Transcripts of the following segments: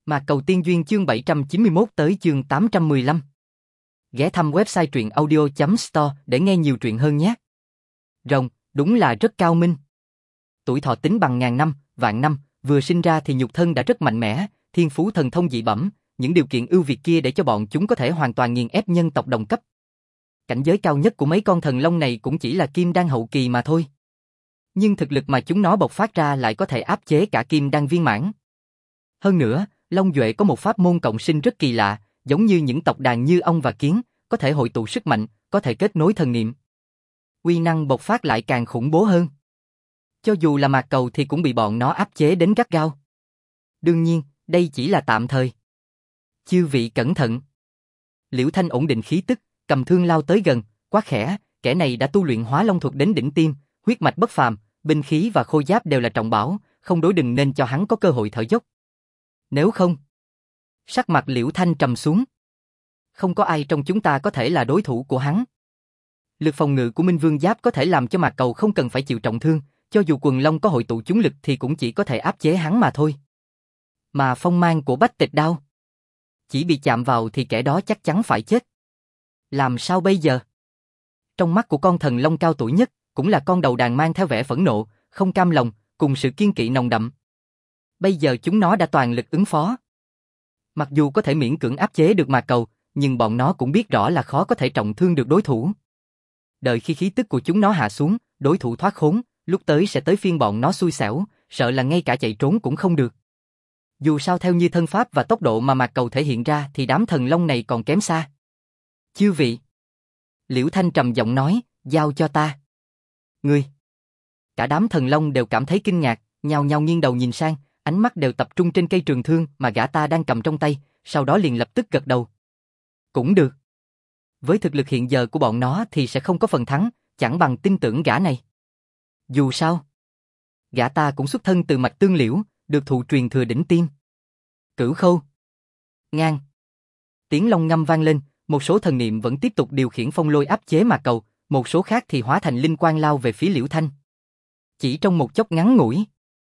Mạc Cầu Tiên Duyên chương 791 tới chương 815. Ghé thăm website truyện audio.store để nghe nhiều truyện hơn nhé. Rồng, đúng là rất cao minh. Tuổi thọ tính bằng ngàn năm, vạn năm, vừa sinh ra thì nhục thân đã rất mạnh mẽ, thiên phú thần thông dị bẩm, những điều kiện ưu việt kia để cho bọn chúng có thể hoàn toàn nghiền ép nhân tộc đồng cấp. Cảnh giới cao nhất của mấy con thần long này cũng chỉ là kim đan hậu kỳ mà thôi. Nhưng thực lực mà chúng nó bộc phát ra lại có thể áp chế cả kim đan viên mãn. Hơn nữa, Long Duệ có một pháp môn cộng sinh rất kỳ lạ, giống như những tộc đàn như ong và kiến, có thể hội tụ sức mạnh, có thể kết nối thần niệm. Uy năng bộc phát lại càng khủng bố hơn. Cho dù là Mạc Cầu thì cũng bị bọn nó áp chế đến gắt gao. Đương nhiên, đây chỉ là tạm thời. Chư vị cẩn thận. Liễu Thanh ổn định khí tức, cầm thương lao tới gần, quát khẽ, kẻ này đã tu luyện Hóa Long thuật đến đỉnh tiêm, huyết mạch bất phàm, binh khí và khôi giáp đều là trọng bảo, không đối đừng nên cho hắn có cơ hội thở dốc. Nếu không, sắc mặt Liễu Thanh trầm xuống. Không có ai trong chúng ta có thể là đối thủ của hắn. Lực phòng ngự của Minh Vương Giáp có thể làm cho Mạc Cầu không cần phải chịu trọng thương, cho dù Quần Long có hội tụ chúng lực thì cũng chỉ có thể áp chế hắn mà thôi. Mà phong mang của Bách Tịch Đao, chỉ bị chạm vào thì kẻ đó chắc chắn phải chết. Làm sao bây giờ? Trong mắt của con thần long cao tuổi nhất, cũng là con đầu đàn mang theo vẻ phẫn nộ, không cam lòng, cùng sự kiên kỵ nồng đậm. Bây giờ chúng nó đã toàn lực ứng phó. Mặc dù có thể miễn cưỡng áp chế được Mạc Cầu, nhưng bọn nó cũng biết rõ là khó có thể trọng thương được đối thủ. Đợi khi khí tức của chúng nó hạ xuống, đối thủ thoát khốn, lúc tới sẽ tới phiên bọn nó xui xẻo, sợ là ngay cả chạy trốn cũng không được. Dù sao theo như thân pháp và tốc độ mà Mạc Cầu thể hiện ra thì đám thần long này còn kém xa. Chư vị. Liễu Thanh trầm giọng nói, giao cho ta. Ngươi. Cả đám thần long đều cảm thấy kinh ngạc, nhao nhao nghiêng đầu nhìn sang, ánh mắt đều tập trung trên cây trường thương mà gã ta đang cầm trong tay, sau đó liền lập tức gật đầu. Cũng được. Với thực lực hiện giờ của bọn nó thì sẽ không có phần thắng, chẳng bằng tin tưởng gã này. Dù sao, gã ta cũng xuất thân từ mạch tương liễu, được thụ truyền thừa đỉnh tiêm. Cửu Khâu. Ngang. Tiếng long ngâm vang lên, một số thần niệm vẫn tiếp tục điều khiển phong lôi áp chế Mạc Cầu, một số khác thì hóa thành linh quang lao về phía Liễu Thanh. Chỉ trong một chốc ngắn ngủi,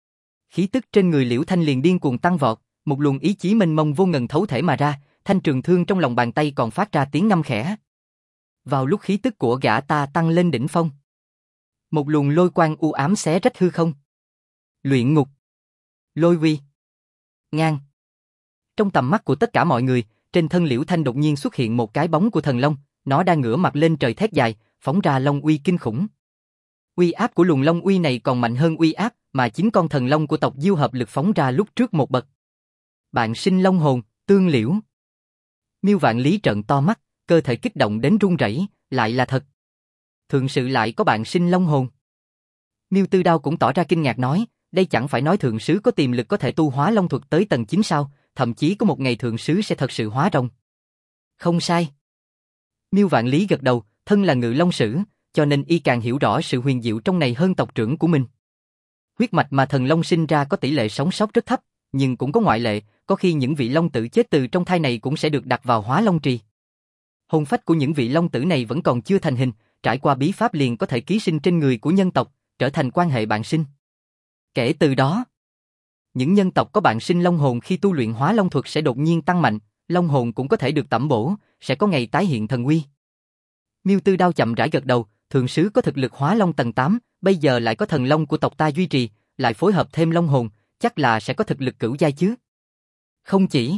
khí tức trên người Liễu Thanh liền điên cuồng tăng vọt, một luồng ý chí mênh mông vô ngần thấu thể mà ra, thanh trường thương trong lòng bàn tay còn phát ra tiếng ngâm khẽ. Vào lúc khí tức của gã ta tăng lên đỉnh phong, một luồng lôi quang u ám xé rách hư không. Luyện ngục. Lôi uy. Ngang. Trong tầm mắt của tất cả mọi người, trên thân Liễu Thanh đột nhiên xuất hiện một cái bóng của thần long, nó đang ngửa mặt lên trời thét dài, phóng ra long uy kinh khủng. Uy áp của luồng long uy này còn mạnh hơn uy áp mà chính con thần long của tộc Diêu hợp lực phóng ra lúc trước một bậc. Bạn sinh long hồn, Tương Liễu. Miêu Vạn Lý trợn to mắt, cơ thể kích động đến run rẩy, lại là thật. Thượng sự lại có bạn sinh long hồn. Miêu Tư Đao cũng tỏ ra kinh ngạc nói, đây chẳng phải nói thượng sứ có tiềm lực có thể tu hóa long thuật tới tầng 9 sao, thậm chí có một ngày thượng sứ sẽ thật sự hóa rồng. Không sai. Miêu Vạn Lý gật đầu, thân là ngự long sử, cho nên y càng hiểu rõ sự huyền diệu trong này hơn tộc trưởng của mình. Huyết mạch mà thần long sinh ra có tỷ lệ sống sót rất thấp, nhưng cũng có ngoại lệ, có khi những vị long tử chết từ trong thai này cũng sẽ được đặt vào hóa long trì. Hồn phách của những vị long tử này vẫn còn chưa thành hình, trải qua bí pháp liền có thể ký sinh trên người của nhân tộc, trở thành quan hệ bạn sinh. Kể từ đó, những nhân tộc có bạn sinh long hồn khi tu luyện hóa long thuật sẽ đột nhiên tăng mạnh, long hồn cũng có thể được tẩm bổ, sẽ có ngày tái hiện thần uy. Miêu Tư Đao chậm rãi gật đầu, thượng sứ có thực lực hóa long tầng 8, bây giờ lại có thần long của tộc ta duy trì, lại phối hợp thêm long hồn, chắc là sẽ có thực lực cửu giai chứ. Không chỉ.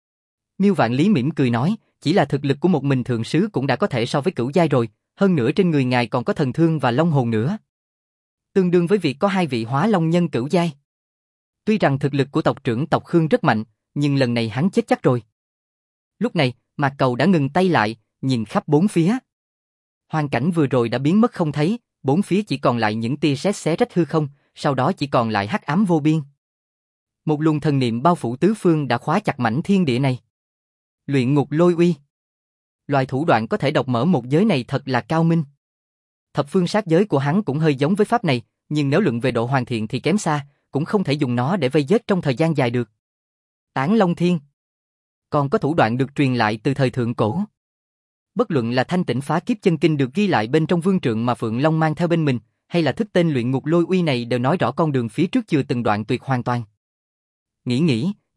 Miêu Vạn Lý mỉm cười nói, chỉ là thực lực của một mình thượng sứ cũng đã có thể so với cửu giai rồi, hơn nữa trên người ngài còn có thần thương và long hồn nữa. Tương đương với việc có hai vị hóa long nhân cửu giai. Tuy rằng thực lực của tộc trưởng tộc Khương rất mạnh, nhưng lần này hắn chết chắc rồi. Lúc này, Mạc Cầu đã ngừng tay lại, nhìn khắp bốn phía. Hoàn cảnh vừa rồi đã biến mất không thấy, bốn phía chỉ còn lại những tia sét xé rách hư không, sau đó chỉ còn lại hắc ám vô biên. Một luồng thần niệm bao phủ tứ phương đã khóa chặt mảnh thiên địa này. Luyện ngục lôi uy. Loại thủ đoạn có thể độc mở một giới này thật là cao minh. Thập phương sát giới của hắn cũng hơi giống với pháp này, nhưng nếu luận về độ hoàn thiện thì kém xa, cũng không thể dùng nó để vây giết trong thời gian dài được. Tán Long Thiên. Còn có thủ đoạn được truyền lại từ thời thượng cổ. Bất luận là thanh tĩnh phá kiếp chân kinh được ghi lại bên trong vương trượng mà Phượng Long mang theo bên mình, hay là thức tên luyện ngục lôi uy này đều nói rõ con đường phía trước chưa từng đoạn tuyệt hoàn toàn. Nghĩ,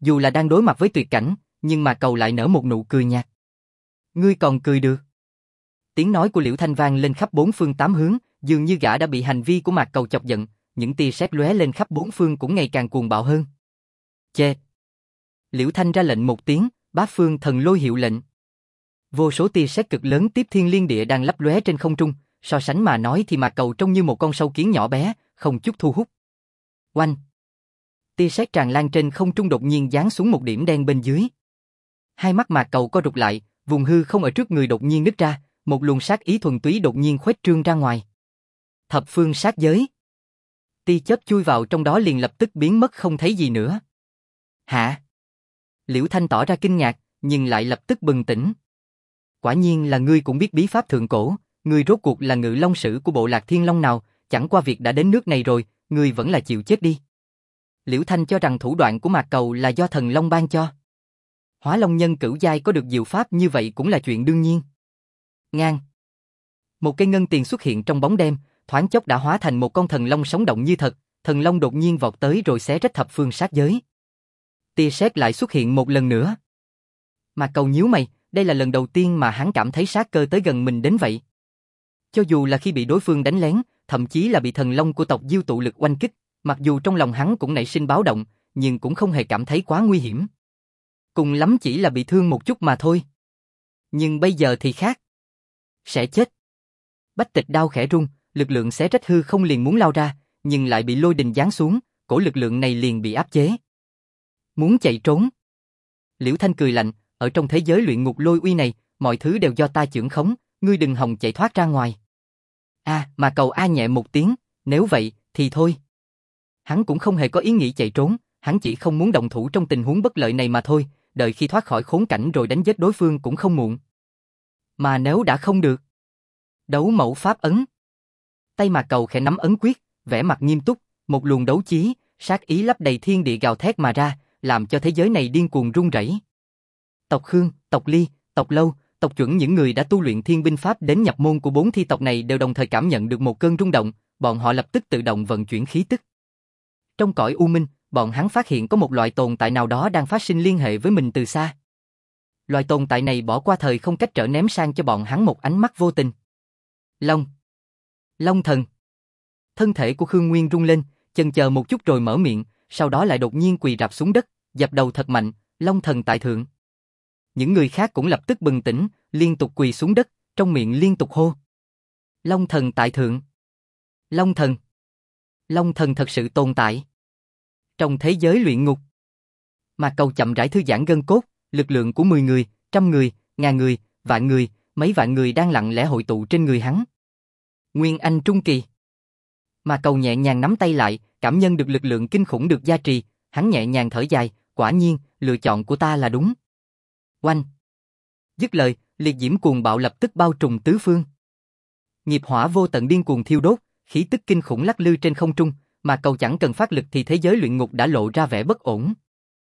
Dù là đang đối mặt với tuyệt cảnh, nhưng mà Cầu lại nở một nụ cười nhạt. Ngươi còn cười được? Tiếng nói của Liễu Thanh vang lên khắp bốn phương tám hướng, dường như gã đã bị hành vi của Mạc Cầu chọc giận, những tia sét lóe lên khắp bốn phương cũng ngày càng cuồng bạo hơn. Chê! Liễu Thanh ra lệnh một tiếng, Bá Phương Thần Lôi hiệu lệnh. Vô số tia sét cực lớn tiếp thiên liên địa đang lấp lóe trên không trung, so sánh mà nói thì Mạc Cầu trông như một con sâu kiến nhỏ bé, không chút thu hút. Oanh! Tia sét tràn lan trên không trung đột nhiên giáng xuống một điểm đen bên dưới. Hai mắt Mạc Cầu co rụt lại, vùng hư không ở trước người đột nhiên nứt ra, một luồng sát ý thuần túy đột nhiên khuếch trương ra ngoài. Thập phương sát giới. Tia chớp chui vào trong đó liền lập tức biến mất không thấy gì nữa. Hả? Liễu Thanh tỏ ra kinh ngạc, nhưng lại lập tức bừng tỉnh. Quả nhiên là ngươi cũng biết bí pháp thượng cổ, ngươi rốt cuộc là Ngự Long Sử của bộ lạc Thiên Long nào, chẳng qua việc đã đến nước này rồi, ngươi vẫn là chịu chết đi. Liễu Thanh cho rằng thủ đoạn của Mạc Cầu là do Thần Long ban cho. Hóa Long nhân cửu giai có được diệu pháp như vậy cũng là chuyện đương nhiên. Ngang. Một cây ngân tiền xuất hiện trong bóng đêm, thoáng chốc đã hóa thành một con thần long sống động như thật, thần long đột nhiên vọt tới rồi xé rách thập phương sát giới. Tia sét lại xuất hiện một lần nữa. Mạc Cầu nhíu mày, đây là lần đầu tiên mà hắn cảm thấy sát cơ tới gần mình đến vậy. Cho dù là khi bị đối phương đánh lén, thậm chí là bị thần long của tộc Diêu tụ lực oanh kích, mặc dù trong lòng hắn cũng nảy sinh báo động, nhưng cũng không hề cảm thấy quá nguy hiểm. Cùng lắm chỉ là bị thương một chút mà thôi. Nhưng bây giờ thì khác. Sẽ chết. Bách Tịch đao khẽ rung, lực lượng xé rách hư không liền muốn lao ra, nhưng lại bị lôi đình giáng xuống, cổ lực lượng này liền bị áp chế. Muốn chạy trốn. Liễu Thanh cười lạnh, ở trong thế giới luyện ngục lôi uy này, mọi thứ đều do ta chưởng khống, ngươi đừng hòng chạy thoát ra ngoài. Mà Cầu a nhẹ một tiếng, nếu vậy, thì thôi. Hắn cũng không hề có ý nghĩ chạy trốn, hắn chỉ không muốn động thủ trong tình huống bất lợi này mà thôi, đợi khi thoát khỏi khốn cảnh rồi đánh giết đối phương cũng không muộn. Mà nếu đã không được, đấu mẫu pháp ấn. Tay Mạc Cầu khẽ nắm ấn quyết, vẻ mặt nghiêm túc, một luồng đấu chí, sát ý lấp đầy thiên địa gào thét mà ra, làm cho thế giới này điên cuồng rung rẩy. Tộc Khương, tộc Ly, tộc Lâu, tộc Chuẩn, những người đã tu luyện thiên binh pháp đến nhập môn của bốn thi tộc này đều đồng thời cảm nhận được một cơn rung động, bọn họ lập tức tự động vận chuyển khí tức. Trong cõi u minh, bọn hắn phát hiện có một loại tồn tại nào đó đang phát sinh liên hệ với mình từ xa. Loại tồn tại này bỏ qua thời không cách trở ném sang cho bọn hắn một ánh mắt vô tình. Long thần. Thân thể của Khương Nguyên rung lên, chần chờ một chút rồi mở miệng, sau đó lại đột nhiên quỳ rạp xuống đất, dập đầu thật mạnh, Long thần tại thượng. Những người khác cũng lập tức bừng tỉnh, liên tục quỳ xuống đất, trong miệng liên tục hô. Long thần tại thượng. Long thần. Long thần thật sự tồn tại. Trong thế giới luyện ngục. Mạc Cầu chậm rãi thư giãn gân cốt, lực lượng của 10 người, 100 người, 1000 người, vạn người, mấy vạn người đang lặng lẽ hội tụ trên người hắn. Nguyên Anh Trung Kỳ. Mạc Cầu nhẹ nhàng nắm tay lại, cảm nhận được lực lượng kinh khủng được gia trì, hắn nhẹ nhàng thở dài, quả nhiên, lựa chọn của ta là đúng. Oanh. Dứt lời, liệt diễm cuồng bạo lập tức bao trùm tứ phương. Nghiệp hỏa vô tận điên cuồng thiêu đốt, khí tức kinh khủng lắc lư trên không trung, mà Cầu chẳng cần phát lực thì thế giới luyện ngục đã lộ ra vẻ bất ổn.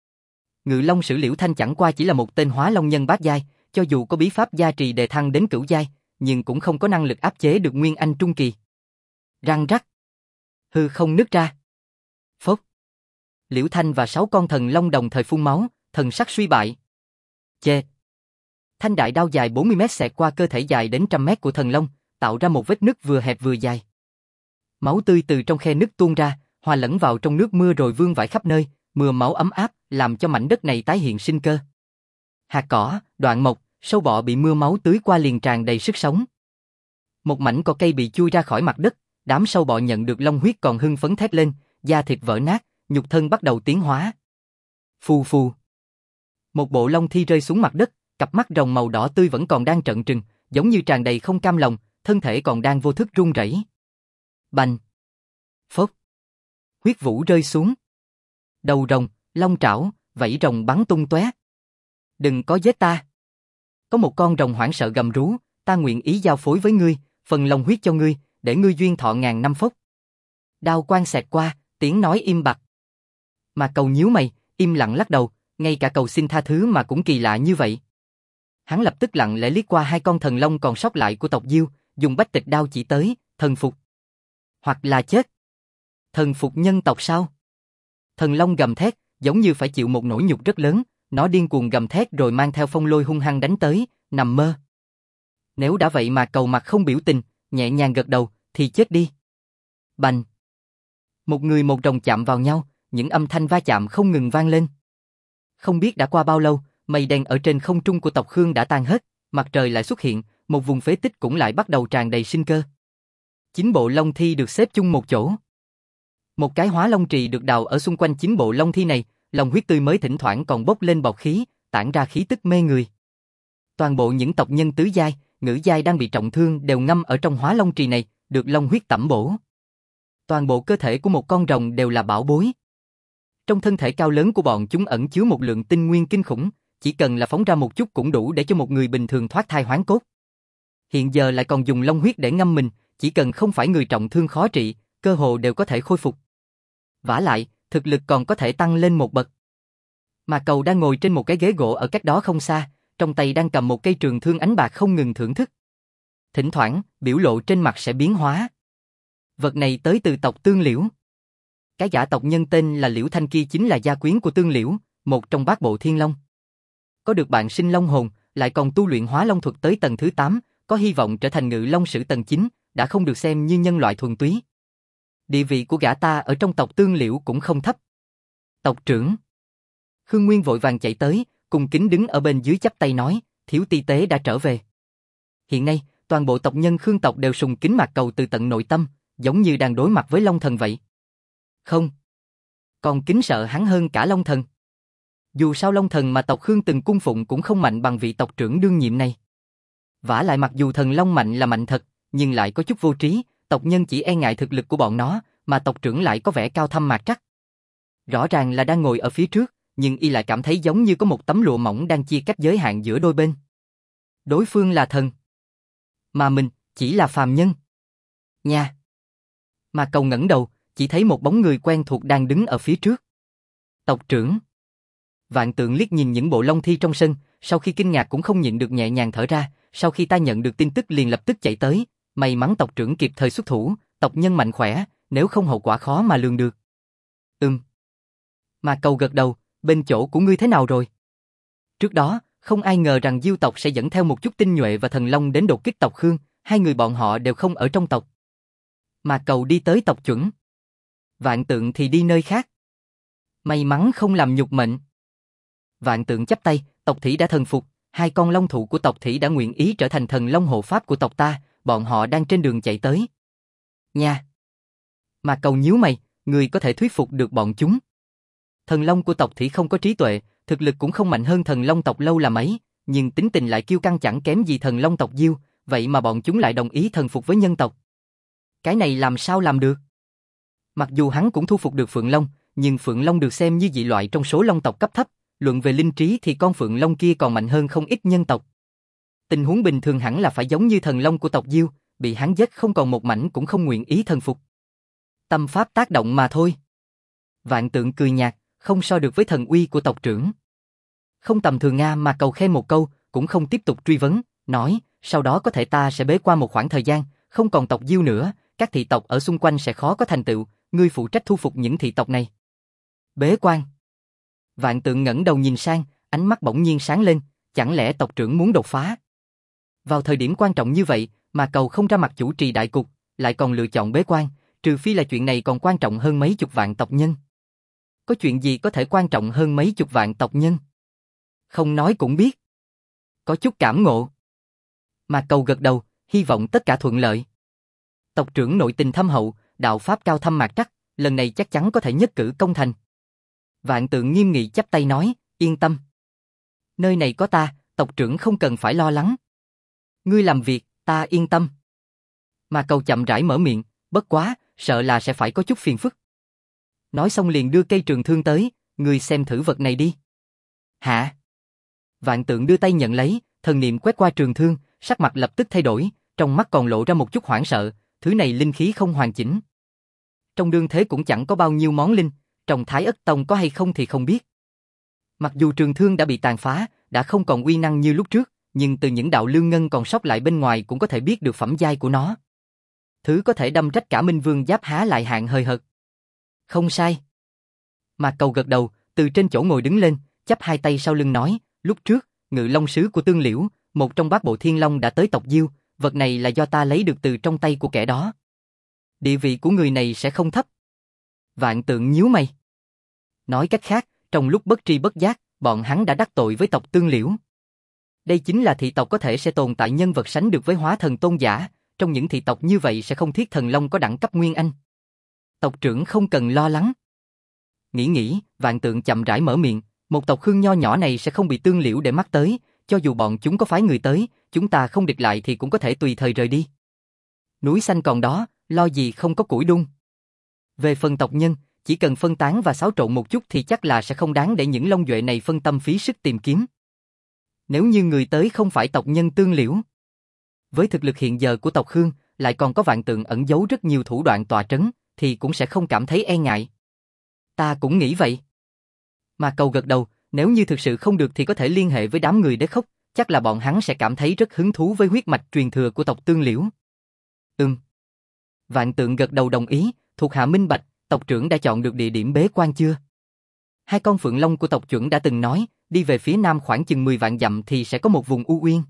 Ngự Long Sử Liễu Thanh chẳng qua chỉ là một tên hóa long nhân bát giai, cho dù có bí pháp gia trì đề thăng đến cửu giai, nhưng cũng không có năng lực áp chế được Nguyên Anh Trung Kỳ. Răng rắc. Hư không nứt ra. Phốc. Liễu Thanh và 6 con thần long đồng thời phun máu, thần sắc suy bại. Chê. Thanh đại đao dài 40 mét xẹt qua cơ thể dài đến 100 mét của thần long, tạo ra một vết nứt vừa hẹp vừa dài. Máu tươi từ trong khe nứt tuôn ra, hòa lẫn vào trong nước mưa rồi vương vãi khắp nơi, mưa máu ấm áp, làm cho mảnh đất này tái hiện sinh cơ. Hạt cỏ, đoạn mộc, sâu bọ bị mưa máu tưới qua liền tràn đầy sức sống. Một mảnh cỏ cây bị chui ra khỏi mặt đất, đám sâu bọ nhận được long huyết còn hưng phấn thét lên, da thịt vỡ nát, nhục thân bắt đầu tiến hóa. Phù phù. Một bộ long thi rơi xuống mặt đất, cặp mắt rồng màu đỏ tươi vẫn còn đang trợn trừng, giống như tràn đầy không cam lòng, thân thể còn đang vô thức run rẩy. Bành. Phốc. Huyết vũ rơi xuống. Đầu rồng, long trảo, vảy rồng bắn tung tóe. Đừng có giết ta. Có một con rồng hoảng sợ gầm rú, ta nguyện ý giao phối với ngươi, phần long huyết cho ngươi, để ngươi duyên thọ ngàn năm. Phốc. Đao quang xẹt qua, tiếng nói im bặt. Mà Cầu nhíu mày, im lặng lắc đầu, ngay cả cầu xin tha thứ mà cũng kỳ lạ như vậy. Hắn lập tức lặng lẽ liếc qua 2 con thần long còn sót lại của tộc Diêu, dùng bách tịch đao chỉ tới, thần phục. Hoặc là chết. Thần phục nhân tộc sao? Thần long gầm thét, giống như phải chịu một nỗi nhục rất lớn, nó điên cuồng gầm thét rồi mang theo phong lôi hung hăng đánh tới, nằm mơ. Nếu đã vậy mà Cầu mặt không biểu tình, nhẹ nhàng gật đầu, thì chết đi. Bành! Một người một rồng chạm vào nhau, những âm thanh va chạm không ngừng vang lên. Không biết đã qua bao lâu, mây đen ở trên không trung của tộc Khương đã tan hết, mặt trời lại xuất hiện, một vùng phế tích cũng lại bắt đầu tràn đầy sinh cơ. 9 bộ long thi được xếp chung một chỗ. Một cái hóa long trì được đào ở xung quanh 9 bộ long thi này, long huyết tươi mới thỉnh thoảng còn bốc lên bọt khí, tản ra khí tức mê người. Toàn bộ những tộc nhân tứ giai, ngũ giai đang bị trọng thương đều ngâm ở trong hóa long trì này, được long huyết tẩm bổ. Toàn bộ cơ thể của một con rồng đều là bảo bối. Trong thân thể cao lớn của bọn chúng ẩn chứa một lượng tinh nguyên kinh khủng, chỉ cần là phóng ra một chút cũng đủ để cho một người bình thường thoát thai hoán cốt. Hiện giờ lại còn dùng long huyết để ngâm mình, chỉ cần không phải người trọng thương khó trị, cơ hồ đều có thể khôi phục. Vả lại, thực lực còn có thể tăng lên một bậc. Mà Cầu đang ngồi trên một cái ghế gỗ ở cách đó không xa, trong tay đang cầm một cây trường thương ánh bạc không ngừng thưởng thức. Thỉnh thoảng, biểu lộ trên mặt sẽ biến hóa. Vật này tới từ tộc Tương Liễu. Cái gã tộc nhân tên là Liễu Thanh kia chính là gia quyến của Tương Liễu, một trong bát bộ thiên long. Có được bạn sinh long hồn, lại còn tu luyện hóa long thuật tới tầng thứ 8, có hy vọng trở thành ngự long sử tầng 9, đã không được xem như nhân loại thuần túy. Địa vị của gã ta ở trong tộc Tương Liễu cũng không thấp. Tộc trưởng. Khương Nguyên vội vàng chạy tới, cùng kính đứng ở bên dưới chắp tay nói, Thiếu ti tế đã trở về. Hiện nay, toàn bộ tộc nhân Khương tộc đều sùng kính Mạc Cầu từ tận nội tâm, giống như đang đối mặt với Long Thần vậy. Không. Còn kính sợ hắn hơn cả Long Thần. Dù sao Long Thần mà tộc Khương từng cung phụng cũng không mạnh bằng vị tộc trưởng đương nhiệm này. Vả lại mặc dù thần Long mạnh là mạnh thật, nhưng lại có chút vô trí, tộc nhân chỉ e ngại thực lực của bọn nó, mà tộc trưởng lại có vẻ cao thâm mạc trắc. Rõ ràng là đang ngồi ở phía trước, nhưng y lại cảm thấy giống như có một tấm lụa mỏng đang chia cách giới hạn giữa đôi bên. Đối phương là thần, mà mình chỉ là phàm nhân. Nha. Mà Cầu ngẩng đầu, chỉ thấy một bóng người quen thuộc đang đứng ở phía trước. Tộc trưởng. Vạn Tượng liếc nhìn những bộ long thi trong sân, sau khi kinh ngạc cũng không nhịn được nhẹ nhàng thở ra, sau khi ta nhận được tin tức liền lập tức chạy tới, may mắn tộc trưởng kịp thời xuất thủ, tộc nhân mạnh khỏe, nếu không hậu quả khó mà lường được. Mà Cầu gật đầu, bên chỗ của ngươi thế nào rồi? Trước đó, không ai ngờ rằng Diêu tộc sẽ dẫn theo một chút tinh nhuệ và thần long đến đột kích tộc Khương, hai người bọn họ đều không ở trong tộc. Mà Cầu đi tới tộc chuẩn. Vạn Tượng thì đi nơi khác. May mắn không làm nhục mệnh. Vạn Tượng chắp tay, tộc Thủy đã thần phục, hai con long thụ của tộc Thủy đã nguyện ý trở thành thần long hộ pháp của tộc ta, bọn họ đang trên đường chạy tới. Nha. Mà Cầu nhíu mày, người có thể thuyết phục được bọn chúng. Thần long của tộc Thủy không có trí tuệ, thực lực cũng không mạnh hơn thần long tộc Lâu là mấy, nhưng tính tình lại kiêu căng chẳng kém gì thần long tộc Diêu, vậy mà bọn chúng lại đồng ý thần phục với nhân tộc. Cái này làm sao làm được? Mặc dù hắn cũng thu phục được Phượng Long, nhưng Phượng Long được xem như dị loại trong số long tộc cấp thấp, luận về linh trí thì con Phượng Long kia còn mạnh hơn không ít nhân tộc. Tình huống bình thường hẳn là phải giống như thần long của tộc Diêu, bị hắn giết không còn một mảnh cũng không nguyện ý thần phục. Tâm pháp tác động mà thôi. Vạn Tượng cười nhạt, không so được với thần uy của tộc trưởng. Không tầm thường Nga mà Cầu khen một câu, cũng không tiếp tục truy vấn, nói, sau đó có thể ta sẽ bế quan một khoảng thời gian, không còn tộc Diêu nữa, các thị tộc ở xung quanh sẽ khó có thành tựu, ngươi phụ trách thu phục những thị tộc này. Bế quan. Vạn Tượng ngẩng đầu nhìn sang, ánh mắt bỗng nhiên sáng lên, chẳng lẽ tộc trưởng muốn đột phá? Vào thời điểm quan trọng như vậy, mà Cầu không ra mặt chủ trì đại cục, lại còn lựa chọn bế quan, trừ phi là chuyện này còn quan trọng hơn mấy chục vạn tộc nhân. Có chuyện gì có thể quan trọng hơn mấy chục vạn tộc nhân? Không nói cũng biết. Có chút cảm ngộ. Mà Cầu gật đầu, hy vọng tất cả thuận lợi. Tộc trưởng nội tình thâm hậu, đạo pháp cao thâm mạc trắc, lần này chắc chắn có thể nhất cử công thành. Vạn Tượng nghiêm nghị chắp tay nói, yên tâm. Nơi này có ta, tộc trưởng không cần phải lo lắng. Ngươi làm việc, ta yên tâm. Mà Cầu chậm rãi mở miệng, bất quá, sợ là sẽ phải có chút phiền phức. Nói xong liền đưa cây trường thương tới, ngươi xem thử vật này đi. Hả? Vạn Tượng đưa tay nhận lấy, thần niệm quét qua trường thương, sắc mặt lập tức thay đổi, trong mắt còn lộ ra một chút hoảng sợ, thứ này linh khí không hoàn chỉnh. Trong đương thế cũng chẳng có bao nhiêu món linh, trong Thái Ất Tông có hay không thì không biết. Mặc dù trường thương đã bị tàn phá, đã không còn uy năng như lúc trước, nhưng từ những đạo lương ngân còn sót lại bên ngoài cũng có thể biết được phẩm giai của nó. Thứ có thể đâm rách cả Minh Vương giáp há lại hạng hời hợt. Không sai. Mà Cầu gật đầu, từ trên chỗ ngồi đứng lên, chắp hai tay sau lưng nói, lúc trước, Ngự Long sứ của Tương Liễu, một trong bát bộ thiên long đã tới tộc Diêu, vật này là do ta lấy được từ trong tay của kẻ đó. Địa vị của người này sẽ không thấp. Vạn Tượng nhíu mày. Nói cách khác, trong lúc bất tri bất giác, bọn hắn đã đắc tội với tộc Tương Liễu. Đây chính là thị tộc có thể sẽ tồn tại nhân vật sánh được với hóa thần tôn giả, trong những thị tộc như vậy sẽ không thiết thần long có đẳng cấp nguyên anh. Tộc trưởng không cần lo lắng. Nghĩ, Vạn Tượng chậm rãi mở miệng, một tộc Khương nho nhỏ này sẽ không bị Tương Liễu để mắt tới, cho dù bọn chúng có phái người tới, chúng ta không địch lại thì cũng có thể tùy thời rời đi. Núi xanh còn đó, lo gì không có củi đun. Về phần tộc nhân, chỉ cần phân tán và xáo trộn một chút thì chắc là sẽ không đáng để những Long Duệ này phân tâm phí sức tìm kiếm. Nếu như người tới không phải tộc nhân Tương Liễu. Với thực lực hiện giờ của tộc Khương, lại còn có Vạn Tượng ẩn giấu rất nhiều thủ đoạn tọa trấn, thì cũng sẽ không cảm thấy e ngại. Ta cũng nghĩ vậy. Mà Cầu gật đầu, nếu như thực sự không được thì có thể liên hệ với đám người Đế Khốc, chắc là bọn hắn sẽ cảm thấy rất hứng thú với huyết mạch truyền thừa của tộc Tương Liễu. Vạn Tượng gật đầu đồng ý, thuộc hạ minh bạch, tộc trưởng đã chọn được địa điểm bế quan chưa? Hai con phượng long của tộc trưởng đã từng nói, đi về phía nam khoảng chừng 10 vạn dặm thì sẽ có một vùng u uyên.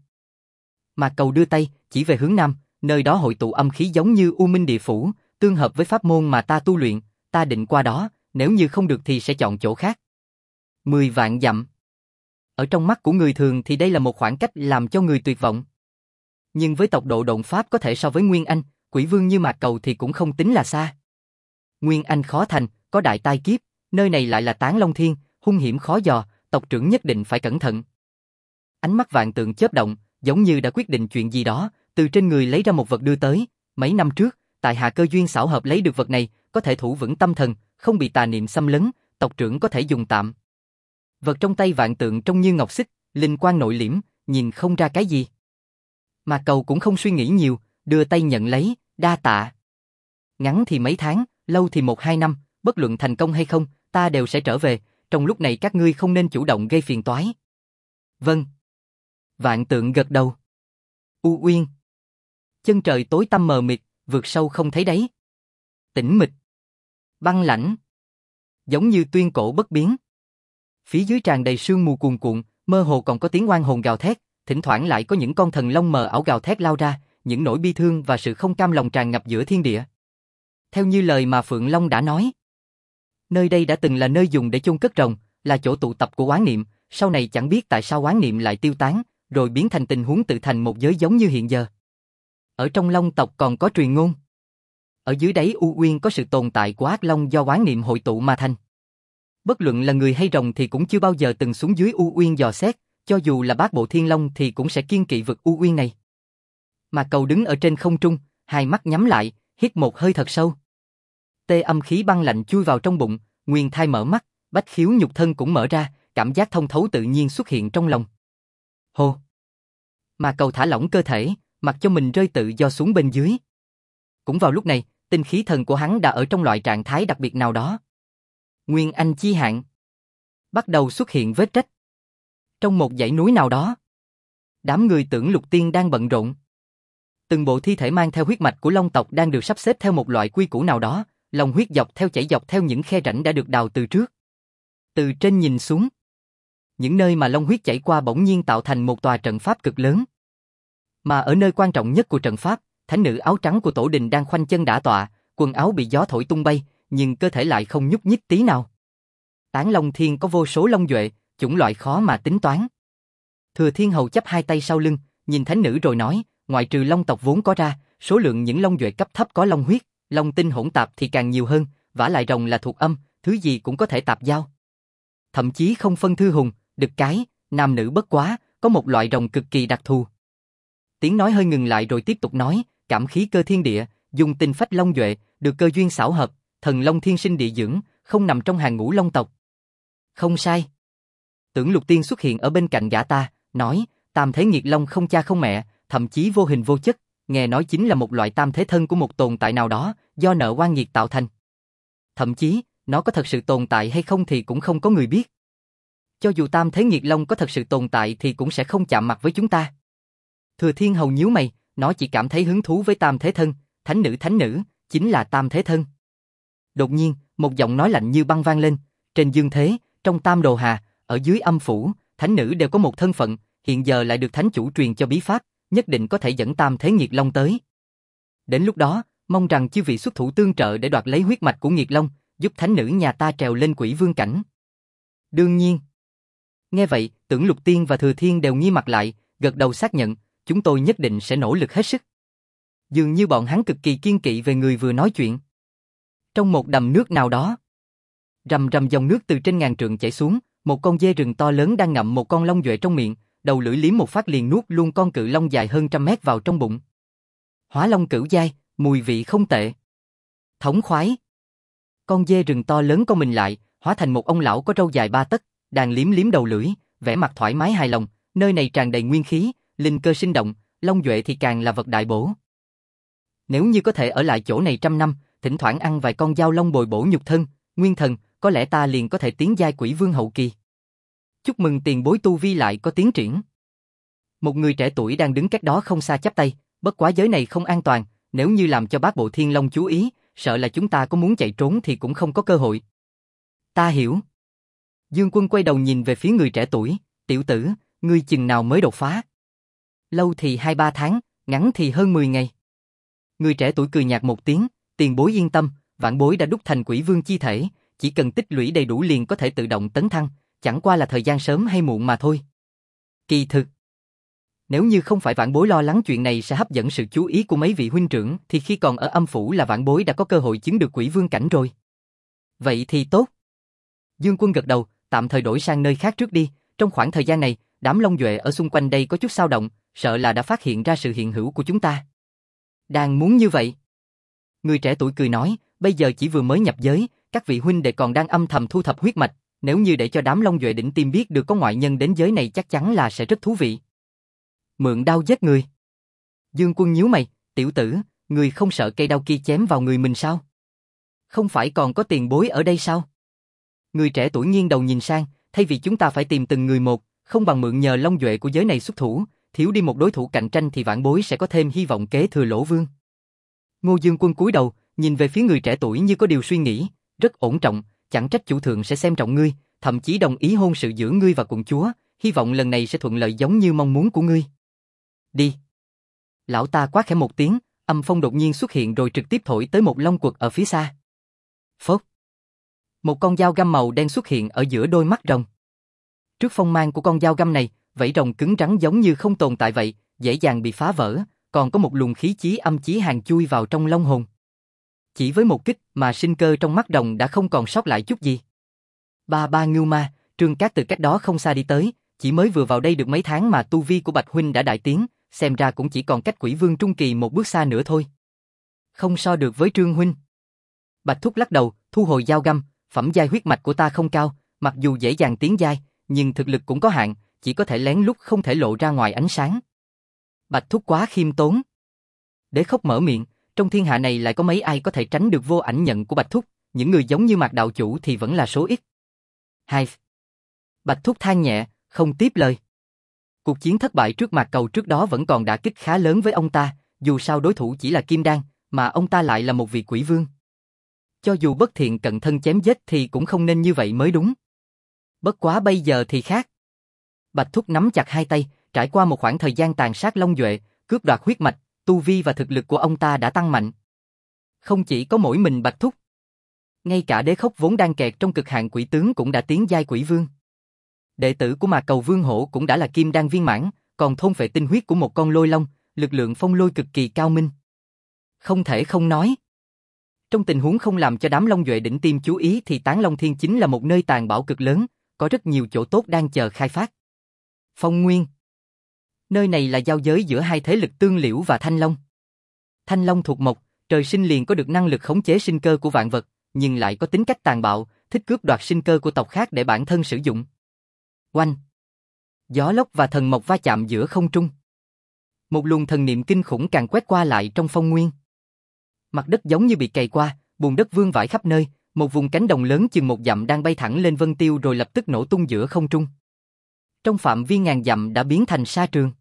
Mà Cầu đưa tay, chỉ về hướng nam, nơi đó hội tụ âm khí giống như U Minh Địa Phủ, tương hợp với pháp môn mà ta tu luyện, ta định qua đó, nếu như không được thì sẽ chọn chỗ khác. 10 vạn dặm. Ở trong mắt của người thường thì đây là một khoảng cách làm cho người tuyệt vọng. Nhưng với tốc độ độn pháp có thể so với Nguyên Anh, Quỷ Vương như Mạc Cầu thì cũng không tính là xa. Nguyên Anh khó thành, có đại tai kiếp, nơi này lại là Tán Long Thiên, hung hiểm khó dò, tộc trưởng nhất định phải cẩn thận. Ánh mắt Vạn Tượng chớp động, giống như đã quyết định chuyện gì đó, từ trên người lấy ra một vật đưa tới. Mấy năm trước, tại hạ cơ duyên xảo hợp lấy được vật này, có thể thủ vững tâm thần, không bị tà niệm xâm lấn, tộc trưởng có thể dùng tạm. Vật trong tay Vạn Tượng trông như ngọc xích, linh quang nội liễm, nhìn không ra cái gì. Mà Cầu cũng không suy nghĩ nhiều, đưa tay nhận lấy, đa tạ. Ngắn thì mấy tháng, lâu thì 1-2 năm, bất luận thành công hay không, ta đều sẽ trở về, trong lúc này các ngươi không nên chủ động gây phiền toái. Vâng. Vạn Tượng gật đầu. U Uyên. Chân trời tối tăm mờ mịt, vượt sâu không thấy đáy. Tĩnh mịch. Băng lãnh. Giống như tuyên cổ bất biến. Phía dưới tràn đầy sương mù cuồn cuộn, mơ hồ còn có tiếng oan hồn gào thét, thỉnh thoảng lại có những con thần long mờ ảo gào thét lao ra, những nỗi bi thương và sự không cam lòng tràn ngập giữa thiên địa. Theo như lời mà Phượng Long đã nói, nơi đây đã từng là nơi dùng để chôn cất rồng, là chỗ tụ tập của oán niệm, sau này chẳng biết tại sao oán niệm lại tiêu tán, rồi biến thành tình huống tự thành một giới giống như hiện giờ. Ở trong Long tộc còn có truyền ngôn, ở dưới đáy U Uyên có sự tồn tại của ác long do oán niệm hội tụ mà thành. Bất luận là người hay rồng thì cũng chưa bao giờ từng xuống dưới U Uyên dò xét, cho dù là bát bộ thiên long thì cũng sẽ kiêng kỵ vực U Uyên này. Mà Cầu đứng ở trên không trung, hai mắt nhắm lại, hít một hơi thật sâu. Tê âm khí băng lạnh chui vào trong bụng, nguyên thai mở mắt, bách khiếu nhục thân cũng mở ra, cảm giác thông thấu tự nhiên xuất hiện trong lòng. Hô! Mà Cầu thả lỏng cơ thể, mặc cho mình rơi tự do xuống bên dưới. Cũng vào lúc này, tinh khí thần của hắn đã ở trong loại trạng thái đặc biệt nào đó. Nguyên Anh chi hạn. Bắt đầu xuất hiện vết rách. Trong một dãy núi nào đó, đám người Tưởng Lục Tiên đang bận rộn. Từng bộ thi thể mang theo huyết mạch của Long tộc đang được sắp xếp theo một loại quy củ nào đó, long huyết chảy dọc theo những khe rãnh đã được đào từ trước. Từ trên nhìn xuống, những nơi mà long huyết chảy qua bỗng nhiên tạo thành một tòa trận pháp cực lớn. Mà ở nơi quan trọng nhất của trận pháp, thánh nữ áo trắng của tổ đình đang khoanh chân đả tọa, quần áo bị gió thổi tung bay, nhưng cơ thể lại không nhúc nhích tí nào. Tán Long Thiên có vô số long duệ, chủng loại khó mà tính toán. Thừa Thiên Hầu chắp hai tay sau lưng, nhìn thánh nữ rồi nói, ngoại trừ long tộc vốn có ra, số lượng những long duệ cấp thấp có long huyết, long tinh hỗn tạp thì càng nhiều hơn, vả lại rồng là thuộc âm, thứ gì cũng có thể tạp giao. Thậm chí không phân thư hùng, đực cái, nam nữ bất quá, có một loại rồng cực kỳ đặc thù. Tiếng nói hơi ngừng lại rồi tiếp tục nói, cảm khí cơ thiên địa, dùng tinh phách long duệ, được cơ duyên xảo hợp, thần long thiên sinh địa dưỡng, không nằm trong hàng ngũ long tộc. Không sai. Tưởng Lục Tiên xuất hiện ở bên cạnh gã ta, nói, tam thế nghiệt long không cha không mẹ, thậm chí vô hình vô chất, nghe nói chính là một loại tam thế thân của một tồn tại nào đó, do nợ oan nghiệt tạo thành. Thậm chí, nó có thật sự tồn tại hay không thì cũng không có người biết. Cho dù tam thế nghiệt long có thật sự tồn tại thì cũng sẽ không chạm mặt với chúng ta. Thừa Thiên Hầu nhíu mày, nó chỉ cảm thấy hứng thú với tam thế thân, thánh nữ, chính là tam thế thân. Đột nhiên, một giọng nói lạnh như băng vang lên, trên dương thế, trong Tam Đồ Hà, ở dưới âm phủ, thánh nữ đều có một thân phận, hiện giờ lại được thánh chủ truyền cho bí pháp, nhất định có thể dẫn Tam Thế Nghiệt Long tới. Đến lúc đó, mong rằng chư vị xuất thủ tương trợ để đoạt lấy huyết mạch của Nghiệt Long, giúp thánh nữ nhà ta trèo lên Quỷ Vương cảnh. Đương nhiên. Nghe vậy, Tưởng Lục Tiên và Thừa Thiên đều nghi mặt lại, gật đầu xác nhận, chúng tôi nhất định sẽ nỗ lực hết sức. Dường như bọn hắn cực kỳ kiên kỵ về người vừa nói chuyện. Trong một đầm nước nào đó, rầm rầm dòng nước từ trên ngàn trượng chảy xuống, một con dê rừng to lớn đang ngậm một con long duệ trong miệng, đầu lưỡi liếm một phát liền nuốt luôn con cự long dài hơn 100 mét vào trong bụng. Hóa long cửu giai, mùi vị không tệ. Thống khoái. Con dê rừng to lớn con mình lại, hóa thành một ông lão có râu dài 3 tấc, đang liếm liếm đầu lưỡi, vẻ mặt thoải mái hài lòng, nơi này tràn đầy nguyên khí, linh cơ sinh động, long duệ thì càng là vật đại bổ. Nếu như có thể ở lại chỗ này 100 năm, thỉnh thoảng ăn vài con dao long bồi bổ nhục thân, nguyên thần, có lẽ ta liền có thể tiến giai Quỷ Vương hậu kỳ. Chúc mừng tiền bối tu vi lại có tiến triển. Một người trẻ tuổi đang đứng cách đó không xa chắp tay, bất quá giới này không an toàn, nếu như làm cho bát bộ Thiên Long chú ý, sợ là chúng ta có muốn chạy trốn thì cũng không có cơ hội. Ta hiểu. Dương Quân quay đầu nhìn về phía người trẻ tuổi, tiểu tử, ngươi chừng nào mới đột phá? Lâu thì 2-3 tháng, ngắn thì hơn 10 ngày. Người trẻ tuổi cười nhạt một tiếng, tiền bối yên tâm, vãn bối đã đúc thành Quỷ Vương chi thể, chỉ cần tích lũy đầy đủ liền có thể tự động tấn thăng, chẳng qua là thời gian sớm hay muộn mà thôi. Kỳ thực, nếu như không phải vãn bối lo lắng chuyện này sẽ hấp dẫn sự chú ý của mấy vị huynh trưởng thì khi còn ở âm phủ là vãn bối đã có cơ hội chứng được Quỷ Vương cảnh rồi. Vậy thì tốt. Dương Quân gật đầu, tạm thời đổi sang nơi khác trước đi, trong khoảng thời gian này, đám long duệ ở xung quanh đây có chút xao động, sợ là đã phát hiện ra sự hiện hữu của chúng ta. Đang muốn như vậy. Người trẻ tuổi cười nói, bây giờ chỉ vừa mới nhập giới, các vị huynh đệ còn đang âm thầm thu thập huyết mạch, nếu như để cho đám long duệ đỉnh tim biết được có ngoại nhân đến giới này chắc chắn là sẽ rất thú vị. Mượn đao giết người. Dương Quân nhíu mày, tiểu tử, người không sợ cây đao kia chém vào người mình sao? Không phải còn có tiền bối ở đây sao? Người trẻ tuổi nghiêng đầu nhìn sang, thay vì chúng ta phải tìm từng người một, không bằng mượn nhờ long duệ của giới này xuất thủ, thiếu đi một đối thủ cạnh tranh thì vãn bối sẽ có thêm hy vọng kế thừa Lỗ Vương. Ngô Dương Quân cúi đầu, nhìn về phía người trẻ tuổi như có điều suy nghĩ, rất ổn trọng, chẳng trách chủ thượng sẽ xem trọng ngươi, thậm chí đồng ý hôn sự giữa ngươi và quận chúa, hy vọng lần này sẽ thuận lợi giống như mong muốn của ngươi. Đi. Lão ta quát khẽ một tiếng, âm phong đột nhiên xuất hiện rồi trực tiếp thổi tới một long quật ở phía xa. Phốc. Một con dao găm màu đen xuất hiện ở giữa đôi mắt rồng. Trước phong mang của con dao găm này, vảy rồng cứng rắn giống như không tồn tại vậy, dễ dàng bị phá vỡ, còn có một luồng khí chí âm chí hàn chui vào trong long hồn. Chỉ với một kích mà sinh cơ trong mắt rồng đã không còn sót lại chút gì. Ba Ngưu Ma, Trương Cát từ cách đó không xa đi tới, chỉ mới vừa vào đây được mấy tháng mà tu vi của Bạch huynh đã đại tiến, xem ra cũng chỉ còn cách Quỷ Vương trung kỳ một bước xa nữa thôi. Không so được với Trương huynh. Bạch Thúc lắc đầu, thu hồi dao găm, phẩm giai huyết mạch của ta không cao, mặc dù dễ dàng tiến giai, nhưng thực lực cũng có hạn, chỉ có thể lén lút không thể lộ ra ngoài ánh sáng. Bạch Thúc quá khiêm tốn. Đế Khốc mở miệng, trong thiên hạ này lại có mấy ai có thể tránh được vô ảnh nhận của Bạch Thúc, những người giống như Mạc đạo chủ thì vẫn là số ít. Hai. Bạch Thúc than nhẹ, không tiếp lời. Cuộc chiến thất bại trước Mạc Cầu trước đó vẫn còn đả kích khá lớn với ông ta, dù sao đối thủ chỉ là Kim Đan, mà ông ta lại là một vị quỷ vương. Cho dù bất thiện cận thân chém giết thì cũng không nên như vậy mới đúng. Bất quá bây giờ thì khác. Bạch Thúc nắm chặt hai tay, trải qua một khoảng thời gian tàn sát long duệ, cướp đoạt huyết mạch, tu vi và thực lực của ông ta đã tăng mạnh. Không chỉ có mỗi mình Bạch Thúc, ngay cả Đế Khốc vốn đang kẹt trong cực hạn quỷ tướng cũng đã tiến giai quỷ vương. Đệ tử của Mạc Cầu Vương Hổ cũng đã là kim đan viên mãn, còn thôn phệ tinh huyết của một con lôi long, lực lượng phong lôi cực kỳ cao minh. Không thể không nói. Trong tình huống không làm cho đám long duệ đỉnh tim chú ý thì Tán Long Thiên chính là một nơi tàn bảo cực lớn, có rất nhiều chỗ tốt đang chờ khai phát. Phong Nguyên. Nơi này là giao giới giữa hai thế lực Tương Liễu và Thanh Long. Thanh Long thuộc mộc, trời sinh liền có được năng lực khống chế sinh cơ của vạn vật, nhưng lại có tính cách tàn bạo, thích cướp đoạt sinh cơ của tộc khác để bản thân sử dụng. Oanh! Gió lốc và thần mộc va chạm giữa không trung. Một luồng thần niệm kinh khủng càng quét qua lại trong Phong Nguyên. Mặt đất giống như bị cày qua, bùn đất vương vãi khắp nơi, một vùng cánh đồng lớn chừng 1 dặm đang bay thẳng lên vân tiêu rồi lập tức nổ tung giữa không trung. Trong phạm vi ngàn dặm đã biến thành sa trường.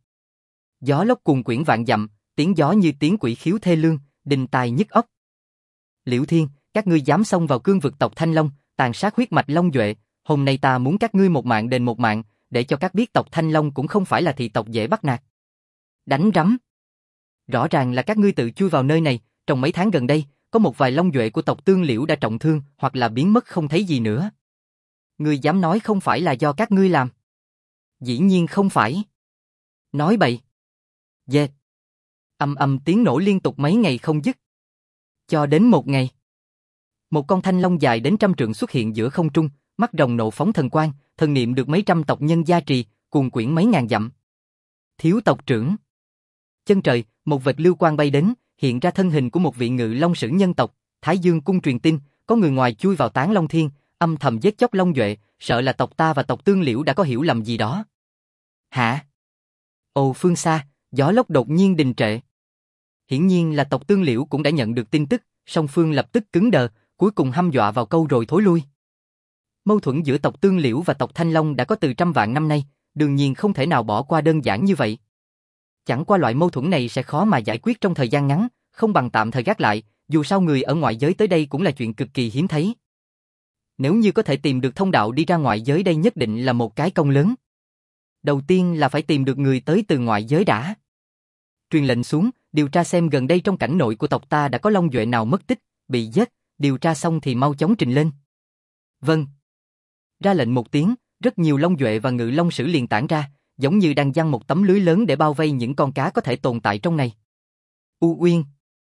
Gió lốc cuồn quyển vạn dặm, tiếng gió như tiếng quỷ khiếu thê lương, đình tài nhức óc. Liễu Thiên, các ngươi dám xông vào cương vực tộc Thanh Long, tàn sát huyết mạch long duệ, hôm nay ta muốn các ngươi một mạng đền một mạng, để cho các biết tộc Thanh Long cũng không phải là thị tộc dễ bắt nạt. Đánh rắm. Rõ ràng là các ngươi tự chui vào nơi này, trong mấy tháng gần đây, có một vài long duệ của tộc Tương Liễu đã trọng thương hoặc là biến mất không thấy gì nữa. Ngươi dám nói không phải là do các ngươi làm? Dĩ nhiên không phải. Nói bậy. Dệt. Tiếng nổ liên tục mấy ngày không dứt. Cho đến một ngày. Một con thanh long dài đến 100 trượng xuất hiện giữa không trung, mắt rồng nộ phóng thần quang, thần niệm được mấy trăm tộc nhân gia trì, cuồn quyển mấy ngàn dặm. Thiếu tộc trưởng. Chân trời, một vệt lưu quang bay đến, hiện ra thân hình của một vị ngự long sử nhân tộc. Thái Dương cung truyền tin, có người ngoài chui vào Tán Long Thiên, âm thầm giết chóc long duệ, sợ là tộc ta và tộc Tương Liễu đã có hiểu lầm gì đó. Hả? Ồ, phương xa, gió lốc đột nhiên đình trệ. Hiển nhiên là tộc Tương Liễu cũng đã nhận được tin tức, song phương lập tức cứng đờ, cuối cùng hăm dọa vào câu rồi thối lui. Mâu thuẫn giữa tộc Tương Liễu và tộc Thanh Long đã có từ trăm vạn năm nay, đương nhiên không thể nào bỏ qua đơn giản như vậy. Chẳng qua loại mâu thuẫn này sẽ khó mà giải quyết trong thời gian ngắn, không bằng tạm thời gác lại, dù sao người ở ngoại giới tới đây cũng là chuyện cực kỳ hiếm thấy. Nếu như có thể tìm được thông đạo đi ra ngoại giới đây nhất định là một cái công lớn. Đầu tiên là phải tìm được người tới từ ngoại giới đã. Truyền lệnh xuống, điều tra xem gần đây trong cảnh nội của tộc ta đã có long duệ nào mất tích, bị giết, điều tra xong thì mau chóng trình lên. Vâng. Ra lệnh một tiếng, rất nhiều long duệ và ngự long sử liền tản ra, giống như đang giăng một tấm lưới lớn để bao vây những con cá có thể tồn tại trong này. U Uyên.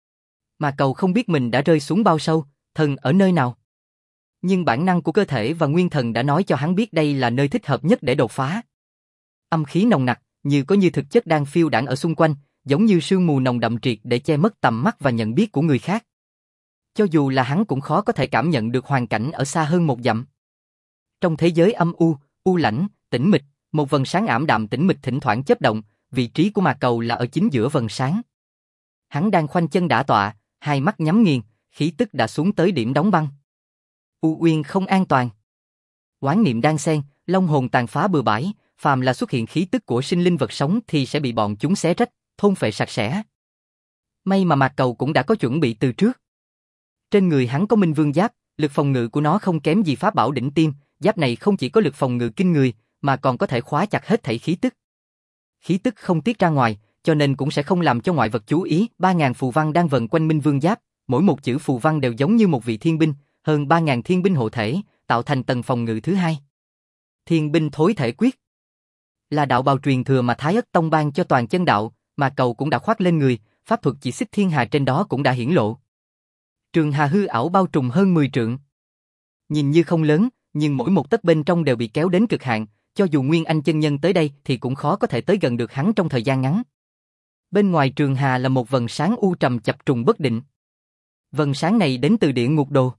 Mà Cầu không biết mình đã rơi xuống bao sâu, thần ở nơi nào. Nhưng bản năng của cơ thể và nguyên thần đã nói cho hắn biết đây là nơi thích hợp nhất để đột phá. Âm khí nồng nặc, như thực chất đang phiêu đãng ở xung quanh, giống như sương mù nồng đậm triệt để che mất tầm mắt và nhận biết của người khác. Cho dù là hắn cũng khó có thể cảm nhận được hoàn cảnh ở xa hơn một dặm. Trong thế giới âm u lãnh, tĩnh mịch, một vầng sáng ảm đạm tĩnh mịch thỉnh thoảng chớp động, vị trí của Mạc Cầu là ở chính giữa vầng sáng. Hắn đang khoanh chân đả tọa, hai mắt nhắm nghiền, khí tức đã xuống tới điểm đóng băng. U Uyên không an toàn. Oán niệm đang xen, long hồn tàn phá bừa bãi, phàm là xuất hiện khí tức của sinh linh vật sống thì sẽ bị bọn chúng xé rách, thôn phệ sạch sẽ. May mà Mạc Cầu cũng đã có chuẩn bị từ trước. Trên người hắn có Minh Vương giáp, lực phòng ngự của nó không kém gì pháp bảo đỉnh tiêm, giáp này không chỉ có lực phòng ngự kinh người, mà còn có thể khóa chặt hết thảy khí tức. Khí tức không tiết ra ngoài, cho nên cũng sẽ không làm cho ngoại vật chú ý. 3.000 phù văn đang vần quanh Minh Vương giáp, mỗi một chữ phù văn đều giống như một vị thiên binh, hơn 3.000 thiên binh hộ thể, tạo thành tầng phòng ngự thứ hai. Thiên binh thối thể quyết là đạo bào truyền thừa mà Thái Ất Tông ban cho toàn chân đạo, mà Cầu cũng đã khoác lên người, pháp thuật chỉ xích thiên hà trên đó cũng đã hiển lộ. Trường hà hư ảo bao trùm hơn 10 trượng. Nhìn như không lớn, nhưng mỗi một tấc bên trong đều bị kéo đến cực hạn, cho dù Nguyên Anh chân nhân tới đây thì cũng khó có thể tới gần được hắn trong thời gian ngắn. Bên ngoài trường hà là một vầng sáng u trầm chập trùng bất định. Vầng sáng này đến từ địa ngục đồ.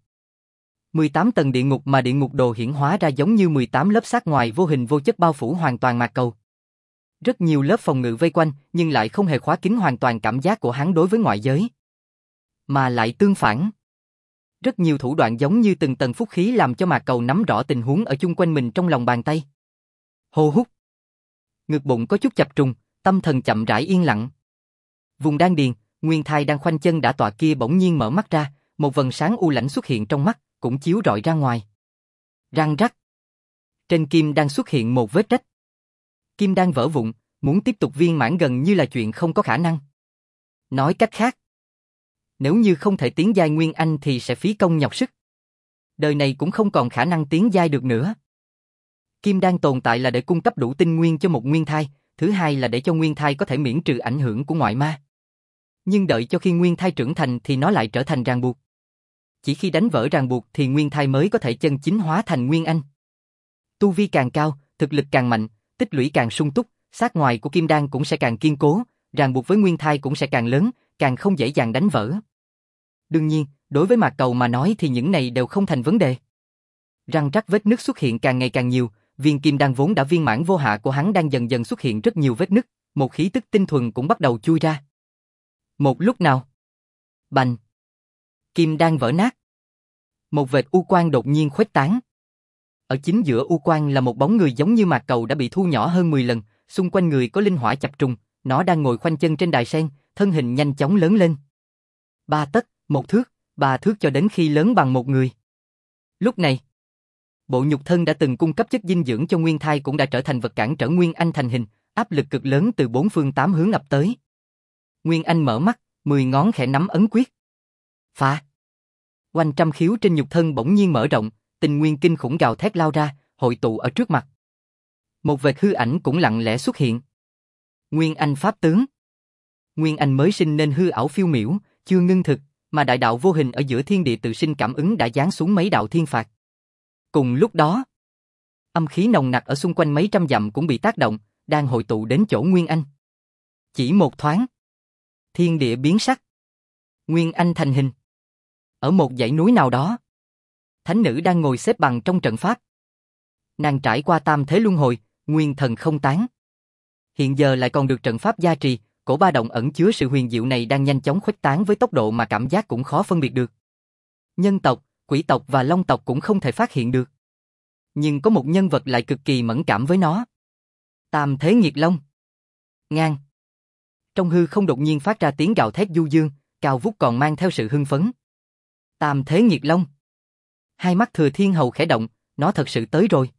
18 tầng địa ngục mà địa ngục đồ hiển hóa ra giống như 18 lớp sát ngoài vô hình vô chất bao phủ hoàn toàn Mạc Cầu. Rất nhiều lớp phòng ngự vây quanh, nhưng lại không hề khóa kín hoàn toàn cảm giác của hắn đối với ngoại giới. Mà lại tương phản. Rất nhiều thủ đoạn giống như từng tầng phúc khí làm cho Mạc Cầu nắm rõ tình huống ở chung quanh mình trong lòng bàn tay. Hô hút. Ngực bụng có chút chập trùng, tâm thần chậm rãi yên lặng. Vùng đan điền, Nguyên Thai đang khoanh chân đã tọa kia bỗng nhiên mở mắt ra, một vầng sáng u lãnh xuất hiện trong mắt, cũng chiếu rọi ra ngoài. Răng rắc. Trên kim đang xuất hiện một vết rách. Kim đang vỡ vụn, muốn tiếp tục viên mãn gần như là chuyện không có khả năng. Nói cách khác, nếu như không thể tiến giai Nguyên Anh thì sẽ phí công nhọc sức. Đời này cũng không còn khả năng tiến giai được nữa. Kim đan tồn tại là để cung cấp đủ tinh nguyên cho một nguyên thai, thứ hai là để cho nguyên thai có thể miễn trừ ảnh hưởng của ngoại ma. Nhưng đợi cho khi nguyên thai trưởng thành thì nó lại trở thành ràng buộc. Chỉ khi đánh vỡ ràng buộc thì nguyên thai mới có thể chân chính hóa thành Nguyên Anh. Tu vi càng cao, thực lực càng mạnh, tích lũy càng sung túc, sát ngoài của kim đan cũng sẽ càng kiên cố, ràng buộc với nguyên thai cũng sẽ càng lớn, càng không dễ dàng đánh vỡ. Đương nhiên, đối với Mạc Cầu mà nói thì những này đều không thành vấn đề. Răng rắc vết nứt xuất hiện càng ngày càng nhiều, viên kim đan vốn đã viên mãn vô hạ của hắn đang dần dần xuất hiện rất nhiều vết nứt, một khí tức tinh thuần cũng bắt đầu chui ra. Một lúc nào, bành, kim đan vỡ nát. Một vệt u quang đột nhiên khuếch tán. Ở chính giữa u quang là một bóng người giống như Mạc Cầu đã bị thu nhỏ hơn 10 lần, xung quanh người có linh hỏa chập trùng, nó đang ngồi khoanh chân trên đài sen, thân hình nhanh chóng lớn lên. 3 tấc, 1 thước, 3 thước cho đến khi lớn bằng một người. Lúc này, Bộ nhục thân đã từng cung cấp chất dinh dưỡng cho nguyên thai cũng đã trở thành vật cản trở Nguyên Anh thành hình, áp lực cực lớn từ bốn phương tám hướng ập tới. Nguyên Anh mở mắt, 10 ngón khẽ nắm ấn quyết. Phá! Oanh trăm khiếu trên nhục thân bỗng nhiên mở rộng, tình nguyên kinh khủng gào thét lao ra, hội tụ ở trước mặt. Một vệt hư ảnh cũng lặng lẽ xuất hiện. Nguyên Anh pháp tướng. Nguyên Anh mới sinh nên hư ảo phiêu miểu, chưa ngưng thực, mà đại đạo vô hình ở giữa thiên địa tự sinh cảm ứng đã giáng xuống mấy đạo thiên phạt. Cùng lúc đó, âm khí nồng nặc ở xung quanh mấy trăm dặm cũng bị tác động, đang hội tụ đến chỗ Nguyên Anh. Chỉ một thoáng, thiên địa biến sắc. Nguyên Anh thành hình. Ở một dãy núi nào đó, thánh nữ đang ngồi xếp bằng trong trận pháp. Nàng trải qua tam thế luân hồi, nguyên thần không tán. Hiện giờ lại còn được trận pháp gia trì, cổ ba động ẩn chứa sự huyền diệu này đang nhanh chóng khuếch tán với tốc độ mà cảm giác cũng khó phân biệt được. Nhân tộc, quỷ tộc và long tộc cũng không thể phát hiện được. Nhưng có một nhân vật lại cực kỳ mẫn cảm với nó. Tam Thế Nghiệt Long. Ngang. Trong hư không đột nhiên phát ra tiếng gào thét du dương, cao vút còn mang theo sự hưng phấn. Tam Thế Nghiệt Long. Hai mắt Thừa Thiên Hầu khẽ động, nó thật sự tới rồi.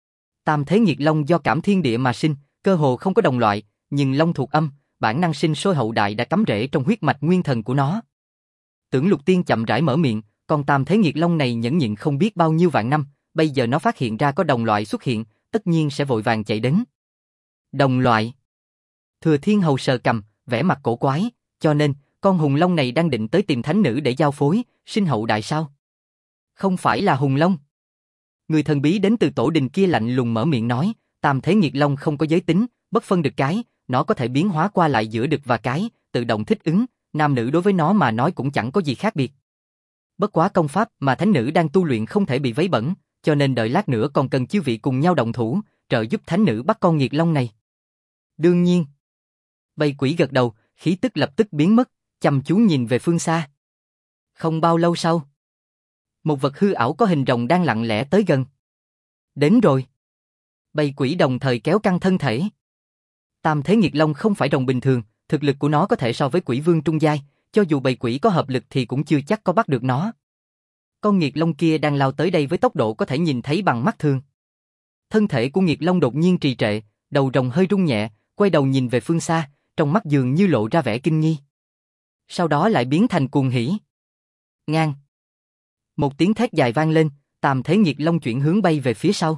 Tam Thế Nghiệt Long do cảm thiên địa mà sinh, cơ hồ không có đồng loại, nhưng long thuộc âm, bản năng sinh sôi hậu đại đã cắm rễ trong huyết mạch nguyên thần của nó. Tưởng Lục Tiên chậm rãi mở miệng, con Tam Thế Nghiệt Long này nhẫn nhịn không biết bao nhiêu vạn năm, bây giờ nó phát hiện ra có đồng loại xuất hiện, tất nhiên sẽ vội vàng chạy đến. Đồng loại? Thừa Thiên Hầu sờ cằm, vẻ mặt cổ quái, cho nên, con hùng long này đang định tới tìm thánh nữ để giao phối, sinh hậu đại sao? Không phải là hùng long. Người thần bí đến từ tổ đình kia lạnh lùng mở miệng nói, Tam Thế Nghiệt Long không có giới tính, bất phân được cái, nó có thể biến hóa qua lại giữa đực và cái, tự động thích ứng, nam nữ đối với nó mà nói cũng chẳng có gì khác biệt. Bất quá công pháp mà thánh nữ đang tu luyện không thể bị vấy bẩn, cho nên đợi lát nữa còn cần chư vị cùng nhau động thủ, trợ giúp thánh nữ bắt con Nghiệt Long này. Đương nhiên. Bầy quỷ gật đầu, khí tức lập tức biến mất, chăm chú nhìn về phương xa. Không bao lâu sau, một vật hư ảo có hình rồng đang lặng lẽ tới gần. Đến rồi. Bầy quỷ đồng thời kéo căng thân thể. Tam Thế Nghiệt Long không phải rồng bình thường, thực lực của nó có thể so với quỷ vương trung giai, cho dù bầy quỷ có hợp lực thì cũng chưa chắc có bắt được nó. Con Nghiệt Long kia đang lao tới đây với tốc độ có thể nhìn thấy bằng mắt thường. Thân thể của Nghiệt Long đột nhiên trì trệ, đầu rồng hơi rung nhẹ, quay đầu nhìn về phương xa, trong mắt dường như lộ ra vẻ kinh nghi. Sau đó lại biến thành cuồng hỉ. Ngang. Một tiếng thét dài vang lên, Tam Thế Nghiệt Long chuyển hướng bay về phía sau.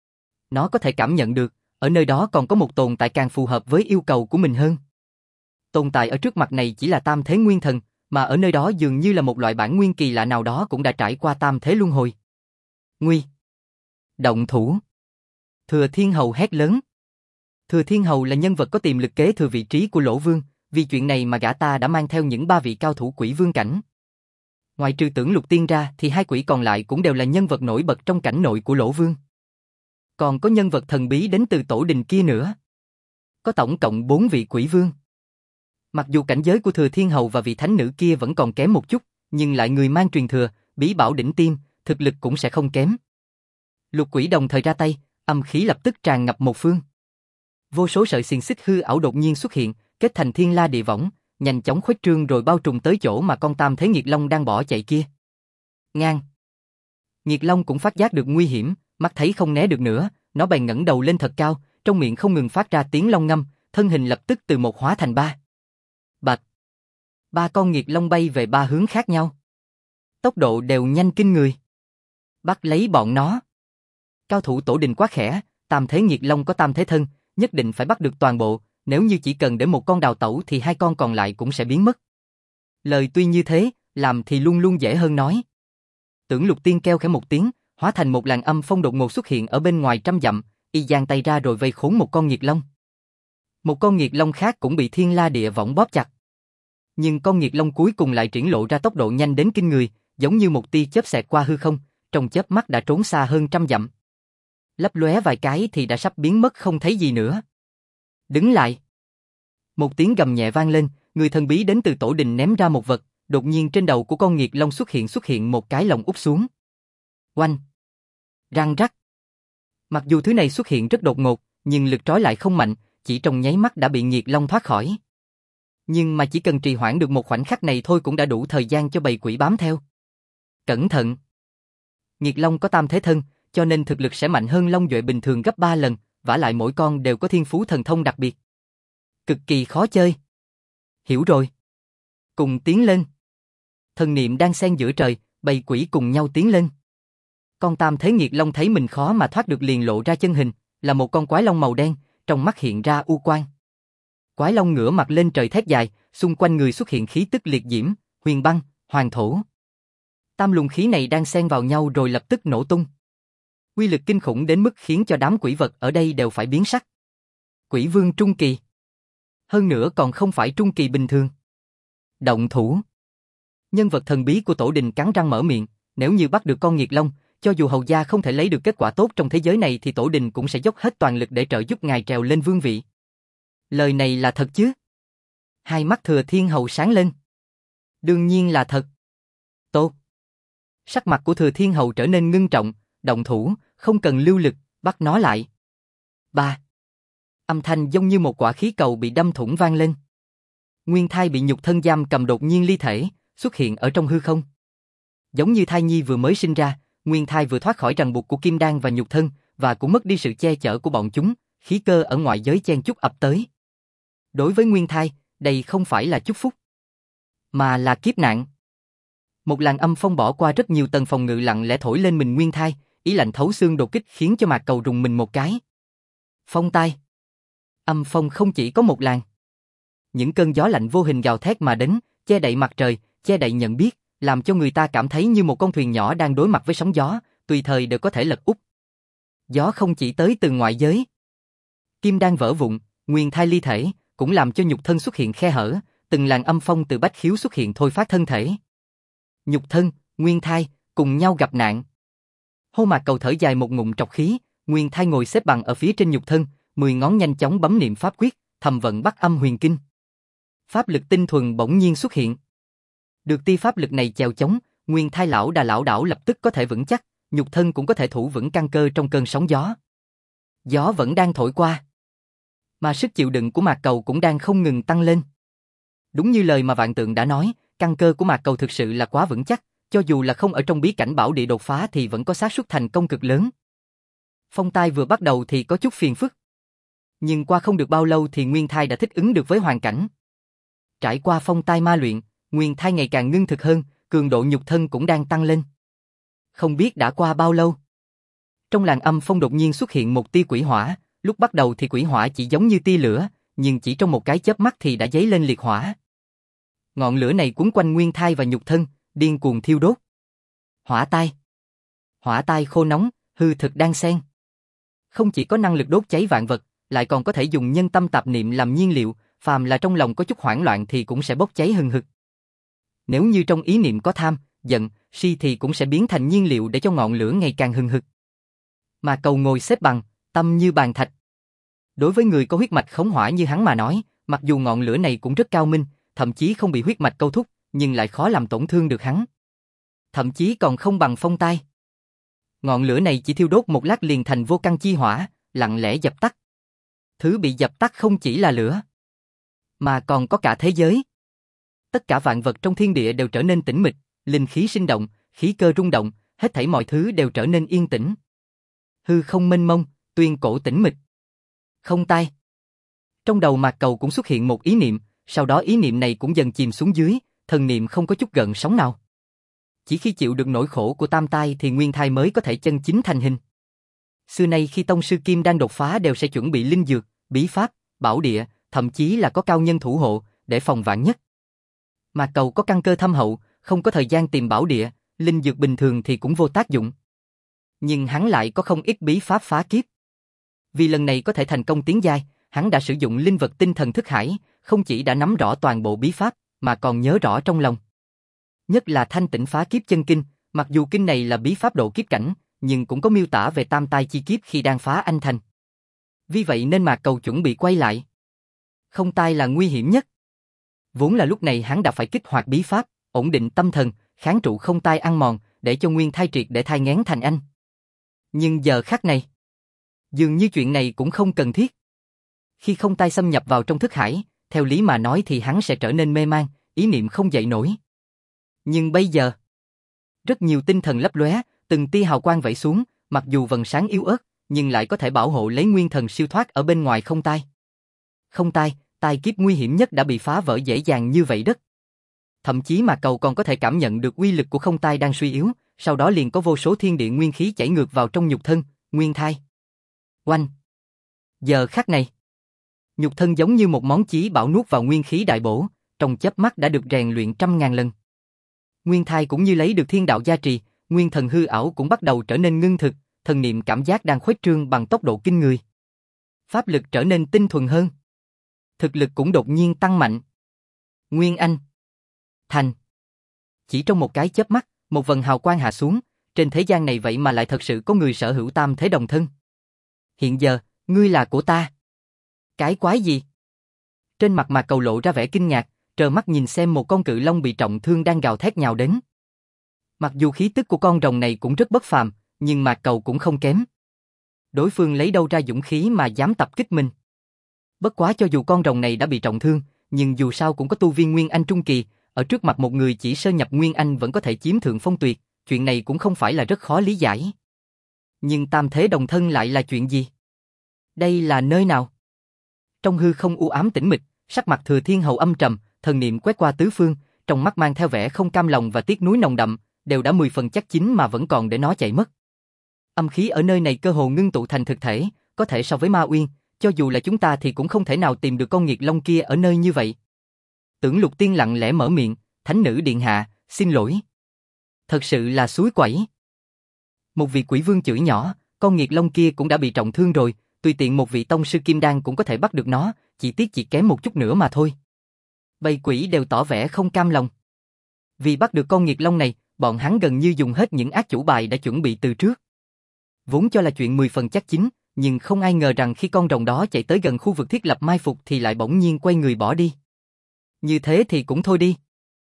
Nó có thể cảm nhận được, ở nơi đó còn có một tồn tại càng phù hợp với yêu cầu của mình hơn. Tồn tại ở trước mặt này chỉ là Tam Thế Nguyên Thần, mà ở nơi đó dường như là một loại bản nguyên kỳ lạ nào đó cũng đã trải qua Tam Thế Luân Hồi. Nguy! Động thủ! Thừa Thiên Hầu hét lớn. Thừa Thiên Hầu là nhân vật có tiềm lực kế thừa vị trí của Lỗ Vương, vì chuyện này mà gã ta đã mang theo những 3 vị cao thủ quỷ vương cảnh. Ngoài trừ Tưởng Lục Tiên ra thì 2 quỷ còn lại cũng đều là nhân vật nổi bật trong cảnh nội của Lỗ Vương. Còn có nhân vật thần bí đến từ tổ đình kia nữa. Có tổng cộng 4 vị quỷ vương. Mặc dù cảnh giới của Thừa Thiên Hầu và vị thánh nữ kia vẫn còn kém một chút, nhưng lại người mang truyền thừa, bí bảo đỉnh tiêm, thực lực cũng sẽ không kém. Lục quỷ đồng thời ra tay, âm khí lập tức tràn ngập một phương. Vô số sợi xiềng xích hư ảo đột nhiên xuất hiện, kết thành thiên la địa võng, nhanh chóng khuếch trương rồi bao trùm tới chỗ mà con Tam Thế Nghiệt Long đang bỏ chạy kia. Ngang. Nghiệt Long cũng phát giác được nguy hiểm, mắt thấy không né được nữa, nó bèn ngẩng đầu lên thật cao, trong miệng không ngừng phát ra tiếng long ngâm, thân hình lập tức từ 1 hóa thành 3. Bạch. 3 con Nghiệt Long bay về 3 hướng khác nhau. Tốc độ đều nhanh kinh người. Bắt lấy bọn nó. Cao thủ tổ đình quá khẽ, Tam Thế Nghiệt Long có tam thế thân, nhất định phải bắt được toàn bộ, nếu như chỉ cần để một con đào tẩu thì 2 con còn lại cũng sẽ biến mất. Lời tuy như thế, làm thì luôn luôn dễ hơn nói. Tưởng Lục Tiên kêu khẽ một tiếng, hóa thành một làn âm phong đột ngột xuất hiện ở bên ngoài trăm dặm, y giang tay ra rồi vây khốn một con Nghiệt Long. Một con Nghiệt Long khác cũng bị thiên la địa võng bóp chặt. Nhưng con Nghiệt Long cuối cùng lại triển lộ ra tốc độ nhanh đến kinh người, giống như một tia chớp xẹt qua hư không, trong chớp mắt đã trốn xa hơn trăm dặm. Lấp lóe vài cái thì đã sắp biến mất không thấy gì nữa. Đứng lại. Một tiếng gầm nhẹ vang lên, người thần bí đến từ tổ đình ném ra một vật, đột nhiên trên đầu của con Nghiệt Long xuất hiện một cái lồng úp xuống. Oanh! Răng rắc! Mặc dù thứ này xuất hiện rất đột ngột, nhưng lực trói lại không mạnh, chỉ trong nháy mắt đã bị Nghiệt Long thoát khỏi. Nhưng mà chỉ cần trì hoãn được một khoảnh khắc này thôi cũng đã đủ thời gian cho bầy quỷ bám theo. Cẩn thận! Nghiệt Long có tam thế thân, cho nên thực lực sẽ mạnh hơn Long Duệ bình thường gấp 3 lần, vả lại mỗi con đều có thiên phú thần thông đặc biệt. Cực kỳ khó chơi. Hiểu rồi. Cùng tiến lên. Thần niệm đang xen giữa trời, bầy quỷ cùng nhau tiến lên. Con Tam Thế Nghiệt Long thấy mình khó mà thoát được liền lộ ra chân hình, là một con quái long màu đen, trong mắt hiện ra u quang. Quái long ngửa mặt lên trời thét dài, xung quanh người xuất hiện khí tức liệt diễm, huyền băng, hoàng thổ. Tam luồng khí này đang xen vào nhau rồi lập tức nổ tung. Uy lực kinh khủng đến mức khiến cho đám quỷ vật ở đây đều phải biến sắc. Quỷ vương trung kỳ. Hơn nữa còn không phải trung kỳ bình thường. Động thủ. Nhân vật thần bí của Tổ Đình cắn răng mở miệng, nếu như bắt được con Nghiệt Long, cho dù hầu gia không thể lấy được kết quả tốt trong thế giới này thì Tổ Đình cũng sẽ dốc hết toàn lực để trợ giúp ngài trèo lên vương vị. Lời này là thật chứ? Hai mắt Thừa Thiên Hầu sáng lên. Đương nhiên là thật. Tốt. Sắc mặt của Thừa Thiên Hầu trở nên ngưng trọng, động thủ, không cần lưu lực, bắt nó lại. Ba. Âm thanh giống như một quả khí cầu bị đâm thủng vang lên. Nguyên thai bị nhục thân giam cầm đột nhiên ly thể, xuất hiện ở trong hư không. Giống như thai nhi vừa mới sinh ra, nguyên thai vừa thoát khỏi ràng buộc của kim đan và nhục thân, và cũng mất đi sự che chở của bọn chúng, khí cơ ở ngoại giới chen chúc ập tới. Đối với nguyên thai, đây không phải là chúc phúc, mà là kiếp nạn. Một làn âm phong bỏ qua rất nhiều tầng phòng ngự lặng lẽ thổi lên mình nguyên thai, ý lạnh thấu xương đột kích khiến cho Mạc Cầu rùng mình một cái. Phong tai. Âm phong không chỉ có một làn. Những cơn gió lạnh vô hình gào thét mà đến, che đậy mặt trời, che đậy nhận biết, làm cho người ta cảm thấy như một con thuyền nhỏ đang đối mặt với sóng gió, tùy thời đều có thể lật úp. Gió không chỉ tới từ ngoại giới. Kim đan vỡ vụn, nguyên thai ly thể, cũng làm cho nhục thân xuất hiện khe hở, từng làn âm phong từ bách khiếu xuất hiện thôi phát thân thể. Nhục thân, nguyên thai, cùng nhau gặp nạn. Hô Mạc Cầu thở dài một ngụm trọc khí, nguyên thai ngồi xếp bằng ở phía trên nhục thân, 10 ngón nhanh chóng bấm niệm pháp quyết, thầm vận Bắc Âm Huyền Kinh. Pháp lực tinh thuần bỗng nhiên xuất hiện. Được tia pháp lực này chèo chống, nguyên thai lão đà lão đảo lập tức có thể vững chắc, nhục thân cũng có thể thủ vững căn cơ trong cơn sóng gió. Gió vẫn đang thổi qua, mà sức chịu đựng của Mạc Cầu cũng đang không ngừng tăng lên. Đúng như lời mà Vạn Tượng đã nói, căn cơ của Mạc Cầu thực sự là quá vững chắc, cho dù là không ở trong bí cảnh bảo địa đột phá thì vẫn có xác suất thành công cực lớn. Phong tai vừa bắt đầu thì có chút phiền phức, nhưng qua không được bao lâu thì nguyên thai đã thích ứng được với hoàn cảnh. Trải qua phong tai ma luyện, nguyên thai ngày càng ngưng thực hơn, cường độ nhục thân cũng đang tăng lên. Không biết đã qua bao lâu, trong làn âm phong đột nhiên xuất hiện một tia quỷ hỏa, lúc bắt đầu thì quỷ hỏa chỉ giống như tia lửa, nhưng chỉ trong một cái chớp mắt thì đã dấy lên liệt hỏa. Ngọn lửa này quấn quanh nguyên thai và nhục thân, điên cuồng thiêu đốt. Hỏa tai. Hỏa tai khô nóng, hư thực đan xen. Không chỉ có năng lực đốt cháy vạn vật, lại còn có thể dùng nhân tâm tạp niệm làm nhiên liệu, phàm là trong lòng có chút hoảng loạn thì cũng sẽ bốc cháy hừng hực. Nếu như trong ý niệm có tham, giận, si thì cũng sẽ biến thành nhiên liệu để cho ngọn lửa ngày càng hừng hực. Mà Cầu ngồi xếp bằng, tâm như bàn thạch. Đối với người có huyết mạch khống hỏa như hắn mà nói, mặc dù ngọn lửa này cũng rất cao minh, thậm chí không bị huyết mạch câu thúc, nhưng lại khó làm tổn thương được hắn. Thậm chí còn không bằng phong tai. Ngọn lửa này chỉ thiêu đốt một lát liền thành vô căn chi hỏa, lặng lẽ dập tắt. Thứ bị dập tắt không chỉ là lửa, mà còn có cả thế giới. Tất cả vạn vật trong thiên địa đều trở nên tĩnh mịch, linh khí sinh động, khí cơ rung động, hết thảy mọi thứ đều trở nên yên tĩnh. Hư không mênh mông, tuyên cổ tĩnh mịch. Không tai. Trong đầu Mạc Cầu cũng xuất hiện một ý niệm, sau đó ý niệm này cũng dần chìm xuống dưới, thần niệm không có chút gợn sóng nào. Chỉ khi chịu được nỗi khổ của tam tai thì nguyên thai mới có thể chân chính thành hình. Xưa nay khi tông sư Kim đang đột phá đều sẽ chuẩn bị linh dược, bí pháp, bảo địa, thậm chí là có cao nhân thủ hộ, để phòng vạn nhất. Mạc Cầu có căn cơ thâm hậu, không có thời gian tìm bảo địa, linh dược bình thường thì cũng vô tác dụng. Nhưng hắn lại có không ít bí pháp phá kiếp. Vì lần này có thể thành công tiến giai, hắn đã sử dụng linh vật tinh thần thức hải, không chỉ đã nắm rõ toàn bộ bí pháp, mà còn nhớ rõ trong lòng. Nhất là thanh tịnh phá kiếp chân kinh, mặc dù kinh này là bí pháp độ kiếp cảnh, nhưng cũng có miêu tả về tam tai chi kiếp khi đang phá anh thành. Vì vậy nên Mạc Cầu chuẩn bị quay lại. Không tai là nguy hiểm nhất. Vốn là lúc này hắn đã phải kích hoạt bí pháp, ổn định tâm thần, kháng trụ không tai ăn mòn, để cho nguyên thai triệt để thai nghén thành anh. Nhưng giờ khắc này, dường như chuyện này cũng không cần thiết. Khi không tai xâm nhập vào trong thức hải, theo lý mà nói thì hắn sẽ trở nên mê man, ý niệm không dậy nổi. Nhưng bây giờ, rất nhiều tinh thần lấp lóe, từng tia hào quang vẩy xuống, mặc dù vầng sáng yếu ớt, nhưng lại có thể bảo hộ lấy nguyên thần siêu thoát ở bên ngoài không tai. Không tai, tai kiếp nguy hiểm nhất đã bị phá vỡ dễ dàng như vậy đất. Thậm chí mà Cầu còn có thể cảm nhận được uy lực của không tai đang suy yếu, sau đó liền có vô số thiên địa nguyên khí chảy ngược vào trong nhục thân, nguyên thai. Oanh! Giờ khắc này, nhục thân giống như một món chí bảo nuốt vào nguyên khí đại bổ, trong chớp mắt đã được rèn luyện 100.000 lần. Nguyên thai cũng như lấy được thiên đạo gia trì, nguyên thần hư ảo cũng bắt đầu trở nên ngưng thực, thần niệm cảm giác đang khuếch trương bằng tốc độ kinh người. Pháp lực trở nên tinh thuần hơn. Thực lực cũng đột nhiên tăng mạnh. Nguyên Anh. Thành. Chỉ trong một cái chớp mắt, một vầng hào quang hạ xuống, trên thế gian này vậy mà lại thật sự có người sở hữu tam thế đồng thân. Hiện giờ, ngươi là của ta. Cái quái gì? Trên mặt Mạc Cầu lộ ra vẻ kinh ngạc, trơ mắt nhìn xem một con cự long bị trọng thương đang gào thét nhào đến. Mặc dù khí tức của con rồng này cũng rất bất phàm, nhưng Mạc Cầu cũng không kém. Đối phương lấy đâu ra dũng khí mà dám tập kích mình? Bất quá cho dù con rồng này đã bị trọng thương, nhưng dù sao cũng có tu vi Nguyên Anh trung kỳ, ở trước mặt một người chỉ sơ nhập Nguyên Anh vẫn có thể chiếm thượng phong tuyệt, chuyện này cũng không phải là rất khó lý giải. Nhưng tam thế đồng thân lại là chuyện gì? Đây là nơi nào? Trong hư không u ám tĩnh mịch, sắc mặt Thừa Thiên Hầu âm trầm, thần niệm quét qua tứ phương, trong mắt mang theo vẻ không cam lòng và tiếc nuối nồng đậm, đều đã 10 phần chắc chín mà vẫn còn để nó chạy mất. Âm khí ở nơi này cơ hồ ngưng tụ thành thực thể, có thể so với Ma Uyên, cho dù là chúng ta thì cũng không thể nào tìm được con nghiệt long kia ở nơi như vậy. Tưởng Lục Tiên lặng lẽ mở miệng, Thánh nữ điện hạ, xin lỗi. Thật sự là suối quẩy. Một vị quỷ vương chửi nhỏ, con nghiệt long kia cũng đã bị trọng thương rồi, tùy tiện một vị tông sư kim đan cũng có thể bắt được nó, chỉ tiếc chỉ kém một chút nữa mà thôi. Bầy quỷ đều tỏ vẻ không cam lòng. Vì bắt được con nghiệt long này, bọn hắn gần như dùng hết những ác chủ bài đã chuẩn bị từ trước. Vốn cho là chuyện 10 phần chắc chín, nhưng không ai ngờ rằng khi con rồng đó chạy tới gần khu vực thiết lập mai phục thì lại bỗng nhiên quay người bỏ đi. Như thế thì cũng thôi đi.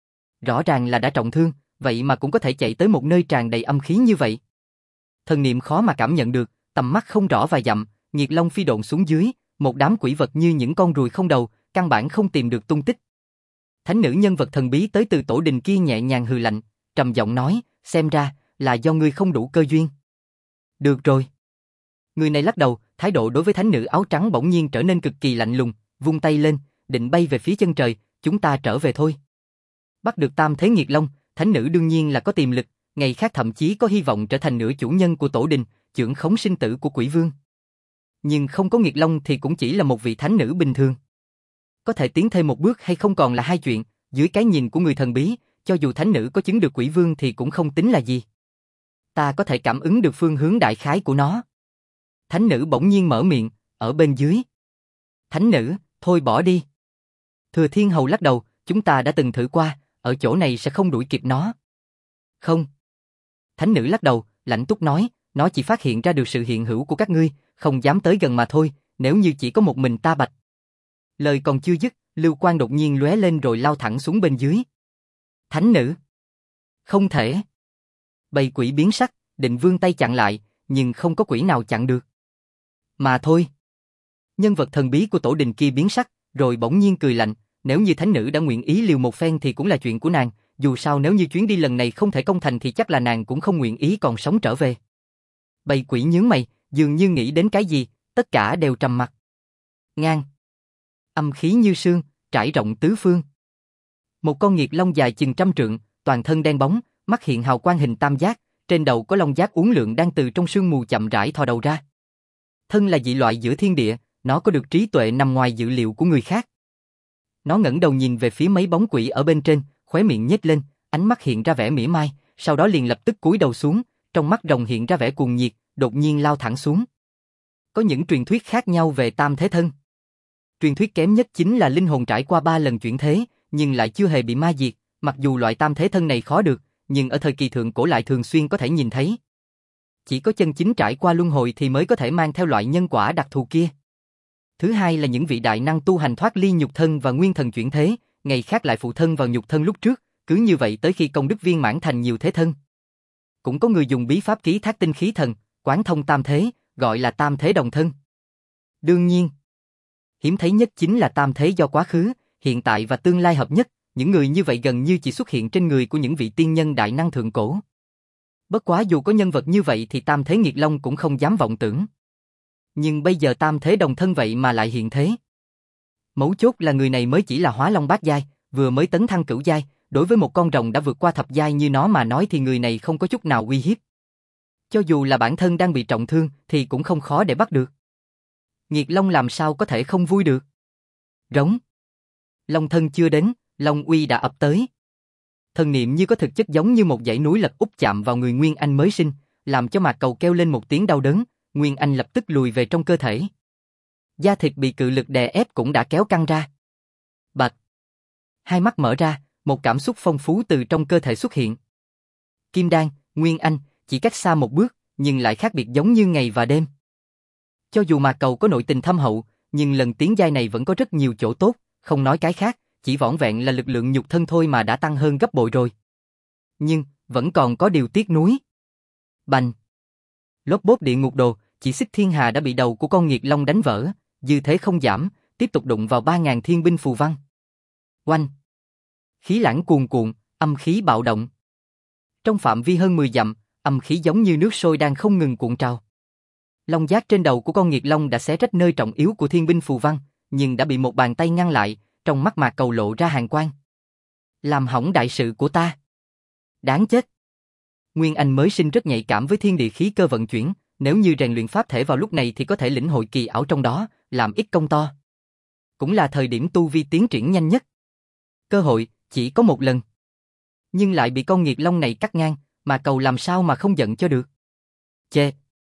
Rõ ràng là đã trọng thương, vậy mà cũng có thể chạy tới một nơi tràn đầy âm khí như vậy. Thần niệm khó mà cảm nhận được, tầm mắt không rõ vài dặm, nghiệt long phi độn xuống dưới, một đám quỷ vật như những con ruồi không đầu, căn bản không tìm được tung tích. Thánh nữ nhân vật thần bí tới từ tổ đình kia nhẹ nhàng hừ lạnh, trầm giọng nói, xem ra là do ngươi không đủ cơ duyên. Được rồi. Người này lắc đầu, thái độ đối với thánh nữ áo trắng bỗng nhiên trở nên cực kỳ lạnh lùng, vung tay lên, định bay về phía chân trời, chúng ta trở về thôi. Bắt được tam thế nghiệt long, thánh nữ đương nhiên là có tiềm lực, ngày khác thậm chí có hy vọng trở thành nửa chủ nhân của tổ đình, chưởng khống sinh tử của quỷ vương. Nhưng không có nghiệt long thì cũng chỉ là một vị thánh nữ bình thường. Có thể tiến thêm một bước hay không còn là hai chuyện, dưới cái nhìn của người thần bí, cho dù thánh nữ có chứng được quỷ vương thì cũng không tính là gì. Ta có thể cảm ứng được phương hướng đại khái của nó. Thánh nữ bỗng nhiên mở miệng, ở bên dưới. Thánh nữ, thôi bỏ đi. Thừa Thiên Hầu lắc đầu, chúng ta đã từng thử qua, ở chỗ này sẽ không đuổi kịp nó. Không. Thánh nữ lắc đầu, lạnh túc nói, nó chỉ phát hiện ra được sự hiện hữu của các ngươi, không dám tới gần mà thôi, nếu như chỉ có một mình ta bạch. Lời còn chưa dứt, lưu quang đột nhiên lóe lên rồi lao thẳng xuống bên dưới. Thánh nữ. Không thể. Bầy quỷ biến sắc, định vươn tay chặn lại, nhưng không có quỷ nào chặn được. Mà thôi. Nhân vật thần bí của tổ đình kia biến sắc, rồi bỗng nhiên cười lạnh, nếu như thánh nữ đã nguyện ý liều một phen thì cũng là chuyện của nàng, dù sao nếu như chuyến đi lần này không thể công thành thì chắc là nàng cũng không nguyện ý còn sống trở về. Bầy quỷ nhướng mày, dường như nghĩ đến cái gì, tất cả đều trầm mặc. Ngang. Âm khí như sương, trải rộng tứ phương. Một con nghiệt long dài chừng 100 trượng, toàn thân đen bóng, mắt hiện hào quang hình tam giác, trên đầu có long giác uốn lượn đang từ trong sương mù chậm rãi thò đầu ra. Thân là dị loại giữa thiên địa, nó có được trí tuệ nằm ngoài dự liệu của người khác. Nó ngẩng đầu nhìn về phía mấy bóng quỷ ở bên trên, khóe miệng nhếch lên, ánh mắt hiện ra vẻ mỉa mai, sau đó liền lập tức cúi đầu xuống, trong mắt rồng hiện ra vẻ cuồng nhiệt, đột nhiên lao thẳng xuống. Có những truyền thuyết khác nhau về tam thế thân. Truyền thuyết kém nhất chính là linh hồn trải qua 3 lần chuyển thế, nhưng lại chưa hề bị ma diệt, mặc dù loại tam thế thân này khó được, nhưng ở thời kỳ thượng cổ lại thường xuyên có thể nhìn thấy. Chỉ có chân chính trải qua luân hồi thì mới có thể mang theo loại nhân quả đặc thù kia. Thứ hai là những vị đại năng tu hành thoát ly nhục thân và nguyên thần chuyển thế, ngày khác lại phụ thân vào nhục thân lúc trước, cứ như vậy tới khi công đức viên mãn thành nhiều thế thân. Cũng có người dùng bí pháp ký thác tinh khí thần, quán thông tam thế, gọi là tam thế đồng thân. Đương nhiên, hiếm thấy nhất chính là tam thế do quá khứ, hiện tại và tương lai hợp nhất, những người như vậy gần như chỉ xuất hiện trên người của những vị tiên nhân đại năng thượng cổ. Bất quá dù có nhân vật như vậy thì Tam Thế Nghiệt Long cũng không dám vọng tưởng. Nhưng bây giờ Tam Thế đồng thân vậy mà lại hiện thế. Mấu chốt là người này mới chỉ là Hóa Long bát giai, vừa mới tấn thăng cửu giai, đối với một con rồng đã vượt qua thập giai như nó mà nói thì người này không có chút nào uy hiếp. Cho dù là bản thân đang bị trọng thương thì cũng không khó để bắt được. Nghiệt Long làm sao có thể không vui được. Rống. Long thân chưa đến, Long uy đã ập tới. Thần niệm như có thực chất giống như một dãy núi lật úp chạm vào người Nguyên Anh mới sinh, làm cho Mạc Cầu kêu lên một tiếng đau đớn, Nguyên Anh lập tức lùi về trong cơ thể. Da thịt bị cự lực đè ép cũng đã kéo căng ra. Bạch. Hai mắt mở ra, một cảm xúc phong phú từ trong cơ thể xuất hiện. Kim đan, Nguyên Anh, chỉ cách xa một bước, nhưng lại khác biệt giống như ngày và đêm. Cho dù Mạc Cầu có nội tình thâm hậu, nhưng lần tiến giai này vẫn có rất nhiều chỗ tốt, không nói cái khác, chỉ vỏn vẹn là lực lượng nhục thân thôi mà đã tăng hơn gấp bội rồi. Nhưng, vẫn còn có điều tiếc nuối. Bành! Lốp bốp địa ngục đồ, chỉ xích thiên hà đã bị đầu của con nghiệt long đánh vỡ, dư thế không giảm, tiếp tục đụng vào 3.000 thiên binh phù văn. Oanh! Khí lãng cuồn cuộn, âm khí bạo động. Trong phạm vi hơn 10 dặm, âm khí giống như nước sôi đang không ngừng cuộn trào. Long giác trên đầu của con nghiệt long đã xé rách nơi trọng yếu của thiên binh phù văn, nhưng đã bị một bàn tay ngăn lại, trong mắt Mạc Cầu lộ ra hàn quang. Làm hỏng đại sự của ta. Đáng chết. Nguyên Anh mới sinh rất nhạy cảm với thiên địa khí cơ vận chuyển, nếu như rèn luyện pháp thể vào lúc này thì có thể lĩnh hội kỳ ảo trong đó, làm ít công to. Cũng là thời điểm tu vi tiến triển nhanh nhất. Cơ hội chỉ có một lần. Nhưng lại bị con nghiệt long này cắt ngang, Mạc Cầu làm sao mà không giận cho được. Chê.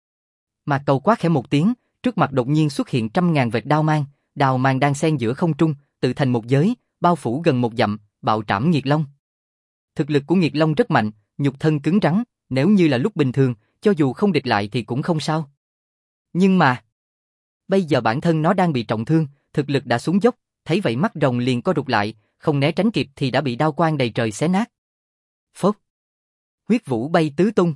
Mạc Cầu quát khẽ một tiếng, trước mặt đột nhiên xuất hiện 100.000 vệt đao mang đang xen giữa không trung, tự thành một giới, bao phủ gần một dặm, bạo trảm nghiệt long. Thực lực của nghiệt long rất mạnh, nhục thân cứng rắn, nếu như là lúc bình thường, cho dù không địch lại thì cũng không sao. Nhưng mà, bây giờ bản thân nó đang bị trọng thương, thực lực đã xuống dốc, thấy vậy mắt rồng liền co rụt lại, không né tránh kịp thì đã bị đao quang đầy trời xé nát. Phốc! Huyết vũ bay tứ tung.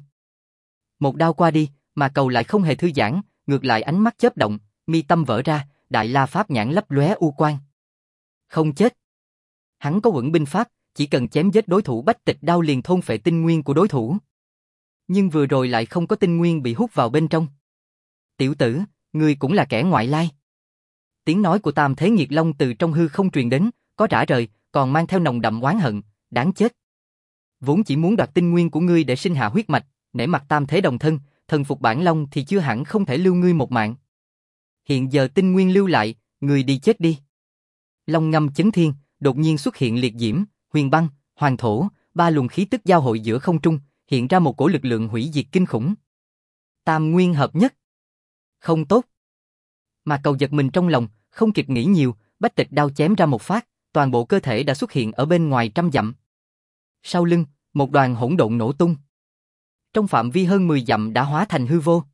Một đao qua đi, mà Cầu lại không hề thư giãn, ngược lại ánh mắt chớp động, mi tâm vỡ ra, đại la pháp nhãn lấp lóe u quang. Không chết. Hắn có Uẩn binh pháp, chỉ cần chém giết đối thủ bách tịch đao liền thôn phệ tinh nguyên của đối thủ. Nhưng vừa rồi lại không có tinh nguyên bị hút vào bên trong. Tiểu tử, ngươi cũng là kẻ ngoại lai. Tiếng nói của Tam Thế Nghiệt Long từ trong hư không truyền đến, có rã rời, còn mang theo nồng đậm oán hận, đáng chết. Vốn chỉ muốn đoạt tinh nguyên của ngươi để sinh hạ huyết mạch, nể mặt Tam Thế đồng thân, thần phục bản long thì chưa hẳn không thể lưu ngươi một mạng. Hiện giờ tinh nguyên lưu lại, ngươi đi chết đi. Long ngâm chấn thiên, đột nhiên xuất hiện liệt diễm, huyền băng, hoàng thổ, ba luồng khí tức giao hội giữa không trung, hiện ra một cổ lực lượng hủy diệt kinh khủng. Tam nguyên hợp nhất. Không tốt. Mà Cầu giật mình trong lòng, không kịp nghĩ nhiều, bách tịch đao chém ra một phát, toàn bộ cơ thể đã xuất hiện ở bên ngoài 100 dặm. Sau lưng, một đoàn hỗn độn nổ tung. Trong phạm vi hơn 10 dặm đã hóa thành hư vô.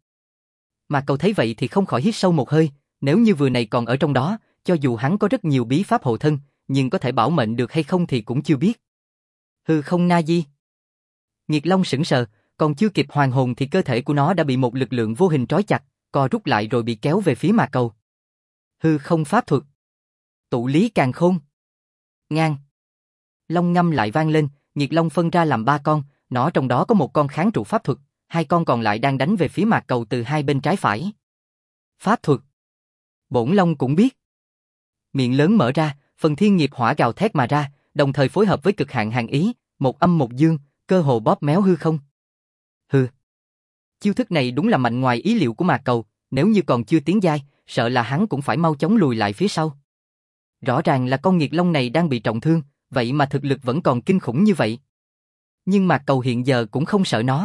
Mà Cầu thấy vậy thì không khỏi hít sâu một hơi, nếu như vừa này còn ở trong đó, cho dù hắn có rất nhiều bí pháp hộ thân, nhưng có thể bảo mệnh được hay không thì cũng chưa biết. Hư không na di. Nghiệt Long sững sờ, còn chưa kịp hoàn hồn thì cơ thể của nó đã bị một lực lượng vô hình trói chặt, co rút lại rồi bị kéo về phía Mạc Cầu. Hư không pháp thuật. Tụ lý càn khôn. Ngang. Long ngâm lại vang lên, Nghiệt Long phân ra làm 3 con, nó trong đó có một con kháng trụ pháp thuật, 2 con còn lại đang đánh về phía Mạc Cầu từ hai bên trái phải. Pháp thuật. Bổn Long cũng biết. Miệng lớn mở ra, phần thiên nghiệp hỏa gào thét mà ra, đồng thời phối hợp với cực hạn hàn ý, một âm một dương, cơ hồ bóp méo hư không. Hừ. Chiêu thức này đúng là mạnh ngoài ý liệu của Mạc Cầu, nếu như còn chưa tiến giai, sợ là hắn cũng phải mau chóng lùi lại phía sau. Rõ ràng là con nghiệt long này đang bị trọng thương, vậy mà thực lực vẫn còn kinh khủng như vậy. Nhưng Mạc Cầu hiện giờ cũng không sợ nó.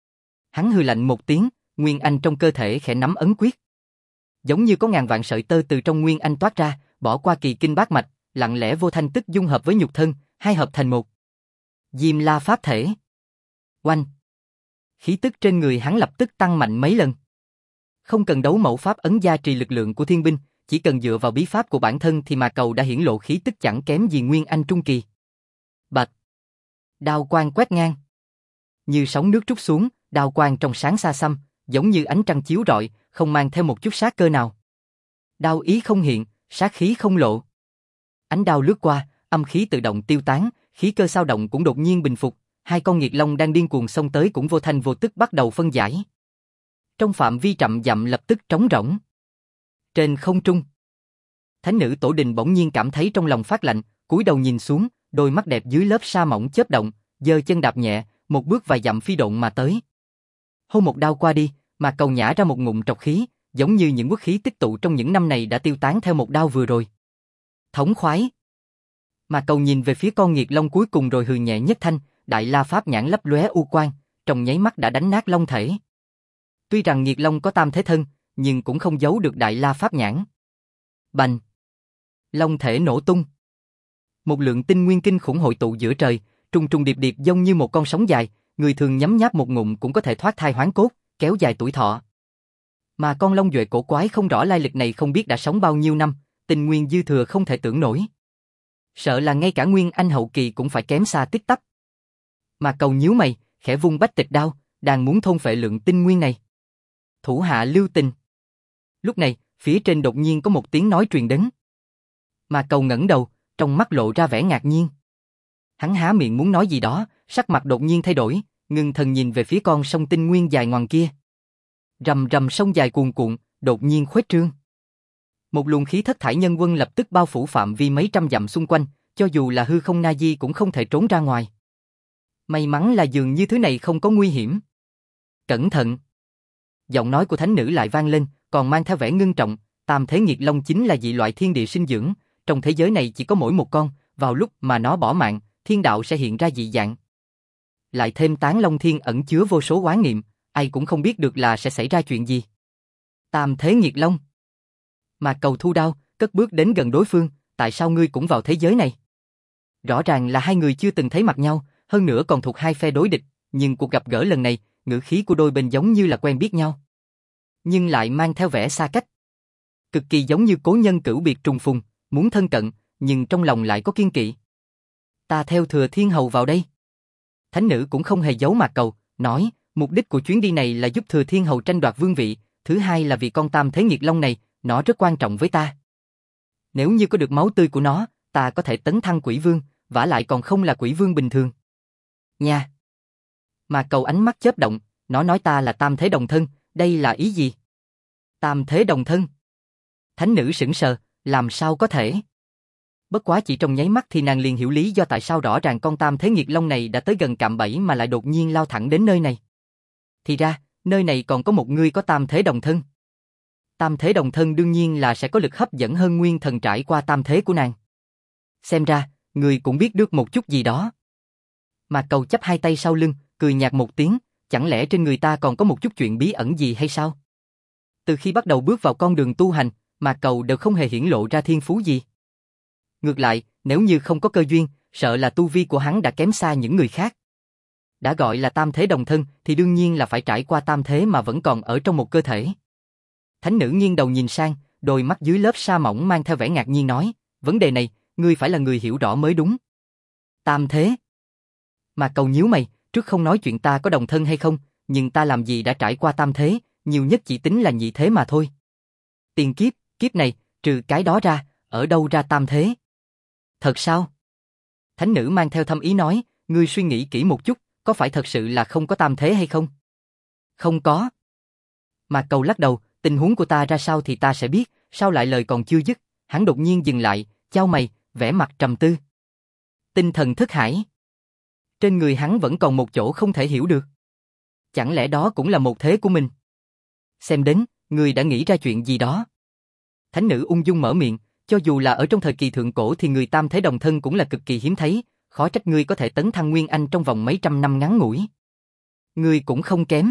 Hắn hừ lạnh một tiếng, Nguyên Anh trong cơ thể khẽ nắm ấn quyết. Giống như có ngàn vạn sợi tơ từ trong Nguyên Anh toát ra, bỏ qua kỳ kinh bát mạch, lặng lẽ vô thanh tức dung hợp với nhục thân, hai hợp thành một. Diêm La pháp thể. Oanh. Khí tức trên người hắn lập tức tăng mạnh mấy lần. Không cần đấu mẫu pháp ấn gia trì lực lượng của thiên binh, chỉ cần dựa vào bí pháp của bản thân thì Mạc Cầu đã hiển lộ khí tức chẳng kém gì Nguyên Anh trung kỳ. Bạch. Đao quang quét ngang. Như sóng nước trút xuống, đao quang trong sáng xa xăm, giống như ánh trăng chiếu rọi, không mang theo một chút sát cơ nào. Đao ý không hiện, sát khí không lộ. Ánh đao lướt qua, âm khí tự động tiêu tán, khí cơ sao động cũng đột nhiên bình phục, hai con nghiệt long đang điên cuồng xông tới cũng vô thanh vô tức bắt đầu phân giải. Trong phạm vi trăm dặm lập tức trống rỗng. Trên không trung, thánh nữ Tổ Đình bỗng nhiên cảm thấy trong lòng phát lạnh, cúi đầu nhìn xuống, đôi mắt đẹp dưới lớp sa mỏng chớp động, giơ chân đạp nhẹ, một bước vài dặm phi độn mà tới. Hô một đao qua đi, Mạc Cầu nhả ra một ngụm trọc khí, giống như những uất khí tích tụ trong những năm này đã tiêu tán theo một đao vừa rồi. Thống khoái. Mạc Cầu nhìn về phía con nghiệt long cuối cùng rồi hừ nhẹ nhất thanh, Đại La Pháp nhãn lấp lóe u quang, trong nháy mắt đã đánh nát long thể. Tuy rằng nghiệt long có tam thế thân, nhưng cũng không giấu được Đại La Pháp nhãn. Bành! Long thể nổ tung. Một lượng tinh nguyên kinh khủng hội tụ giữa trời, trùng trùng điệp điệp giống như một con sóng dài, người thường nhấm nháp một ngụm cũng có thể thoát thai hoán cốt, kéo dài tuổi thọ. Mà con long duệ cổ quái không rõ lai lịch này không biết đã sống bao nhiêu năm, tinh nguyên dư thừa không thể tưởng nổi. Sợ là ngay cả Nguyên Anh hậu kỳ cũng phải kém xa tích tắp. Mà Cầu nhíu mày, khẽ vung bách tịch đao, đang muốn thôn phệ lượng tinh nguyên này. Thủ hạ lưu tình. Lúc này, phía trên đột nhiên có một tiếng nói truyền đến. Mà Cầu ngẩng đầu, trong mắt lộ ra vẻ ngạc nhiên. Hắn há miệng muốn nói gì đó, sắc mặt đột nhiên thay đổi, ngưng thần nhìn về phía con sông tinh nguyên dài ngoằng kia. Rầm rầm sông dài cuồn cuộn, đột nhiên khuếch trương. Một luồng khí thất thải nhân quân lập tức bao phủ phạm vi mấy trăm dặm xung quanh, cho dù là hư không na di cũng không thể trốn ra ngoài. May mắn là dường như thứ này không có nguy hiểm. Cẩn thận! Giọng nói của thánh nữ lại vang lên, còn mang theo vẻ ngưng trọng, tam thế nghiệt long chính là dị loại thiên địa sinh dưỡng, trong thế giới này chỉ có mỗi một con, vào lúc mà nó bỏ mạng, thiên đạo sẽ hiện ra dị dạng. Lại thêm Tán Long Thiên ẩn chứa vô số oán niệm, ai cũng không biết được là sẽ xảy ra chuyện gì. Tam thế nghiệt long. Mà Cầu thu đao, cất bước đến gần đối phương, tại sao ngươi cũng vào thế giới này? Rõ ràng là hai người chưa từng thấy mặt nhau, hơn nữa còn thuộc hai phe đối địch, nhưng cuộc gặp gỡ lần này, ngữ khí của đôi bên giống như là quen biết nhau. Nhưng lại mang theo vẻ xa cách. Cực kỳ giống như cố nhân cửu biệt trùng phùng, muốn thân cận, nhưng trong lòng lại có kiên kỵ. Ta theo Thừa Thiên Hầu vào đây. Thánh nữ cũng không hề giấu Mạc Cầu, nói, mục đích của chuyến đi này là giúp Thừa Thiên Hầu tranh đoạt vương vị, thứ hai là vì con tam thế nghiệt long này, nó rất quan trọng với ta. Nếu như có được máu tươi của nó, ta có thể tấn thăng quỷ vương, vả lại còn không là quỷ vương bình thường. Nha! Mạc Cầu ánh mắt chớp động, nó nói ta là tam thế đồng thân, đây là ý gì? Tam thế đồng thân? Thánh nữ sững sờ, làm sao có thể? Bất quá chỉ trong nháy mắt thì nàng liền hiểu lý do tại sao rõ ràng con tam thế nghiệt long này đã tới gần cạm bẫy mà lại đột nhiên lao thẳng đến nơi này. Thì ra, nơi này còn có một người có tam thế đồng thân. Tam thế đồng thân đương nhiên là sẽ có lực hấp dẫn hơn nguyên thần trải qua tam thế của nàng. Xem ra, người cũng biết được một chút gì đó. Mà Cầu chắp hai tay sau lưng, cười nhạt một tiếng, chẳng lẽ trên người ta còn có một chút chuyện bí ẩn gì hay sao? Từ khi bắt đầu bước vào con đường tu hành, mà Cầu đều không hề hiển lộ ra thiên phú gì. Ngược lại, nếu như không có cơ duyên, sợ là tu vi của hắn đã kém xa những người khác. Đã gọi là tam thế đồng thân thì đương nhiên là phải trải qua tam thế mà vẫn còn ở trong một cơ thể. Thánh nữ nghiêng đầu nhìn sang, đôi mắt dưới lớp sa mỏng mang theo vẻ ngạc nhiên nói, vấn đề này, ngươi phải là người hiểu rõ mới đúng. Tam thế. Mà Cầu nhíu mày, trước không nói chuyện ta có đồng thân hay không, nhưng ta làm gì đã trải qua tam thế, nhiều nhất chỉ tính là nhị thế mà thôi. Tiền kiếp, kiếp này, trừ cái đó ra, ở đâu ra tam thế? Thật sao? Thánh nữ mang theo thâm ý nói, ngươi suy nghĩ kỹ một chút, có phải thật sự là không có tam thế hay không? Không có. Mà Cầu lắc đầu, tình huống của ta ra sao thì ta sẽ biết, sao lại lời còn chưa dứt, hắn đột nhiên dừng lại, chau mày, vẻ mặt trầm tư. Tinh thần thức hải. Trên người hắn vẫn còn một chỗ không thể hiểu được. Chẳng lẽ đó cũng là một thế của mình? Xem đến, ngươi đã nghĩ ra chuyện gì đó. Thánh nữ ung dung mở miệng, cho dù là ở trong thời kỳ thượng cổ thì người tam thế đồng thân cũng là cực kỳ hiếm thấy, khó trách ngươi có thể tấn thăng Nguyên Anh trong vòng mấy trăm năm ngắn ngủi. Ngươi cũng không kém.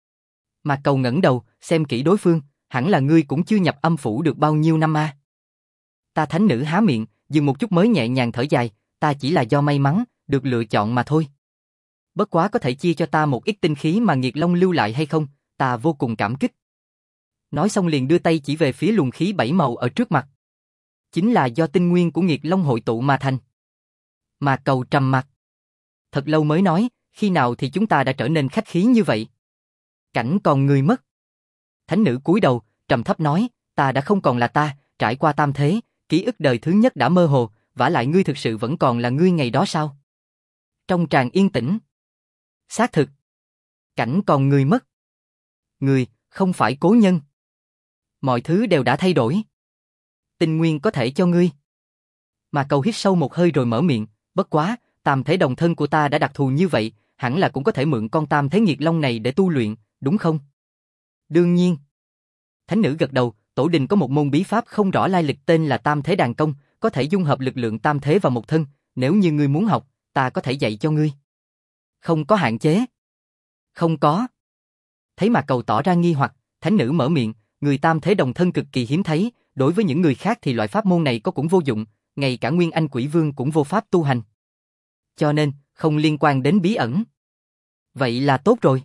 Mà Cầu ngẩng đầu, xem kỹ đối phương, hẳn là ngươi cũng chưa nhập âm phủ được bao nhiêu năm à. Ta thánh nữ há miệng, dừng một chút mới nhẹ nhàng thở dài, ta chỉ là do may mắn, được lựa chọn mà thôi. Bất quá có thể chia cho ta một ít tinh khí mà nghiệt long lưu lại hay không, ta vô cùng cảm kích. Nói xong liền đưa tay chỉ về phía luồng khí bảy màu ở trước mặt. Chính là do tinh nguyên của nghiệt long hội tụ mà thành. Mà Cầu trầm mặt. Thật lâu mới nói, khi nào thì chúng ta đã trở nên khách khí như vậy? Cảnh còn người mất. Thánh nữ cúi đầu, trầm thấp nói, ta đã không còn là ta, trải qua tam thế, ký ức đời thứ nhất đã mơ hồ, vả lại ngươi thực sự vẫn còn là ngươi ngày đó sao? Trong tràng yên tĩnh, Xác thực. Cảnh còn người mất. Người, không phải cố nhân. Mọi thứ đều đã thay đổi. Tinh nguyên có thể cho ngươi. Mà Cầu hít sâu một hơi rồi mở miệng, bất quá, tam thế đồng thân của ta đã đặc thù như vậy, hẳn là cũng có thể mượn con tam thế nghiệt long này để tu luyện, đúng không? Đương nhiên. Thánh nữ gật đầu, tổ đình có một môn bí pháp không rõ lai lịch tên là tam thế đàn công, có thể dung hợp lực lượng tam thế vào một thân, nếu như ngươi muốn học, ta có thể dạy cho ngươi. Không có hạn chế. Không có. Thấy mà Cầu tỏ ra nghi hoặc, thánh nữ mở miệng, người tam thế đồng thân cực kỳ hiếm thấy, đối với những người khác thì loại pháp môn này có cũng vô dụng, ngay cả Nguyên Anh Quỷ Vương cũng vô pháp tu hành. Cho nên, không liên quan đến bí ẩn. Vậy là tốt rồi.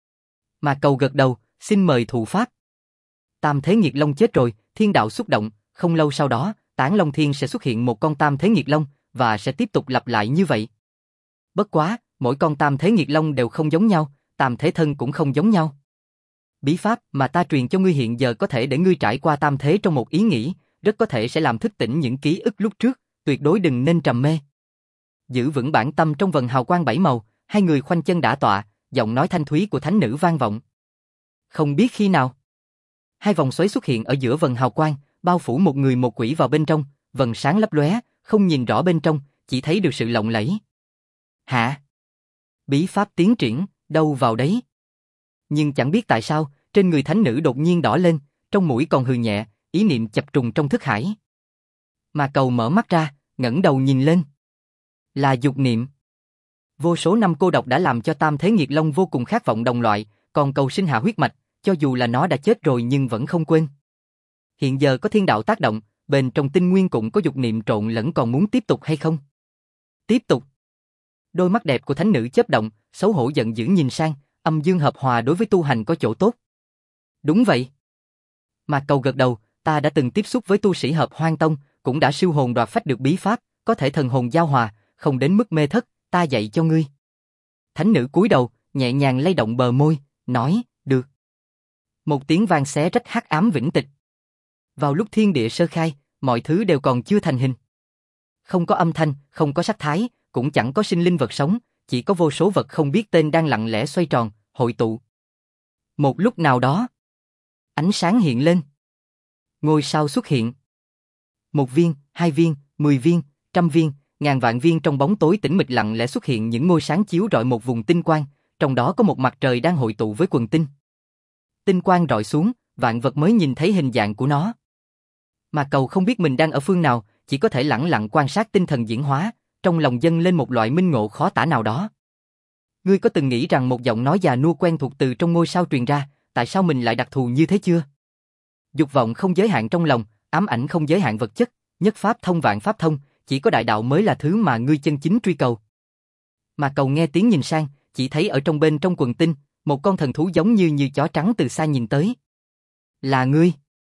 Mà Cầu gật đầu, xin mời thụ pháp. Tam thế nghiệt long chết rồi, thiên đạo xúc động, không lâu sau đó, Tán Long Thiên sẽ xuất hiện một con tam thế nghiệt long, và sẽ tiếp tục lặp lại như vậy. Bất quá, mỗi con tam thế nghiệt long đều không giống nhau, tam thế thân cũng không giống nhau. Bí pháp mà ta truyền cho ngươi hiện giờ có thể để ngươi trải qua tam thế trong một ý nghĩ, rất có thể sẽ làm thức tỉnh những ký ức lúc trước, tuyệt đối đừng nên trầm mê. Giữ vững bản tâm trong vần hào quang bảy màu, hai người khoanh chân đả tọa, giọng nói thanh thúy của thánh nữ vang vọng. Không biết khi nào, hai vòng xoáy xuất hiện ở giữa vần hào quang, bao phủ một người một quỷ vào bên trong, vần sáng lấp lóe, không nhìn rõ bên trong, chỉ thấy được sự lộng lẫy. Hả? Bí pháp tiến triển, đâu vào đấy. Nhưng chẳng biết tại sao, trên người thánh nữ đột nhiên đỏ lên, trong mũi còn hừ nhẹ, ý niệm chập trùng trong thức hải. Mà Cầu mở mắt ra, ngẩng đầu nhìn lên. Là dục niệm. Vô số năm cô độc đã làm cho tam thế nghiệt long vô cùng khát vọng đồng loại, còn cầu sinh hạ huyết mạch, cho dù là nó đã chết rồi nhưng vẫn không quên. Hiện giờ có thiên đạo tác động, bên trong tinh nguyên cũng có dục niệm trộn lẫn, còn muốn tiếp tục hay không? Tiếp tục. Đôi mắt đẹp của thánh nữ chớp động, xấu hổ giận dữ nhìn sang, âm dương hợp hòa đối với tu hành có chỗ tốt. Đúng vậy. Mà Cầu gật đầu, ta đã từng tiếp xúc với tu sĩ Hợp Hoang Tông, cũng đã siêu hồn đoạt phách được bí pháp, có thể thần hồn giao hòa, không đến mức mê thất, ta dạy cho ngươi. Thánh nữ cúi đầu, nhẹ nhàng lay động bờ môi, nói, được. Một tiếng vang xé rách hắc ám vĩnh tịch. Vào lúc thiên địa sơ khai, mọi thứ đều còn chưa thành hình. Không có âm thanh, không có sắc thái, cũng chẳng có sinh linh vật sống, chỉ có vô số vật không biết tên đang lặng lẽ xoay tròn, hội tụ. Một lúc nào đó, ánh sáng hiện lên. Ngôi sao xuất hiện. 1 viên, 2 viên, 10 viên, 100 viên, ngàn vạn viên trong bóng tối tĩnh mịch lặng lẽ xuất hiện những ngôi sáng chiếu rọi một vùng tinh quang, trong đó có một mặt trời đang hội tụ với quần tinh. Tinh quang rọi xuống, vạn vật mới nhìn thấy hình dạng của nó. Mà Cầu không biết mình đang ở phương nào, chỉ có thể lẳng lặng quan sát tinh thần diễn hóa, trong lòng dâng lên một loại minh ngộ khó tả nào đó. Ngươi có từng nghĩ rằng một giọng nói già nua quen thuộc từ trong ngôi sao truyền ra, tại sao mình lại đặc thù như thế chưa? Dục vọng không giới hạn trong lòng, ám ảnh không giới hạn vật chất, nhất pháp thông vạn pháp thông, chỉ có đại đạo mới là thứ mà ngươi chân chính truy cầu. Mà Cầu nghe tiếng nhìn sang, chỉ thấy ở trong bên trong quần tinh, một con thần thú giống như chó trắng từ xa nhìn tới. Là ngươi?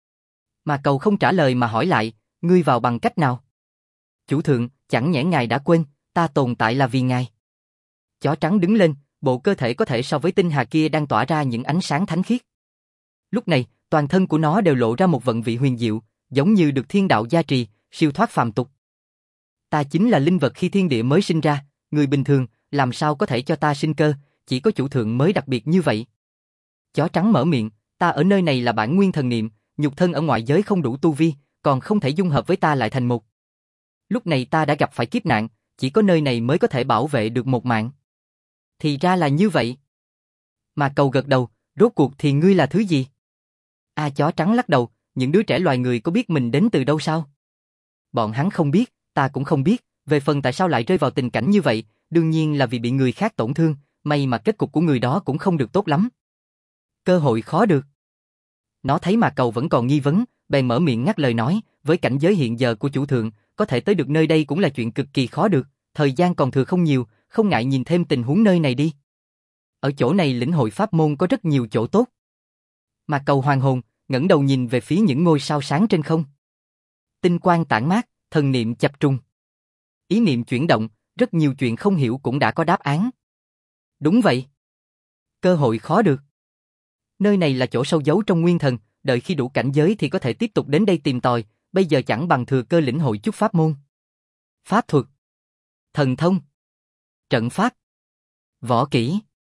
Mà Cầu không trả lời mà hỏi lại, ngươi vào bằng cách nào? Chủ thượng, chẳng nhẽ ngài đã quên, ta tồn tại là vì ngài. Chó trắng đứng lên, bộ cơ thể có thể so với tinh hà kia đang tỏa ra những ánh sáng thánh khiết. Lúc này, toàn thân của nó đều lộ ra một vận vị huyền diệu, giống như được thiên đạo gia trì, siêu thoát phàm tục. Ta chính là linh vật khi thiên địa mới sinh ra, người bình thường, làm sao có thể cho ta sinh cơ, chỉ có chủ thượng mới đặc biệt như vậy. Chó trắng mở miệng, ta ở nơi này là bản nguyên thần niệm, nhục thân ở ngoại giới không đủ tu vi, còn không thể dung hợp với ta lại thành một. Lúc này ta đã gặp phải kiếp nạn, chỉ có nơi này mới có thể bảo vệ được một mạng. Thì ra là như vậy. Mà Cầu gật đầu, rốt cuộc thì ngươi là thứ gì? Chó trắng lắc đầu, những đứa trẻ loài người có biết mình đến từ đâu sao? Bọn hắn không biết, ta cũng không biết, về phần tại sao lại rơi vào tình cảnh như vậy, đương nhiên là vì bị người khác tổn thương, may mà kết cục của người đó cũng không được tốt lắm. Cơ hội khó được. Nó thấy mà Cầu vẫn còn nghi vấn, bèn mở miệng ngắt lời nói, với cảnh giới hiện giờ của chủ thượng, có thể tới được nơi đây cũng là chuyện cực kỳ khó được, thời gian còn thừa không nhiều, không ngại nhìn thêm tình huống nơi này đi. Ở chỗ này lĩnh hội pháp môn có rất nhiều chỗ tốt. Mà Cầu hoàn hồn, ngẩng đầu nhìn về phía những ngôi sao sáng trên không. Tinh quang tản mát, thần niệm chập trùng. Ý niệm chuyển động, rất nhiều chuyện không hiểu cũng đã có đáp án. Đúng vậy. Cơ hội khó được. Nơi này là chỗ sâu giấu trong nguyên thần, đợi khi đủ cảnh giới thì có thể tiếp tục đến đây tìm tòi, bây giờ chẳng bằng thừa cơ lĩnh hội chút pháp môn. Pháp thuật, thần thông, trận pháp, võ kỹ.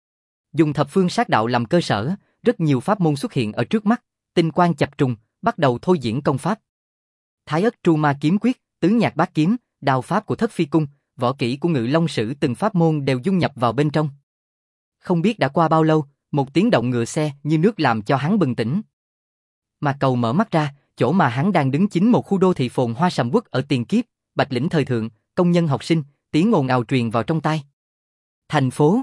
Dùng thập phương sát đạo làm cơ sở, rất nhiều pháp môn xuất hiện ở trước mắt, tinh quang chập trùng, bắt đầu thôi diễn công pháp. Thái Ất Tru Ma Kiếm Quyết, Tứ Nhạc Bát Kiếm, đao pháp của Thất Phi Cung, võ kỹ của Ngự Long Sử từng pháp môn đều dung nhập vào bên trong. Không biết đã qua bao lâu, một tiếng động ngựa xe như nước làm cho hắn bừng tỉnh. Mạc Cầu mở mắt ra, chỗ mà hắn đang đứng chính một khu đô thị phồn hoa sầm uất ở tiền kiếp, Bạch Lĩnh thời thượng, công nhân học sinh, tiếng ồn ào truyền vào trong tai. Thành phố.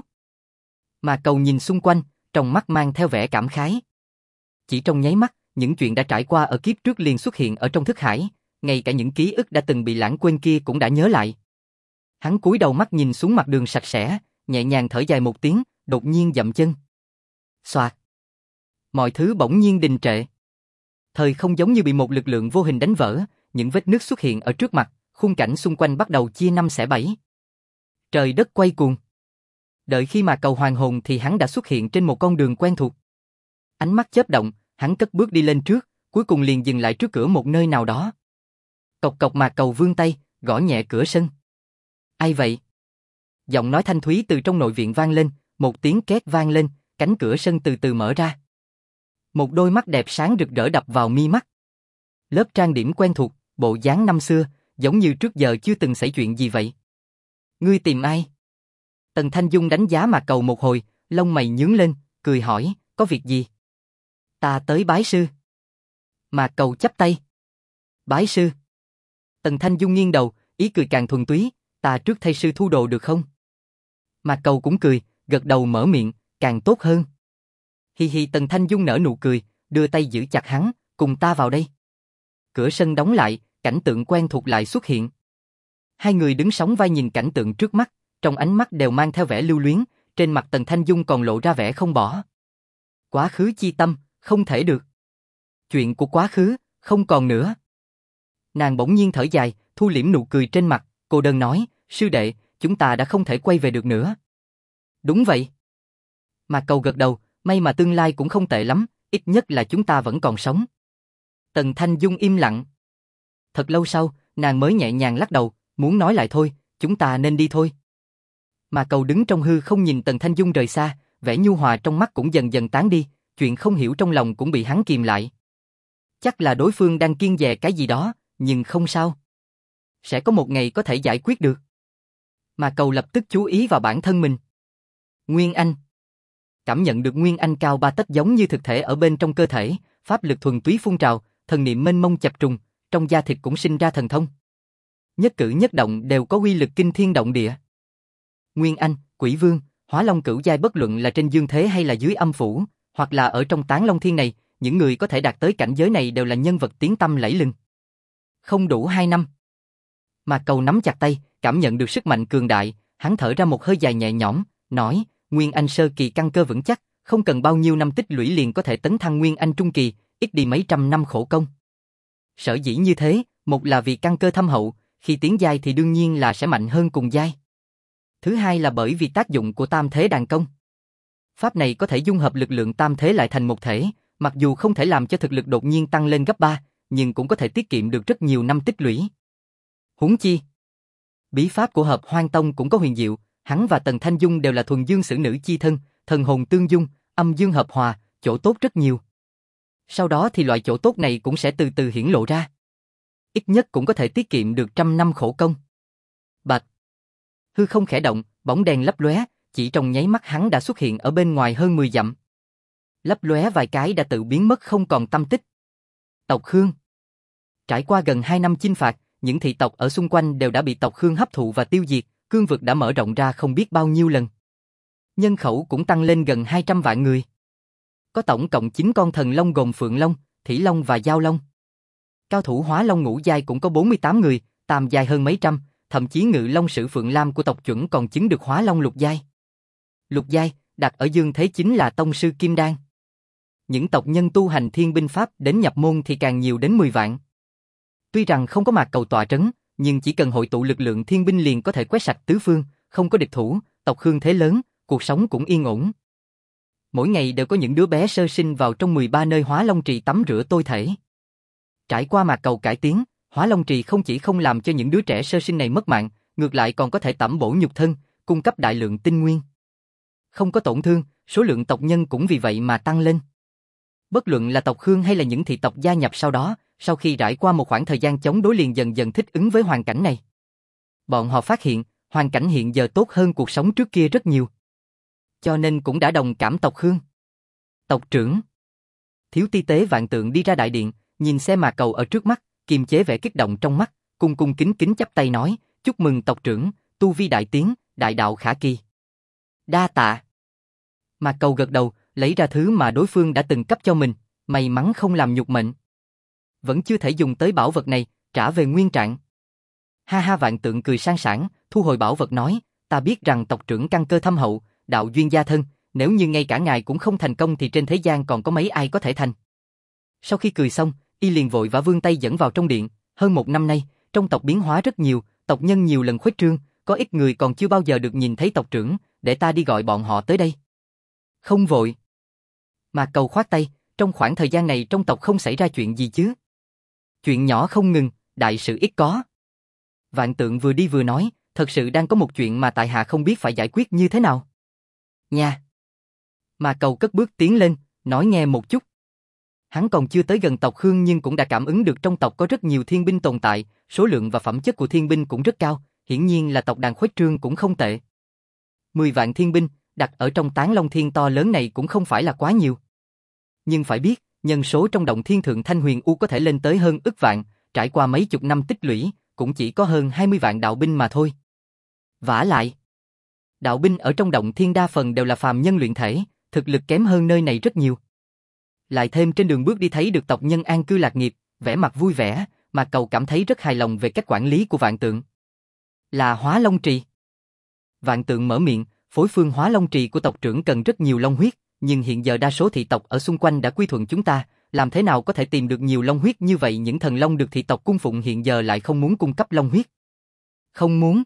Mạc Cầu nhìn xung quanh, trong mắt mang theo vẻ cảm khái. Chỉ trong nháy mắt, những chuyện đã trải qua ở kiếp trước liền xuất hiện ở trong thức hải, ngay cả những ký ức đã từng bị lãng quên kia cũng đã nhớ lại. Hắn cúi đầu mắt nhìn xuống mặt đường sạch sẽ, nhẹ nhàng thở dài một tiếng, đột nhiên dậm chân. Xoạt. Mọi thứ bỗng nhiên đình trệ. Thời không giống như bị một lực lượng vô hình đánh vỡ, những vết nứt xuất hiện ở trước mặt, khung cảnh xung quanh bắt đầu chia năm xẻ bảy. Trời đất quay cuồng. Đợi khi mà Cầu hoàn hồn thì hắn đã xuất hiện trên một con đường quen thuộc. Ánh mắt chớp động, hắn cất bước đi lên trước, cuối cùng liền dừng lại trước cửa một nơi nào đó. Cộc cộc mà Cầu vươn tay, gõ nhẹ cửa sân. Ai vậy? Giọng nói thanh thúy từ trong nội viện vang lên, một tiếng két vang lên, cánh cửa sân từ từ mở ra. Một đôi mắt đẹp sáng rực rỡ đập vào mi mắt. Lớp trang điểm quen thuộc, bộ dáng năm xưa, giống như trước giờ chưa từng xảy chuyện gì vậy. Ngươi tìm ai? Tần Thanh Dung đánh giá Mạc Cầu một hồi, lông mày nhướng lên, cười hỏi, có việc gì? Ta tới bái sư. Mạc Cầu chắp tay. Bái sư. Tần Thanh Dung nghiêng đầu, ý cười càng thuần túy, ta trước thay sư thu đồ được không? Mạc Cầu cũng cười, gật đầu mở miệng, càng tốt hơn. Hi hi. Tần Thanh Dung nở nụ cười, đưa tay giữ chặt hắn, cùng ta vào đây. Cửa sân đóng lại, cảnh tượng quen thuộc lại xuất hiện. Hai người đứng sóng vai nhìn cảnh tượng trước mắt, trong ánh mắt đều mang theo vẻ lưu luyến, trên mặt Tần Thanh Dung còn lộ ra vẻ không bỏ. Quá khứ chi tâm, không thể được. Chuyện của quá khứ, không còn nữa. Nàng bỗng nhiên thở dài, thu liễm nụ cười trên mặt, cô đơn nói, sư đệ, chúng ta đã không thể quay về được nữa. Đúng vậy. Mạc Cầu gật đầu, may mà tương lai cũng không tệ lắm, ít nhất là chúng ta vẫn còn sống. Tần Thanh Dung im lặng. Thật lâu sau, nàng mới nhẹ nhàng lắc đầu, muốn nói lại thôi, chúng ta nên đi thôi. Mạc Cầu đứng trong hư không nhìn Tần Thanh Dung rời xa, vẻ nhu hòa trong mắt cũng dần dần tán đi, chuyện không hiểu trong lòng cũng bị hắn kìm lại. Chắc là đối phương đang kiêng dè cái gì đó, nhưng không sao. Sẽ có một ngày có thể giải quyết được. Mạc Cầu lập tức chú ý vào bản thân mình. Nguyên Anh. Cảm nhận được Nguyên Anh cao 3 tấc giống như thực thể ở bên trong cơ thể, pháp lực thuần túy phun trào, thần niệm mênh mông chập trùng, trong da thịt cũng sinh ra thần thông. Nhất cử nhất động đều có uy lực kinh thiên động địa. Nguyên Anh, Quỷ Vương, Hóa Long cửu giai bất luận là trên dương thế hay là dưới âm phủ, hoặc là ở trong Tán Long Thiên này, những người có thể đạt tới cảnh giới này đều là nhân vật tiếng tăm lẫy lừng. Không đủ 2 năm. Mạc Cầu nắm chặt tay, cảm nhận được sức mạnh cường đại, hắn thở ra một hơi dài nhẹ nhõm, nói, Nguyên Anh sơ kỳ căn cơ vững chắc, không cần bao nhiêu năm tích lũy liền có thể tấn thăng Nguyên Anh trung kỳ, ít đi mấy trăm năm khổ công. Sở dĩ như thế, một là vì căn cơ thâm hậu, khi tiến giai thì đương nhiên là sẽ mạnh hơn cùng giai. Thứ hai là bởi vì tác dụng của Tam Thế Đàn Công. Pháp này có thể dung hợp lực lượng tam thế lại thành một thể, mặc dù không thể làm cho thực lực đột nhiên tăng lên gấp 3, nhưng cũng có thể tiết kiệm được rất nhiều năm tích lũy. Huống chi, bí pháp của Hợp Hoan Tông cũng có huyền diệu, hắn và Tần Thanh Dung đều là thuần dương sử nữ chi thân, thần hồn tương dung, âm dương hợp hòa, chỗ tốt rất nhiều. Sau đó thì loại chỗ tốt này cũng sẽ từ từ hiển lộ ra. Ít nhất cũng có thể tiết kiệm được 100 năm khổ công. Bạch. Hư không khẽ động, bóng đèn lấp lóe, chỉ trong nháy mắt hắn đã xuất hiện ở bên ngoài hơn 10 dặm. Lấp lóe vài cái đã tự biến mất không còn tăm tích. Tộc Khương. Trải qua gần 2 năm chinh phạt, những thị tộc ở xung quanh đều đã bị tộc Khương hấp thụ và tiêu diệt, cương vực đã mở rộng ra không biết bao nhiêu lần. Nhân khẩu cũng tăng lên gần 200 vạn người. Có tổng cộng 9 con thần long gồm Phượng Long, Thủy Long và Giao Long. Cao thủ Hóa Long ngũ giai cũng có 48 người, tam giai hơn mấy trăm, thậm chí Ngự Long Sử Phượng Lam của tộc chuẩn còn chứng được Hóa Long lục giai. Lục giai, đặt ở dương thế chính là tông sư Kim Đan. Những tộc nhân tu hành thiên binh pháp đến nhập môn thì càng nhiều đến 10 vạn. Tuy rằng không có Mạc Cầu tọa trấn, nhưng chỉ cần hội tụ lực lượng thiên binh liền có thể quét sạch tứ phương, không có địch thủ, tộc Khương thế lớn, cuộc sống cũng yên ổn. Mỗi ngày đều có những đứa bé sơ sinh vào trong 13 nơi Hóa Long Trì tắm rửa tôi thể. Trải qua Mạc Cầu cải tiến, Hóa Long Trì không chỉ không làm cho những đứa trẻ sơ sinh này mất mạng, ngược lại còn có thể tẩm bổ nhục thân, cung cấp đại lượng tinh nguyên. Không có tổn thương, số lượng tộc nhân cũng vì vậy mà tăng lên. Bất luận là tộc Khương hay là những thị tộc gia nhập sau đó, sau khi trải qua một khoảng thời gian chống đối liền dần dần thích ứng với hoàn cảnh này. Bọn họ phát hiện, hoàn cảnh hiện giờ tốt hơn cuộc sống trước kia rất nhiều. Cho nên cũng đã đồng cảm tộc Khương. Tộc trưởng. Thiếu ti tế Vạn Tượng đi ra đại điện, nhìn xe Mạc Cầu ở trước mắt, kiềm chế vẻ kích động trong mắt, cung cung kính kính chắp tay nói, chúc mừng tộc trưởng, tu vi đại tiến, đại đạo khả kỳ. Đa tạ. Mạc Cầu gật đầu, lấy ra thứ mà đối phương đã từng cấp cho mình, may mắn không làm nhục mệnh. Vẫn chưa thể dùng tới bảo vật này, trả về nguyên trạng. Ha ha, Vạn Tượng cười sang sảng, thu hồi bảo vật nói, ta biết rằng tộc trưởng căn cơ thâm hậu, đạo duyên gia thân, nếu như ngay cả ngài cũng không thành công thì trên thế gian còn có mấy ai có thể thành. Sau khi cười xong, y liền vội vã vươn tay dẫn vào trong điện, hơn một năm nay, trong tộc biến hóa rất nhiều, tộc nhân nhiều lần khuếch trương, có ít người còn chưa bao giờ được nhìn thấy tộc trưởng, để ta đi gọi bọn họ tới đây. Không vội. Mạc Cầu khoát tay, trong khoảng thời gian này trong tộc không xảy ra chuyện gì chứ. Chuyện nhỏ không ngừng, đại sự ít có. Vạn Tượng vừa đi vừa nói, thật sự đang có một chuyện mà tại hạ không biết phải giải quyết như thế nào. Nha. Mạc Cầu cất bước tiến lên, nói nghe một chút. Hắn còn chưa tới gần tộc Khương nhưng cũng đã cảm ứng được trong tộc có rất nhiều thiên binh tồn tại, số lượng và phẩm chất của thiên binh cũng rất cao, hiển nhiên là tộc đàn khuếch trương cũng không tệ. 10 vạn thiên binh, đặt ở trong Tán Long Thiên to lớn này cũng không phải là quá nhiều. Nhưng phải biết, nhân số trong động thiên thượng Thanh Huyền U có thể lên tới hơn ức vạn, trải qua mấy chục năm tích lũy, cũng chỉ có hơn 20 vạn đạo binh mà thôi. Vả lại, đạo binh ở trong động thiên đa phần đều là phàm nhân luyện thể, thực lực kém hơn nơi này rất nhiều. Lại thêm trên đường bước đi thấy được tộc nhân an cư lạc nghiệp, vẻ mặt vui vẻ, mà Cầu cảm thấy rất hài lòng về cách quản lý của Vạn Tượng. Là Hóa Long Trì. Vạn Tượng mở miệng, phối phương Hóa Long Trì của tộc trưởng cần rất nhiều long huyết, nhưng hiện giờ đa số thị tộc ở xung quanh đã quy thuận chúng ta, làm thế nào có thể tìm được nhiều long huyết như vậy? Những thần long được thị tộc cung phụng hiện giờ lại không muốn cung cấp long huyết. Không muốn.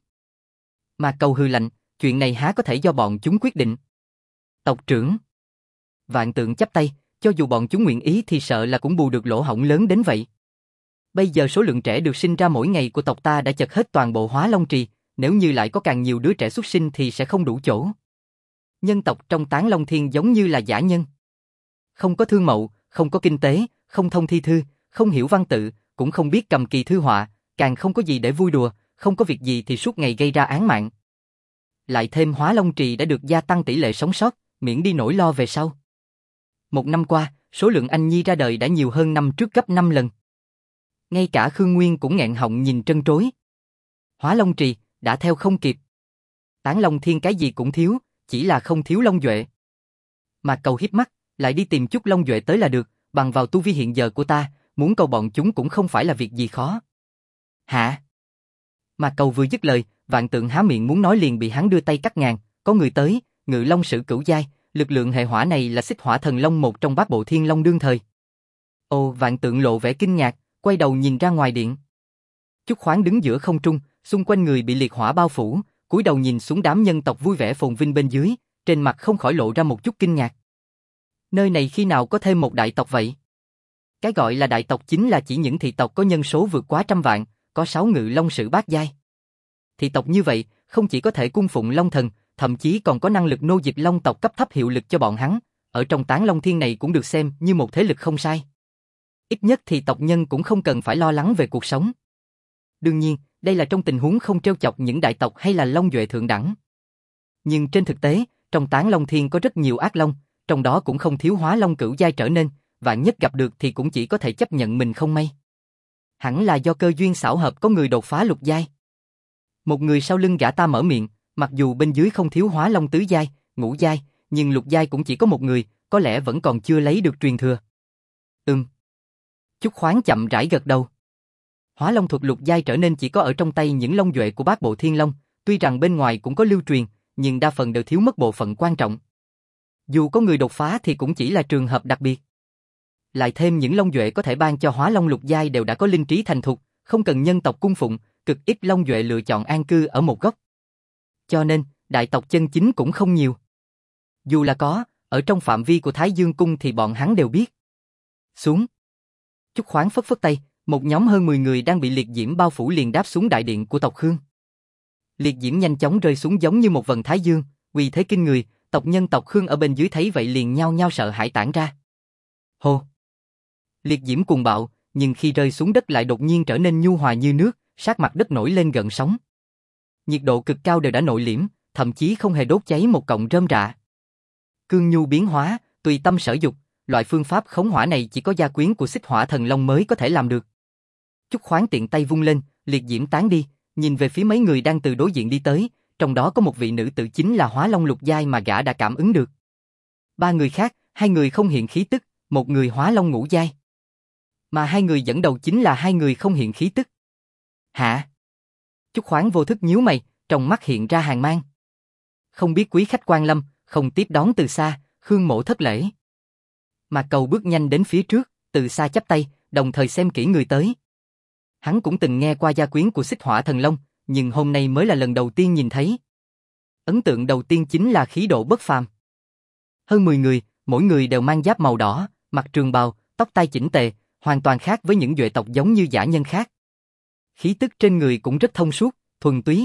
Mà Cầu hừ lạnh, chuyện này há có thể do bọn chúng quyết định. Tộc trưởng. Vạn Tượng chắp tay, cho dù bọn chúng nguyện ý thì sợ là cũng bù được lỗ hổng lớn đến vậy. Bây giờ số lượng trẻ được sinh ra mỗi ngày của tộc ta đã chật hết toàn bộ Hóa Long Trì, nếu như lại có càng nhiều đứa trẻ xuất sinh thì sẽ không đủ chỗ. Nhân tộc trong Tán Long Thiên giống như là dã nhân. Không có thương mậu, không có kinh tế, không thông thi thư, không hiểu văn tự, cũng không biết cầm kỳ thư họa, càng không có gì để vui đùa, không có việc gì thì suốt ngày gây ra án mạng. Lại thêm Hóa Long Trì đã được gia tăng tỷ lệ sống sót, miễn đi nỗi lo về sau. Một năm qua, số lượng anh nhi ra đời đã nhiều hơn năm trước gấp 5 lần. Ngay cả Khương Nguyên cũng nghẹn họng nhìn trân trối. Hóa Long Trì, đã theo không kịp. Tán Long Thiên cái gì cũng thiếu, chỉ là không thiếu long duệ. Mà Cầu híp mắt, lại đi tìm chút long duệ tới là được, bằng vào tu vi hiện giờ của ta, muốn cầu bọn chúng cũng không phải là việc gì khó. Hả? Mà Cầu vừa dứt lời, Vạn Tượng há miệng muốn nói liền bị hắn đưa tay cắt ngang, có người tới, Ngự Long Sử cửu giai, lực lượng hệ hỏa này là Xích Hỏa Thần Long một trong bát bộ thiên long đương thời. Ồ, Vạn Tượng lộ vẻ kinh ngạc, quay đầu nhìn ra ngoài điện. Chúc Khoáng đứng giữa không trung, xung quanh người bị liệt hỏa bao phủ, cúi đầu nhìn xuống đám nhân tộc vui vẻ phồn vinh bên dưới, trên mặt không khỏi lộ ra một chút kinh ngạc. Nơi này khi nào có thêm một đại tộc vậy? Cái gọi là đại tộc chính là chỉ những thị tộc có nhân số vượt quá 100 vạn, có 6 Ngự Long Sử bát giai. Thị tộc như vậy, không chỉ có thể cung phụng Long Thần, thậm chí còn có năng lực nô dịch Long tộc cấp thấp hiệu lực cho bọn hắn, ở trong Tán Long Thiên này cũng được xem như một thế lực không sai. Ít nhất thì tộc nhân cũng không cần phải lo lắng về cuộc sống. Đương nhiên, đây là trong tình huống không trêu chọc những đại tộc hay là long duệ thượng đẳng. Nhưng trên thực tế, trong Tán Long Thiên có rất nhiều ác long, trong đó cũng không thiếu Hóa Long cửu giai trở nên, vạn nhất gặp được thì cũng chỉ có thể chấp nhận mình không may. Hẳn là do cơ duyên xảo hợp có người đột phá lục giai. Một người sau lưng gã ta mở miệng, mặc dù bên dưới không thiếu Hóa Long tứ giai, ngũ giai, nhưng lục giai cũng chỉ có một người, có lẽ vẫn còn chưa lấy được truyền thừa. Chúc Khoáng chậm rãi gật đầu. Hóa Long thuật lục giai trở nên chỉ có ở trong tay những long duệ của bát bộ thiên long, tuy rằng bên ngoài cũng có lưu truyền, nhưng đa phần đều thiếu mất bộ phận quan trọng. Dù có người đột phá thì cũng chỉ là trường hợp đặc biệt. Lại thêm những long duệ có thể ban cho Hóa Long lục giai đều đã có linh trí thành thục, không cần nhân tộc cung phụng, cực ít long duệ lựa chọn an cư ở một góc. Cho nên, đại tộc chân chính cũng không nhiều. Dù là có, ở trong phạm vi của Thái Dương Cung thì bọn hắn đều biết. Xuống. Chúc Khoáng phất phất tay, một nhóm hơn 10 người đang bị liệt diễm bao phủ liền đáp xuống đại điện của tộc Khương. Liệt diễm nhanh chóng rơi xuống giống như một vầng thái dương, uy thế kinh người, tộc nhân tộc Khương ở bên dưới thấy vậy liền nhao nhao sợ hãi tản ra. Hô! Liệt diễm cuồng bạo, nhưng khi rơi xuống đất lại đột nhiên trở nên nhu hòa như nước, sát mặt đất nổi lên gợn sóng. Nhiệt độ cực cao đều đã nội liễm, thậm chí không hề đốt cháy một cọng rơm rạ. Cương nhu biến hóa, tùy tâm sở dục, loại phương pháp khống hỏa này chỉ có gia quyến của Xích Hỏa Thần Long mới có thể làm được. Chúc Khoáng tiện tay vung lên, liệt diễm tán đi, nhìn về phía mấy người đang từ đối diện đi tới, trong đó có một vị nữ tử chính là Hóa Long lục giai mà gã đã cảm ứng được. Ba người khác, hai người không hiện khí tức, một người Hóa Long ngũ giai. Mà hai người dẫn đầu chính là hai người không hiện khí tức. Hả? Chúc Khoáng vô thức nhíu mày, trong mắt hiện ra hàn mang. Không biết quý khách quan lâm, không tiếp đón từ xa, Khương mỗ thất lễ. Mạc Cầu bước nhanh đến phía trước, từ xa chắp tay, đồng thời xem kỹ người tới. Hắn cũng từng nghe qua gia quyến của Xích Hỏa Thần Long, nhưng hôm nay mới là lần đầu tiên nhìn thấy. Ấn tượng đầu tiên chính là khí độ bất phàm. Hơn 10 người, mỗi người đều mang giáp màu đỏ, mặc trường bào, tóc tai chỉnh tề, hoàn toàn khác với những duệ tộc giống như dã nhân khác. Khí tức trên người cũng rất thông suốt, thuần túy.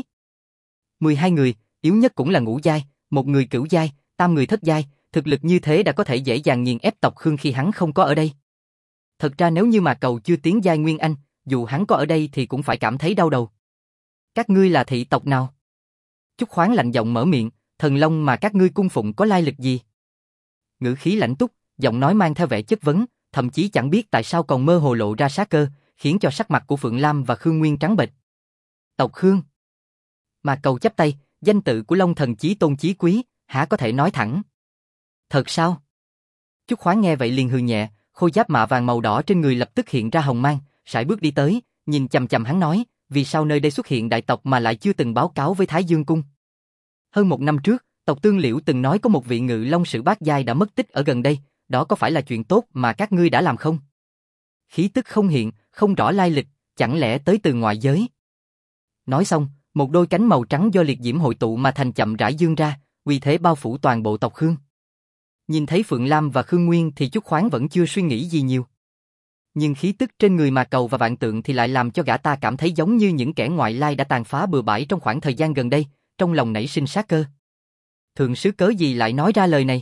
12 người, yếu nhất cũng là ngũ giai, một người cửu giai, tam người thất giai, thực lực như thế đã có thể dễ dàng nghiền ép tộc Khương khi hắn không có ở đây. Thật ra nếu như mà Cầu chưa tiến giai Nguyên Anh, dù hắn có ở đây thì cũng phải cảm thấy đau đầu. Các ngươi là thị tộc nào? Chúc Khoáng lạnh giọng mở miệng, thần long mà các ngươi cung phụng có lai lịch gì? Ngữ khí lạnh túc, giọng nói mang theo vẻ chất vấn, thậm chí chẳng biết tại sao còn mơ hồ lộ ra sát cơ, khiến cho sắc mặt của Phượng Lam và Khương Nguyên trắng bệch. Tộc Khương. Mà Cầu chắp tay, danh tự của Long Thần chí tôn chí quý, hả có thể nói thẳng. Thật sao? Chúc Khoáng nghe vậy liền hừ nhẹ, khôi giáp mạ vàng màu đỏ trên người lập tức hiện ra hồng mang, sải bước đi tới, nhìn chằm chằm hắn nói, vì sao nơi đây xuất hiện đại tộc mà lại chưa từng báo cáo với Thái Dương Cung? Hơn 1 năm trước, tộc Tương Liễu từng nói có một vị ngự long sử bát giai đã mất tích ở gần đây, đó có phải là chuyện tốt mà các ngươi đã làm không? Khí tức không hiện, không rõ lai lịch, chẳng lẽ tới từ ngoại giới? Nói xong, một đôi cánh màu trắng do liệt diễm hội tụ mà thành chậm rãi dương ra, uy thế bao phủ toàn bộ tộc Khương. Nhìn thấy Phượng Lam và Khương Nguyên thì Chúc Khoáng vẫn chưa suy nghĩ gì nhiều. Nhưng khí tức trên người Mà Cầu và Vạn Tượng thì lại làm cho gã ta cảm thấy giống như những kẻ ngoại lai đã tàn phá bừa bãi trong khoảng thời gian gần đây, trong lòng nảy sinh sát cơ. Thượng sứ cớ gì lại nói ra lời này?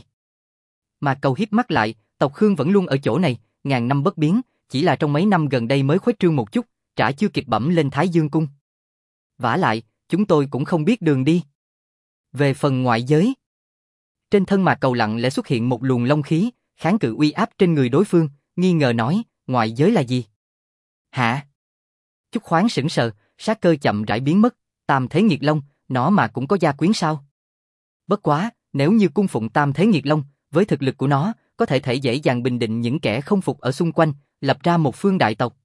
Mà Cầu híp mắt lại, tộc Khương vẫn luôn ở chỗ này, ngàn năm bất biến, chỉ là trong mấy năm gần đây mới khuếch trương một chút, chả chưa kịp bẩm lên Thái Dương Cung. Vả lại, chúng tôi cũng không biết đường đi. Về phần ngoại giới, trên thân Mà Cầu lặng lẽ xuất hiện một luồng long khí, kháng cự uy áp trên người đối phương, nghi ngờ nói, ngoại giới là gì? Hả? Chúc Khoáng sững sờ, sát cơ chậm rãi biến mất, Tam Thế Nghiệt Long, nó mà cũng có gia quyến sao? Bất quá, nếu như cung phụng Tam Thế Nghiệt Long, với thực lực của nó, có thể dễ dàng bình định những kẻ không phục ở xung quanh, lập ra một phương đại tộc.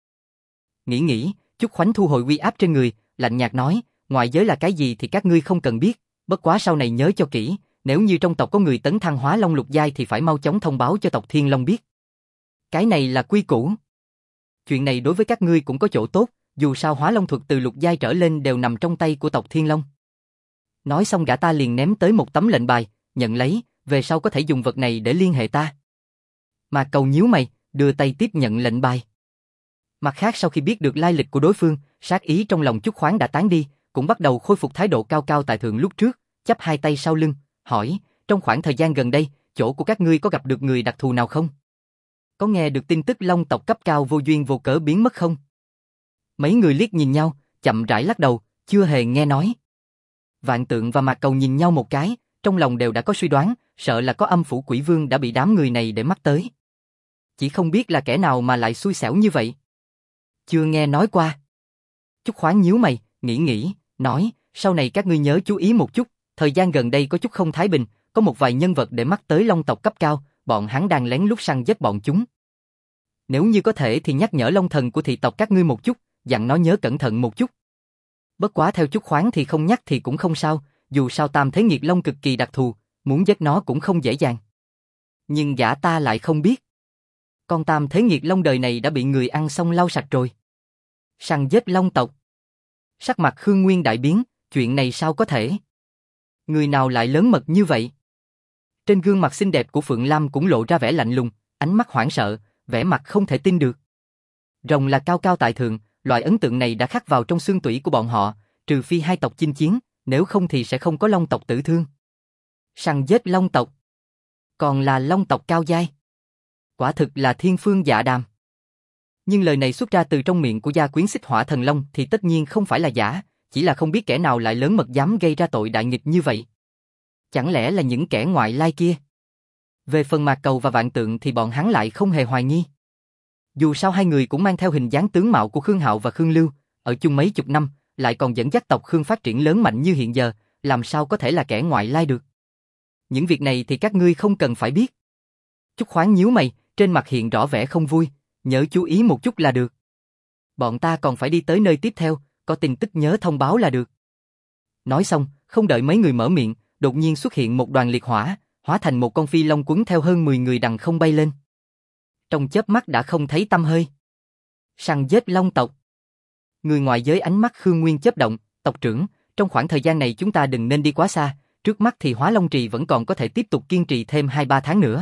Nghĩ, Chúc Khoáng thu hồi uy áp trên người, lạnh nhạt nói, ngoại giới là cái gì thì các ngươi không cần biết, bất quá sau này nhớ cho kỹ, nếu như trong tộc có người tấn thăng Hóa Long lục giai thì phải mau chóng thông báo cho tộc Thiên Long biết. Cái này là quy củ. Chuyện này đối với các ngươi cũng có chỗ tốt, dù sao Hóa Long thuật từ lục giai trở lên đều nằm trong tay của tộc Thiên Long. Nói xong gã ta liền ném tới một tấm lệnh bài, nhận lấy, về sau có thể dùng vật này để liên hệ ta. Mà Cầu nhíu mày, đưa tay tiếp nhận lệnh bài. Mặt khác sau khi biết được lai lịch của đối phương, sát ý trong lòng Chúc Khoáng đã tán đi, cũng bắt đầu khôi phục thái độ cao cao tại thượng lúc trước, chắp hai tay sau lưng, hỏi, trong khoảng thời gian gần đây, chỗ của các ngươi có gặp được người đặc thù nào không? Có nghe được tin tức Long tộc cấp cao vô duyên vô cớ biến mất không? Mấy người liếc nhìn nhau, chậm rãi lắc đầu, chưa hề nghe nói. Vạn Tượng và Mạc Cầu nhìn nhau một cái, trong lòng đều đã có suy đoán, sợ là có Âm Phủ Quỷ Vương đã bị đám người này để mắt tới. Chỉ không biết là kẻ nào mà lại xui xẻo như vậy. Chưa nghe nói qua. Chúc Khoáng nhíu mày, nghĩ, nói, sau này các ngươi nhớ chú ý một chút, thời gian gần đây có chút không thái bình, có một vài nhân vật để mắt tới Long tộc cấp cao, bọn hắn đang lén lút săn giết bọn chúng. Nếu như có thể thì nhắc nhở Long thần của thị tộc các ngươi một chút, dặn nó nhớ cẩn thận một chút. Bất quá theo Chúc Khoáng thì không nhắc thì cũng không sao, dù sao Tam Thế Nghiệt Long cực kỳ đặc thù, muốn giết nó cũng không dễ dàng. Nhưng gã ta lại không biết. Con Tam Thế Nghiệt Long đời này đã bị người ăn xong lau sạch rồi. Săn giết Long tộc. Sắc mặt Khương Nguyên đại biến, chuyện này sao có thể? Người nào lại lớn mật như vậy? Trên gương mặt xinh đẹp của Phượng Lam cũng lộ ra vẻ lạnh lùng, ánh mắt hoảng sợ, vẻ mặt không thể tin được. Rồng là cao cao tại thượng, loại ấn tượng này đã khắc vào trong xương tủy của bọn họ, trừ phi hai tộc chinh chiến, nếu không thì sẽ không có Long tộc tử thương. Săn giết long tộc. Còn là long tộc cao giai. Quả thực là thiên phương dạ đàm. Nhưng lời này xuất ra từ trong miệng của gia quyến Xích Hỏa Thần Long thì tất nhiên không phải là giả, chỉ là không biết kẻ nào lại lớn mật dám gây ra tội đại nghịch như vậy. Chẳng lẽ là những kẻ ngoại lai kia? Về phần Mạc Cầu và Vạn Tượng thì bọn hắn lại không hề hoài nghi. Dù sao hai người cũng mang theo hình dáng tướng mạo của Khương Hạo và Khương Lưu, ở chung mấy chục năm, lại còn dẫn dắt tộc Khương phát triển lớn mạnh như hiện giờ, làm sao có thể là kẻ ngoại lai được. Những việc này thì các ngươi không cần phải biết. Chúc Khoáng nhíu mày, trên mặt hiện rõ vẻ không vui, nhớ chú ý một chút là được. Bọn ta còn phải đi tới nơi tiếp theo, có tin tức nhớ thông báo là được. Nói xong, không đợi mấy người mở miệng, đột nhiên xuất hiện một đoàn liệt hỏa, hóa thành một con phi long quấn theo hơn 10 người đằng không bay lên. Trong chớp mắt đã không thấy tăm hơi. Săn giết long tộc. Người ngoài giới ánh mắt Khương Nguyên chớp động, tộc trưởng, trong khoảng thời gian này chúng ta đừng nên đi quá xa, trước mắt thì Hóa Long Trì vẫn còn có thể tiếp tục kiên trì thêm 2-3 tháng nữa.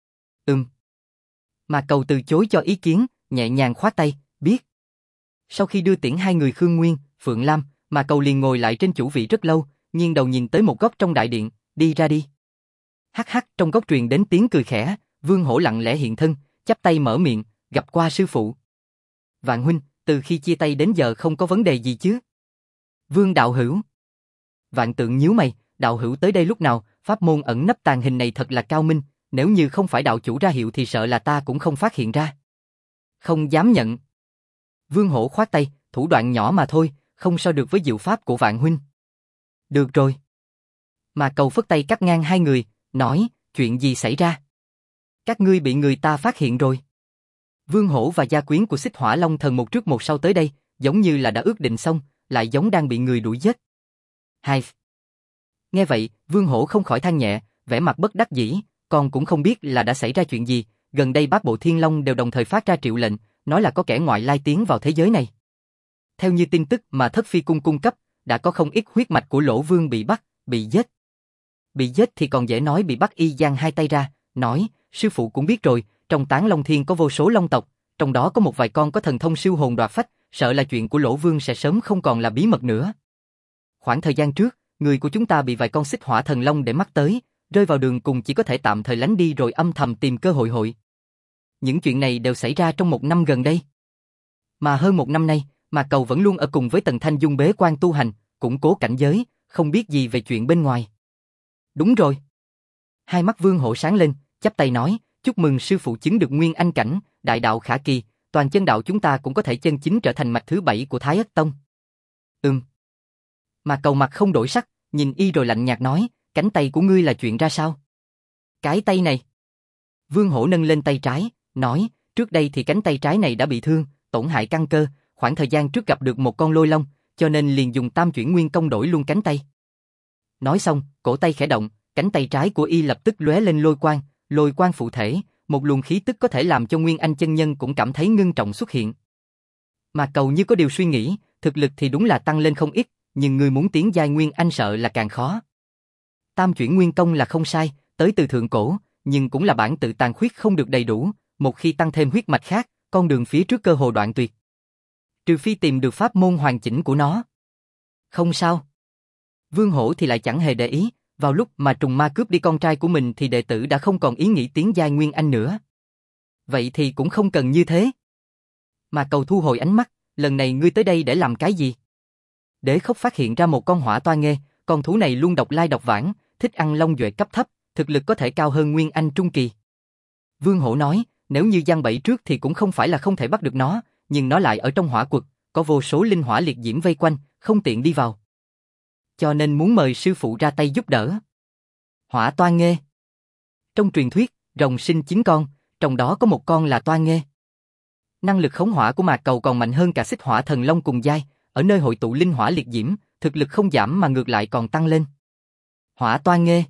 Mà Cầu từ chối cho ý kiến, nhẹ nhàng khoát tay, biết. Sau khi đưa tiễn hai người Khương Nguyên, Phượng Lam, mà Cầu liền ngồi lại trên chủ vị rất lâu, nghiêng đầu nhìn tới một góc trong đại điện, đi ra đi. Hắc hắc, trong góc truyền đến tiếng cười khẽ, Vương Hổ lặng lẽ hiện thân, chắp tay mở miệng, gặp qua sư phụ. Vạn huynh, từ khi chia tay đến giờ không có vấn đề gì chứ? Vương đạo hữu. Vạn Tượng nhíu mày, đạo hữu tới đây lúc nào, pháp môn ẩn nấp tàng hình này thật là cao minh, nếu như không phải đạo chủ ra hiệu thì sợ là ta cũng không phát hiện ra. Không dám nhận. Vương Hổ khoát tay, thủ đoạn nhỏ mà thôi, không so được với diệu pháp của Vạn huynh. Được rồi. Mà Cầu phất tay cắt ngang hai người, nói, chuyện gì xảy ra? Các ngươi bị người ta phát hiện rồi. Vương Hổ và gia quyến của Xích Hỏa Long Thần một trước một sau tới đây, giống như là đã ước định xong, lại giống đang bị người đuổi giết. Hai. Nghe vậy, Vương Hổ không khỏi than nhẹ, vẻ mặt bất đắc dĩ, con cũng không biết là đã xảy ra chuyện gì, gần đây bát bộ Thiên Long đều đồng thời phát ra triệu lệnh, nói là có kẻ ngoại lai tiến vào thế giới này. Theo như tin tức mà Thất Phi Cung cung cấp, đã có không ít huyết mạch của Lỗ Vương bị bắt, bị giết. Bị giết thì còn dễ nói, bị bắt y giang hai tay ra, nói, sư phụ cũng biết rồi, trong Tán Long Thiên có vô số long tộc, trong đó có một vài con có thần thông siêu hồn đoạt phách, sợ là chuyện của Lỗ Vương sẽ sớm không còn là bí mật nữa. Khoảng thời gian trước, người của chúng ta bị vài con Xích Hỏa Thần Long để mắt tới, rơi vào đường cùng chỉ có thể tạm thời lánh đi rồi âm thầm tìm cơ hội. Những chuyện này đều xảy ra trong một năm gần đây. Mà hơn một năm nay, Mạc Cầu vẫn luôn ở cùng với Tần Thanh Dung bế quan tu hành, củng cố cảnh giới, không biết gì về chuyện bên ngoài. Đúng rồi. Hai mắt Vương Hổ sáng lên, chắp tay nói, chúc mừng sư phụ chứng được Nguyên Anh cảnh, đại đạo khả kỳ, toàn chân đạo chúng ta cũng có thể chân chính trở thành mạch thứ 7 của Thái Ất Tông. Mạc Cầu mặt không đổi sắc, nhìn y rồi lạnh nhạt nói, cánh tay của ngươi là chuyện ra sao? Cái tay này. Vương Hổ nâng lên tay trái, nói, trước đây thì cánh tay trái này đã bị thương, tổn hại căn cơ, khoảng thời gian trước gặp được một con lôi long, cho nên liền dùng Tam Chuyển Nguyên Công đổi luôn cánh tay. Nói xong, cổ tay khẽ động, cánh tay trái của y lập tức lóe lên lôi quang phụ thể, một luồng khí tức có thể làm cho Nguyên Anh chân nhân cũng cảm thấy ngưng trọng xuất hiện. Mạc Cầu như có điều suy nghĩ, thực lực thì đúng là tăng lên không ít, nhưng người muốn tiến giai Nguyên Anh sợ là càng khó. Tam Chuyển Nguyên Công là không sai, tới từ thượng cổ, nhưng cũng là bản tự tàn khuyết không được đầy đủ, một khi tăng thêm huyết mạch khác, con đường phía trước cơ hồ đoạn tuyệt. Trừ phi tìm được pháp môn hoàn chỉnh của nó. Không sao. Vương Hổ thì lại chẳng hề để ý, vào lúc mà trùng ma cướp đi con trai của mình thì đệ tử đã không còn ý nghĩ tiến giai Nguyên Anh nữa. Vậy thì cũng không cần như thế. Mà Cầu thu hồi ánh mắt, lần này ngươi tới đây để làm cái gì? Đế Khốc phát hiện ra một con hỏa toa nghê, con thú này luôn độc lai độc vãng, thích ăn long duệ cấp thấp, thực lực có thể cao hơn Nguyên Anh trung kỳ. Vương Hổ nói, nếu như giăng bẫy trước thì cũng không phải là không thể bắt được nó, nhưng nó lại ở trong hỏa quật, có vô số linh hỏa liệt diễm vây quanh, không tiện đi vào. Cho nên muốn mời sư phụ ra tay giúp đỡ. Hỏa toa nghê. Trong truyền thuyết, rồng sinh 9 con, trong đó có một con là toa nghê. Năng lực khống hỏa của Mạc Cầu còn mạnh hơn cả Xích Hỏa Thần Long cùng giai, ở nơi hội tụ linh hỏa liệt diễm, thực lực không giảm mà ngược lại còn tăng lên. Hỏa toa nghê.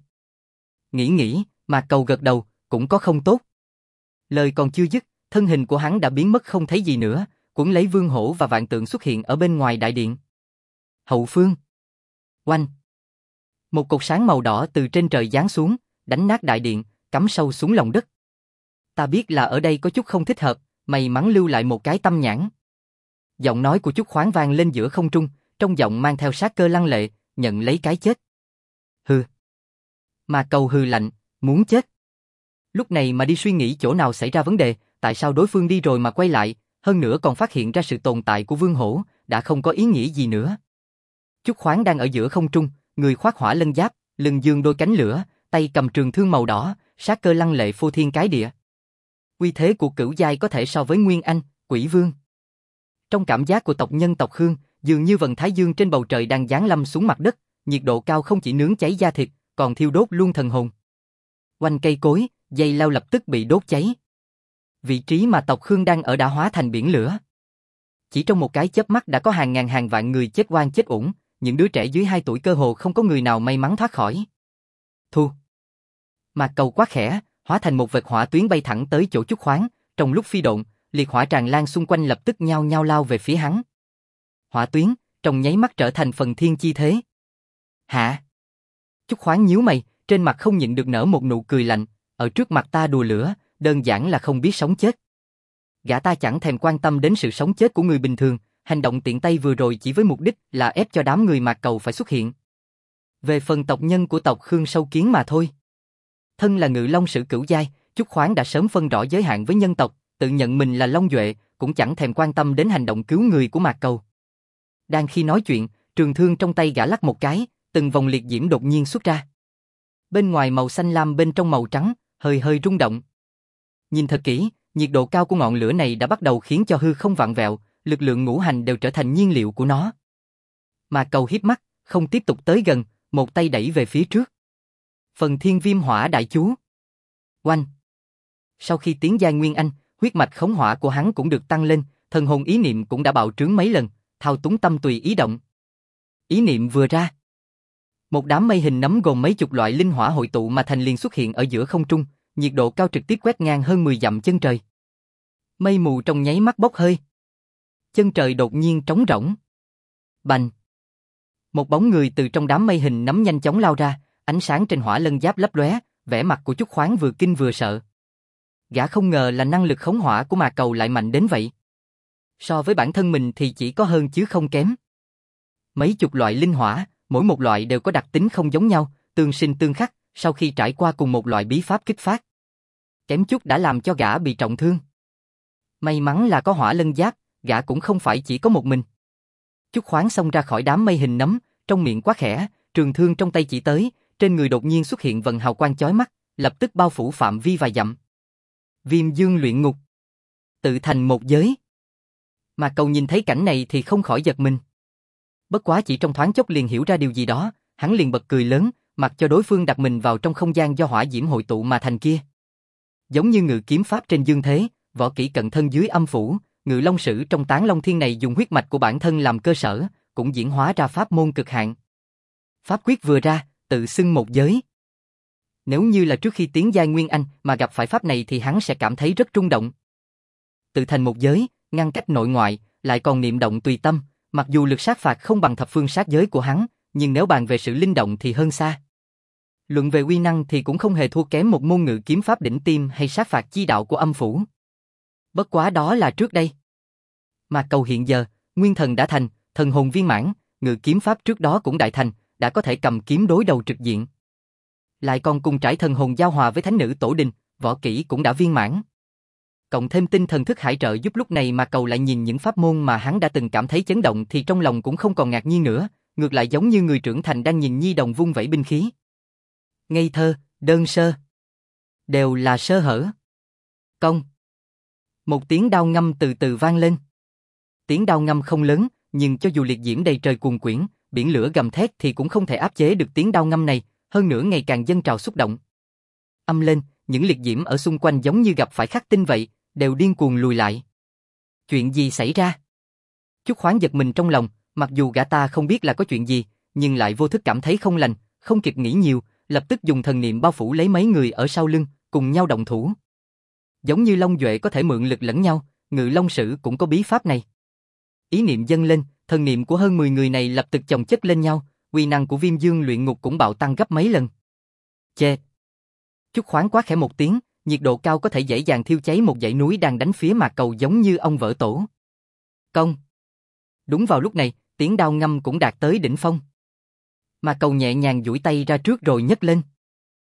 Nghĩ, Mạc Cầu gật đầu, cũng có không tốt. Lời còn chưa dứt, thân hình của hắn đã biến mất không thấy gì nữa, cuốn lấy Vương Hổ và Vạn Tượng xuất hiện ở bên ngoài đại điện. Hậu phương. Oanh. Một cột sáng màu đỏ từ trên trời giáng xuống, đánh nát đại điện, cắm sâu xuống lòng đất. Ta biết là ở đây có chút không thích hợp, may mắn lưu lại một cái tâm nhãn. Giọng nói của Chúc Khoáng vang lên giữa không trung, trong giọng mang theo sát cơ lăng lệ, nhận lấy cái chết. Hừ. Mà Cầu hừ lạnh, muốn chết. Lúc này mà đi suy nghĩ chỗ nào xảy ra vấn đề, tại sao đối phương đi rồi mà quay lại, hơn nữa còn phát hiện ra sự tồn tại của Vương Hổ, đã không có ý nghĩa gì nữa. Chúc Khoáng đang ở giữa không trung, người khoác hỏa lân giáp, lưng dương đôi cánh lửa, tay cầm trường thương màu đỏ, sát cơ lăng lệ phô thiên cái địa. Uy thế của cửu giai có thể so với Nguyên Anh, Quỷ Vương. Trong cảm giác của tộc nhân tộc Khương, dường như vầng thái dương trên bầu trời đang giáng lâm xuống mặt đất, nhiệt độ cao không chỉ nướng cháy da thịt, còn thiêu đốt luôn thần hồn. Quanh cây cối, dây leo lập tức bị đốt cháy. Vị trí mà tộc Khương đang ở đã hóa thành biển lửa. Chỉ trong một cái chớp mắt đã có hàng ngàn hàng vạn người chết oan chết uổng, những đứa trẻ dưới 2 tuổi cơ hồ không có người nào may mắn thoát khỏi. Thu. Mà Cầu quát khẽ, hóa thành một vệt hỏa tuyến bay thẳng tới chỗ Chúc Khoáng, trong lúc phi độn, liệt hỏa tràn lan xung quanh lập tức nhao nhao lao về phía hắn. Hỏa tuyến, trong nháy mắt trở thành phần thiên chi thế. Hả? Chúc Khoáng nhíu mày, trên mặt không nhịn được nở một nụ cười lạnh, ở trước mặt ta đùa lửa, đơn giản là không biết sống chết. Gã ta chẳng thèm quan tâm đến sự sống chết của người bình thường, hành động tiện tay vừa rồi chỉ với mục đích là ép cho đám người Mạc Cầu phải xuất hiện. Về phần tộc nhân của tộc Khương sâu kiến mà thôi. Thân là Ngự Long Sử cửu giai, Chúc Khoáng đã sớm phân rõ giới hạn với nhân tộc, tự nhận mình là Long Duệ, cũng chẳng thèm quan tâm đến hành động cứu người của Mạc Cầu. Đang khi nói chuyện, trường thương trong tay gã lắc một cái, từng vòng liệt diễm đột nhiên xuất ra. Bên ngoài màu xanh lam, bên trong màu trắng, hơi hơi rung động. Nhìn thật kỹ, nhiệt độ cao của ngọn lửa này đã bắt đầu khiến cho hư không vặn vẹo, lực lượng ngũ hành đều trở thành nhiên liệu của nó. Mà Cầu híp mắt, không tiếp tục tới gần, một tay đẩy về phía trước. Phần Thiên Viêm Hỏa Đại Chú. Oanh. Sau khi tiến giai Nguyên Anh, huyết mạch khống hỏa của hắn cũng được tăng lên, thần hồn ý niệm cũng đã bạo trướng mấy lần, thao túng tâm tùy ý động. Ý niệm vừa ra, một đám mây hình nấm gồm mấy chục loại linh hỏa hội tụ mà thành liền xuất hiện ở giữa không trung, nhiệt độ cao trực tiếp quét ngang hơn 10 dặm chân trời. Mây mù trong nháy mắt bốc hơi. Chân trời đột nhiên trống rỗng. Bành. Một bóng người từ trong đám mây hình nấm nhanh chóng lao ra, ánh sáng trên hỏa lân giáp lấp lóe, vẻ mặt của Chúc Khoáng vừa kinh vừa sợ. Gã không ngờ là năng lực khống hỏa của Mạc Cầu lại mạnh đến vậy. So với bản thân mình thì chỉ có hơn chứ không kém. Mấy chục loại linh hỏa, mỗi một loại đều có đặc tính không giống nhau, tương sinh tương khắc, sau khi trải qua cùng một loại bí pháp kích phát. Kém chút đã làm cho gã bị trọng thương. May mắn là có hỏa lân giáp, gã cũng không phải chỉ có một mình. Chúc Khoáng xông ra khỏi đám mây hình nấm, trong miệng quát khẽ, trường thương trong tay chỉ tới, trên người đột nhiên xuất hiện vầng hào quang chói mắt, lập tức bao phủ phạm vi vài dặm. Viêm Dương Luyện Ngục. Tự thành một giới. Mà Cầu nhìn thấy cảnh này thì không khỏi giật mình. Bất quá chỉ trong thoáng chốc liền hiểu ra điều gì đó, hắn liền bật cười lớn, mặc cho đối phương đặt mình vào trong không gian do hỏa diễm hội tụ mà thành kia. Giống như ngự kiếm pháp trên dương thế, võ kỹ cận thân dưới âm phủ, Ngự Long Sử trong Tán Long Thiên này dùng huyết mạch của bản thân làm cơ sở, cũng diễn hóa ra pháp môn cực hạn. Pháp quyết vừa ra, tự xưng một giới. Nếu như là trước khi tiến giai Nguyên Anh mà gặp phải pháp này thì hắn sẽ cảm thấy rất rung động. Tự thành một giới, ngăn cách nội ngoại, lại còn niệm động tùy tâm, mặc dù lực sát phạt không bằng thập phương sát giới của hắn, nhưng nếu bàn về sự linh động thì hơn xa. Luận về uy năng thì cũng không hề thua kém một môn ngự kiếm pháp đỉnh tiêm hay sát phạt chi đạo của âm phủ. Bất quá đó là trước đây. Mà Cầu hiện giờ, nguyên thần đã thành, thần hồn viên mãn, ngự kiếm pháp trước đó cũng đại thành, đã có thể cầm kiếm đối đầu trực diện. Lại còn cùng trải thần hồn giao hòa với thánh nữ Tổ Đình, võ kỹ cũng đã viên mãn. Cộng thêm tinh thần thức hải trợ giúp lúc này mà Cầu lại nhìn những pháp môn mà hắn đã từng cảm thấy chấn động thì trong lòng cũng không còn ngạc nhiên nữa, ngược lại giống như người trưởng thành đang nhìn nhi đồng vung vẩy binh khí. Ngây thơ, đơn sơ, đều là sơ hở. Công. Một tiếng đao ngâm từ từ vang lên. Tiếng đao ngâm không lớn, nhưng cho dù liệt diễm đầy trời cuồn quyển, biển lửa gầm thét thì cũng không thể áp chế được tiếng đao ngâm này, hơn nữa ngày càng dâng trào xúc động. Âm lên, những liệt diễm ở xung quanh giống như gặp phải khắc tinh vậy, đều điên cuồng lùi lại. Chuyện gì xảy ra? Chúc Khoáng giật mình trong lòng, mặc dù gã ta không biết là có chuyện gì, nhưng lại vô thức cảm thấy không lành, không kịp nghĩ nhiều, lập tức dùng thần niệm bao phủ lấy mấy người ở sau lưng, cùng nhau động thủ. Giống như Long Duệ có thể mượn lực lẫn nhau, Ngự Long Sử cũng có bí pháp này. Ý niệm dâng lên, thần niệm của hơn 10 người này lập tức chồng chất lên nhau, uy năng của Viêm Dương Luyện Ngục cũng bạo tăng gấp mấy lần. Chê! Chúc Khoáng quá khẽ một tiếng, nhiệt độ cao có thể dễ dàng thiêu cháy một dãy núi đang đánh phía Mạc Cầu giống như ông vỡ tổ. Công! Đúng vào lúc này, tiếng đao ngâm cũng đạt tới đỉnh phong. Mạc Cầu nhẹ nhàng duỗi tay ra trước rồi nhấc lên.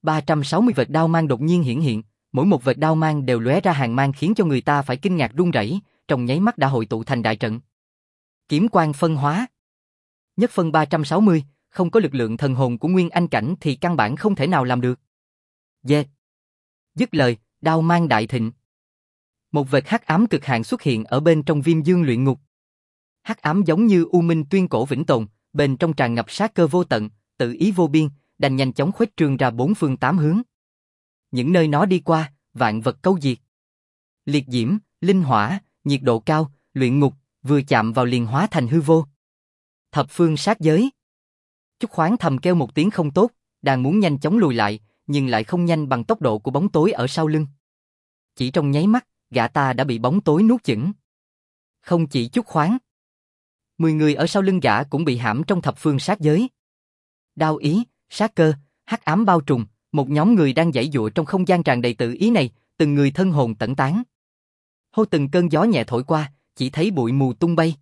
360 vệt đao mang đột nhiên hiển hiện, mỗi một vệt đao mang đều lóe ra hàng mang khiến cho người ta phải kinh ngạc run rẩy, trong nháy mắt đã hội tụ thành đại trận. Kiếm quang phân hóa. Nhất phân 360, không có lực lượng thần hồn của Nguyên Anh cảnh thì căn bản không thể nào làm được. Dê. Dứt lời, đao mang đại thịnh. Một vệt hắc ám cực hạn xuất hiện ở bên trong Viêm Dương luyện ngục. Hắc ám giống như u minh tuyên cổ vĩnh tồn, bên trong tràn ngập sát cơ vô tận, tự ý vô biên, đành nhanh chóng khuếch trương ra bốn phương tám hướng. Những nơi nó đi qua, vạn vật câu diệt. Liệt diễm, linh hỏa, nhiệt độ cao, luyện ngục, vừa chạm vào liền hóa thành hư vô. Thập phương sát giới. Chúc Khoáng thầm kêu một tiếng không tốt, đang muốn nhanh chóng lùi lại, nhưng lại không nhanh bằng tốc độ của bóng tối ở sau lưng. Chỉ trong nháy mắt, gã ta đã bị bóng tối nuốt chửng. Không chỉ Chúc Khoáng, 10 người ở sau lưng gã cũng bị hãm trong thập phương sát giới. Đao ý, sát cơ, hắc ám bao trùm, một nhóm người đang giãy giụa trong không gian tràn đầy tự ý này, từng người thân hồn tẩn tán. Hô từng cơn gió nhẹ thổi qua, chỉ thấy bụi mù tung bay.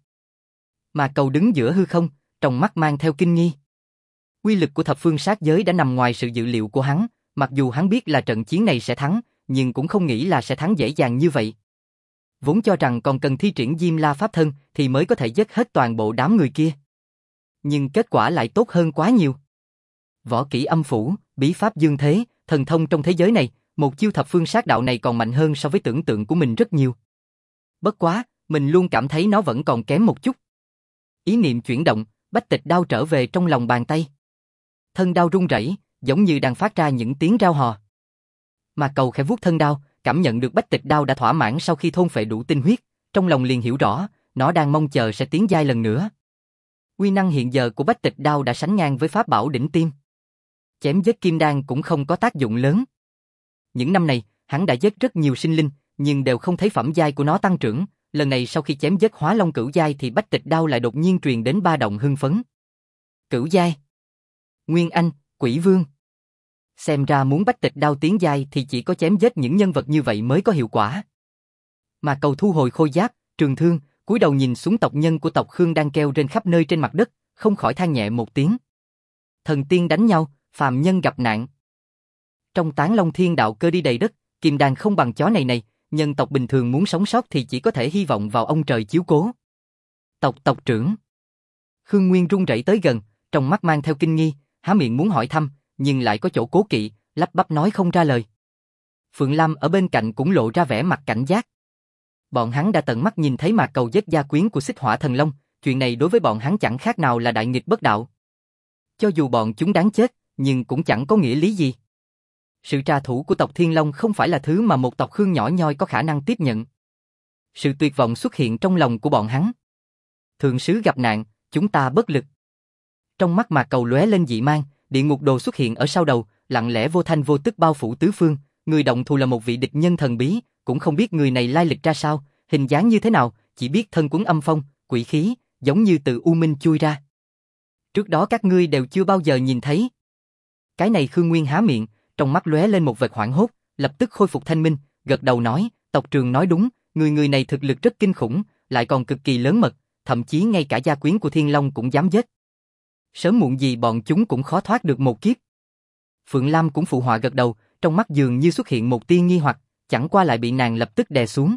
Mà Cầu đứng giữa hư không, trong mắt mang theo kinh nghi. Uy lực của thập phương sát giới đã nằm ngoài sự dự liệu của hắn, mặc dù hắn biết là trận chiến này sẽ thắng, nhưng cũng không nghĩ là sẽ thắng dễ dàng như vậy. Vốn cho rằng còn cần thi triển Diêm La Pháp Thân thì mới có thể giết hết toàn bộ đám người kia. Nhưng kết quả lại tốt hơn quá nhiều. Võ kỹ âm phủ, bí pháp dương thế, thần thông trong thế giới này, một chiêu thập phương sát đạo này còn mạnh hơn so với tưởng tượng của mình rất nhiều. Bất quá, mình luôn cảm thấy nó vẫn còn kém một chút. Ý niệm chuyển động, bách tịch đao trở về trong lòng bàn tay. Thân đao rung rẩy, giống như đang phát ra những tiếng rao hò. Mà Cầu khẽ vuốt thân đao, cảm nhận được bách tịch đao đã thỏa mãn sau khi thôn phệ đủ tinh huyết, trong lòng liền hiểu rõ, nó đang mong chờ sẽ tiến giai lần nữa. Uy năng hiện giờ của bách tịch đao đã sánh ngang với pháp bảo đỉnh tiêm. Chém giết kim đan cũng không có tác dụng lớn. Những năm này, hắn đã giết rất nhiều sinh linh, nhưng đều không thấy phẩm giai của nó tăng trưởng. Lần này sau khi chém giết Hóa Long cửu giai thì bách tịch đao lại đột nhiên truyền đến ba động hưng phấn. Cửu giai, Nguyên Anh, Quỷ Vương. Xem ra muốn bách tịch đao tiến giai thì chỉ có chém giết những nhân vật như vậy mới có hiệu quả. Mà Cầu thu hồi khôi giáp, trường thương, cúi đầu nhìn xuống tộc nhân của tộc Khương đang kêu trên khắp nơi trên mặt đất, không khỏi than nhẹ một tiếng. Thần tiên đánh nhau, phàm nhân gặp nạn. Trong Tán Long Thiên đạo cơ đi đầy đất, kim đan không bằng chó này, nhân tộc bình thường muốn sống sót thì chỉ có thể hy vọng vào ông trời chiếu cố. Tộc trưởng. Khương Nguyên run rẩy tới gần, trong mắt mang theo kinh nghi, há miệng muốn hỏi thăm, nhưng lại có chỗ cố kỵ, lắp bắp nói không ra lời. Phượng Lam ở bên cạnh cũng lộ ra vẻ mặt cảnh giác. Bọn hắn đã tận mắt nhìn thấy Mạc Cầu giết gia quyến của Xích Hỏa Thần Long, chuyện này đối với bọn hắn chẳng khác nào là đại nghịch bất đạo. Cho dù bọn chúng đáng chết, nhưng cũng chẳng có nghĩa lý gì. Sự tra thủ của tộc Thiên Long không phải là thứ mà một tộc Khương nhỏ nhoi có khả năng tiếp nhận. Sự tuyệt vọng xuất hiện trong lòng của bọn hắn. Thượng sứ gặp nạn, chúng ta bất lực. Trong mắt Mạc Cầu lóe lên dị mang, địa ngục đồ xuất hiện ở sau đầu, lặng lẽ vô thanh vô tức bao phủ tứ phương. Người động thủ là một vị địch nhân thần bí, cũng không biết người này lai lịch ra sao, hình dáng như thế nào, chỉ biết thân quấn âm phong, quỷ khí, giống như từ u minh chui ra. Trước đó các ngươi đều chưa bao giờ nhìn thấy. Cái này Khương Nguyên há miệng, trong mắt lóe lên một vệt hoảng hốt, lập tức khôi phục thanh minh, gật đầu nói, tộc trưởng nói đúng, người này thực lực rất kinh khủng, lại còn cực kỳ lớn mật, thậm chí ngay cả gia quyến của Thiên Long cũng dám giết. Sớm muộn gì bọn chúng cũng khó thoát được một kiếp. Phượng Lam cũng phụ họa gật đầu, trong mắt dường như xuất hiện một tia nghi hoặc, chẳng qua lại bị nàng lập tức đè xuống.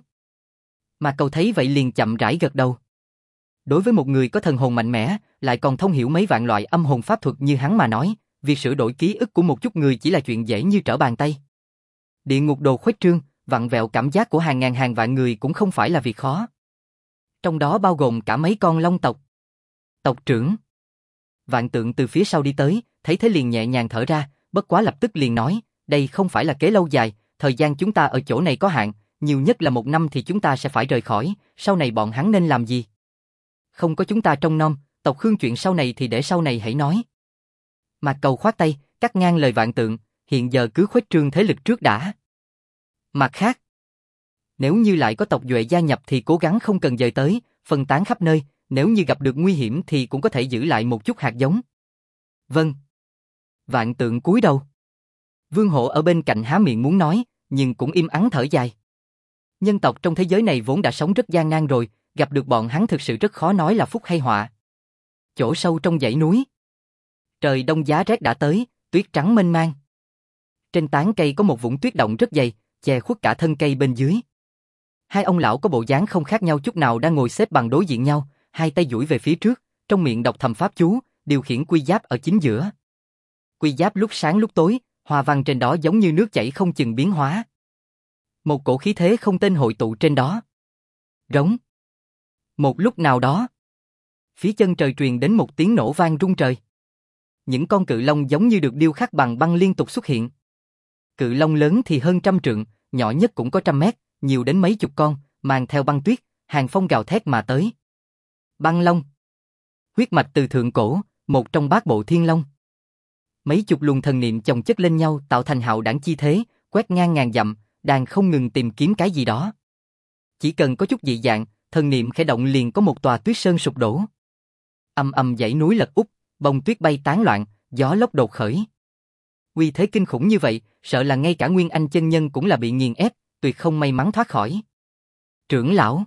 Mà Cầu thấy vậy liền chậm rãi gật đầu. Đối với một người có thần hồn mạnh mẽ, lại còn thông hiểu mấy vạn loại âm hồn pháp thuật như hắn mà nói, việc sửa đổi ký ức của một chút người chỉ là chuyện dễ như trở bàn tay. Địa ngục đồ khuếch trương, vặn vẹo cảm giác của hàng ngàn hàng vạn người cũng không phải là việc khó. Trong đó bao gồm cả mấy con long tộc. Tộc trưởng. Vạn Tượng từ phía sau đi tới, thấy thế liền nhẹ nhàng thở ra, bất quá lập tức liền nói, đây không phải là kế lâu dài, thời gian chúng ta ở chỗ này có hạn, nhiều nhất là 1 năm thì chúng ta sẽ phải rời khỏi, sau này bọn hắn nên làm gì? Không có chúng ta trông nom, tộc Khương chuyện sau này thì để sau này hãy nói. Mạc Cầu khoát tay, cắt ngang lời Vạn Tượng, hiện giờ cứ khuếch trương thế lực trước đã. Mặt khác, nếu như lại có tộc Duệ gia nhập thì cố gắng không cần dời tới, phân tán khắp nơi, nếu như gặp được nguy hiểm thì cũng có thể giữ lại một chút hạt giống. Vâng. Vạn Tượng cúi đầu. Vương Hộ ở bên cạnh há miệng muốn nói, nhưng cũng im ắng thở dài. Nhân tộc trong thế giới này vốn đã sống rất gian nan rồi, gặp được bọn hắn thực sự rất khó nói là phúc hay họa. Chỗ sâu trong dãy núi, trời đông giá rét đã tới, tuyết trắng mênh mang. trên tán cây có một vũng tuyết động rất dày, che khuất cả thân cây bên dưới. Hai ông lão có bộ dáng không khác nhau chút nào đang ngồi xếp bằng đối diện nhau, hai tay duỗi về phía trước, trong miệng đọc thầm pháp chú, điều khiển quy giáp ở chính giữa. Quy giáp lúc sáng lúc tối, hoa văn trên đó giống như nước chảy không chừng biến hóa. Một cổ khí thế không tên hội tụ trên đó. Rống. Một lúc nào đó, phía chân trời truyền đến một tiếng nổ vang rung trời. Những con cự long giống như được điêu khắc bằng băng liên tục xuất hiện. Cự long lớn thì hơn 100 trượng, nhỏ nhất cũng có 100 mét, nhiều đến mấy chục con, mang theo băng tuyết, hàng phong gào thét mà tới. Băng long. Huyết mạch từ thượng cổ, một trong bát bộ thiên long. Mấy chục luồng thần niệm chồng chất lên nhau tạo thành hạo đảng chi thế, quét ngang ngàn dặm, đang không ngừng tìm kiếm cái gì đó. Chỉ cần có chút dị dạng, thần niệm khẽ động liền có một tòa tuyết sơn sụp đổ. Âm âm dãy núi lật úp, bông tuyết bay tán loạn, gió lốc đột khởi. Uy thế kinh khủng như vậy, sợ là ngay cả Nguyên Anh chân nhân cũng là bị nghiền ép, tuyệt không may mắn thoát khỏi. Trưởng lão.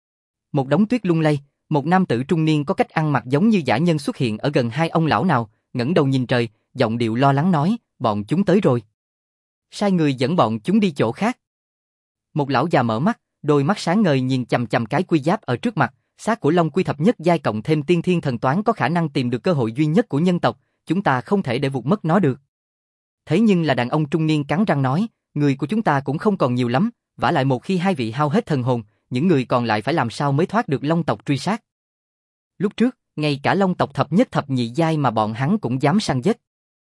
Một đống tuyết lung lay, một nam tử trung niên có cách ăn mặc giống như dã nhân xuất hiện ở gần hai ông lão nào, ngẩng đầu nhìn trời, giọng điệu lo lắng nói, bọn chúng tới rồi. Sai người dẫn bọn chúng đi chỗ khác. Một lão già mở mắt, đôi mắt sáng ngời nhìn chằm chằm cái quy giáp ở trước mặt, xác của Long Quy thập nhất giai cộng thêm tiên thiên thần toán có khả năng tìm được cơ hội duy nhất của nhân tộc, chúng ta không thể để vụt mất nó được. Thế nhưng là đàn ông trung niên cắn răng nói, người của chúng ta cũng không còn nhiều lắm, vả lại một khi hai vị hao hết thần hồn, những người còn lại phải làm sao mới thoát được Long tộc truy sát. Lúc trước, ngay cả Long tộc thập nhất thập nhị giai mà bọn hắn cũng dám săn giết.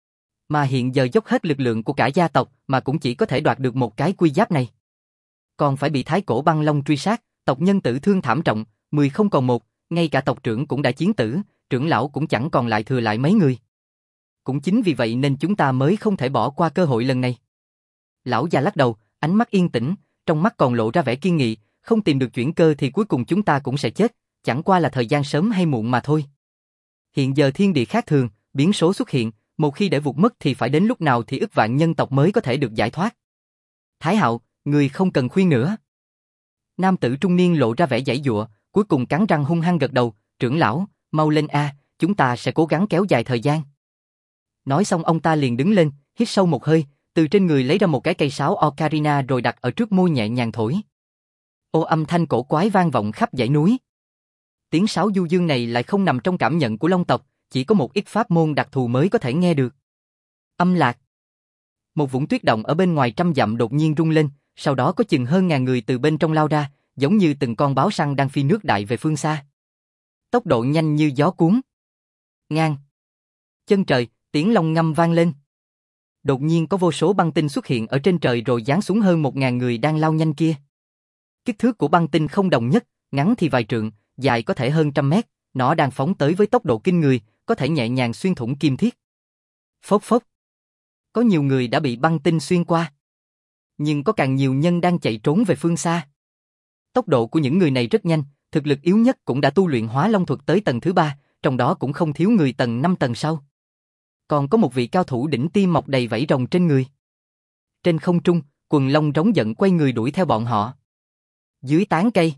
Mà hiện giờ dốc hết lực lượng của cả gia tộc mà cũng chỉ có thể đoạt được một cái quy giáp này. Còn phải bị thái cổ băng long truy sát, tộc nhân tử thương thảm trọng, 10 không còn một, ngay cả tộc trưởng cũng đã chiến tử, trưởng lão cũng chẳng còn lại thừa lại mấy người. Cũng chính vì vậy nên chúng ta mới không thể bỏ qua cơ hội lần này. Lão già lắc đầu, ánh mắt yên tĩnh, trong mắt còn lộ ra vẻ kiên nghị, không tìm được chuyển cơ thì cuối cùng chúng ta cũng sẽ chết, chẳng qua là thời gian sớm hay muộn mà thôi. Hiện giờ thiên địa khác thường, biến số xuất hiện, một khi để vụt mất thì phải đến lúc nào thì ức vạn nhân tộc mới có thể được giải thoát. Thái Hạo, người không cần khuyên nữa. Nam tử trung niên lộ ra vẻ giãy giụa, cuối cùng cắn răng hung hăng gật đầu, trưởng lão, mau lên a, chúng ta sẽ cố gắng kéo dài thời gian. Nói xong ông ta liền đứng lên, hít sâu một hơi, từ trên người lấy ra một cái cây sáo ocarina rồi đặt ở trước môi nhẹ nhàng thổi. Ô âm thanh cổ quái vang vọng khắp dãy núi. Tiếng sáo du dương này lại không nằm trong cảm nhận của Long tộc, chỉ có một ít pháp môn đặc thù mới có thể nghe được. Âm lạc. Một vũng tuyết động ở bên ngoài 100 dặm đột nhiên rung lên, sau đó có chừng hơn 1000 người từ bên trong lao ra, giống như từng con báo săn đang phi nước đại về phương xa. Tốc độ nhanh như gió cuốn. Ngang. Chân trời, tiếng long ngâm vang lên. Đột nhiên có vô số băng tinh xuất hiện ở trên trời rồi giáng xuống hơn 1000 người đang lao nhanh kia. Kích thước của băng tinh không đồng nhất, ngắn thì vài trượng, dài có thể hơn 100 mét, nó đang phóng tới với tốc độ kinh người, có thể nhẹ nhàng xuyên thủng kim thiết. Phốc phốc. Có nhiều người đã bị băng tinh xuyên qua. Nhưng có càng nhiều nhân đang chạy trốn về phương xa. Tốc độ của những người này rất nhanh, thực lực yếu nhất cũng đã tu luyện hóa long thuật tới tầng thứ 3, trong đó cũng không thiếu người tầng 5 tầng sau. Còn có một vị cao thủ đỉnh tiêm mọc đầy vảy rồng trên người. Trên không trung, quần long rống giận quay người đuổi theo bọn họ. Dưới tán cây,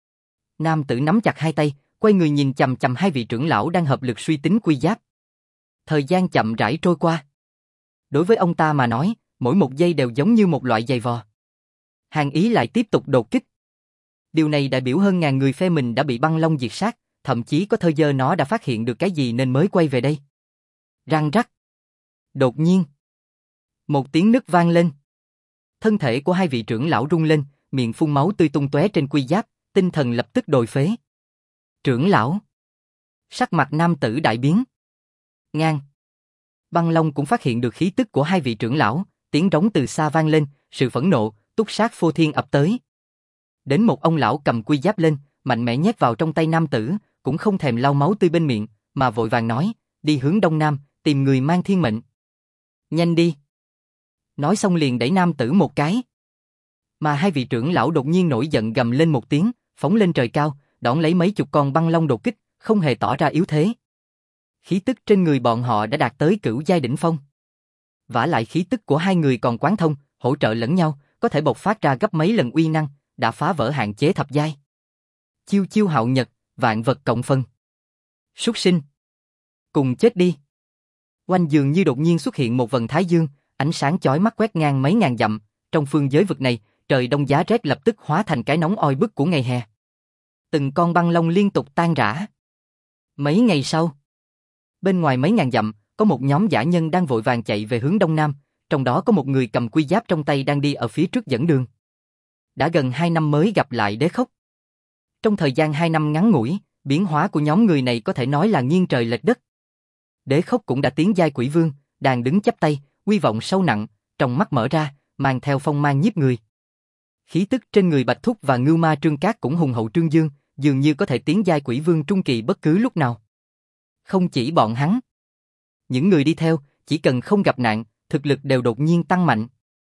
nam tử nắm chặt hai tay, quay người nhìn chằm chằm hai vị trưởng lão đang hợp lực suy tính quy giáp. Thời gian chậm rãi trôi qua. Đối với ông ta mà nói, mỗi một giây đều giống như một loại giày vò. Hàn Ý lại tiếp tục đột kích. Điều này đại biểu hơn 1000 người phe mình đã bị băng long diệt sát, thậm chí có thời giờ nó đã phát hiện được cái gì nên mới quay về đây. Răng rắc. Đột nhiên, một tiếng nứt vang lên. Thân thể của hai vị trưởng lão rung lên, miệng phun máu tươi tung tóe trên quy giáp, tinh thần lập tức đồi phế. Trưởng lão. Sắc mặt nam tử đại biến. Ngang. Băng long cũng phát hiện được khí tức của hai vị trưởng lão, tiếng rống từ xa vang lên, sự phẫn nộ, túc sát phô thiên ập tới. Đến một ông lão cầm quy giáp lên, mạnh mẽ nhét vào trong tay nam tử, cũng không thèm lau máu tươi bên miệng, mà vội vàng nói, đi hướng đông nam, tìm người mang thiên mệnh. Nhanh đi. Nói xong liền đẩy nam tử một cái. Mà hai vị trưởng lão đột nhiên nổi giận gầm lên một tiếng, phóng lên trời cao, đón lấy mấy chục con băng long đột kích, không hề tỏ ra yếu thế. Khí tức trên người bọn họ đã đạt tới cửu giai đỉnh phong. Vả lại khí tức của hai người còn quán thông, hỗ trợ lẫn nhau, có thể bộc phát ra gấp mấy lần uy năng, đã phá vỡ hạn chế thập giai. Chiêu chiêu hạo nhật, vạn vật cộng phân. Súc sinh. Cùng chết đi. Quanh giường như đột nhiên xuất hiện một vần thái dương, ánh sáng chói mắt quét ngang mấy ngàn dặm, trong phương giới vực này, trời đông giá rét lập tức hóa thành cái nóng oi bức của ngày hè. Từng con băng long liên tục tan rã. Mấy ngày sau, bên ngoài mấy ngàn dặm, có một nhóm dã nhân đang vội vàng chạy về hướng đông nam, trong đó có một người cầm quy giáp trong tay đang đi ở phía trước dẫn đường. Đã gần 2 năm mới gặp lại Đế Khốc. Trong thời gian 2 năm ngắn ngủi, biến hóa của nhóm người này có thể nói là nghiêng trời lệch đất. Đế Khốc cũng đã tiến giai quỷ vương, đang đứng chắp tay, uy vọng sâu nặng, trong mắt mở ra, mang theo phong mang nhiếp người. Khí tức trên người Bạch Thúc và Ngưu Ma Trương Cát cũng hùng hậu trương dương, dường như có thể tiến giai quỷ vương trung kỳ bất cứ lúc nào. Không chỉ bọn hắn, những người đi theo, chỉ cần không gặp nạn, thực lực đều đột nhiên tăng mạnh.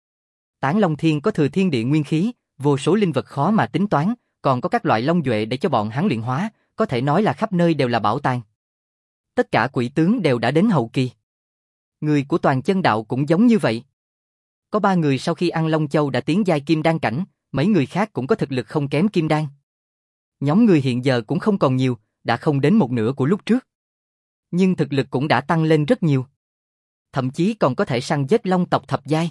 Tán Long Thiên có thừa thiên địa nguyên khí, vô số linh vật khó mà tính toán, còn có các loại long duệ để cho bọn hắn luyện hóa, có thể nói là khắp nơi đều là bảo tàng. Tất cả quỷ tướng đều đã đến hậu kỳ. Người của Toàn Chân Đạo cũng giống như vậy. Có 3 người sau khi ăn Long Châu đã tiến giai kim đan cảnh, mấy người khác cũng có thực lực không kém kim đan. Nhóm người hiện giờ cũng không còn nhiều, đã không đến một nửa của lúc trước. Nhưng thực lực cũng đã tăng lên rất nhiều. Thậm chí còn có thể săn giết long tộc thập giai.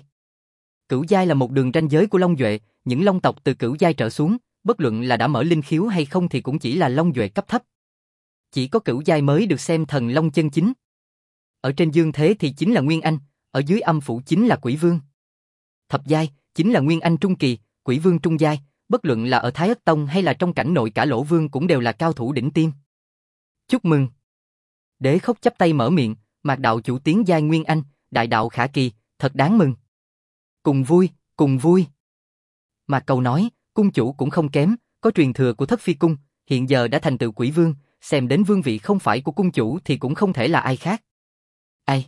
Cửu giai là một đường ranh giới của long duệ, những long tộc từ cửu giai trở xuống, bất luận là đã mở linh khiếu hay không thì cũng chỉ là long duệ cấp thấp. Chỉ có cửu giai mới được xem thần long chân chính. Ở trên dương thế thì chính là Nguyên Anh, ở dưới âm phủ chính là Quỷ Vương. Thập giai chính là Nguyên Anh trung kỳ, Quỷ Vương trung giai, bất luận là ở Thái Ất Tông hay là trong cảnh nội cả Lỗ Vương cũng đều là cao thủ đỉnh tiêm. Chúc mừng. Đế Khốc chắp tay mở miệng, Mạc đạo chủ tiến giai Nguyên Anh, đại đạo khả kỳ, thật đáng mừng. Cùng vui, cùng vui. Mạc Cầu nói, cung chủ cũng không kém, có truyền thừa của Thất Phi Cung, hiện giờ đã thành tựu Quỷ Vương, xem đến vương vị không phải của cung chủ thì cũng không thể là ai khác. Ai?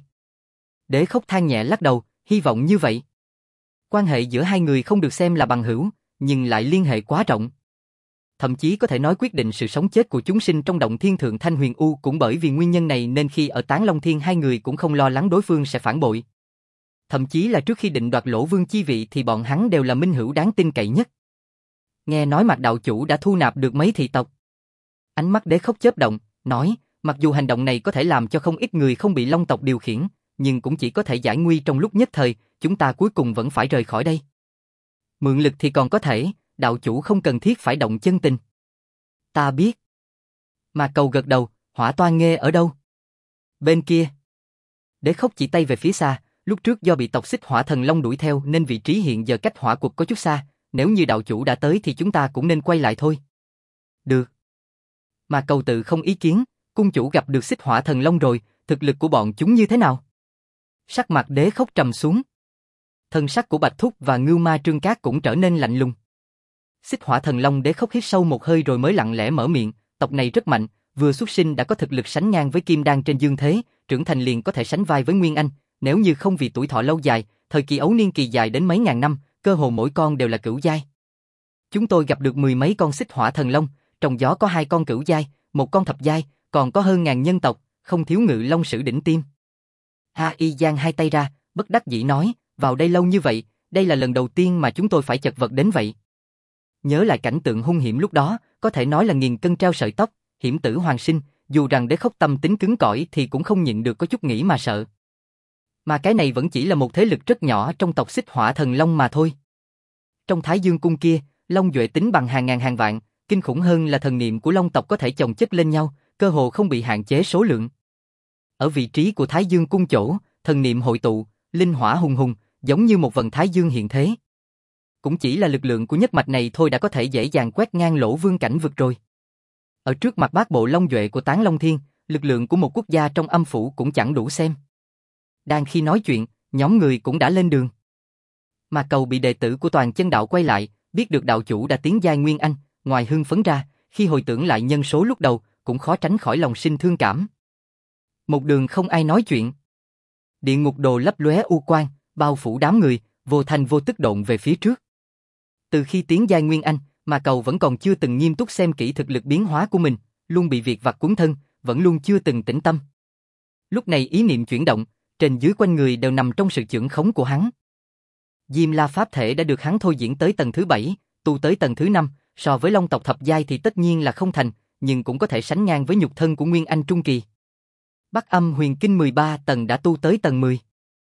Đế Khốc than nhẹ lắc đầu, hy vọng như vậy. Quan hệ giữa hai người không được xem là bằng hữu, nhưng lại liên hệ quá rộng. Thậm chí có thể nói quyết định sự sống chết của chúng sinh trong động thiên thượng Thanh Huyền U cũng bởi vì nguyên nhân này nên khi ở Tán Long Thiên hai người cũng không lo lắng đối phương sẽ phản bội. Thậm chí là trước khi định đoạt Lỗ Vương chi vị thì bọn hắn đều là minh hữu đáng tin cậy nhất. Nghe nói Mạc đạo chủ đã thu nạp được mấy thị tộc. Ánh mắt Đế Khốc chớp động, nói, mặc dù hành động này có thể làm cho không ít người không bị long tộc điều khiển, nhưng cũng chỉ có thể giải nguy trong lúc nhất thời, chúng ta cuối cùng vẫn phải rời khỏi đây. Mượn lực thì còn có thể, đạo chủ không cần thiết phải động chân tình. Ta biết. Mạc Cầu gật đầu, Hỏa Toan Nghê ở đâu? Bên kia. Đế Khốc chỉ tay về phía xa, lúc trước do bị tộc Xích Hỏa Thần Long đuổi theo nên vị trí hiện giờ cách hỏa quật có chút xa, nếu như đạo chủ đã tới thì chúng ta cũng nên quay lại thôi. Được. Mạc Cầu tự không ý kiến, cung chủ gặp được Xích Hỏa Thần Long rồi, thực lực của bọn chúng như thế nào? Sắc mặt Đế Khốc trầm xuống. Thân sắc của Bạch Thúc và Ngưu Ma Trương Cát cũng trở nên lạnh lùng. Xích Hỏa Thần Long Đế Khốc hít sâu một hơi rồi mới lặng lẽ mở miệng, tộc này rất mạnh, vừa xuất sinh đã có thực lực sánh ngang với kim đan trên dương thế, trưởng thành liền có thể sánh vai với Nguyên Anh, nếu như không vì tuổi thọ lâu dài, thời kỳ ấu niên kỳ dài đến mấy ngàn năm, cơ hồ mỗi con đều là cửu giai. Chúng tôi gặp được 10 mấy con Xích Hỏa Thần Long, trong gió có 2 con cửu giai, 1 con thập giai, còn có hơn ngàn nhân tộc, không thiếu ngự long sử đỉnh tiêm. Ha Y giang hai tay ra, bất đắc dĩ nói, vào đây lâu như vậy, đây là lần đầu tiên mà chúng tôi phải chật vật đến vậy. Nhớ lại cảnh tượng hung hiểm lúc đó, có thể nói là nghìn cân treo sợi tóc, hiểm tử hoàn sinh, dù rằng Đế Khốc tâm tính cứng cỏi thì cũng không nhịn được có chút nghĩ mà sợ. Mà cái này vẫn chỉ là một thế lực rất nhỏ trong tộc Xích Hỏa Thần Long mà thôi. Trong Thái Dương cung kia, long duệ tính bằng hàng ngàn hàng vạn, kinh khủng hơn là thần niệm của long tộc có thể chồng chất lên nhau, cơ hồ không bị hạn chế số lượng. Ở vị trí của Thái Dương cung chỗ, thần niệm hội tụ, linh hỏa hùng hùng, giống như một vần Thái Dương hiện thế. Cũng chỉ là lực lượng của nhất mạch này thôi đã có thể dễ dàng quét ngang Lỗ Vương cảnh vực rồi. Ở trước mặt bát bộ long duệ của Tán Long Thiên, lực lượng của một quốc gia trong âm phủ cũng chẳng đủ xem. Đang khi nói chuyện, nhóm người cũng đã lên đường. Mà Cầu bị đệ tử của Toàn Chân Đạo quay lại, biết được đạo chủ đã tiến giai Nguyên Anh, ngoài hưng phấn ra, khi hồi tưởng lại nhân số lúc đầu, cũng khó tránh khỏi lòng sinh thương cảm. Một đường không ai nói chuyện. Địa ngục đồ lấp lóe u quang, bao phủ đám người, vô thanh vô tức độn về phía trước. Từ khi tiến giai Nguyên Anh, mà Cầu vẫn còn chưa từng nghiêm túc xem kỹ thực lực biến hóa của mình, luôn bị việc vặt cuốn thân, vẫn luôn chưa từng tĩnh tâm. Lúc này ý niệm chuyển động, trên dưới quanh người đều nằm trong sự chưởng khống của hắn. Diêm La Pháp Thể đã được hắn thôi diễn tới tầng thứ 7, tu tới tầng thứ 5, so với long tộc thập giai thì tất nhiên là không thành, nhưng cũng có thể sánh ngang với nhục thân của Nguyên Anh trung kỳ. Bắc Âm Huyền Kinh 13 tầng đã tu tới tầng 10.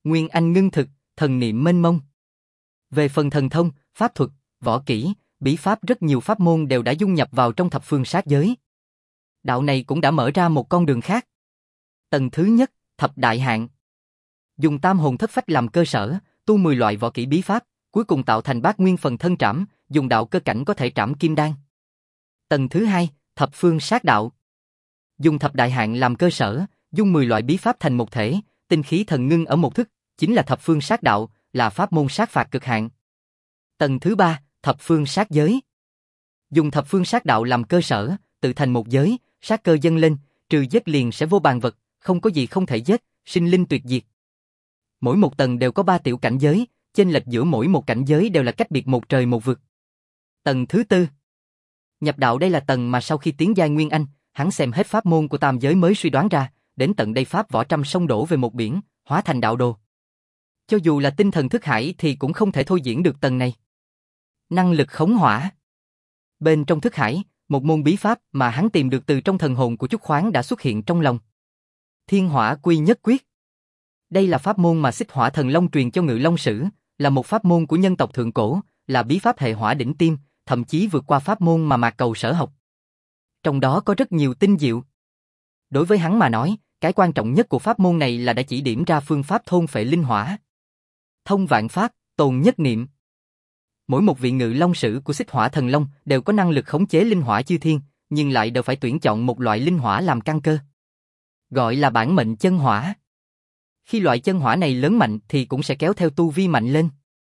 Nguyên Anh ngưng thực, thần niệm mênh mông. Về phần thần thông, pháp thuật, võ kỹ, bí pháp rất nhiều pháp môn đều đã dung nhập vào trong thập phương sát giới. Đạo này cũng đã mở ra một con đường khác. Tầng thứ nhất, thập đại hạng. Dùng tam hồn thất phách làm cơ sở, tu 10 loại võ kỹ bí pháp, cuối cùng tạo thành bát nguyên phần thân trảm, dùng đạo cơ cảnh có thể trảm kim đan. Tầng thứ hai, thập phương sát đạo. Dùng thập đại hạng làm cơ sở, dùng 10 loại bí pháp thành một thể, tinh khí thần ngưng ở một thức, chính là thập phương sát đạo, là pháp môn sát phạt cực hạn. Tầng thứ ba, thập phương sát giới. Dùng thập phương sát đạo làm cơ sở, tự thành một giới, sát cơ dâng lên, trừ giết liền sẽ vô bàn vật, không có gì không thể giết, sinh linh tuyệt diệt. Mỗi một tầng đều có 3 tiểu cảnh giới, chênh lệch giữa mỗi một cảnh giới đều là cách biệt một trời một vực. Tầng thứ tư, nhập đạo. Đây là tầng mà sau khi tiến giai Nguyên Anh, hắn xem hết pháp môn của tam giới mới suy đoán ra, đến tận đây pháp võ trăm sông đổ về một biển, hóa thành đạo đồ. Cho dù là tinh thần thức hải thì cũng không thể thôi diễn được tầng này. Năng lực khống hỏa. Bên trong thức hải, một môn bí pháp mà hắn tìm được từ trong thần hồn của Trúc Khoáng đã xuất hiện trong lòng. Thiên hỏa quy nhất quyết. Đây là pháp môn mà Xích Hỏa Thần Long truyền cho Ngự Long Sử, là một pháp môn của nhân tộc thượng cổ, là bí pháp hệ hỏa đỉnh tiêm, thậm chí vượt qua pháp môn mà Mạc Cầu sở học. Trong đó có rất nhiều tinh diệu. Đối với hắn mà nói, cái quan trọng nhất của pháp môn này là đã chỉ điểm ra phương pháp thôn phệ linh hỏa. Thông vạn pháp, tồn nhất niệm. Mỗi một vị Ngự Long Sử của Xích Hỏa Thần Long đều có năng lực khống chế linh hỏa chư thiên, nhưng lại đều phải tuyển chọn một loại linh hỏa làm căn cơ. Gọi là bản mệnh chân hỏa. Khi loại chân hỏa này lớn mạnh thì cũng sẽ kéo theo tu vi mạnh lên.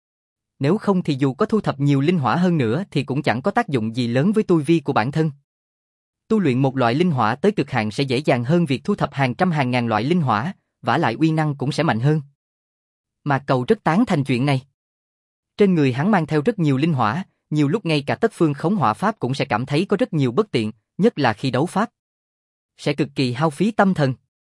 Nếu không thì dù có thu thập nhiều linh hỏa hơn nữa thì cũng chẳng có tác dụng gì lớn với tu vi của bản thân. Tu luyện một loại linh hỏa tới cực hạn sẽ dễ dàng hơn việc thu thập hàng trăm hàng ngàn loại linh hỏa, vả lại uy năng cũng sẽ mạnh hơn. Mạc Cầu rất tán thành chuyện này. Trên người hắn mang theo rất nhiều linh hỏa, nhiều lúc ngay cả tất phương khống hỏa pháp cũng sẽ cảm thấy có rất nhiều bất tiện, nhất là khi đấu pháp. Sẽ cực kỳ hao phí tâm thần.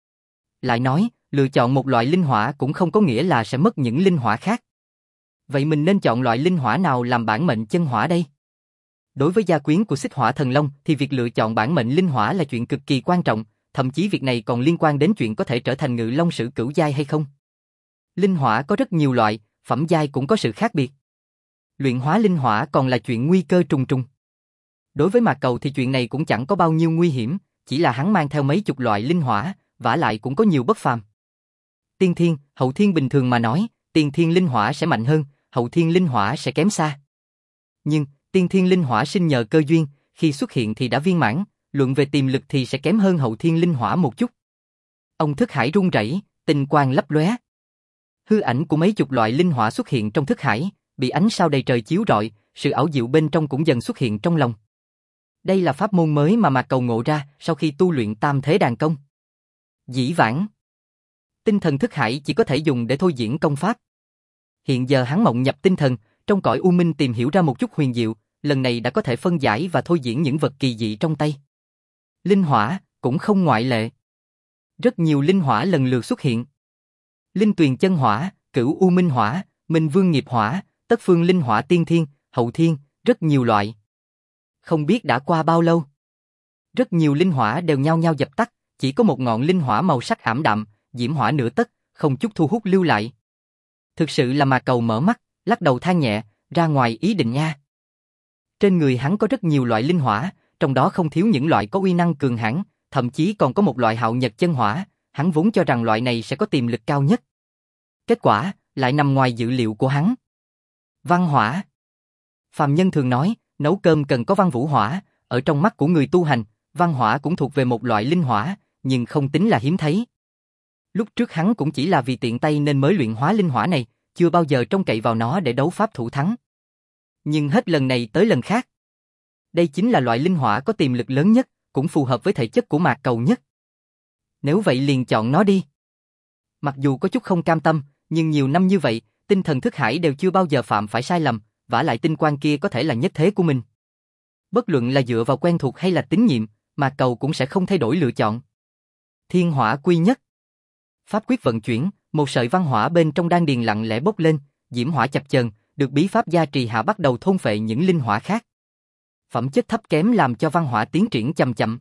Lại nói, lựa chọn một loại linh hỏa cũng không có nghĩa là sẽ mất những linh hỏa khác. Vậy mình nên chọn loại linh hỏa nào làm bản mệnh chân hỏa đây? Đối với gia quyến của Xích Hỏa Thần Long thì việc lựa chọn bản mệnh linh hỏa là chuyện cực kỳ quan trọng, thậm chí việc này còn liên quan đến chuyện có thể trở thành Ngự Long Sử cửu giai hay không. Linh hỏa có rất nhiều loại, phẩm giai cũng có sự khác biệt. Luyện hóa linh hỏa còn là chuyện nguy cơ trùng trùng. Đối với Mạc Cầu thì chuyện này cũng chẳng có bao nhiêu nguy hiểm, chỉ là hắn mang theo mấy chục loại linh hỏa, vả lại cũng có nhiều bất phàm. Tiên thiên, hậu thiên bình thường mà nói, tiên thiên linh hỏa sẽ mạnh hơn, hậu thiên linh hỏa sẽ kém xa. Nhưng, tiên thiên linh hỏa sinh nhờ cơ duyên, khi xuất hiện thì đã viên mãn, luận về tiềm lực thì sẽ kém hơn hậu thiên linh hỏa một chút. Ông thức hải rung rẩy, tinh quang lấp lóe. Hư ảnh của mấy chục loại linh hỏa xuất hiện trong thức hải, bị ánh sao đầy trời chiếu rọi, sự ảo diệu bên trong cũng dần xuất hiện trong lòng. Đây là pháp môn mới mà Mạc Cầu ngộ ra sau khi tu luyện Tam Thế Đàn Công. Dĩ vãng, tinh thần thức hải chỉ có thể dùng để thôi diễn công pháp. Hiện giờ hắn mộng nhập tinh thần, trong cõi u minh tìm hiểu ra một chút huyền diệu, lần này đã có thể phân giải và thôi diễn những vật kỳ dị trong tay. Linh hỏa cũng không ngoại lệ. Rất nhiều linh hỏa lần lượt xuất hiện. Linh tuyền chân hỏa, cửu u minh hỏa, minh vương nghiệp hỏa, tất phương linh hỏa tiên thiên, hậu thiên, rất nhiều loại. Không biết đã qua bao lâu. Rất nhiều linh hỏa đều nhao nhao dập tắt, chỉ có một ngọn linh hỏa màu sắc ảm đạm, diễm hỏa nửa tấc, không chút thu hút lưu lại. Thực sự là Mạc Cầu mở mắt, lắc đầu than nhẹ, ra ngoài ý định nha. Trên người hắn có rất nhiều loại linh hỏa, trong đó không thiếu những loại có uy năng cường hãn, thậm chí còn có một loại hạo nhật chân hỏa, hắn vốn cho rằng loại này sẽ có tiềm lực cao nhất. Kết quả, lại nằm ngoài dự liệu của hắn. Văn hỏa. Phàm nhân thường nói, nấu cơm cần có văn vũ hỏa, ở trong mắt của người tu hành, văn hỏa cũng thuộc về một loại linh hỏa, nhưng không tính là hiếm thấy. Lúc trước hắn cũng chỉ là vì tiện tay nên mới luyện hóa linh hỏa này, chưa bao giờ trông cậy vào nó để đấu pháp thủ thắng. Nhưng hết lần này tới lần khác. Đây chính là loại linh hỏa có tiềm lực lớn nhất, cũng phù hợp với thể chất của Mạc Cầu nhất. Nếu vậy liền chọn nó đi. Mặc dù có chút không cam tâm, nhưng nhiều năm như vậy, tinh thần thức hải đều chưa bao giờ phạm phải sai lầm, vả lại tinh quang kia có thể là nhất thế của mình. Bất luận là dựa vào quen thuộc hay là tín nhiệm, Mạc Cầu cũng sẽ không thay đổi lựa chọn. Thiên hỏa quy nhất. Pháp quyết vận chuyển, một sợi văn hỏa bên trong đan điền lặng lẽ bốc lên, diễm hỏa chập chờn, được bí pháp gia trì hạ bắt đầu thôn phệ những linh hỏa khác. Phẩm chất thấp kém làm cho văn hỏa tiến triển chậm chậm.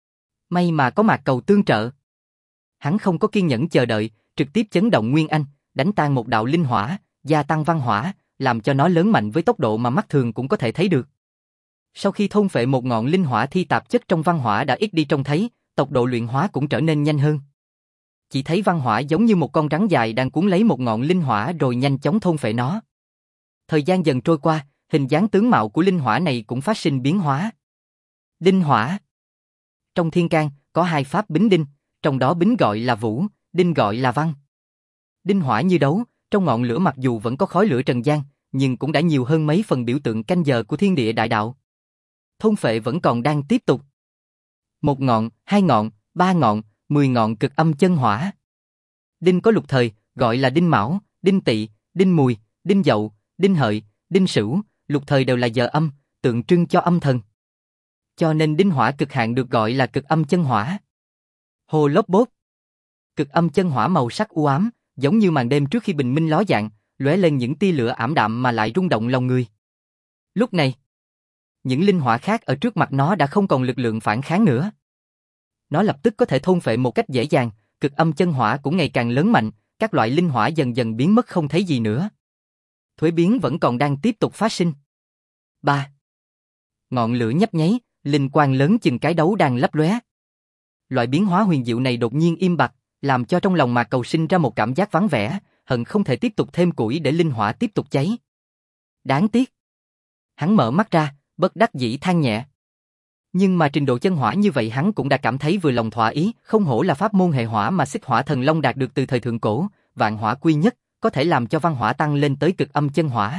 May mà có Mạc Cầu tương trợ. Hắn không có kiên nhẫn chờ đợi, trực tiếp chấn động Nguyên Anh, đánh tan một đạo linh hỏa, gia tăng văn hỏa, làm cho nó lớn mạnh với tốc độ mà mắt thường cũng có thể thấy được. Sau khi thôn phệ một ngọn linh hỏa thì tạp chất trong văn hỏa đã ít đi trông thấy, tốc độ luyện hóa cũng trở nên nhanh hơn. Chỉ thấy văn hỏa giống như một con rắn dài đang cuốn lấy một ngọn linh hỏa rồi nhanh chóng thôn phệ nó. Thời gian dần trôi qua, hình dáng tướng mạo của linh hỏa này cũng phát sinh biến hóa. Đinh hỏa. Trong thiên can, có hai pháp bính đinh, trong đó bính gọi là vũ, đinh gọi là văn. Đinh hỏa như đấu, trong ngọn lửa mặc dù vẫn có khói lửa trần gian, nhưng cũng đã nhiều hơn mấy phần biểu tượng canh giờ của thiên địa đại đạo. Thôn phệ vẫn còn đang tiếp tục. Một ngọn, hai ngọn, ba ngọn, 10 ngọn cực âm chân hỏa. Đinh có lục thời, gọi là đinh mão, đinh tỵ, đinh mùi, đinh dậu, đinh hợi, đinh sửu, lục thời đều là giờ âm, tượng trưng cho âm thần. Cho nên đinh hỏa cực hạn được gọi là cực âm chân hỏa. Hồ lốp bốp. Cực âm chân hỏa màu sắc u ám, giống như màn đêm trước khi bình minh ló dạng, lóe lên những tia lửa ảm đạm mà lại rung động lòng người. Lúc này, những linh hỏa khác ở trước mặt nó đã không còn lực lượng phản kháng nữa. Nó lập tức có thể thôn phệ một cách dễ dàng, cực âm chân hỏa cũng ngày càng lớn mạnh, các loại linh hỏa dần dần biến mất không thấy gì nữa. Thuế biến vẫn còn đang tiếp tục phát sinh. 3. Ngọn lửa nhấp nháy, linh quang lớn chừng cái đấu đang lấp lóe. Loại biến hóa huyền diệu này đột nhiên im bặt, làm cho trong lòng Mạc Cầu sinh ra một cảm giác vắng vẻ, hận không thể tiếp tục thêm củi để linh hỏa tiếp tục cháy. Đáng tiếc. Hắn mở mắt ra, bất đắc dĩ than nhẹ. Nhưng mà trình độ chân hỏa như vậy hắn cũng đã cảm thấy vừa lòng thỏa ý, không hổ là pháp môn hệ hỏa mà Xích Hỏa Thần Long đạt được từ thời thượng cổ, vạn hỏa quy nhất, có thể làm cho văn hỏa tăng lên tới cực âm chân hỏa.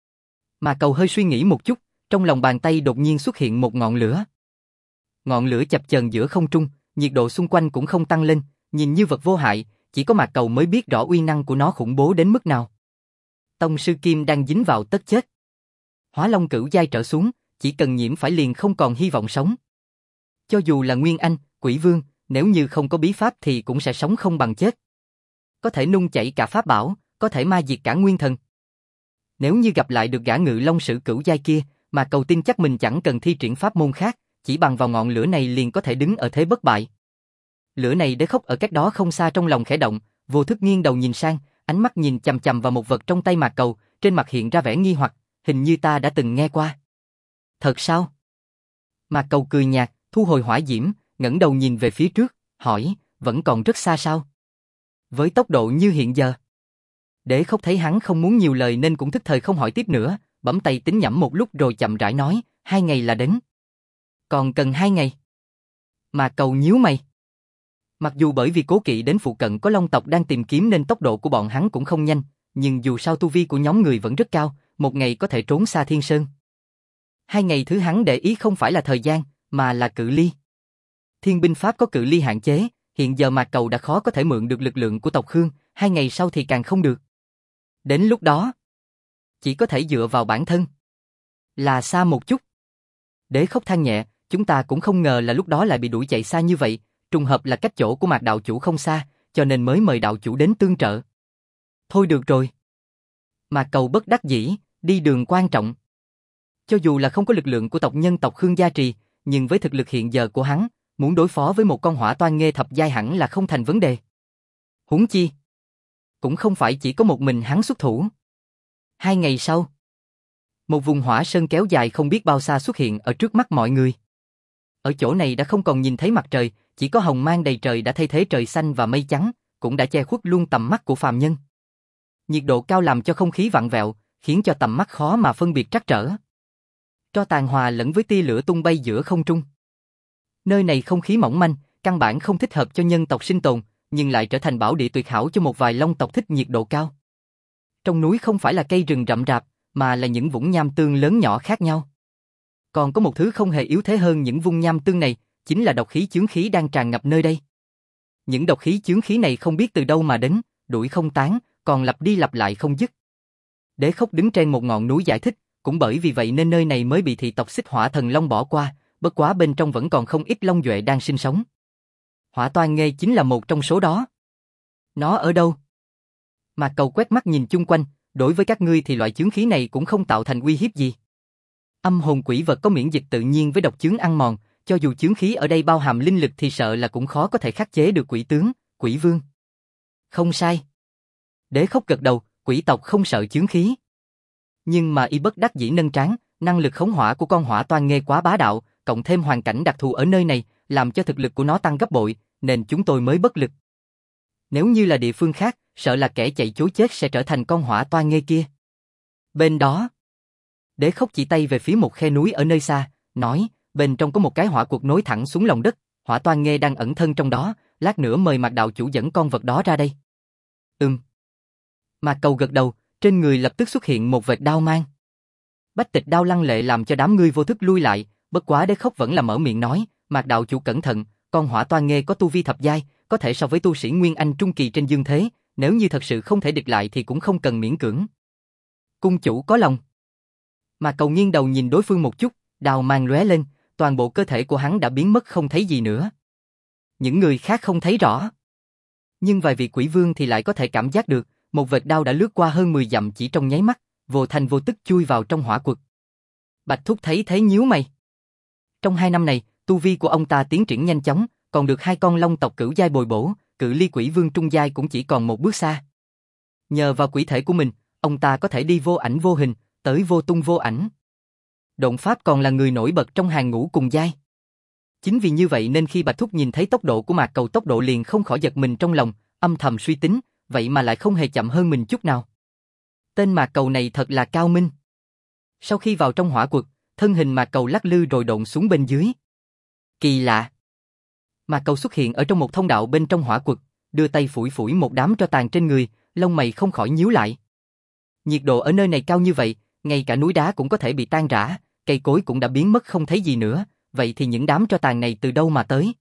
Mà Cầu hơi suy nghĩ một chút, trong lòng bàn tay đột nhiên xuất hiện một ngọn lửa. Ngọn lửa chập chờn giữa không trung, nhiệt độ xung quanh cũng không tăng lên, nhìn như vật vô hại, chỉ có Mạc Cầu mới biết rõ uy năng của nó khủng bố đến mức nào. Tông sư kim đang dính vào tất chết. Hóa Long cửu giai trở xuống, chỉ cần nhiễm phải liền không còn hy vọng sống. Cho dù là Nguyên Anh, Quỷ Vương, nếu như không có bí pháp thì cũng sẽ sống không bằng chết. Có thể nung chảy cả pháp bảo, có thể ma diệt cả nguyên thần. Nếu như gặp lại được gã Ngự Long sử cửu giai kia, mà Cầu tin chắc mình chẳng cần thi triển pháp môn khác, chỉ bằng vào ngọn lửa này liền có thể đứng ở thế bất bại. Lửa này Đế Khốc ở cách đó không xa trong lòng khẽ động, vô thức nghiêng đầu nhìn sang, ánh mắt nhìn chằm chằm vào một vật trong tay Mạc Cầu, trên mặt hiện ra vẻ nghi hoặc, hình như ta đã từng nghe qua. Thật sao? Mạc Cầu cười nhạt, thu hồi hỏa diễm, ngẩng đầu nhìn về phía trước, hỏi, vẫn còn rất xa sao? Với tốc độ như hiện giờ. Đế Khốc thấy hắn không muốn nhiều lời nên cũng thức thời không hỏi tiếp nữa, bấm tay tính nhẩm một lúc rồi chậm rãi nói, 2 ngày là đến. Còn cần 2 ngày. Mạc Cầu nhíu mày. Mặc dù bởi vì cố kỵ đến phụ cận có Long tộc đang tìm kiếm nên tốc độ của bọn hắn cũng không nhanh, nhưng dù sao tu vi của nhóm người vẫn rất cao, 1 ngày có thể trốn xa Thiên Sơn. 2 ngày thứ hắn để ý không phải là thời gian, mà là cự ly. Thiên binh pháp có cự ly hạn chế, hiện giờ Mạc Cầu đã khó có thể mượn được lực lượng của tộc Khương, 2 ngày sau thì càng không được. Đến lúc đó, chỉ có thể dựa vào bản thân. Là xa một chút. Đế Khốc than nhẹ, chúng ta cũng không ngờ là lúc đó lại bị đuổi chạy xa như vậy, trùng hợp là cách chỗ của Mạc đạo chủ không xa, cho nên mới mời đạo chủ đến tương trợ. Thôi được rồi. Mạc Cầu bất đắc dĩ, đi đường quan trọng. Cho dù là không có lực lượng của tộc nhân tộc Khương gia trì, nhưng với thực lực hiện giờ của hắn, muốn đối phó với một con hỏa toan nghê thập giai hẳn là không thành vấn đề. Huống chi, cũng không phải chỉ có một mình hắn xuất thủ. 2 ngày sau, một vùng hỏa sơn kéo dài không biết bao xa xuất hiện ở trước mắt mọi người. Ở chỗ này đã không còn nhìn thấy mặt trời, chỉ có hồng mang đầy trời đã thay thế trời xanh và mây trắng, cũng đã che khuất luôn tầm mắt của phàm nhân. Nhiệt độ cao làm cho không khí vặn vẹo, khiến cho tầm mắt khó mà phân biệt trắc trở. Tro tàn hòa lẫn với tia lửa tung bay giữa không trung. Nơi này không khí mỏng manh, căn bản không thích hợp cho nhân tộc sinh tồn, nhưng lại trở thành bảo địa tuyệt hảo cho một vài long tộc thích nhiệt độ cao. Trong núi không phải là cây rừng rậm rạp, mà là những vũng nham tương lớn nhỏ khác nhau. Còn có một thứ không hề yếu thế hơn những vung nham tương này, chính là độc khí chướng khí đang tràn ngập nơi đây. Những độc khí chướng khí này không biết từ đâu mà đến, đuổi không tán, còn lặp đi lặp lại không dứt. Đế Khốc đứng trên một ngọn núi giải thích, cũng bởi vì vậy nên nơi này mới bị thị tộc Xích Hỏa Thần Long bỏ qua, bất quá bên trong vẫn còn không ít long duệ đang sinh sống. Hỏa toan nghê chính là một trong số đó. Nó ở đâu? Mạc Cầu quét mắt nhìn chung quanh, đối với các ngươi thì loại chướng khí này cũng không tạo thành uy hiếp gì. Âm hồn quỷ vật có miễn dịch tự nhiên với độc chướng ăn mòn, cho dù chướng khí ở đây bao hàm linh lực thì sợ là cũng khó có thể khắc chế được quỷ tướng, quỷ vương. Không sai. Đế Khốc gật đầu, quỷ tộc không sợ chướng khí. Nhưng mà y bất đắc dĩ nâng trán, năng lực khống hỏa của con hỏa toan nghê quá bá đạo, cộng thêm hoàn cảnh đặc thù ở nơi này, làm cho thực lực của nó tăng gấp bội, nên chúng tôi mới bất lực. Nếu như là địa phương khác, sợ là kẻ chạy chối chết sẽ trở thành con hỏa toan nghê kia. Bên đó, Đế Khốc chỉ tay về phía một khe núi ở nơi xa, nói, bên trong có một cái hỏa cuộc nối thẳng xuống lòng đất, hỏa toan nghê đang ẩn thân trong đó, lát nữa mời Mạc đạo chủ dẫn con vật đó ra đây. Mạc Cầu gật đầu, trên người lập tức xuất hiện một vệt đao mang. Bách tịch đao lăng lệ làm cho đám ngươi vô thức lui lại, bất quá Đế Khốc vẫn là mở miệng nói, Mạc đạo chủ cẩn thận, con hỏa toan nghê có tu vi thập giai, có thể so với tu sĩ Nguyên Anh trung kỳ trên dương thế, nếu như thật sự không thể địch lại thì cũng không cần miễn cưỡng. Cung chủ có lòng. Mạc Cầu nghiêng đầu nhìn đối phương một chút, đao mang lóe lên, toàn bộ cơ thể của hắn đã biến mất không thấy gì nữa. Những người khác không thấy rõ. Nhưng vài vị quỷ vương thì lại có thể cảm giác được, một vệt đao đã lướt qua hơn 10 dặm chỉ trong nháy mắt, vô thành vô tức chui vào trong hỏa quật. Bạch Thúc thấy thế nhíu mày. Trong 2 năm này, tu vi của ông ta tiến triển nhanh chóng, còn được 2 con long tộc cửu giai bồi bổ, cự ly quỷ vương trung giai cũng chỉ còn một bước xa. Nhờ vào quỷ thể của mình, ông ta có thể đi vô ảnh vô hình, tới vô tung vô ảnh. Độn pháp còn là người nổi bật trong hàng ngũ cùng giai. Chính vì như vậy nên khi Bạch Thúc nhìn thấy tốc độ của Mạc Cầu tốc độ liền không khỏi giật mình trong lòng, âm thầm suy tính, vậy mà lại không hề chậm hơn mình chút nào. Tên Mạc Cầu này thật là cao minh. Sau khi vào trong hỏa quật, thân hình Mạc Cầu lắc lư rồi độn xuống bên dưới. Kỳ lạ. Mạc Cầu xuất hiện ở trong một thông đạo bên trong hỏa quật, đưa tay phủi phủi một đám tro tàn trên người, lông mày không khỏi nhíu lại. Nhiệt độ ở nơi này cao như vậy, ngay cả núi đá cũng có thể bị tan rã, cây cối cũng đã biến mất không thấy gì nữa, vậy thì những đám tro tàn này từ đâu mà tới?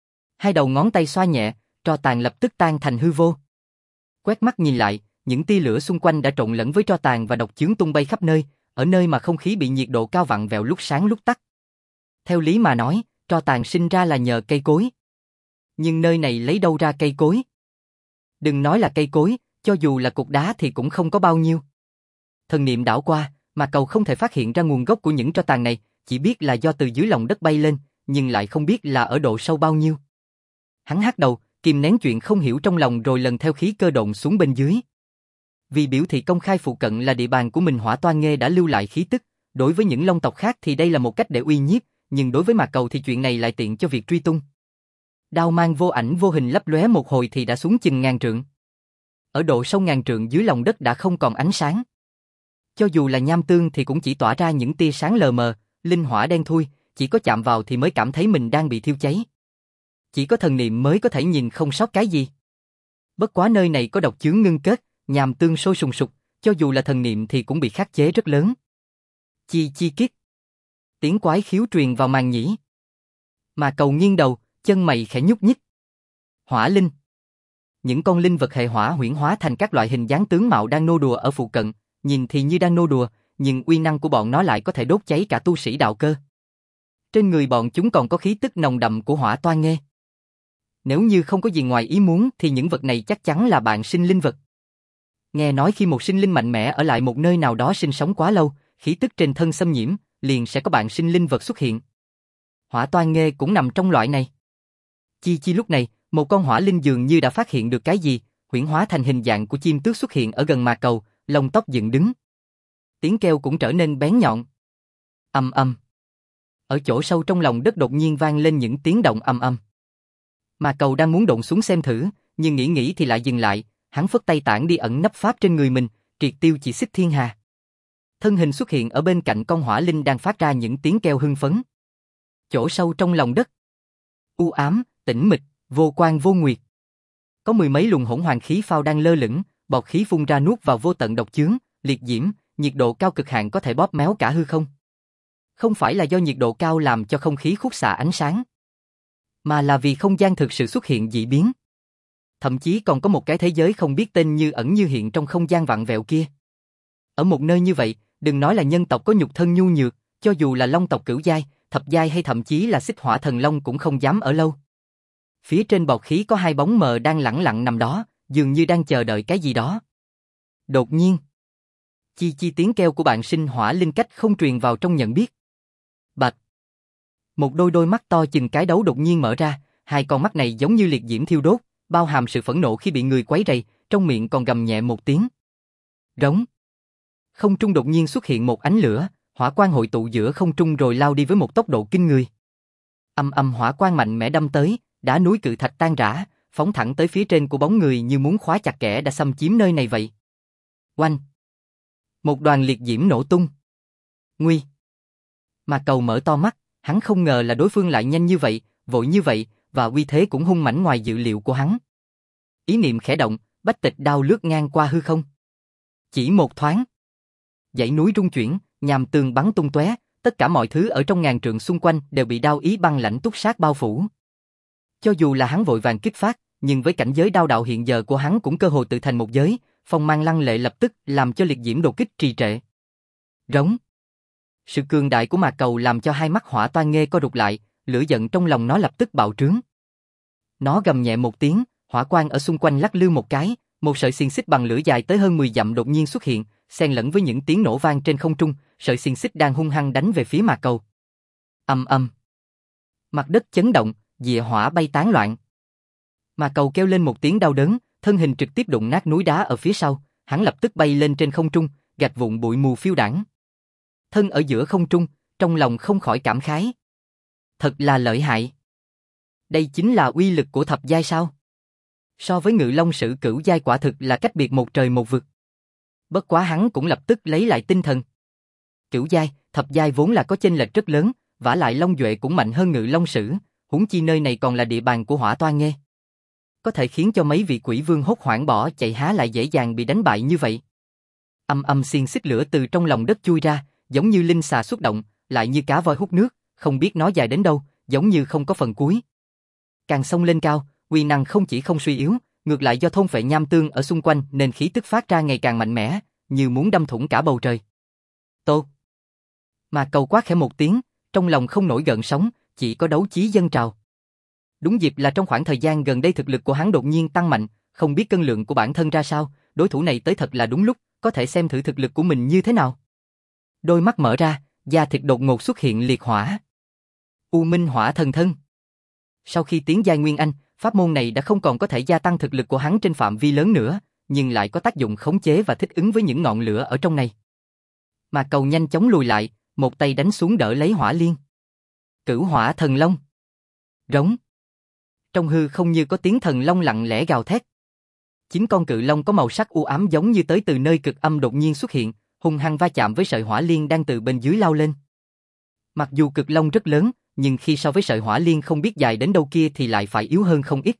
2 đầu ngón tay xoa nhẹ, tro tàn lập tức tan thành hư vô. Quét mắt nhìn lại, những tia lửa xung quanh đã trộn lẫn với tro tàn và độc chướng tung bay khắp nơi, ở nơi mà không khí bị nhiệt độ cao vặn vẹo lúc sáng lúc tắt. Theo lý mà nói, tro tàn sinh ra là nhờ cây cối. Nhưng nơi này lấy đâu ra cây cối? Đừng nói là cây cối, cho dù là cục đá thì cũng không có bao nhiêu. Thần niệm đảo qua, mà Cầu không thể phát hiện ra nguồn gốc của những tro tàn này, chỉ biết là do từ dưới lòng đất bay lên, nhưng lại không biết là ở độ sâu bao nhiêu. Hắn hất đầu, kìm nén chuyện không hiểu trong lòng rồi lần theo khí cơ độn xuống bên dưới. Vì biểu thị công khai phụ cận là địa bàn của mình, hỏa toan nghê đã lưu lại khí tức, đối với những long tộc khác thì đây là một cách để uy nhiếp, nhưng đối với Mạc Cầu thì chuyện này lại tiện cho việc truy tung. Đao mang vô ảnh vô hình lấp lóe một hồi thì đã xuống chừng 1000 trượng. Ở độ sâu 1000 trượng dưới lòng đất đã không còn ánh sáng. Cho dù là nham tương thì cũng chỉ tỏa ra những tia sáng lờ mờ, linh hỏa đen thui, chỉ có chạm vào thì mới cảm thấy mình đang bị thiêu cháy. Chỉ có thần niệm mới có thể nhìn không sót cái gì. Bất quá nơi này có độc chướng ngưng kết, nham tương sôi sùng sục, cho dù là thần niệm thì cũng bị khắc chế rất lớn. Chi chi kiết. Tiếng quái khiếu truyền vào màng nhĩ. Mà Cầu nghiêng đầu, chân mày khẽ nhúc nhích. Hỏa linh. Những con linh vật hệ hỏa huyễn hóa thành các loại hình dáng tướng mạo đang nô đùa ở phụ cận, nhìn thì như đang nô đùa, nhưng uy năng của bọn nó lại có thể đốt cháy cả tu sĩ đạo cơ. Trên người bọn chúng còn có khí tức nồng đậm của hỏa toan nghê. Nếu như không có gì ngoài ý muốn thì những vật này chắc chắn là bạn sinh linh vật. Nghe nói khi một sinh linh mạnh mẽ ở lại một nơi nào đó sinh sống quá lâu, khí tức trên thân xâm nhiễm, liền sẽ có bạn sinh linh vật xuất hiện. Hỏa toan nghê cũng nằm trong loại này. Chi chi lúc này, một con hỏa linh dường như đã phát hiện được cái gì, huyễn hóa thành hình dạng của chim tước xuất hiện ở gần Mạc Cầu, lông tóc dựng đứng. Tiếng kêu cũng trở nên bén nhọn. Ầm ầm. Ở chỗ sâu trong lòng đất đột nhiên vang lên những tiếng động ầm ầm. Mạc Cầu đang muốn độn xuống xem thử, nhưng nghĩ thì lại dừng lại, hắn phất tay tản đi ẩn nấp pháp trên người mình, triệt tiêu chỉ xích thiên hà. Thân hình xuất hiện ở bên cạnh con hỏa linh đang phát ra những tiếng kêu hưng phấn. Chỗ sâu trong lòng đất, u ám, tĩnh mịch, vô quang vô nguyệt. Có 10 mấy luồng hỗn hoàng khí phao đang lơ lửng, bọt khí phun ra nuốt vào vô tận độc chướng, liệt diễm, nhiệt độ cao cực hạn có thể bóp méo cả hư không. Không phải là do nhiệt độ cao làm cho không khí khúc xạ ánh sáng, mà là vì không gian thực sự xuất hiện dị biến. Thậm chí còn có một cái thế giới không biết tên như ẩn như hiện trong không gian vặn vẹo kia. Ở một nơi như vậy, đừng nói là nhân tộc có nhục thân nhu nhược, cho dù là long tộc cửu giai, thập giai hay thậm chí là xích hỏa thần long cũng không dám ở lâu. Phía trên bọt khí có 2 bóng mờ đang lẳng lặng nằm đó, dường như đang chờ đợi cái gì đó. Đột nhiên, chi chi tiếng kêu của bạn sinh hỏa linh cách không truyền vào trong nhận biết. Bạch. Một đôi mắt to chừng cái đấu đột nhiên mở ra, 2 con mắt này giống như liệt diễm thiêu đốt, bao hàm sự phẫn nộ khi bị người quấy rầy, trong miệng còn gầm nhẹ một tiếng. Rống. Không trung đột nhiên xuất hiện một ánh lửa, hỏa quang hội tụ giữa không trung rồi lao đi với một tốc độ kinh người. Âm âm hỏa quang mạnh mẽ đâm tới, đá núi cự thạch tan rã, phóng thẳng tới phía trên của bóng người như muốn khóa chặt kẻ đã xâm chiếm nơi này vậy. Oanh! Một đoàn liệt diễm nổ tung. Nguy! Mà Cầu mở to mắt, hắn không ngờ là đối phương lại nhanh như vậy, vội như vậy, và uy thế cũng hung mãnh ngoài dự liệu của hắn. Ý niệm khẽ động, bách tịch đao lướt ngang qua hư không. Chỉ một thoáng, dãy núi rung chuyển, nham tường bắn tung tóe, tất cả mọi thứ ở trong ngàn trượng xung quanh đều bị đao ý băng lãnh túc sát bao phủ. Cho dù là hắn vội vàng kích phát, nhưng với cảnh giới đao đạo hiện giờ của hắn cũng cơ hồ tự thành một giới, phong mang lăng lệ lập tức làm cho liệt diễm đột kích trì trệ. Rống. Sự cường đại của Mạc Cầu làm cho hai mắt Hỏa Toan Nghê co rụt lại, lửa giận trong lòng nó lập tức bạo trướng. Nó gầm nhẹ một tiếng, hỏa quang ở xung quanh lắc lư một cái, một sợi xiềng xích bằng lửa dài tới hơn 10 dặm đột nhiên xuất hiện, xen lẫn với những tiếng nổ vang trên không trung, sợi xiềng xích đang hung hăng đánh về phía Mạc Cầu. Ầm ầm. Mặt đất chấn động, dịa hỏa bay tán loạn. Mạc Cầu kêu lên một tiếng đau đớn, thân hình trực tiếp đụng nát núi đá ở phía sau, hắn lập tức bay lên trên không trung, gạch vụn bụi mù phiêu đãng. Thân ở giữa không trung, trong lòng không khỏi cảm khái. Thật là lợi hại. Đây chính là uy lực của thập giai sao? So với Ngự Long Sử cửu giai quả thực là cách biệt một trời một vực. Bất quá hắn cũng lập tức lấy lại tinh thần. Cửu giai, thập giai vốn là có chênh lệch rất lớn, vả lại Long Duệ cũng mạnh hơn Ngự Long Sử, huống chi nơi này còn là địa bàn của Hỏa Toan Nghê. Có thể khiến cho mấy vị quỷ vương hốt hoảng bỏ chạy há lại dễ dàng bị đánh bại như vậy. Âm âm xiên xích lửa từ trong lòng đất chui ra, giống như linh xà xuất động, lại như cá voi hút nước, không biết nó dài đến đâu, giống như không có phần cuối. Càng xông lên cao, uy năng không chỉ không suy yếu, ngược lại do thôn phệ nham tương ở xung quanh nên khí tức phát ra ngày càng mạnh mẽ, như muốn đâm thủng cả bầu trời. Tô. Mà Cầu quát khẽ một tiếng, trong lòng không nổi gợn sóng, chỉ có đấu chí dâng trào. Đúng dịp là trong khoảng thời gian gần đây thực lực của hắn đột nhiên tăng mạnh, không biết cân lượng của bản thân ra sao, đối thủ này tới thật là đúng lúc, có thể xem thử thực lực của mình như thế nào. Đôi mắt mở ra, da thịt đột ngột xuất hiện liệt hỏa. U Minh Hỏa Thần Thân. Sau khi tiến giai Nguyên Anh, pháp môn này đã không còn có thể gia tăng thực lực của hắn trên phạm vi lớn nữa, nhưng lại có tác dụng khống chế và thích ứng với những ngọn lửa ở trong này. Mà Cầu nhanh chóng lùi lại, một tay đánh xuống đỡ lấy hỏa liên. Cửu Hỏa Thần Long. Rống. Trong hư không như có tiếng thần long lặng lẽ gào thét. Chính con cự long có màu sắc u ám giống như tới từ nơi cực âm đột nhiên xuất hiện, hung hăng va chạm với sợi hỏa liên đang từ bên dưới lao lên. Mặc dù cực long rất lớn, nhưng khi so với sợi hỏa liên không biết dài đến đâu kia thì lại phải yếu hơn không ít.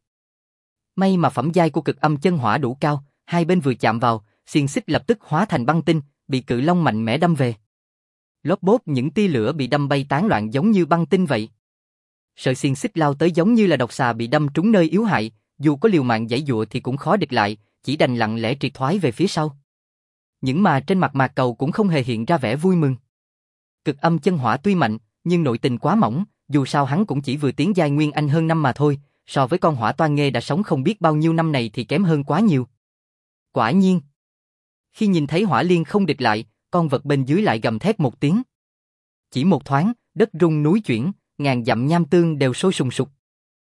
May mà phẩm giai của cực âm chân hỏa đủ cao, hai bên vừa chạm vào, xiềng xích lập tức hóa thành băng tinh, bị cự long mạnh mẽ đâm về. Lốp bốp những tia lửa bị đâm bay tán loạn giống như băng tinh vậy. Sợi xiềng xích lao tới giống như là độc xà bị đâm trúng nơi yếu hại, dù có liều mạng giãy giụa thì cũng khó địch lại, chỉ đành lặng lẽ triệt thoái về phía sau. Nhưng mà trên mặt Mạc Cầu cũng không hề hiện ra vẻ vui mừng. Cực âm chân hỏa tuy mạnh, nhưng nội tình quá mỏng, dù sao hắn cũng chỉ vừa tiến giai Nguyên Anh hơn năm mà thôi, so với con Hỏa Toan Nghê đã sống không biết bao nhiêu năm này thì kém hơn quá nhiều. Quả nhiên, khi nhìn thấy hỏa liên không địch lại, con vật bên dưới lại gầm thét một tiếng. Chỉ một thoáng, đất rung núi chuyển, ngàn dặm nham tương đều sôi sùng sục.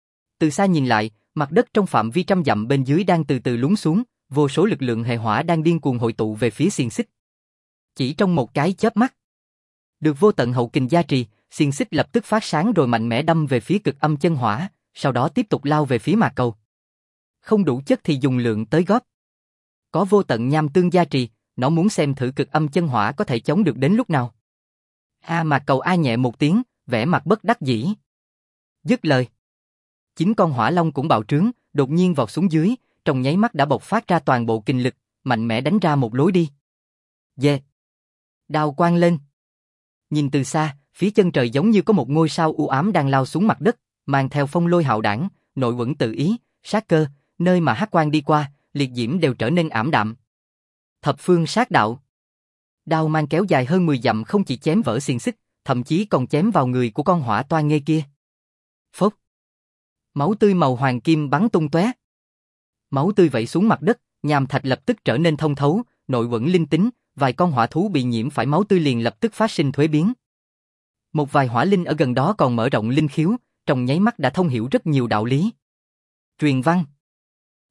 Từ xa nhìn lại, mặt đất trong phạm vi trăm dặm bên dưới đang từ từ lún xuống, vô số lực lượng hệ hỏa đang điên cuồng hội tụ về phía xiềng xích. Chỉ trong một cái chớp mắt, được vô tận hậu kình gia trì, xiềng xích lập tức phát sáng rồi mạnh mẽ đâm về phía cực âm chân hỏa, sau đó tiếp tục lao về phía Mạc Cầu. Không đủ chất thì dùng lượng tới góp. Có vô tận nham tương gia trì, nó muốn xem thử cực âm chân hỏa có thể chống được đến lúc nào. Mạc Cầu a nhẹ một tiếng, vẻ mặt bất đắc dĩ. Dứt lời, chính con hỏa long cũng bạo trướng, đột nhiên vọt xuống dưới, trong nháy mắt đã bộc phát ra toàn bộ kình lực, mạnh mẽ đánh ra một lối đi. Dê. Đao quang lên. Nhìn từ xa, phía chân trời giống như có một ngôi sao u ám đang lao xuống mặt đất, mang theo phong lôi hạo đảng, nội uẩn tự ý, sát cơ, nơi mà hắc quang đi qua, liệt diễm đều trở nên ảm đạm. Thập phương sát đạo. Đao mang kéo dài hơn 10 dặm không chỉ chém vỡ xiềng xích, thậm chí còn chém vào người của con Hỏa Toan Nghê kia. Phốc. Máu tươi màu hoàng kim bắn tung tóe. Máu tươi vẩy xuống mặt đất, nham thạch lập tức trở nên thông thấu, nội uẩn linh tính, vài con hỏa thú bị nhiễm phải máu tươi liền lập tức phát sinh thuế biến. Một vài hỏa linh ở gần đó còn mở rộng linh khiếu, trong nháy mắt đã thông hiểu rất nhiều đạo lý. Truyền văn.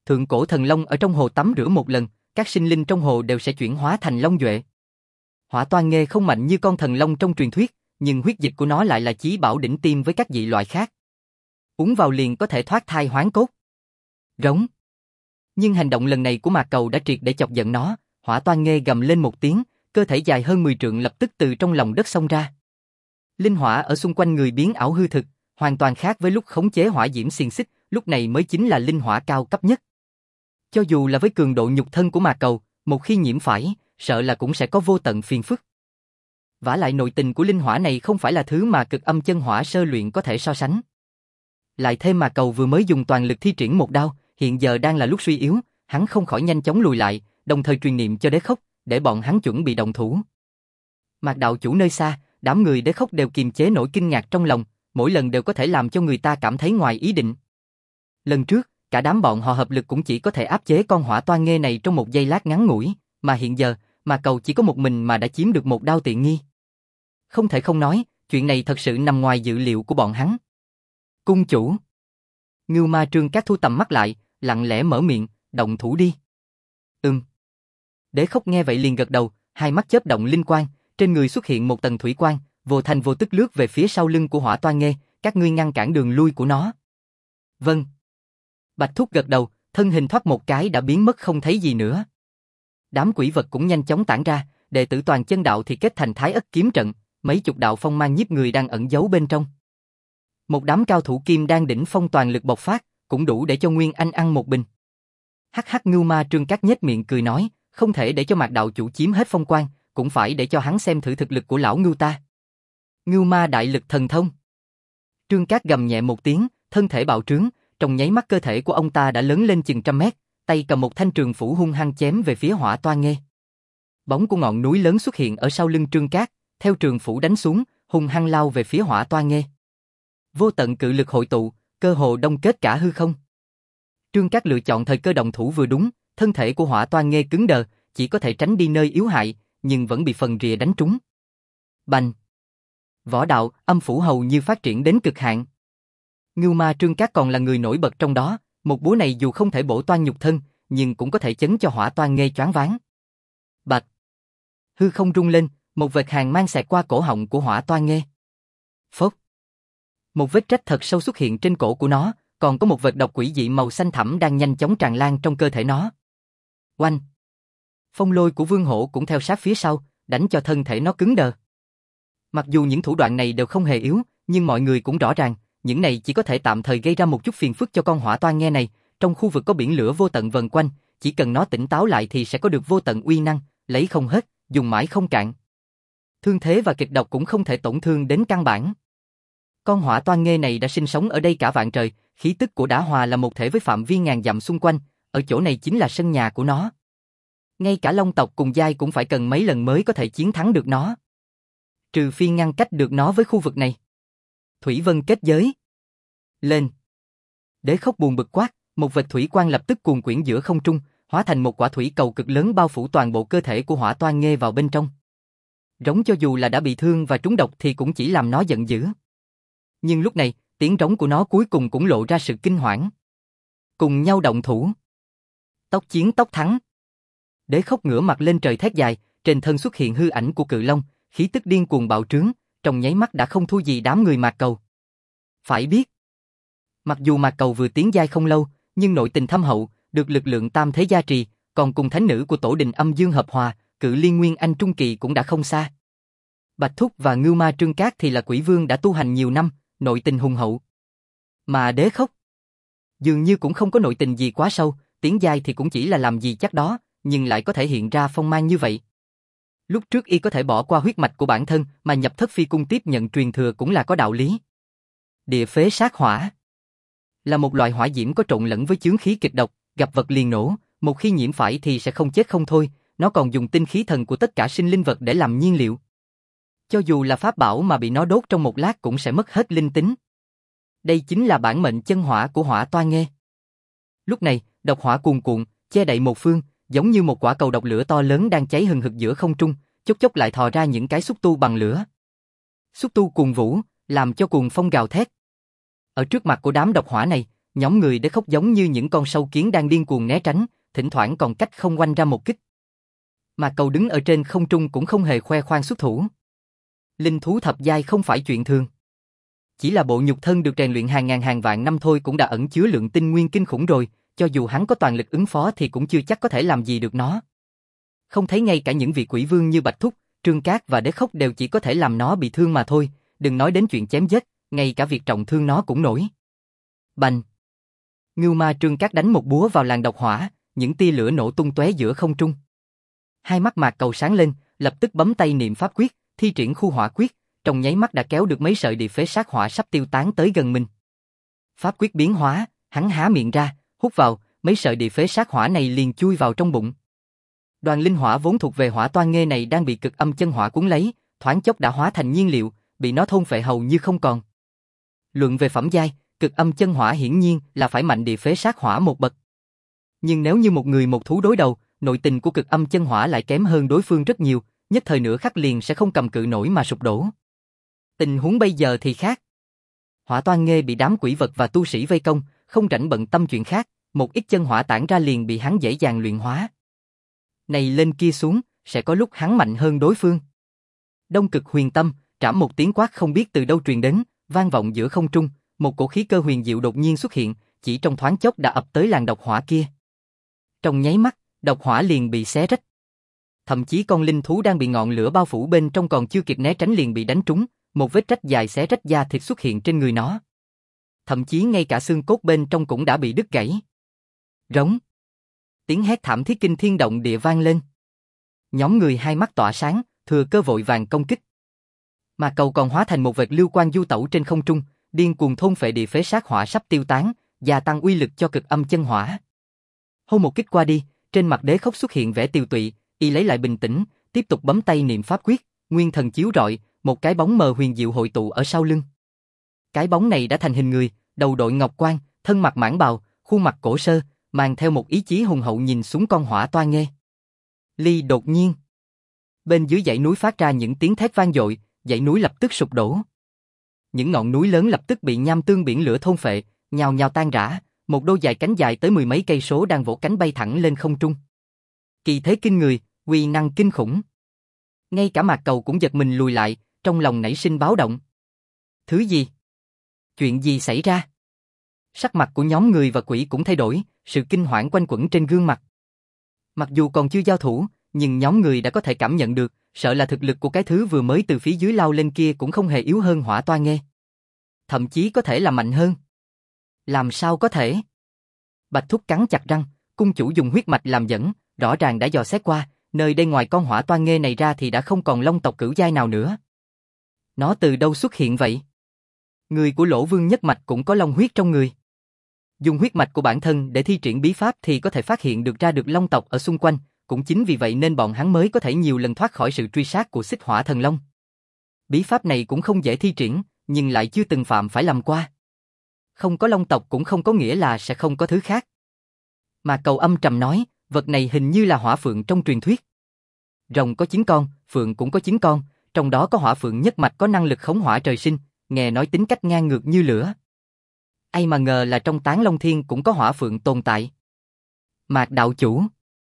Thượng cổ thần long ở trong hồ tắm rửa một lần, các sinh linh trong hồ đều sẽ chuyển hóa thành long duệ. Hỏa Toan Nghê không mạnh như con thần long trong truyền thuyết, nhưng huyết dịch của nó lại là chí bảo đỉnh tiêm với các dị loại khác. Uống vào liền có thể thoát thai hoán cốt. Rống. Nhưng hành động lần này của Mạc Cầu đã triệt để chọc giận nó, Hỏa Toan Nghê gầm lên một tiếng, cơ thể dài hơn 10 trượng lập tức từ trong lòng đất xông ra. Linh hỏa ở xung quanh người biến ảo hư thực, hoàn toàn khác với lúc khống chế hỏa diễm xiềng xích, lúc này mới chính là linh hỏa cao cấp nhất. Cho dù là với cường độ nhục thân của Mạc Cầu, một khi nhiễm phải, sợ là cũng sẽ có vô tận phiền phức. Vả lại nội tình của linh hỏa này không phải là thứ mà cực âm chân hỏa sơ luyện có thể so sánh. Lại thêm Mạc Cầu vừa mới dùng toàn lực thi triển một đao, hiện giờ đang là lúc suy yếu, hắn không khỏi nhanh chóng lùi lại, đồng thời truyền niệm cho Đế Khốc, để bọn hắn chuẩn bị động thủ. Mạc đạo chủ nơi xa, đám người Đế Khốc đều kiềm chế nỗi kinh ngạc trong lòng, mỗi lần đều có thể làm cho người ta cảm thấy ngoài ý định. Lần trước, cả đám bọn họ hợp lực cũng chỉ có thể áp chế con Hỏa Toan Nghê này trong một giây lát ngắn ngủi, mà hiện giờ, Mạc Cầu chỉ có một mình mà đã chiếm được một đao tiện nghi. Không thể không nói, chuyện này thật sự nằm ngoài dự liệu của bọn hắn. Cung chủ. Ngưu Ma Trương Cát thu tầm mắt lại, lặng lẽ mở miệng, động thủ đi. Đế Khốc nghe vậy liền gật đầu, hai mắt chớp động linh quang, trên người xuất hiện một tầng thủy quang, vô thành vô tức lướt về phía sau lưng của Hỏa Toan Nghê, các ngươi ngăn cản đường lui của nó. Vâng. Bạch Thúc gật đầu, thân hình thoát một cái đã biến mất không thấy gì nữa. Đám quỷ vật cũng nhanh chóng tản ra, đệ tử toàn chân đạo thì kết thành Thái Ất kiếm trận, mấy chục đạo phong mang nhiếp người đang ẩn giấu bên trong. Một đám cao thủ kim đang đỉnh phong toàn lực bộc phát, cũng đủ để cho Nguyên Anh ăn một bình. Hắc hắc, Ngưu Ma Trương Cát nhếch miệng cười nói, không thể để cho Mạc đạo chủ chiếm hết phong quan, cũng phải để cho hắn xem thử thực lực của lão Ngưu ta. Ngưu Ma đại lực thần thông. Trương Cát gầm nhẹ một tiếng, thân thể bạo trướng, trong nháy mắt cơ thể của ông ta đã lớn lên chừng 100 mét, tay cầm một thanh trường phủ hung hăng chém về phía Hỏa Toan Nghê. Bóng của ngọn núi lớn xuất hiện ở sau lưng Trương Cát, theo trường phủ đánh xuống, hung hăng lao về phía Hỏa Toan Nghê. Vô tận cự lực hội tụ, cơ hồ đông kết cả hư không. Trương Cát lựa chọn thời cơ động thủ vừa đúng, thân thể của Hỏa Toan Nghê cứng đờ, chỉ có thể tránh đi nơi yếu hại, nhưng vẫn bị phần rìa đánh trúng. Bành! Võ đạo, âm phủ hầu như phát triển đến cực hạn. Ngưu Ma Trương Cát còn là người nổi bật trong đó, một búa này dù không thể bổ toan nhục thân, nhưng cũng có thể chấn cho Hỏa Toan Nghê choáng váng. Bạch! Hư không rung lên, một vệt hàn mang xẹt qua cổ họng của Hỏa Toan Nghê. Phốc! Một vết rách thật sâu xuất hiện trên cổ của nó, còn có một vệt độc quỷ dị màu xanh thẳm đang nhanh chóng tràn lan trong cơ thể nó. Oanh! Phong lôi của Vương Hổ cũng theo sát phía sau, đánh cho thân thể nó cứng đờ. Mặc dù những thủ đoạn này đều không hề yếu, nhưng mọi người cũng rõ ràng, những này chỉ có thể tạm thời gây ra một chút phiền phức cho con Hỏa Toan Nghê này. Trong khu vực có biển lửa vô tận vần quanh, chỉ cần nó tỉnh táo lại thì sẽ có được vô tận uy năng, lấy không hết, dùng mãi không cạn. Thương thế và kịch độc cũng không thể tổn thương đến căn bản. Con Hỏa Toan Nghê này đã sinh sống ở đây cả vạn trời, khí tức của Đả Hòa là một thể với phạm vi ngàn dặm xung quanh, ở chỗ này chính là sân nhà của nó. Ngay cả Long tộc cùng giai cũng phải cần mấy lần mới có thể chiến thắng được nó. Trừ phi ngăn cách được nó với khu vực này. Thủy Vân kết giới. Lên. Đế Khốc buồn bực quát, một vệt thủy quang lập tức cuồn quyển giữa không trung, hóa thành một quả thủy cầu cực lớn bao phủ toàn bộ cơ thể của Hỏa Toan Nghê vào bên trong. Rống cho dù là đã bị thương và trúng độc thì cũng chỉ làm nó giận dữ. Nhưng lúc này, tiếng rống của nó cuối cùng cũng lộ ra sự kinh hoảng. Cùng nhau động thủ. Tốc chiến tốc thắng. Đế Khốc ngửa mặt lên trời thét dài, trên thân xuất hiện hư ảnh của cự long, khí tức điên cuồng bạo trướng, trong nháy mắt đã không thua gì đám người Mạc Cầu. Phải biết, mặc dù Mạc Cầu vừa tiến giai không lâu, nhưng nội tình thâm hậu, được lực lượng tam thế gia trì, còn cùng thánh nữ của Tổ Đình Âm Dương hợp hòa, cự liên Nguyên Anh trung kỳ cũng đã không xa. Bạch Thúc và Ngưu Ma Trương Cát thì là quỷ vương đã tu hành nhiều năm, nội tình hùng hậu. Mà Đế Khốc dường như cũng không có nội tình gì quá sâu, tiến giai thì cũng chỉ là làm gì chắc đó, nhưng lại có thể hiện ra phong mang như vậy. Lúc trước y có thể bỏ qua huyết mạch của bản thân mà nhập Thất Phi cung tiếp nhận truyền thừa cũng là có đạo lý. Địa phế sát hỏa là một loại hỏa diễm có trộn lẫn với chướng khí kịch độc, gặp vật liền nổ, một khi nhiễm phải thì sẽ không chết không thôi, nó còn dùng tinh khí thần của tất cả sinh linh vật để làm nhiên liệu. Cho dù là pháp bảo mà bị nó đốt trong một lát cũng sẽ mất hết linh tính. Đây chính là bản mệnh chân hỏa của Hỏa Toan Nghê. Lúc này, độc hỏa cuồn cuộn, che đậy một phương, giống như một quả cầu độc lửa to lớn đang cháy hừng hực giữa không trung, chốc chốc lại thò ra những cái xúc tu bằng lửa. Xúc tu cuồn vũ, làm cho cuồng phong gào thét. Ở trước mặt của đám độc hỏa này, Nhóm người Đế Khốc giống như những con sâu kiến đang điên cuồng né tránh, thỉnh thoảng còn cách không oanh ra một kích. Mà Cầu đứng ở trên không trung cũng không hề khoe khoang xuất thủ. Linh thú thập giai không phải chuyện thường. Chỉ là bộ nhục thân được rèn luyện hàng ngàn hàng vạn năm thôi cũng đã ẩn chứa lượng tinh nguyên kinh khủng rồi, cho dù hắn có toàn lực ứng phó thì cũng chưa chắc có thể làm gì được nó. Không thấy ngay cả những vị quỷ vương như Bạch Thúc, Trương Cát và Đế Khốc đều chỉ có thể làm nó bị thương mà thôi, đừng nói đến chuyện chém giết, ngay cả việc trọng thương nó cũng nổi. Bành! Ngưu Ma Trương Cát đánh một búa vào làn độc hỏa, những tia lửa nổ tung tóe giữa không trung. Hai mắt Mạc Cầu sáng lên, lập tức bấm tay niệm pháp quyết, thi triển khu hỏa quyết, trong nháy mắt đã kéo được mấy sợi địa phế sát hỏa sắp tiêu tán tới gần mình. Pháp quyết biến hóa, hắn há miệng ra, hút vào, mấy sợi địa phế sát hỏa này liền chui vào trong bụng. Đoàn linh hỏa vốn thuộc về hỏa toan nghê này đang bị cực âm chân hỏa cuốn lấy, thoáng chốc đã hóa thành nhiên liệu, bị nó thôn phệ hầu như không còn. Luận về phẩm giai, cực âm chân hỏa hiển nhiên là phải mạnh địa phế sát hỏa một bậc. Nhưng nếu như một người một thú đối đầu, nội tình của cực âm chân hỏa lại kém hơn đối phương rất nhiều, nhất thời nửa khắc liền sẽ không cầm cự nổi mà sụp đổ. Tình huống bây giờ thì khác. Hỏa toan nghê bị đám quỷ vật và tu sĩ vây công, không rảnh bận tâm chuyện khác, một ít chân hỏa tản ra liền bị hắn dễ dàng luyện hóa. Này lên kia xuống, sẽ có lúc hắn mạnh hơn đối phương. Đông Cực Huyền Tâm, trảm một tiếng quát không biết từ đâu truyền đến, vang vọng giữa không trung, một cổ khí cơ huyền diệu đột nhiên xuất hiện, chỉ trong thoáng chốc đã ập tới làn độc hỏa kia. Trong nháy mắt, độc hỏa liền bị xé rách. Thậm chí con linh thú đang bị ngọn lửa bao phủ bên trong còn chưa kịp né tránh liền bị đánh trúng, một vết rách dài xé rách da thịt xuất hiện trên người nó. Thậm chí ngay cả xương cốt bên trong cũng đã bị đứt gãy. Rống. Tiếng hét thảm thiết kinh thiên động địa vang lên. Nhóm người hai mắt tỏa sáng, thừa cơ vội vàng công kích. Mà Cầu còn hóa thành một vệt lưu quang du tẩu trên không trung, điên cuồng thôn phệ địa phế sát hỏa sắp tiêu tán, gia tăng uy lực cho cực âm chân hỏa. Hô một kích qua đi, trên mặt Đế Khốc xuất hiện vẻ tiều tụy, y lấy lại bình tĩnh, tiếp tục bấm tay niệm pháp quyết, nguyên thần chiếu rọi, một cái bóng mờ huyền diệu hội tụ ở sau lưng. Cái bóng này đã thành hình người, đầu đội ngọc quan, thân mặc mãng bào, khuôn mặt cổ sơ, mang theo một ý chí hùng hậu nhìn xuống con hỏa toa nghê. Ly đột nhiên, bên dưới dãy núi phát ra những tiếng thét vang dội, dãy núi lập tức sụp đổ. Những ngọn núi lớn lập tức bị nham tương biển lửa thôn phệ, nhào nhào tan rã, một đôi dài cánh dài tới mười mấy cây số đang vỗ cánh bay thẳng lên không trung. Kỳ thế kinh người, uy năng kinh khủng. Ngay cả Mạc Cầu cũng giật mình lùi lại, trong lòng nảy sinh báo động. Thứ gì? Chuyện gì xảy ra? Sắc mặt của nhóm người và quỷ cũng thay đổi, sự kinh hoảng quanh quẩn trên gương mặt. Mặc dù còn chưa giao thủ, nhưng nhóm người đã có thể cảm nhận được, sợ là thực lực của cái thứ vừa mới từ phía dưới lao lên kia cũng không hề yếu hơn hỏa toa nghê. Thậm chí có thể là mạnh hơn. Làm sao có thể? Bạch Thúc cắn chặt răng, cung chủ dùng huyết mạch làm dẫn, rõ ràng đã dò xét qua, nơi đây ngoài con hỏa toa nghê này ra thì đã không còn long tộc cửu giai nào nữa. Nó từ đâu xuất hiện vậy? Người của Lỗ Vương nhất mạch cũng có long huyết trong người. Dùng huyết mạch của bản thân để thi triển bí pháp thì có thể phát hiện được ra được long tộc ở xung quanh, cũng chính vì vậy nên bọn hắn mới có thể nhiều lần thoát khỏi sự truy sát của Xích Hỏa Thần Long. Bí pháp này cũng không dễ thi triển, nhưng lại chưa từng phạm phải làm qua. Không có long tộc cũng không có nghĩa là sẽ không có thứ khác. Mà Cầu âm trầm nói, vật này hình như là hỏa phượng trong truyền thuyết. Rồng có 9 con, phượng cũng có 9 con, trong đó có hỏa phượng nhất mạch có năng lực khống hỏa trời sinh, nghe nói tính cách ngang ngược như lửa. Ai mà ngờ là trong Tán Long Thiên cũng có hỏa phượng tồn tại. Mạc đạo chủ.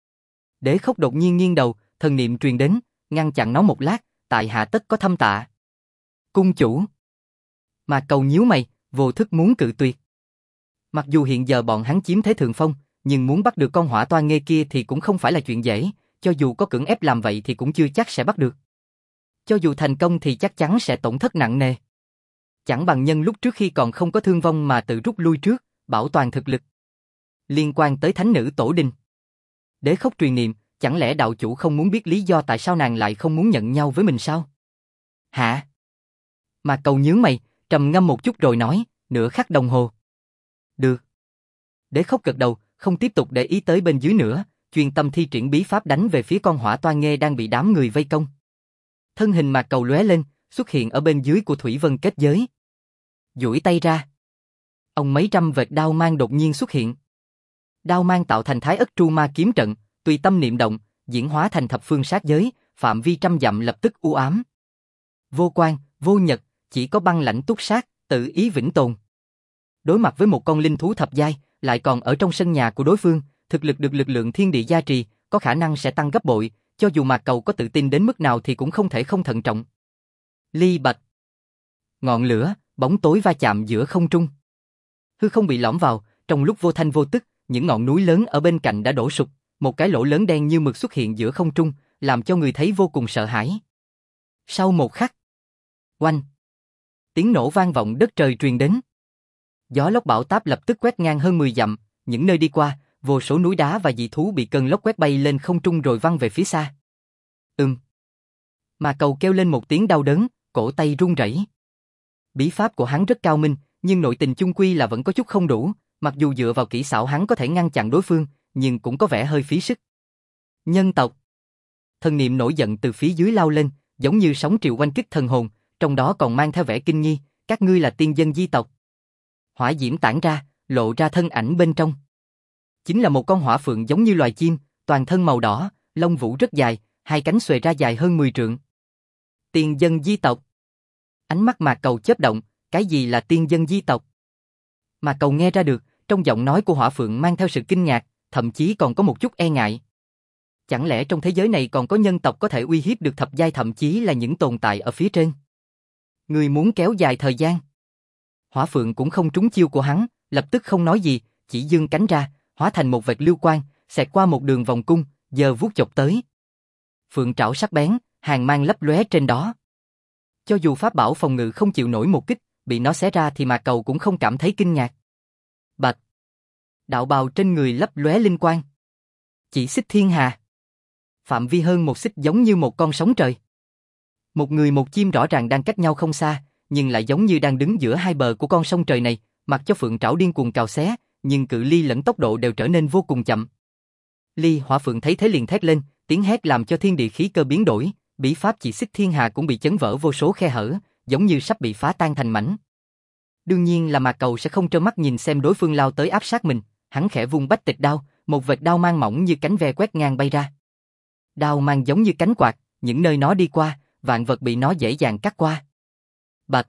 Đế Khốc đột nhiên nghiêng đầu, thần niệm truyền đến, ngăn chặn nó một lát, tại hạ tất có thâm tạ. Cung chủ. Mạc Cầu nhíu mày, vô thức muốn cự tuyệt. Mặc dù hiện giờ bọn hắn chiếm thế thượng phong, nhưng muốn bắt được con hỏa toa nghê kia thì cũng không phải là chuyện dễ, cho dù có cưỡng ép làm vậy thì cũng chưa chắc sẽ bắt được. Cho dù thành công thì chắc chắn sẽ tổn thất nặng nề. Chẳng bằng nhân lúc trước khi còn không có thương vong mà tự rút lui trước, bảo toàn thực lực. Liên quan tới thánh nữ Tổ Đình. Đế Khốc truyền niệm, chẳng lẽ đạo chủ không muốn biết lý do tại sao nàng lại không muốn nhận nhau với mình sao? Hả? Mà Cầu nhướng mày, trầm ngâm một chút rồi nói, nửa khắc đồng hồ. Được. Đế Khốc gật đầu, không tiếp tục để ý tới bên dưới nữa, chuyên tâm thi triển bí pháp đánh về phía con hỏa toa nghê đang bị đám người vây công. Thân hình Mạc Cầu lóe lên, xuất hiện ở bên dưới của Thủy Vân kết giới. Duỗi tay ra. Ông mấy trăm vệt đao mang đột nhiên xuất hiện. Đao mang tạo thành Thái Ất Tru Ma kiếm trận, tùy tâm niệm động, diễn hóa thành thập phương sát giới, phạm vi trăm dặm lập tức u ám. Vô quang, vô nhật, chỉ có băng lãnh túc sát, tự ý vĩnh tồn. Đối mặt với một con linh thú thập giai, lại còn ở trong sân nhà của đối phương, thực lực được lực lượng thiên địa gia trì, có khả năng sẽ tăng gấp bội, cho dù Mạc Cầu có tự tin đến mức nào thì cũng không thể không thận trọng. Ly bạch. Ngọn lửa, bóng tối va chạm giữa không trung. Hư không bị lõm vào, trong lúc vô thanh vô tức, những ngọn núi lớn ở bên cạnh đã đổ sụp, một cái lỗ lớn đen như mực xuất hiện giữa không trung, làm cho người thấy vô cùng sợ hãi. Sau một khắc, oanh, tiếng nổ vang vọng đất trời truyền đến. Gió lốc bão táp lập tức quét ngang hơn 10 dặm, những nơi đi qua, vô số núi đá và dị thú bị cơn lốc quét bay lên không trung rồi văng về phía xa. Mà Cầu kêu lên một tiếng đau đớn, cổ tay run rẩy. Bí pháp của hắn rất cao minh, nhưng nội tình chung quy là vẫn có chút không đủ, mặc dù dựa vào kỹ xảo hắn có thể ngăn chặn đối phương, nhưng cũng có vẻ hơi phí sức. Nhân tộc. Thần niệm nổi giận từ phía dưới lao lên, giống như sóng triều oanh kích thần hồn, trong đó còn mang theo vẻ kinh nghi, các ngươi là tiên dân di tộc. Hỏa diễm tản ra, lộ ra thân ảnh bên trong. Chính là một con hỏa phượng giống như loài chim, toàn thân màu đỏ, lông vũ rất dài, hai cánh xuề ra dài hơn 10 trượng. Tiên dân di tộc. Ánh mắt Mạc Cầu chớp động, cái gì là tiên dân di tộc? Mạc Cầu nghe ra được, trong giọng nói của hỏa phượng mang theo sự kinh ngạc, thậm chí còn có một chút e ngại. Chẳng lẽ trong thế giới này còn có nhân tộc có thể uy hiếp được thập giai, thậm chí là những tồn tại ở phía trên? Người muốn kéo dài thời gian. Hỏa phượng cũng không trúng chiêu của hắn, lập tức không nói gì, chỉ giương cánh ra, hóa thành một vệt lưu quang, xẹt qua một đường vòng cung, giờ vuốt chộp tới. Phượng trảo sắc bén, hàn mang lấp lóe trên đó. Cho dù pháp bảo phòng ngự không chịu nổi một kích, bị nó xé ra thì Mạc Cầu cũng không cảm thấy kinh ngạc. Bạch. Đạo bào trên người lấp lóe linh quang. Chỉ xích thiên hà. Phạm vi hơn một xích giống như một con sóng trời. Một người một chim rõ ràng đang cách nhau không xa, nhưng lại giống như đang đứng giữa hai bờ của con sông trời này, mặc cho phượng trảo điên cuồng cào xé, nhưng cự ly lẫn tốc độ đều trở nên vô cùng chậm. Ly Hỏa Phượng thấy thế liền thét lên, tiếng hét làm cho thiên địa khí cơ biến đổi, bí pháp chỉ xích thiên hà cũng bị chấn vỡ vô số khe hở, giống như sắp bị phá tan thành mảnh. Đương nhiên là Mạc Cầu sẽ không trơ mắt nhìn xem đối phương lao tới áp sát mình, hắn khẽ vung bách tịch đao, một vệt đao mang mỏng như cánh ve quét ngang bay ra. Đao mang giống như cánh quạt, những nơi nó đi qua, vạn vật bị nó dễ dàng cắt qua. Bạch.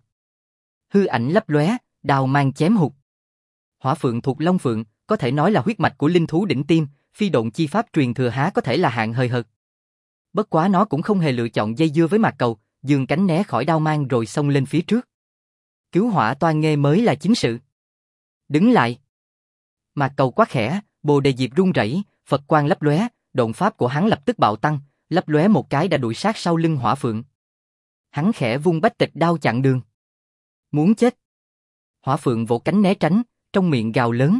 Hư ảnh lấp lóe, đao mang chém hụt. Hỏa Phượng thuộc Long Phượng, có thể nói là huyết mạch của linh thú đỉnh tiêm, phi độn chi pháp truyền thừa há có thể là hạng hời hợt. Bất quá nó cũng không hề lựa chọn dây dưa với Mạc Cầu, giương cánh né khỏi đao mang rồi xông lên phía trước. Cứu hỏa toan nghê mới là chính sự. Đứng lại. Mạc Cầu quát khẽ, Bồ Đề Diệp rung rẩy, Phật quang lấp lóe, độn pháp của hắn lập tức bạo tăng, lấp lóe một cái đã đuổi sát sau lưng Hỏa Phượng. Hắn khẽ vung bách tịch đao chặn đường. Muốn chết. Hỏa Phượng vỗ cánh né tránh, trong miệng gào lớn.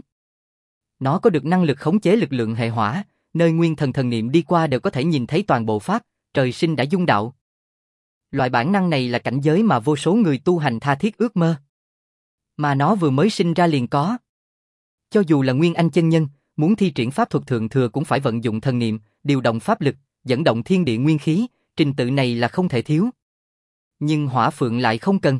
Nó có được năng lực khống chế lực lượng hệ hỏa, nơi nguyên thần thần niệm đi qua đều có thể nhìn thấy toàn bộ pháp, trời sinh đã dung đạo. Loại bản năng này là cảnh giới mà vô số người tu hành tha thiết ước mơ. Mà nó vừa mới sinh ra liền có. Cho dù là Nguyên Anh chân nhân, muốn thi triển pháp thuật thượng thừa cũng phải vận dụng thần niệm, điều động pháp lực, dẫn động thiên địa nguyên khí, trình tự này là không thể thiếu. Nhưng Hỏa Phượng lại không cần.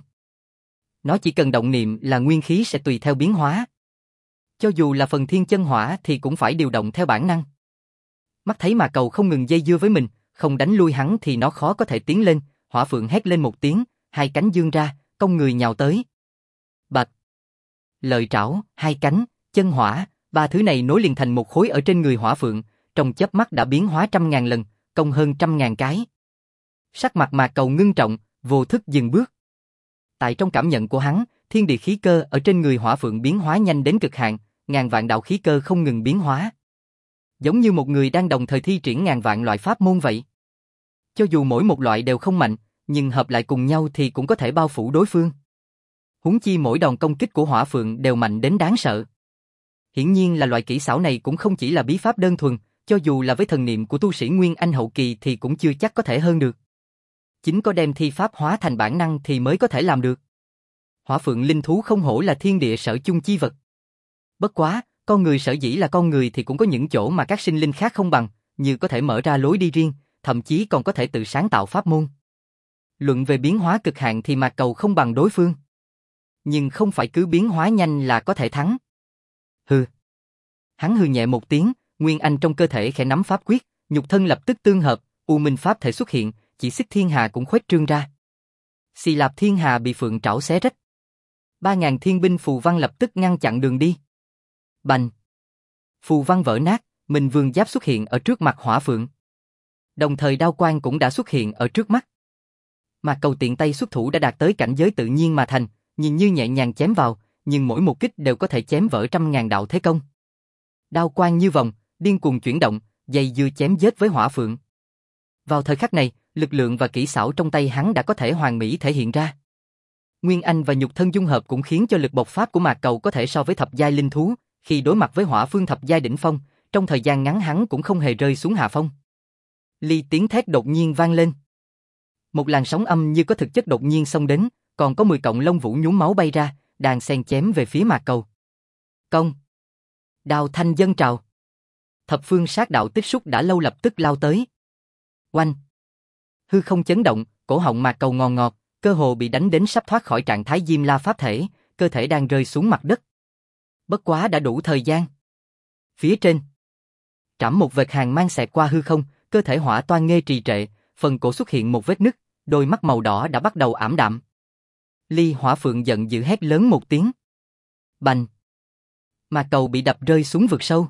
Nó chỉ cần động niệm là nguyên khí sẽ tùy theo biến hóa. Cho dù là phần thiên chân hỏa thì cũng phải điều động theo bản năng. Mắt thấy Mạc Cầu không ngừng dây dưa với mình, không đánh lui hắn thì nó khó có thể tiến lên, Hỏa Phượng hét lên một tiếng, hai cánh dương ra, cong người nhào tới. Bạch. Lợi trảo, hai cánh, chân hỏa, ba thứ này nối liền thành một khối ở trên người Hỏa Phượng, trong chớp mắt đã biến hóa 100.000 lần, công hơn 100.000 cái. Sắc mặt Mạc Cầu ngưng trọng, vô thức dừng bước. Tại trong cảm nhận của hắn, thiên địa khí cơ ở trên người Hỏa Phượng biến hóa nhanh đến cực hạn, ngàn vạn đạo khí cơ không ngừng biến hóa. Giống như một người đang đồng thời thi triển ngàn vạn loại pháp môn vậy. Cho dù mỗi một loại đều không mạnh, nhưng hợp lại cùng nhau thì cũng có thể bao phủ đối phương. Huống chi mỗi đòn công kích của Hỏa Phượng đều mạnh đến đáng sợ. Hiển nhiên là loại kỹ xảo này cũng không chỉ là bí pháp đơn thuần, cho dù là với thần niệm của tu sĩ Nguyên Anh hậu kỳ thì cũng chưa chắc có thể hơn được. Chính có đem thi pháp hóa thành bản năng thì mới có thể làm được. Hỏa Phượng linh thú không hổ là thiên địa sở chung chi vật. Bất quá, con người sở dĩ là con người thì cũng có những chỗ mà các sinh linh khác không bằng, như có thể mở ra lối đi riêng, thậm chí còn có thể tự sáng tạo pháp môn. Luận về biến hóa cực hạn thì Mạc Cầu không bằng đối phương. Nhưng không phải cứ biến hóa nhanh là có thể thắng. Hừ. Hắn hừ nhẹ một tiếng, Nguyên Anh trong cơ thể khẽ nắm pháp quyết, nhục thân lập tức tương hợp, U Minh pháp thể xuất hiện, chỉ xích thiên hà cũng khuếch trương ra. Xì Lạp thiên hà bị Phượng trảo xé rách. 3.000 thiên binh phù văn lập tức ngăn chặn đường đi. Bành! Phù văn vỡ nát, mình vương giáp xuất hiện ở trước mặt Hỏa Phượng. Đồng thời đao quang cũng đã xuất hiện ở trước mắt. Mạc Cầu tiện tay xuất thủ đã đạt tới cảnh giới tự nhiên mà thành, nhìn như nhẹ nhàng chém vào, nhưng mỗi một kích đều có thể chém vỡ 100.000 đạo thế công. Đao quang như vòng, điên cuồng chuyển động, dây dưa chém giết với Hỏa Phượng. Vào thời khắc này, lực lượng và kỹ xảo trong tay hắn đã có thể hoàn mỹ thể hiện ra. Nguyên Anh và nhục thân dung hợp cũng khiến cho lực bộc phát của Mạc Cầu có thể so với thập giai linh thú, khi đối mặt với Hỏa Phương thập giai đỉnh phong, trong thời gian ngắn hắn cũng không hề rơi xuống hạ phong. Ly tiếng thét đột nhiên vang lên. Một làn sóng âm như có thực chất đột nhiên xông đến, còn có 10 cọng lông vũ nhuốm máu bay ra, đàn xen chém về phía Mạc Cầu. Công! Đao thanh dâng trào. Thập phương sát đạo tích xúc đã lâu lập tức lao tới. Oanh! Hư không chấn động, cổ họng Mạc Cầu ngòn ngọt, cơ hồ bị đánh đến sắp thoát khỏi trạng thái Diêm La pháp thể, cơ thể đang rơi xuống mặt đất. Bất quá đã đủ thời gian. Phía trên, trảm một vệt hàn mang xẹt qua hư không, cơ thể Hỏa Toan Nghê trì trệ, phần cổ xuất hiện một vết nứt, đôi mắt màu đỏ đã bắt đầu ảm đạm. Ly Hỏa Phượng giận dữ hét lớn một tiếng. Bành! Mạc Cầu bị đập rơi xuống vực sâu.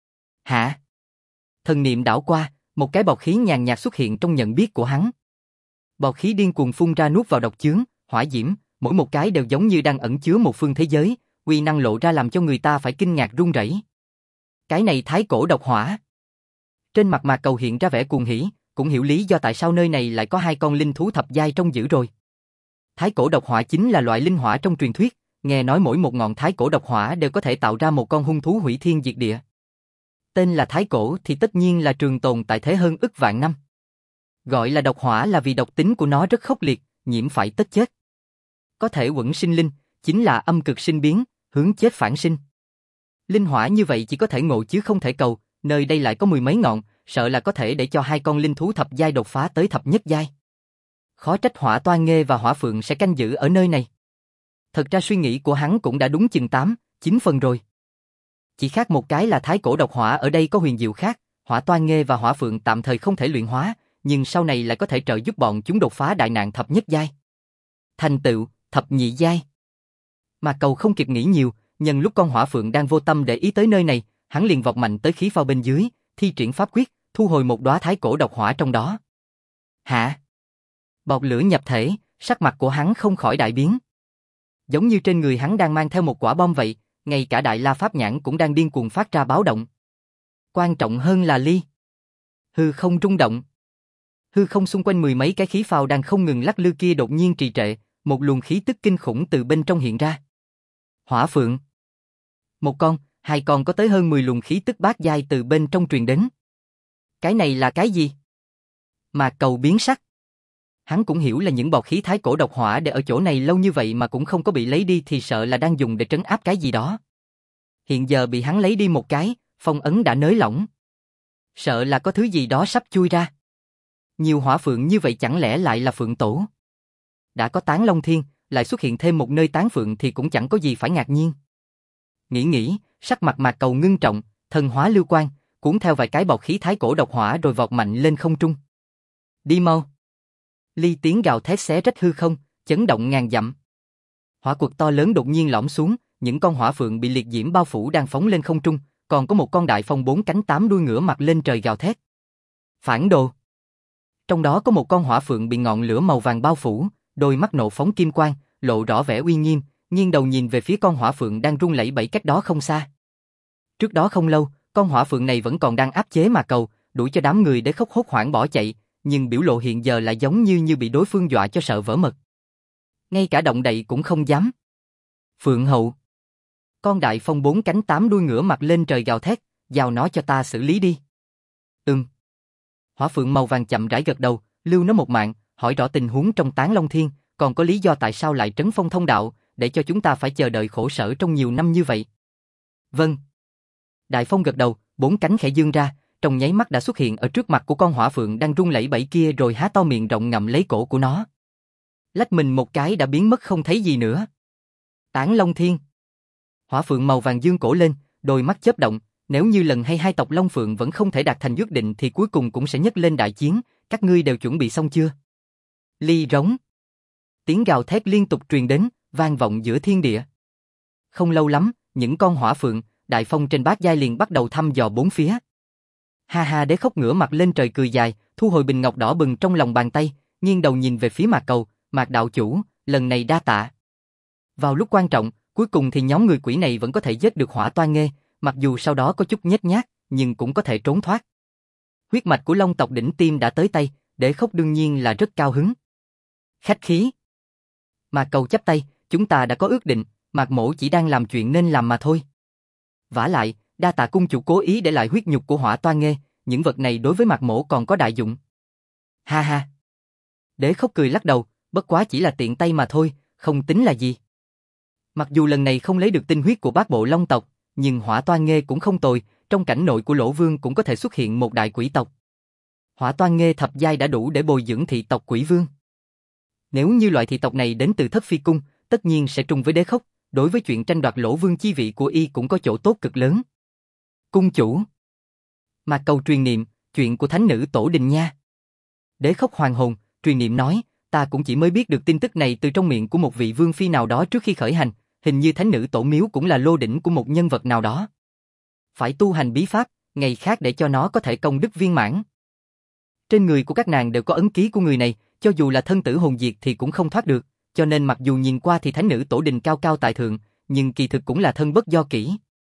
Hả? Thần niệm đảo qua, một cái bọt khí nhàn nhạt xuất hiện trong nhận biết của hắn. Bọt khí điên cuồng phun ra nuốt vào độc chướng, hỏa diễm, mỗi một cái đều giống như đang ẩn chứa một phương thế giới, uy năng lộ ra làm cho người ta phải kinh ngạc run rẩy. Cái này thái cổ độc hỏa. Trên mặt Mạc Cầu hiện ra vẻ cuồng hỉ, cũng hiểu lý do tại sao nơi này lại có 2 con linh thú thập giai trong giữ rồi. Thái cổ độc hỏa chính là loại linh hỏa trong truyền thuyết, nghe nói mỗi một ngọn thái cổ độc hỏa đều có thể tạo ra một con hung thú hủy thiên diệt địa. Tên là thái cổ thì tất nhiên là trường tồn tại thế hơn ức vạn năm. Gọi là độc hỏa là vì độc tính của nó rất khốc liệt, nhiễm phải tất chết. Có thể uẩn sinh linh, chính là âm cực sinh biến, hướng chết phản sinh. Linh hỏa như vậy chỉ có thể ngộ chứ không thể cầu, nơi đây lại có 10 mấy ngọn, sợ là có thể để cho 2 con linh thú thập giai đột phá tới thập nhất giai. Khó trách Hỏa Toan Nghê và Hỏa Phượng sẽ canh giữ ở nơi này. Thật ra suy nghĩ của hắn cũng đã đúng chừng 8, 9 phần rồi. Chỉ khác một cái là thái cổ độc hỏa ở đây có huyền diệu khác, Hỏa Toan Nghê và Hỏa Phượng tạm thời không thể luyện hóa, nhưng sau này lại có thể trợ giúp bọn chúng đột phá đại nạn thập nhất giai. Thành tựu, thập nhị giai. Mạc Cầu không kịp nghĩ nhiều, nhân lúc con Hỏa Phượng đang vô tâm để ý tới nơi này, hắn liền vọt mạnh tới khí phao bên dưới, thi triển pháp quyết, thu hồi một đóa thái cổ độc hỏa trong đó. Hả? Bọt lửa nhập thể, sắc mặt của hắn không khỏi đại biến. Giống như trên người hắn đang mang theo một quả bom vậy, ngay cả Đại La Pháp Nhãn cũng đang điên cuồng phát ra báo động. Quan trọng hơn là Ly. Hư không rung động. Hư không xung quanh 10 mấy cái khí phao đang không ngừng lắc lư kia đột nhiên trì trệ, một luồng khí tức kinh khủng từ bên trong hiện ra. Hỏa Phượng. Một con, 2 con có tới hơn 10 luồng khí tức bát giai từ bên trong truyền đến. Cái này là cái gì? Mạc Cầu biến sắc. Hắn cũng hiểu là những bọt khí thái cổ độc hỏa để ở chỗ này lâu như vậy mà cũng không có bị lấy đi thì sợ là đang dùng để trấn áp cái gì đó. Hiện giờ bị hắn lấy đi một cái, phong ấn đã nới lỏng. Sợ là có thứ gì đó sắp chui ra. Nhiều hỏa phượng như vậy chẳng lẽ lại là phượng tổ? Đã có tán Long Thiên, lại xuất hiện thêm một nơi tán phượng thì cũng chẳng có gì phải ngạc nhiên. Nghĩ, sắc mặt Mạc Cầu ngưng trọng, thần hóa lưu quang, cuốn theo vài cái bọt khí thái cổ độc hỏa rồi vọt mạnh lên không trung. Đi mau! Ly tiếng gào thét xé rách hư không, chấn động ngàn dặm. Hỏa quật to lớn đột nhiên lõm xuống, những con hỏa phượng bị liệt diễm bao phủ đang phóng lên không trung, còn có một con đại phong 4 cánh 8 đuôi ngửa mặt lên trời gào thét. Phản đồ! Trong đó có một con hỏa phượng bị ngọn lửa màu vàng bao phủ, đôi mắt nộ phóng kim quang, lộ rõ vẻ uy nghiêm, nghiêng đầu nhìn về phía con hỏa phượng đang rung lẩy bẩy cách đó không xa. Trước đó không lâu, con hỏa phượng này vẫn còn đang áp chế Mạc Cầu, đuổi cho đám người để khóc hốt hoảng bỏ chạy, nhưng biểu lộ hiện giờ lại giống như bị đối phương dọa cho sợ vỡ mật. Ngay cả động đậy cũng không dám. Phượng hậu! Con đại phong 4 cánh 8 đuôi ngửa mặt lên trời gào thét, giao nó cho ta xử lý đi. Hỏa phượng màu vàng chậm rãi gật đầu, lưu nó một mạng, hỏi rõ tình huống trong tán Long Thiên, còn có lý do tại sao lại trấn phong thông đạo, để cho chúng ta phải chờ đợi khổ sở trong nhiều năm như vậy. Vâng. Đại phong gật đầu, 4 cánh khẽ dương ra, trong nháy mắt đã xuất hiện ở trước mặt của con hỏa phượng đang rung lẩy bẩy kia rồi há to miệng rộng ngậm lấy cổ của nó. Lách mình một cái đã biến mất không thấy gì nữa. Tán Long Thiên. Hỏa phượng màu vàng dương cổ lên, đôi mắt chớp động, nếu như lần hay 2 tộc Long Phượng vẫn không thể đạt thành quyết định thì cuối cùng cũng sẽ nhấc lên đại chiến, các ngươi đều chuẩn bị xong chưa? Ly rống. Tiếng gào thét liên tục truyền đến, vang vọng giữa thiên địa. Không lâu lắm, những con hỏa phượng, đại phong trên bát giai liền bắt đầu thăm dò bốn phía. Ha ha, Đế Khốc ngửa mặt lên trời cười dài, thu hồi bình ngọc đỏ bừng trong lòng bàn tay, nghiêng đầu nhìn về phía Mạc Cầu, Mạc đạo chủ, lần này đa tạ. Vào lúc quan trọng, cuối cùng thì nhóm người quỷ này vẫn có thể giết được Hỏa Toan Nghê, mặc dù sau đó có chút nhếch nhác, nhưng cũng có thể trốn thoát. Huyết mạch của Long tộc đỉnh tiêm đã tới tay, Đế Khốc đương nhiên là rất cao hứng. Khách khí. Mạc Cầu chắp tay, chúng ta đã có ước định, Mạc mỗ chỉ đang làm chuyện nên làm mà thôi. Vả lại, đa tạ cung chủ cố ý để lại huyết nhục của Hỏa Toan Nghê, những vật này đối với Mạc mỗ còn có đại dụng. Ha ha. Đế Khốc cười lắc đầu, bất quá chỉ là tiện tay mà thôi, không tính là gì. Mặc dù lần này không lấy được tinh huyết của bát bộ Long tộc, nhưng Hỏa Toan Nghê cũng không tồi, trong cảnh nội của Lỗ Vương cũng có thể xuất hiện một đại quỷ tộc. Hỏa Toan Nghê thập giai đã đủ để bồi dưỡng thị tộc Quỷ Vương. Nếu như loại thị tộc này đến từ Thất Phi Cung, tất nhiên sẽ trung với Đế Khốc, đối với chuyện tranh đoạt Lỗ Vương chi vị của y cũng có chỗ tốt cực lớn. Cung chủ. Mạc Cầu truyền niệm, chuyện của thánh nữ Tổ Đình nha. Đế Khốc hoàng hồn, truyền niệm nói, ta cũng chỉ mới biết được tin tức này từ trong miệng của một vị vương phi nào đó trước khi khởi hành, hình như thánh nữ Tổ Miếu cũng là lô đỉnh của một nhân vật nào đó. Phải tu hành bí pháp, ngày khác để cho nó có thể công đức viên mãn. Trên người của các nàng đều có ấn ký của người này, cho dù là thân tử hồn diệt thì cũng không thoát được, cho nên mặc dù nhìn qua thì thánh nữ Tổ Đình cao cao tại thượng, nhưng kỳ thực cũng là thân bất do kỷ.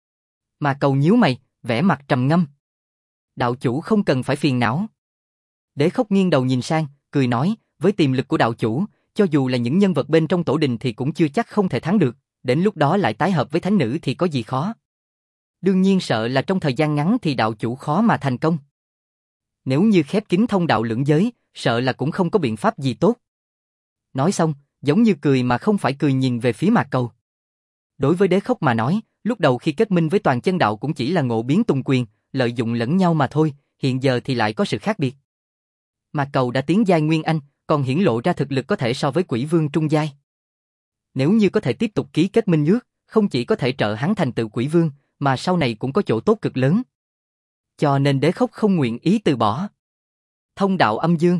Mà Cầu nhíu mày, vẻ mặt trầm ngâm. Đạo chủ không cần phải phiền não. Đế Khốc nghiêng đầu nhìn sang, cười nói, với tiềm lực của đạo chủ, cho dù là những nhân vật bên trong Tổ Đình thì cũng chưa chắc không thể thắng được, đến lúc đó lại tái hợp với thánh nữ thì có gì khó. Đương nhiên sợ là trong thời gian ngắn thì đạo chủ khó mà thành công. Nếu như khép kín thông đạo lưỡng giới, sợ là cũng không có biện pháp gì tốt. Nói xong, giống như cười mà không phải cười nhìn về phía Mạc Cầu. Đối với Đế Khốc mà nói, lúc đầu khi kết minh với Toàn Chân Đạo cũng chỉ là ngộ biến tung quyền, lợi dụng lẫn nhau mà thôi, hiện giờ thì lại có sự khác biệt. Mạc Cầu đã tiến giai Nguyên Anh, còn hiển lộ ra thực lực có thể so với Quỷ Vương trung giai. Nếu như có thể tiếp tục ký kết minh ước, không chỉ có thể trợ hắn thành tựu Quỷ Vương, mà sau này cũng có chỗ tốt cực lớn. Cho nên Đế Khốc không nguyện ý từ bỏ. Thông đạo âm dương.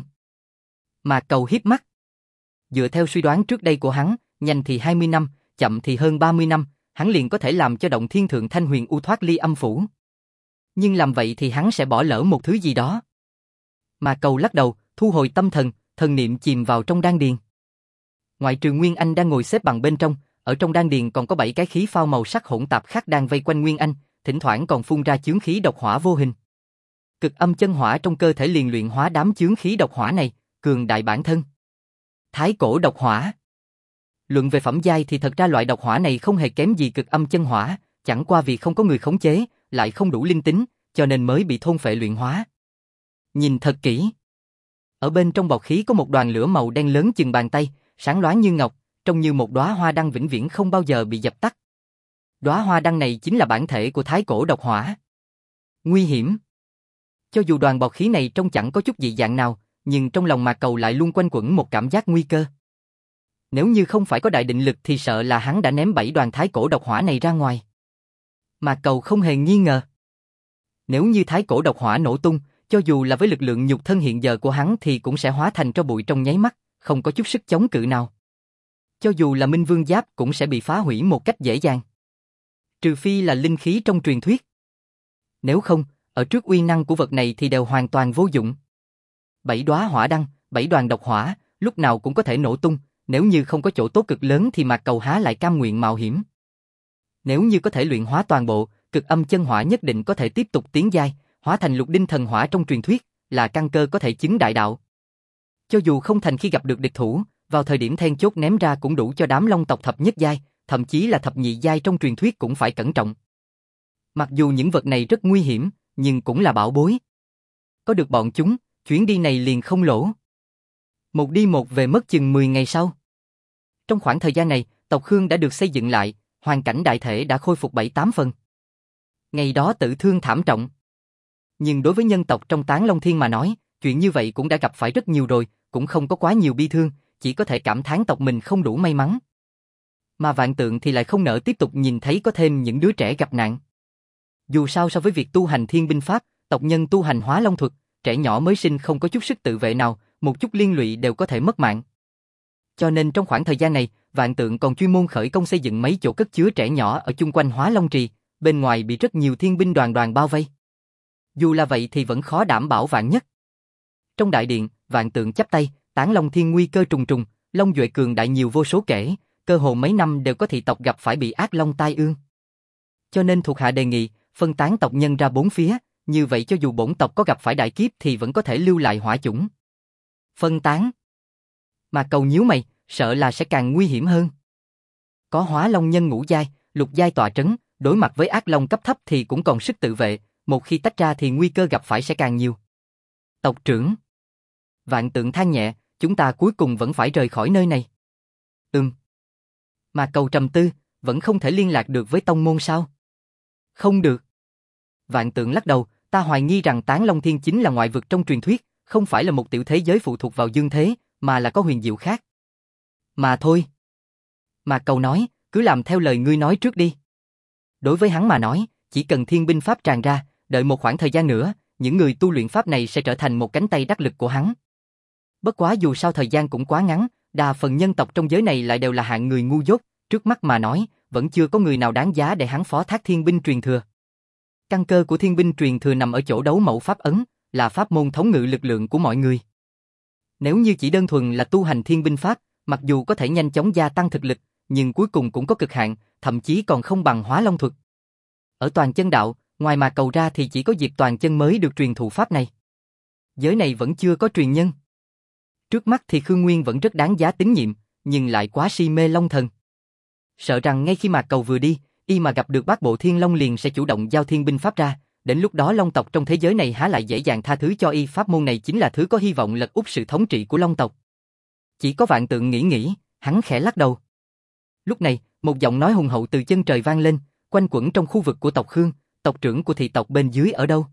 Mạc Cầu hiếp mắt. Dựa theo suy đoán trước đây của hắn, nhanh thì 20 năm, chậm thì hơn 30 năm, hắn liền có thể làm cho Động Thiên Thượng Thanh Huyền U thoát ly âm phủ. Nhưng làm vậy thì hắn sẽ bỏ lỡ một thứ gì đó. Mạc Cầu lắc đầu, thu hồi tâm thần, thần niệm chìm vào trong đan điền. Ngoại trừ Nguyên Anh đang ngồi xếp bằng bên trong, ở trong đan điền còn có 7 cái khí phao màu sắc hỗn tạp khác đang vây quanh Nguyên Anh, thỉnh thoảng còn phun ra chướng khí độc hỏa vô hình. Cực âm chân hỏa trong cơ thể liền luyện hóa đám chướng khí độc hỏa này, cường đại bản thân. Thái cổ độc hỏa. Luận về phẩm giai thì thật ra loại độc hỏa này không hề kém gì cực âm chân hỏa, chẳng qua vì không có người khống chế, lại không đủ linh tính, cho nên mới bị thôn phệ luyện hóa. Nhìn thật kỹ. Ở bên trong bọc khí có một đoàn lửa màu đen lớn chừng bàn tay, sáng loáng như ngọc, trông như một đóa hoa đăng vĩnh viễn không bao giờ bị dập tắt. Đóa hoa đăng này chính là bản thể của thái cổ độc hỏa. Nguy hiểm. Cho dù đoàn bọc khí này trông chẳng có chút dị dạng nào, nhưng trong lòng Mạc Cầu lại luôn quanh quẩn một cảm giác nguy cơ. Nếu như không phải có đại định lực thì sợ là hắn đã ném 7 đoàn thái cổ độc hỏa này ra ngoài. Mạc Cầu không hề nghi ngờ. Nếu như thái cổ độc hỏa nổ tung, cho dù là với lực lượng nhục thân hiện giờ của hắn thì cũng sẽ hóa thành tro bụi trong nháy mắt, không có chút sức chống cự nào. Cho dù là Minh Vương Giáp cũng sẽ bị phá hủy một cách dễ dàng. Trừ phi là linh khí trong truyền thuyết. Nếu không, ở trước uy năng của vật này thì đều hoàn toàn vô dụng. 7 đóa hỏa đăng, 7 đoàn độc hỏa, lúc nào cũng có thể nổ tung, nếu như không có chỗ tốt cực lớn thì Mạc Cầu há lại cam nguyện mạo hiểm. Nếu như có thể luyện hóa toàn bộ, cực âm chân hỏa nhất định có thể tiếp tục tiến giai, hóa thành lục đinh thần hỏa trong truyền thuyết, là căn cơ có thể chứng đại đạo. Cho dù không thành khi gặp được địch thủ, vào thời điểm then chốt ném ra cũng đủ cho đám Long tộc thập nhất giai, thậm chí là thập nhị giai trong truyền thuyết cũng phải cẩn trọng. Mặc dù những vật này rất nguy hiểm, nhưng cũng là bảo bối. Có được bọn chúng, chuyến đi này liền không lỗ. Một đi một về mất chừng 10 ngày sau. Trong khoảng thời gian này, tộc Khương đã được xây dựng lại, hoàn cảnh đại thể đã khôi phục 7-8 phần. Ngày đó tử thương thảm trọng. Nhưng đối với nhân tộc trong Tán Long Thiên mà nói, chuyện như vậy cũng đã gặp phải rất nhiều rồi, cũng không có quá nhiều bi thương, chỉ có thể cảm thán tộc mình không đủ may mắn. Mà Vạn Tượng thì lại không nỡ tiếp tục nhìn thấy có thêm những đứa trẻ gặp nạn. Dù sao so với việc tu hành thiên binh pháp, tộc nhân tu hành hóa long thuật, trẻ nhỏ mới sinh không có chút sức tự vệ nào, một chút liên lụy đều có thể mất mạng. Cho nên trong khoảng thời gian này, Vạn Tượng còn chuyên môn khởi công xây dựng mấy chỗ cất chứa trẻ nhỏ ở chung quanh Hóa Long Trì, bên ngoài bị rất nhiều thiên binh đoàn đoàn bao vây. Dù là vậy thì vẫn khó đảm bảo vạn nhất. Trong đại điện, Vạn Tượng chắp tay, Tán Long Thiên nguy cơ trùng trùng, Long Duệ cường đại nhiều vô số kể, cơ hồ mấy năm đều có thị tộc gặp phải bị ác long tai ương. Cho nên thuộc hạ đề nghị, phân tán tộc nhân ra bốn phía, như vậy cho dù bổn tộc có gặp phải đại kiếp thì vẫn có thể lưu lại hỏa chủng. Phân tán. Mà Cầu nhíu mày, sợ là sẽ càng nguy hiểm hơn. Có Hóa Long nhân ngũ giai, lục giai tọa trấn, đối mặt với ác long cấp thấp thì cũng còn sức tự vệ, một khi tách ra thì nguy cơ gặp phải sẽ càng nhiều. Tộc trưởng. Vạn Tượng than nhẹ, chúng ta cuối cùng vẫn phải rời khỏi nơi này. Mà Cầu trầm tư, vẫn không thể liên lạc được với tông môn sao? Không được. Vạn Tượng lắc đầu, ta hoài nghi rằng Tán Long Thiên chính là ngoại vực trong truyền thuyết, không phải là một tiểu thế giới phụ thuộc vào dương thế, mà là có huyền diệu khác. Mà thôi. Mà Cầu nói, cứ làm theo lời ngươi nói trước đi. Đối với hắn mà nói, chỉ cần thiên binh pháp tràn ra, đợi một khoảng thời gian nữa, những người tu luyện pháp này sẽ trở thành một cánh tay đắc lực của hắn. Bất quá dù sao thời gian cũng quá ngắn, đa phần nhân tộc trong giới này lại đều là hạng người ngu dốt, trước mắt mà nói, vẫn chưa có người nào đáng giá để hắn phó thác thiên binh truyền thừa. Căn cơ của thiên binh truyền thừa nằm ở chỗ đấu mẫu pháp ấn, là pháp môn thống ngự lực lượng của mọi người. Nếu như chỉ đơn thuần là tu hành thiên binh pháp, mặc dù có thể nhanh chóng gia tăng thực lực, nhưng cuối cùng cũng có cực hạn, thậm chí còn không bằng Hóa Long thuật. Ở Toàn Chân đạo, ngoài mà Cầu ra thì chỉ có Diệp Toàn Chân mới được truyền thụ pháp này. Giới này vẫn chưa có truyền nhân. Trước mắt thì Khương Nguyên vẫn rất đáng giá tín nhiệm, nhưng lại quá si mê Long Thần. Sợ rằng ngay khi mà Cầu vừa đi, y mà gặp được Bát Bộ Thiên Long liền sẽ chủ động giao thiên binh pháp ra, đến lúc đó Long tộc trong thế giới này há lại dễ dàng tha thứ cho y, pháp môn này chính là thứ có hy vọng lật úp sự thống trị của Long tộc. Chỉ có Vạn Tượng nghĩ, hắn khẽ lắc đầu. Lúc này, một giọng nói hùng hậu từ chân trời vang lên, quanh quẩn trong khu vực của tộc Khương, tộc trưởng của thị tộc bên dưới ở đâu?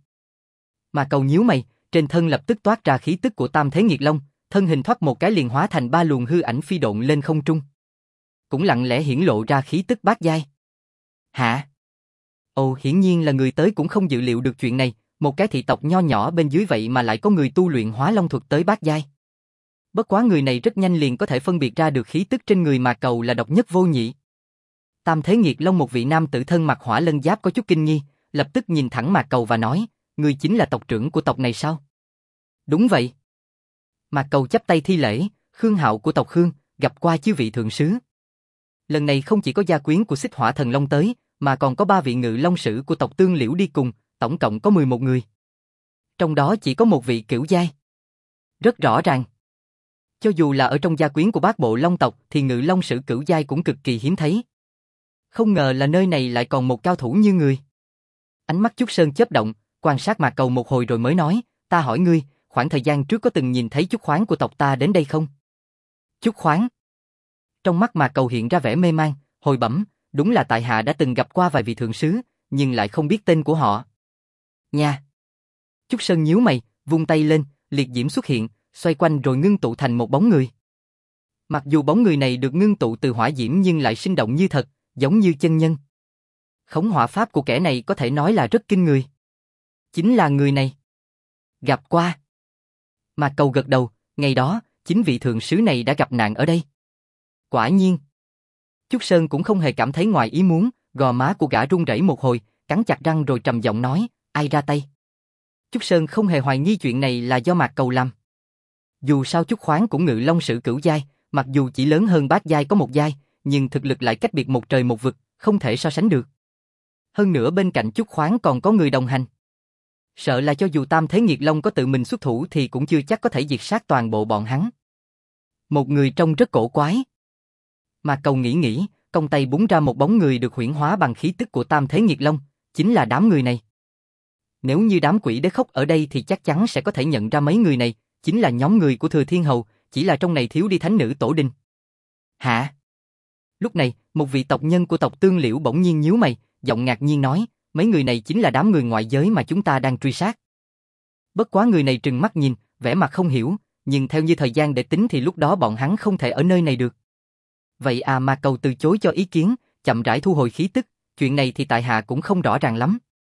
Mà Cầu nhíu mày, trên thân lập tức toát ra khí tức của Tam Thế Nghiệt Long, thân hình thoát một cái liền hóa thành ba luồng hư ảnh phi độn lên không trung. Cũng lặng lẽ hiển lộ ra khí tức bát giai. Hả? Ồ, hiển nhiên là người tới cũng không dự liệu được chuyện này, một cái thị tộc nho nhỏ bên dưới vậy mà lại có người tu luyện Hóa Long thuật tới bát giai. Bất quá người này rất nhanh liền có thể phân biệt ra được khí tức trên người mà Cầu là độc nhất vô nhị. Tam Thế Nghiệt Long, một vị nam tử thân mặc hỏa lân giáp có chút kinh nghi, lập tức nhìn thẳng Mạc Cầu và nói, ngươi chính là tộc trưởng của tộc này sao? Đúng vậy. Mạc Cầu chắp tay thi lễ, Khương Hạo của tộc Khương, gặp qua chư vị thượng sứ. Lần này không chỉ có gia quyến của Xích Hỏa Thần Long tới, mà còn có 3 vị ngự long sử của tộc Tương Liễu đi cùng, tổng cộng có 11 người. Trong đó chỉ có một vị cửu giai. Rất rõ ràng. Cho dù là ở trong gia quyến của Bát Bộ Long tộc thì ngự long sử cửu giai cũng cực kỳ hiếm thấy. Không ngờ là nơi này lại còn một cao thủ như người. Ánh mắt Chúc Sơn chớp động, quan sát Mạc Cầu một hồi rồi mới nói, ta hỏi ngươi, khoảng thời gian trước có từng nhìn thấy Chúc Khoáng của tộc ta đến đây không? Chúc Khoáng. Trong mắt Mạc Cầu hiện ra vẻ mê man, hồi bẩm, đúng là tại hạ đã từng gặp qua vài vị thượng sứ, nhưng lại không biết tên của họ. Nha. Chúc Sơn nhíu mày, vung tay lên, liệt diễm xuất hiện, xoay quanh rồi ngưng tụ thành một bóng người. Mặc dù bóng người này được ngưng tụ từ hỏa diễm nhưng lại sinh động như thật, giống như chân nhân. Khống hỏa pháp của kẻ này có thể nói là rất kinh người. Chính là người này. Gặp qua. Mạc Cầu gật đầu, ngày đó, chính vị thượng sứ này đã gặp nạn ở đây. Quả nhiên. Chúc Sơn cũng không hề cảm thấy ngoài ý muốn, gò má của gã run rẩy một hồi, cắn chặt răng rồi trầm giọng nói, ai ra tay? Chúc Sơn không hề hoài nghi chuyện này là do Mạc Cầu làm. Dù sao Chúc Khoáng cũng ngự long sử cửu giai, mặc dù chỉ lớn hơn bát giai có một giai, nhưng thực lực lại cách biệt một trời một vực, không thể so sánh được. Hơn nữa bên cạnh Chúc Khoáng còn có người đồng hành. Sợ là cho dù Tam Thế Nghiệt Long có tự mình xuất thủ thì cũng chưa chắc có thể diệt sát toàn bộ bọn hắn. Một người trông rất cổ quái. Mà Cầu nghĩ, cong tay búng ra một bóng người được huyễn hóa bằng khí tức của Tam Thế Nghiệt Long, chính là đám người này. Nếu như đám quỷ đế khốc ở đây thì chắc chắn sẽ có thể nhận ra mấy người này, chính là nhóm người của Thừa Thiên Hầu, chỉ là trong này thiếu đi thánh nữ Tổ Đình. Hả? Lúc này, một vị tộc nhân của tộc Tương Liễu bỗng nhiên nhíu mày, giọng ngạc nhiên nói, mấy người này chính là đám người ngoại giới mà chúng ta đang truy sát. Bất quá người này trừng mắt nhìn, vẻ mặt không hiểu, nhưng theo như thời gian để tính thì lúc đó bọn hắn không thể ở nơi này được. Vậy à, mà Cầu từ chối cho ý kiến, chậm rãi thu hồi khí tức, chuyện này thì tại hạ cũng không rõ ràng lắm.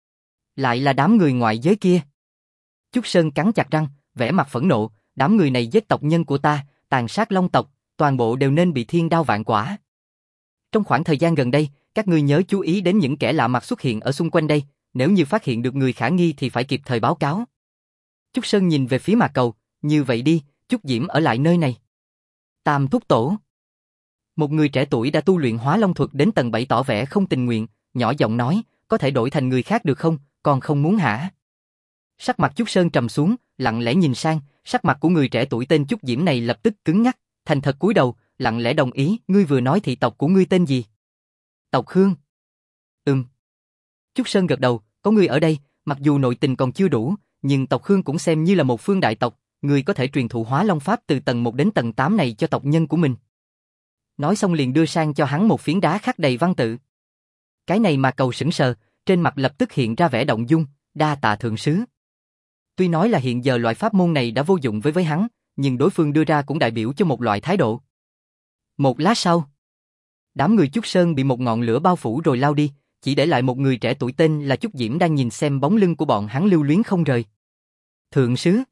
Lại là đám người ngoại giới kia. Chúc Sơn cắn chặt răng, vẻ mặt phẫn nộ, đám người này giết tộc nhân của ta, tàn sát Long tộc, toàn bộ đều nên bị thiên đao vạn quả. Trong khoảng thời gian gần đây, các ngươi nhớ chú ý đến những kẻ lạ mặt xuất hiện ở xung quanh đây, nếu như phát hiện được người khả nghi thì phải kịp thời báo cáo. Trúc Sơn nhìn về phía Mạc Cầu, như vậy đi, Trúc Diễm ở lại nơi này. Tam thúc tổ. Một người trẻ tuổi đã tu luyện hóa long thuật đến tầng 7 tỏ vẻ không tình nguyện, nhỏ giọng nói, có thể đổi thành người khác được không, còn không muốn hả? Sắc mặt Trúc Sơn trầm xuống, lặng lẽ nhìn sang, sắc mặt của người trẻ tuổi tên Trúc Diễm này lập tức cứng ngắc, thành thật cúi đầu, lặng lẽ đồng ý, ngươi vừa nói thị tộc của ngươi tên gì? Tộc Khương. Trúc Sơn gật đầu, có ngươi ở đây, mặc dù nội tình còn chưa đủ, nhưng tộc Khương cũng xem như là một phương đại tộc, ngươi có thể truyền thụ hóa long pháp từ tầng 1 đến tầng 8 này cho tộc nhân của mình. Nói xong liền đưa sang cho hắn một phiến đá khắc đầy văn tự. Cái này mà Cầu sững sờ, trên mặt lập tức hiện ra vẻ động dung, đa tạ thượng sứ. Tuy nói là hiện giờ loại pháp môn này đã vô dụng với hắn, nhưng đối phương đưa ra cũng đại biểu cho một loại thái độ. Một lát sau, đám người Trúc Sơn bị một ngọn lửa bao phủ rồi lao đi, chỉ để lại một người trẻ tuổi tên là Trúc Diễm đang nhìn xem bóng lưng của bọn hắn lưu luyến không rời. Thượng sứ.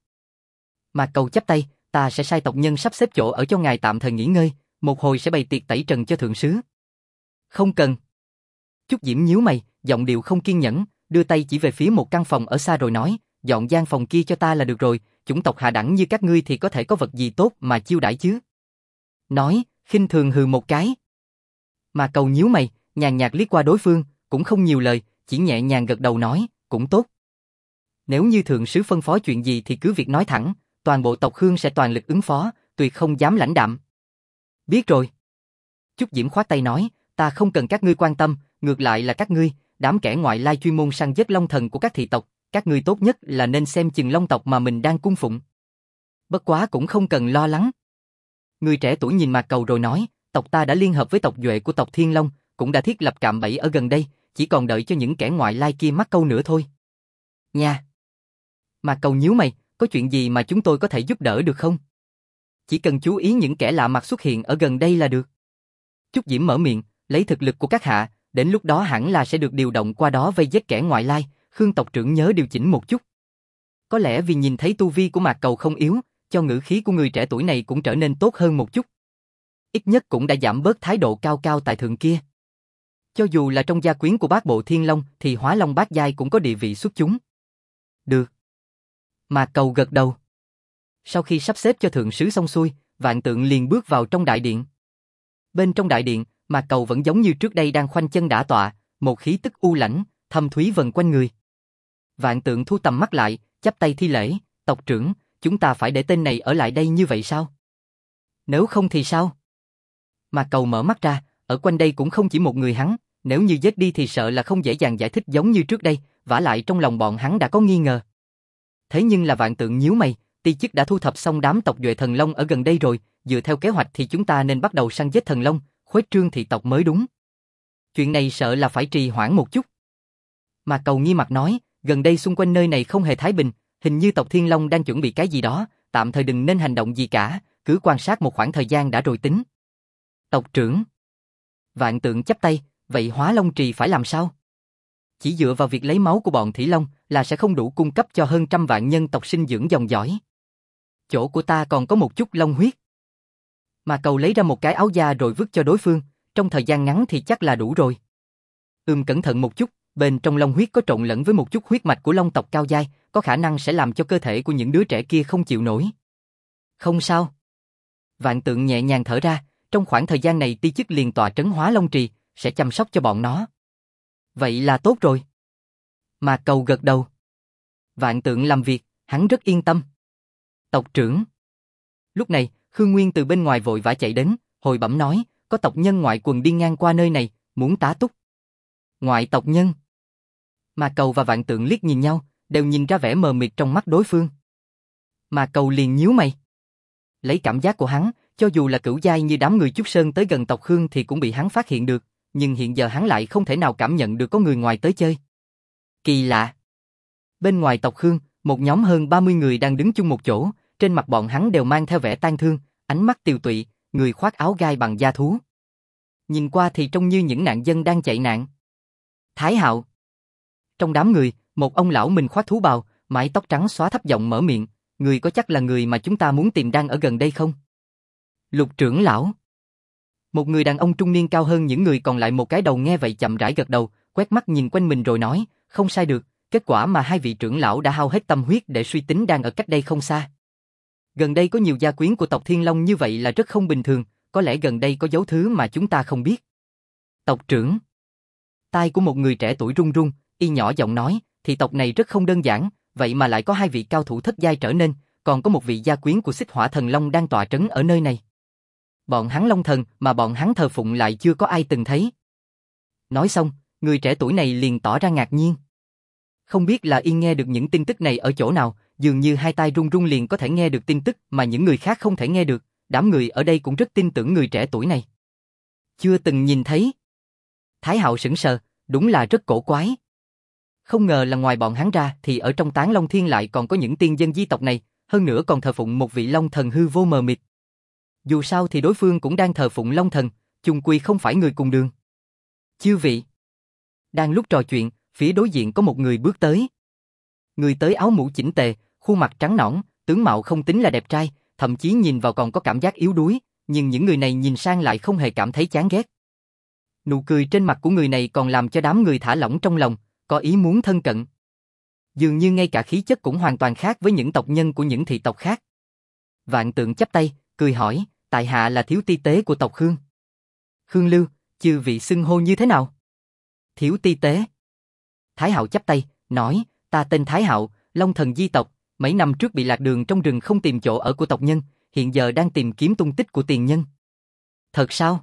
Mạc Cầu chắp tay, ta sẽ sai tộc nhân sắp xếp chỗ ở cho ngài tạm thời nghỉ ngơi, một hồi sẽ bày tiệc tẩy trần cho thượng sứ. Không cần. Trúc Diễm nhíu mày, giọng điệu không kiên nhẫn, đưa tay chỉ về phía một căn phòng ở xa rồi nói, dọn gian phòng kia cho ta là được rồi, chủng tộc hạ đẳng như các ngươi thì có thể có vật gì tốt mà chiêu đãi chứ. Nói, khinh thường hừ một cái. Mạc Cầu nhíu mày, nhàn nhạt liếc qua đối phương, cũng không nhiều lời, chỉ nhẹ nhàng gật đầu nói, cũng tốt. Nếu như thượng sứ phân phó chuyện gì thì cứ việc nói thẳng, toàn bộ tộc Khương sẽ toàn lực ứng phó, tuyệt không dám lãnh đạm. Biết rồi. Trúc Diễm khoát tay nói, ta không cần các ngươi quan tâm, ngược lại là các ngươi, đám kẻ ngoại lai chuyên môn săn giết long thần của các thị tộc, các ngươi tốt nhất là nên xem chừng long tộc mà mình đang cung phụng. Bất quá cũng không cần lo lắng. Người trẻ tuổi nhìn Mạc Cầu rồi nói, tộc ta đã liên hợp với tộc Duệ của tộc Thiên Long, cũng đã thiết lập cạm bẫy ở gần đây, chỉ còn đợi cho những kẻ ngoại lai kia mắc câu nữa thôi. Nha. Mạc Cầu nhíu mày, có chuyện gì mà chúng tôi có thể giúp đỡ được không? Chỉ cần chú ý những kẻ lạ mặt xuất hiện ở gần đây là được. Trúc Diễm mở miệng, lấy thực lực của các hạ, đến lúc đó hẳn là sẽ được điều động qua đó vây giết kẻ ngoại lai, Khương tộc trưởng nhớ điều chỉnh một chút. Có lẽ vì nhìn thấy tu vi của Mạc Cầu không yếu, cho ngữ khí của người trẻ tuổi này cũng trở nên tốt hơn một chút. Ít nhất cũng đã giảm bớt thái độ cao cao tại thượng kia. Cho dù là trong gia quyến của bát bộ Thiên Long thì Hóa Long bát giai cũng có địa vị xuất chúng. Được. Mạc Cầu gật đầu. Sau khi sắp xếp cho thượng sứ xong xuôi, Vạn Tượng liền bước vào trong đại điện. Bên trong đại điện, Mạc Cầu vẫn giống như trước đây đang khoanh chân đả tọa, một khí tức u lãnh, thâm thúy vần quanh người. Vạn Tượng thu tầm mắt lại, chắp tay thi lễ, tộc trưởng, chúng ta phải để tên này ở lại đây như vậy sao? Nếu không thì sao? Mạc Cầu mở mắt ra, ở quanh đây cũng không chỉ một người hắn, nếu như giết đi thì sợ là không dễ dàng giải thích giống như trước đây, vả lại trong lòng bọn hắn đã có nghi ngờ. Thế nhưng là Vạn Tượng nhíu mày, ti chức đã thu thập xong đám tộc Duệ thần long ở gần đây rồi, dựa theo kế hoạch thì chúng ta nên bắt đầu săn giết thần long, khuếch trương thị tộc mới đúng. Chuyện này sợ là phải trì hoãn một chút. Mạc Cầu nghi mặt nói, gần đây xung quanh nơi này không hề thái bình, hình như tộc Thiên Long đang chuẩn bị cái gì đó, tạm thời đừng nên hành động gì cả, cứ quan sát một khoảng thời gian đã rồi tính. Tộc trưởng. Vạn Tượng chắp tay, vậy Hóa Long Trì phải làm sao? Chỉ dựa vào việc lấy máu của bọn Thủy Long là sẽ không đủ cung cấp cho hơn 100 vạn nhân tộc sinh dưỡng dòng dõi. Chỗ của ta còn có một chút long huyết. Mà Cầu lấy ra một cái áo da rồi vứt cho đối phương, trong thời gian ngắn thì chắc là đủ rồi. Cẩn thận một chút, bên trong long huyết có trộn lẫn với một chút huyết mạch của long tộc cao giai, có khả năng sẽ làm cho cơ thể của những đứa trẻ kia không chịu nổi. Không sao. Vạn Tượng nhẹ nhàng thở ra, trong khoảng thời gian này ti chức liền tọa trấn Hóa Long Trì, sẽ chăm sóc cho bọn nó. Vậy là tốt rồi. Mạc Cầu gật đầu. Vạn Tượng làm việc, hắn rất yên tâm. Tộc trưởng. Lúc này, Khương Nguyên từ bên ngoài vội vã chạy đến, hồi bẩm nói, có tộc nhân ngoại quần đi ngang qua nơi này, muốn tá túc. Ngoại tộc nhân. Mạc Cầu và Vạn Tượng liếc nhìn nhau, đều nhìn ra vẻ mờ mịt trong mắt đối phương. Mạc Cầu liền nhíu mày. Lấy cảm giác của hắn, cho dù là cửu giai như đám người Trúc Sơn tới gần tộc Khương thì cũng bị hắn phát hiện được, nhưng hiện giờ hắn lại không thể nào cảm nhận được có người ngoài tới chơi. Kỳ lạ. Bên ngoài tộc Khương, một nhóm hơn 30 người đang đứng chung một chỗ, trên mặt bọn hắn đều mang theo vẻ tang thương, ánh mắt tiều tụy, người khoác áo gai bằng da thú. Nhìn qua thì trông như những nạn dân đang chạy nạn. Thái Hạo. Trong đám người, một ông lão mình khoác thú bào, mái tóc trắng xóa thấp giọng mở miệng, người có chắc là người mà chúng ta muốn tìm đang ở gần đây không? Lục trưởng lão. Một người đàn ông trung niên cao hơn những người còn lại một cái đầu nghe vậy chậm rãi gật đầu, quét mắt nhìn quanh mình rồi nói, không sai được, kết quả mà hai vị trưởng lão đã hao hết tâm huyết để suy tính đang ở cách đây không xa. Gần đây có nhiều gia quyến của tộc Thiên Long như vậy là rất không bình thường, có lẽ gần đây có dấu thứ mà chúng ta không biết. Tộc trưởng. Tai của một người trẻ tuổi run run, y nhỏ giọng nói, thì tộc này rất không đơn giản, vậy mà lại có hai vị cao thủ thất giai trở nên, còn có một vị gia quyến của Xích Hỏa Thần Long đang tọa trấn ở nơi này. Bọn hắn Long Thần mà bọn hắn thờ phụng lại chưa có ai từng thấy. Nói xong, người trẻ tuổi này liền tỏ ra ngạc nhiên. Không biết là y nghe được những tin tức này ở chỗ nào, dường như hai tai run run liền có thể nghe được tin tức mà những người khác không thể nghe được, đám người ở đây cũng rất tin tưởng người trẻ tuổi này. Chưa từng nhìn thấy. Thái Hạo sững sờ, đúng là rất cổ quái. Không ngờ là ngoài bọn hắn ra thì ở trong Tán Long Thiên lại còn có những tiên dân di tộc này, hơn nữa còn thờ phụng một vị Long Thần hư vô mờ mịt. Dù sao thì đối phương cũng đang thờ phụng Long Thần, chung quy không phải người cùng đường. Chư vị. Đang lúc trò chuyện, phía đối diện có một người bước tới. Người tới áo mũ chỉnh tề, khuôn mặt trắng nõn, tướng mạo không tính là đẹp trai, thậm chí nhìn vào còn có cảm giác yếu đuối, nhưng những người này nhìn sang lại không hề cảm thấy chán ghét. Nụ cười trên mặt của người này còn làm cho đám người thả lỏng trong lòng, có ý muốn thân cận. Dường như ngay cả khí chất cũng hoàn toàn khác với những tộc nhân của những thị tộc khác. Vạn Tượng chắp tay, cười hỏi, tại hạ là thiếu ti tế của tộc Khương. Khương Lưu, chư vị xưng hô như thế nào? Thiếu ti tế. Thái Hạo chắp tay, nói, ta tên Thái Hạo, Long Thần di tộc, mấy năm trước bị lạc đường trong rừng không tìm chỗ ở của tộc nhân, hiện giờ đang tìm kiếm tung tích của tiền nhân. Thật sao?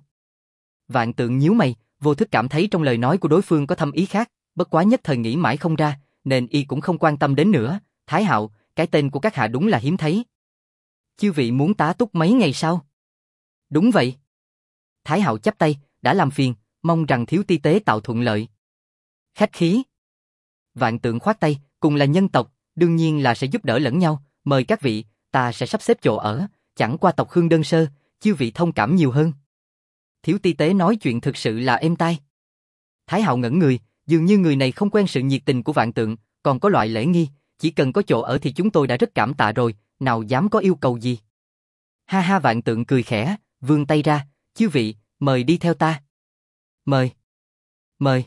Vạn Tượng nhíu mày, vô thức cảm thấy trong lời nói của đối phương có thâm ý khác, bất quá nhất thời nghĩ mãi không ra, nên y cũng không quan tâm đến nữa. Thái Hạo, cái tên của các hạ đúng là hiếm thấy. Chư vị muốn tá túc mấy ngày sau? Đúng vậy. Thái Hạo chắp tay, đã làm phiền, mong rằng thiếu ti tế tạo thuận lợi. Khách khí. Vạn Tượng khoát tay, cùng là nhân tộc, đương nhiên là sẽ giúp đỡ lẫn nhau, mời các vị, ta sẽ sắp xếp chỗ ở, chẳng qua tộc Khương đơn sơ, chư vị thông cảm nhiều hơn. Thiếu ti tế nói chuyện thực sự là êm tai. Thái Hạo ngẩn người, dường như người này không quen sự nhiệt tình của Vạn Tượng, còn có loại lễ nghi, chỉ cần có chỗ ở thì chúng tôi đã rất cảm tạ rồi, nào dám có yêu cầu gì. Ha ha, Vạn Tượng cười khẽ, vươn tay ra, chư vị, mời đi theo ta. Mời. Mời.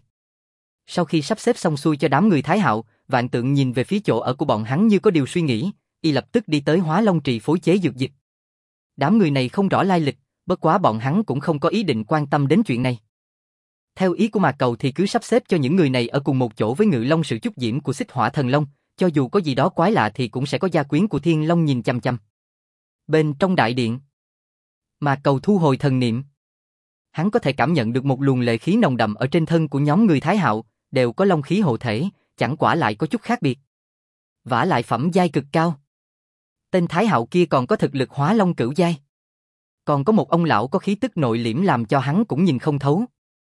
Sau khi sắp xếp xong xuôi cho đám người Thái Hạo, Vạn Tượng nhìn về phía chỗ ở của bọn hắn như có điều suy nghĩ, y lập tức đi tới Hóa Long Trì phối chế dược dịch. Đám người này không rõ lai lịch, bất quá bọn hắn cũng không có ý định quan tâm đến chuyện này. Theo ý của Mạc Cầu thì cứ sắp xếp cho những người này ở cùng một chỗ với Ngự Long Sử Trúc Diễm của Xích Hỏa Thần Long, cho dù có gì đó quái lạ thì cũng sẽ có gia quyến của Thiên Long nhìn chăm chăm. Bên trong đại điện, Mạc Cầu thu hồi thần niệm. Hắn có thể cảm nhận được một luồng lệ khí nồng đậm ở trên thân của nhóm người Thái Hạo, đều có long khí hộ thể, chẳng quả lại có chút khác biệt. Vả lại phẩm giai cực cao. Tên Thái Hạo kia còn có thực lực Hóa Long cửu giai. Còn có một ông lão có khí tức nội liễm làm cho hắn cũng nhìn không thấu.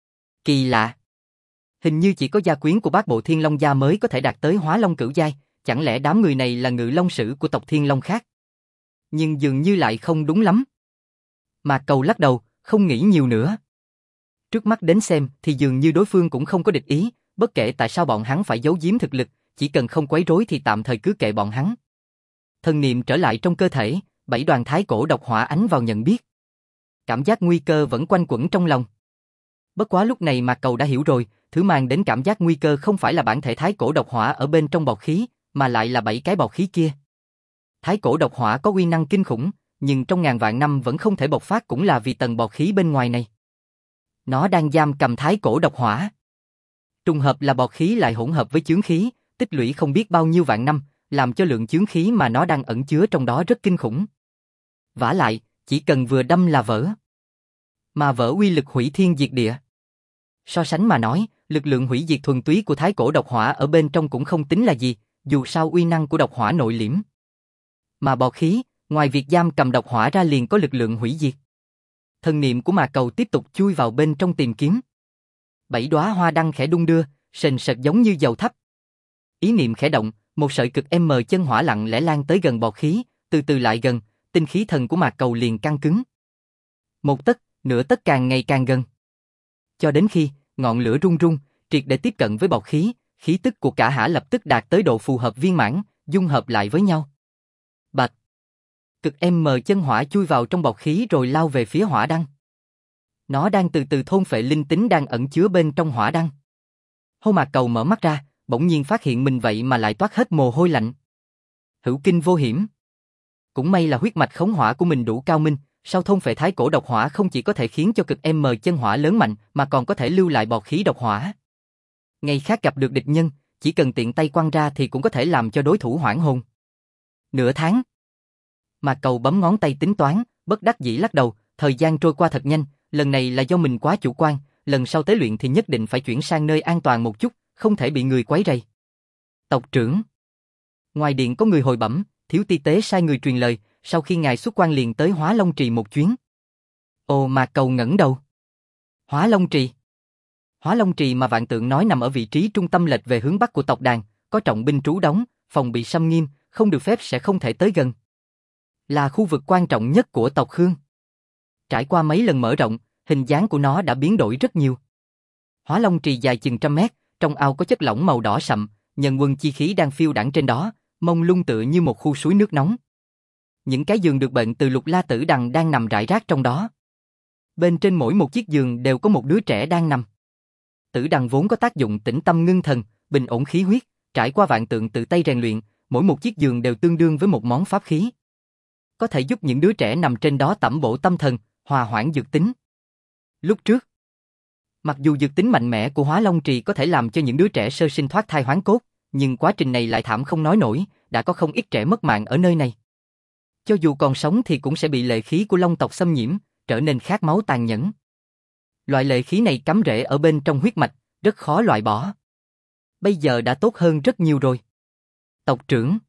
Kỳ lạ. Hình như chỉ có gia quyến của bát bộ Thiên Long gia mới có thể đạt tới Hóa Long cửu giai, chẳng lẽ đám người này là Ngự Long Sử của tộc Thiên Long khác? Nhưng dường như lại không đúng lắm. Mạc Cầu lắc đầu, không nghĩ nhiều nữa. Trước mắt đến xem thì dường như đối phương cũng không có địch ý, bất kể tại sao bọn hắn phải giấu giếm thực lực, chỉ cần không quấy rối thì tạm thời cứ kệ bọn hắn. Thần niệm trở lại trong cơ thể, 7 đoàn thái cổ độc hỏa ánh vào nhận biết. Cảm giác nguy cơ vẫn quanh quẩn trong lòng. Bất quá lúc này Mạc Cầu đã hiểu rồi, thứ mang đến cảm giác nguy cơ không phải là bản thể thái cổ độc hỏa ở bên trong bọt khí, mà lại là 7 cái bọt khí kia. Thái cổ độc hỏa có uy năng kinh khủng, nhưng trong ngàn vạn năm vẫn không thể bộc phát cũng là vì tầng bọt khí bên ngoài này. Nó đang giam cầm thái cổ độc hỏa. Trùng hợp là bọt khí lại hỗn hợp với chướng khí, tích lũy không biết bao nhiêu vạn năm, làm cho lượng chướng khí mà nó đang ẩn chứa trong đó rất kinh khủng. Vả lại, chỉ cần vừa đâm là vỡ. Mà vỡ uy lực hủy thiên diệt địa. So sánh mà nói, lực lượng hủy diệt thuần túy của thái cổ độc hỏa ở bên trong cũng không tính là gì, dù sao uy năng của độc hỏa nội liễm. Mà bọt khí, ngoài việc giam cầm độc hỏa ra liền có lực lượng hủy diệt. Thần niệm của Mạc Cầu tiếp tục chui vào bên trong tìm kiếm. 7 đóa hoa đăng khẽ đung đưa, sền sệt giống như dầu thắp. Ý niệm khẽ động, một sợi cực chân hỏa lặng lẽ lan tới gần bọt khí, từ từ lại gần, tinh khí thần của Mạc Cầu liền căng cứng. Một tấc, nửa tấc càng ngày càng gần. Cho đến khi, ngọn lửa rung rung, triệt để tiếp cận với bọt khí, khí tức của cả hả lập tức đạt tới độ phù hợp viên mãn, dung hợp lại với nhau. Bạch. Cực M chân hỏa chui vào trong bọc khí rồi lao về phía hỏa đăng. Nó đang từ từ thôn phệ linh tính đang ẩn chứa bên trong hỏa đăng. Hô Mạc Cầu mở mắt ra, bỗng nhiên phát hiện mình vậy mà lại toát hết mồ hôi lạnh. Hữu kinh vô hiểm. Cũng may là huyết mạch khống hỏa của mình đủ cao minh, sau thôn phệ thái cổ độc hỏa không chỉ có thể khiến cho cực M chân hỏa lớn mạnh mà còn có thể lưu lại bọt khí độc hỏa. Ngày khác gặp được địch nhân, chỉ cần tiện tay quăng ra thì cũng có thể làm cho đối thủ hoảng hồn. Nửa tháng. Mạc Cầu bấm ngón tay tính toán, bất đắc dĩ lắc đầu, thời gian trôi qua thật nhanh, lần này là do mình quá chủ quan, lần sau tế luyện thì nhất định phải chuyển sang nơi an toàn một chút, không thể bị người quấy rầy. Tộc trưởng. Ngoài điện có người hồi bẩm, thiếu ti tế sai người truyền lời, sau khi ngài xuất quan liền tới Hóa Long Trì một chuyến. Ồ, Mạc Cầu ngẩng đầu. Hóa Long Trì. Hóa Long Trì mà Vạn Tượng nói nằm ở vị trí trung tâm lệch về hướng bắc của tộc đàn, có trọng binh trú đóng, phòng bị xâm nghiêm, không được phép sẽ không thể tới gần. Là khu vực quan trọng nhất của tộc Khương. Trải qua mấy lần mở rộng, hình dáng của nó đã biến đổi rất nhiều. Hóa Long Trì dài chừng 100 mét, trong ao có chất lỏng màu đỏ sậm, nhân quân chi khí đang phiêu đãng trên đó, mông lung tựa như một khu suối nước nóng. Những cái giường được bệnh từ Lục La Tử Đằng đang nằm rải rác trong đó. Bên trên mỗi một chiếc giường đều có một đứa trẻ đang nằm. Tử Đằng vốn có tác dụng tĩnh tâm ngưng thần, bình ổn khí huyết, trải qua Vạn Tượng tự tay rèn luyện, mỗi một chiếc giường đều tương đương với một món pháp khí. Có thể giúp những đứa trẻ nằm trên đó tẩm bổ tâm thần, hòa hoãn dược tính. Lúc trước, mặc dù dược tính mạnh mẽ của Hóa Long Trì có thể làm cho những đứa trẻ sơ sinh thoát thai hoán cốt, nhưng quá trình này lại thảm không nói nổi, đã có không ít trẻ mất mạng ở nơi này. Cho dù còn sống thì cũng sẽ bị lệ khí của Long tộc xâm nhiễm, trở nên khát máu tàn nhẫn. Loại lệ khí này cắm rễ ở bên trong huyết mạch, rất khó loại bỏ. Bây giờ đã tốt hơn rất nhiều rồi. Tộc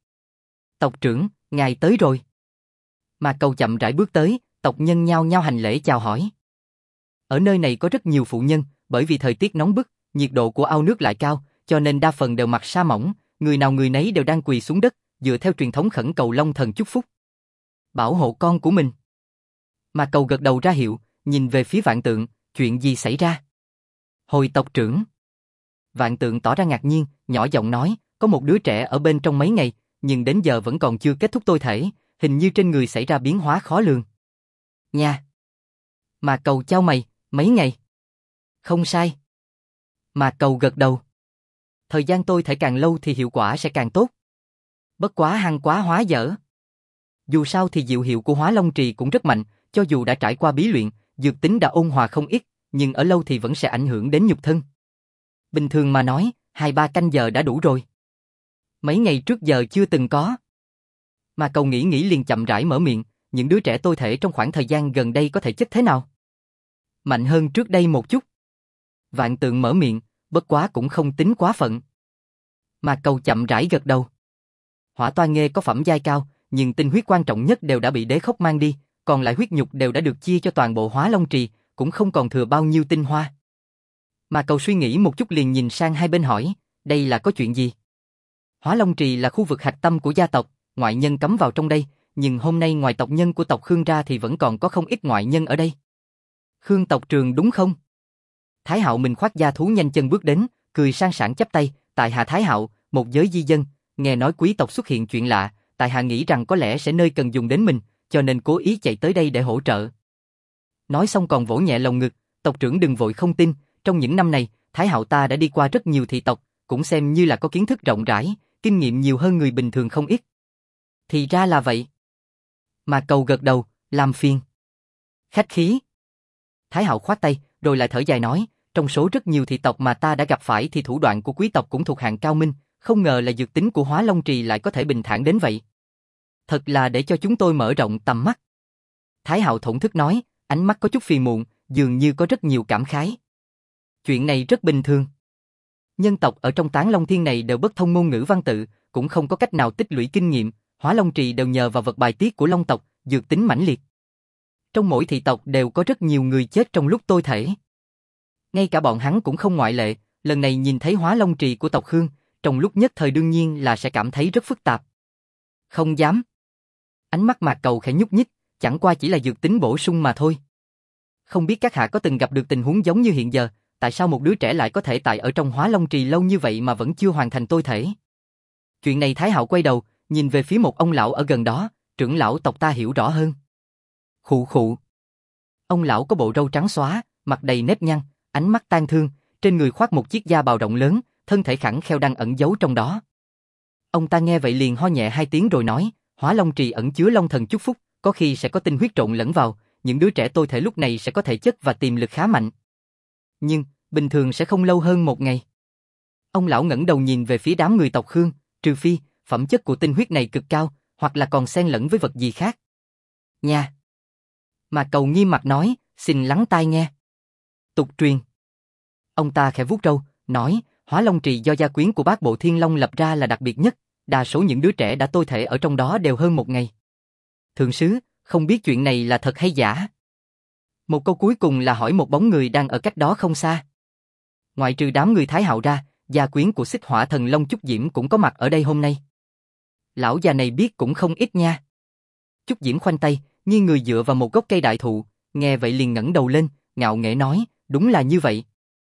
trưởng, ngài tới rồi. Mạc Cầu chậm rãi bước tới, tộc nhân nhao nhao hành lễ chào hỏi. Ở nơi này có rất nhiều phụ nhân, bởi vì thời tiết nóng bức, nhiệt độ của ao nước lại cao, cho nên đa phần đều mặc sa mỏng, người nào người nấy đều đang quỳ xuống đất, dựa theo truyền thống khẩn cầu Long Thần chúc phúc. Bảo hộ con của mình. Mạc Cầu gật đầu ra hiệu, nhìn về phía Vạn Tượng, chuyện gì xảy ra? Hồi tộc trưởng. Vạn Tượng tỏ ra ngạc nhiên, nhỏ giọng nói, có một đứa trẻ ở bên trong mấy ngày, nhưng đến giờ vẫn còn chưa kết thúc tôi thể, hình như trên người xảy ra biến hóa khó lường. Nha. Mạc Cầu chau mày, mấy ngày? Không sai. Mạc Cầu gật đầu. Thời gian tôi thể càng lâu thì hiệu quả sẽ càng tốt. Bất quá hăng quá hóa dở. Dù sao thì diệu hiệu của Hóa Long Trì cũng rất mạnh, cho dù đã trải qua bí luyện, dược tính đã ôn hòa không ít, nhưng ở lâu thì vẫn sẽ ảnh hưởng đến nhục thân. Bình thường mà nói, 2-3 canh giờ đã đủ rồi. Mấy ngày trước giờ chưa từng có. Mà Cầu nghĩ liền chậm rãi mở miệng, những đứa trẻ tôi thể trong khoảng thời gian gần đây có thể chất thế nào? Mạnh hơn trước đây một chút. Vạn Tượng mở miệng, bất quá cũng không tính quá phận. Mà Cầu chậm rãi gật đầu. Hỏa Toa Nghê có phẩm giai cao, nhưng tinh huyết quan trọng nhất đều đã bị Đế Khốc mang đi, còn lại huyết nhục đều đã được chia cho toàn bộ Hóa Long Trì, cũng không còn thừa bao nhiêu tinh hoa. Mà Cầu suy nghĩ một chút liền nhìn sang hai bên hỏi, đây là có chuyện gì? Hóa Long Trì là khu vực hạch tâm của gia tộc, ngoại nhân cấm vào trong đây, nhưng hôm nay ngoài tộc nhân của tộc Khương ra thì vẫn còn có không ít ngoại nhân ở đây. Khương tộc trường đúng không? Thái Hạo mình khoác da thú nhanh chân bước đến, cười sang sảng chắp tay, tại hạ Thái Hạo, một giới di dân, nghe nói quý tộc xuất hiện chuyện lạ, tại hạ nghĩ rằng có lẽ sẽ nơi cần dùng đến mình, cho nên cố ý chạy tới đây để hỗ trợ. Nói xong còn vỗ nhẹ lồng ngực, tộc trưởng đừng vội không tin, trong những năm này, Thái Hạo ta đã đi qua rất nhiều thị tộc, cũng xem như là có kiến thức rộng rãi, kinh nghiệm nhiều hơn người bình thường không ít. Thì ra là vậy. Mà Cầu gật đầu, làm phiền. Khách khí. Thái Hạo khoát tay, rồi lại thở dài nói, trong số rất nhiều thị tộc mà ta đã gặp phải thì thủ đoạn của quý tộc cũng thuộc hạng cao minh, không ngờ là dược tính của Hóa Long Trì lại có thể bình thản đến vậy. Thật là để cho chúng tôi mở rộng tầm mắt. Thái Hạo thổn thức nói, ánh mắt có chút phiền muộn, dường như có rất nhiều cảm khái. Chuyện này rất bình thường. Nhân tộc ở trong Tán Long Thiên này đều bất thông ngôn ngữ văn tự, cũng không có cách nào tích lũy kinh nghiệm, Hóa Long Trì đều nhờ vào vật bài tiết của Long tộc, dược tính mãnh liệt. Trong mỗi thị tộc đều có rất nhiều người chết trong lúc tôi thể. Ngay cả bọn hắn cũng không ngoại lệ, lần này nhìn thấy Hóa Long Trì của tộc Khương, trong lúc nhất thời đương nhiên là sẽ cảm thấy rất phức tạp. Không dám. Ánh mắt Mạc Cầu khẽ nhúc nhích, chẳng qua chỉ là dược tính bổ sung mà thôi. Không biết các hạ có từng gặp được tình huống giống như hiện giờ, tại sao một đứa trẻ lại có thể tại ở trong Hóa Long Trì lâu như vậy mà vẫn chưa hoàn thành tôi thể? Chuyện này Thái Hạo quay đầu, nhìn về phía một ông lão ở gần đó, trưởng lão tộc ta hiểu rõ hơn. Khụ khụ. Ông lão có bộ râu trắng xóa, mặt đầy nếp nhăn, ánh mắt tang thương, trên người khoác một chiếc da bào rộng lớn, thân thể khẳng kheo đang ẩn giấu trong đó. Ông ta nghe vậy liền ho nhẹ 2 tiếng rồi nói, Hóa Long Trì ẩn chứa long thần chúc phúc, có khi sẽ có tinh huyết trộn lẫn vào, những đứa trẻ tôi thể lúc này sẽ có thể chất và tiềm lực khá mạnh. Nhưng, bình thường sẽ không lâu hơn 1 ngày. Ông lão ngẩng đầu nhìn về phía đám người tộc Khương, trừ phi, phẩm chất của tinh huyết này cực cao, hoặc là còn xen lẫn với vật gì khác. Nha! Mà Cầu nghiêm mặt nói, xin lắng tai nghe. Tục truyền. Ông ta khẽ vuốt râu, nói, Hóa Long Trì do gia quyến của bác bộ Thiên Long lập ra là đặc biệt nhất, đa số những đứa trẻ đã tôi thể ở trong đó đều hơn 1 ngày. Thượng sứ, không biết chuyện này là thật hay giả? Một câu cuối cùng là hỏi một bóng người đang ở cách đó không xa. Ngoại trừ đám người Thái Hạo ra, gia quyến của Xích Hỏa Thần Long Chúc Diễm cũng có mặt ở đây hôm nay. Lão già này biết cũng không ít nha. Chúc Diễm khoanh tay, nghiêng người dựa vào một gốc cây đại thụ, nghe vậy liền ngẩng đầu lên, ngạo nghễ nói, đúng là như vậy.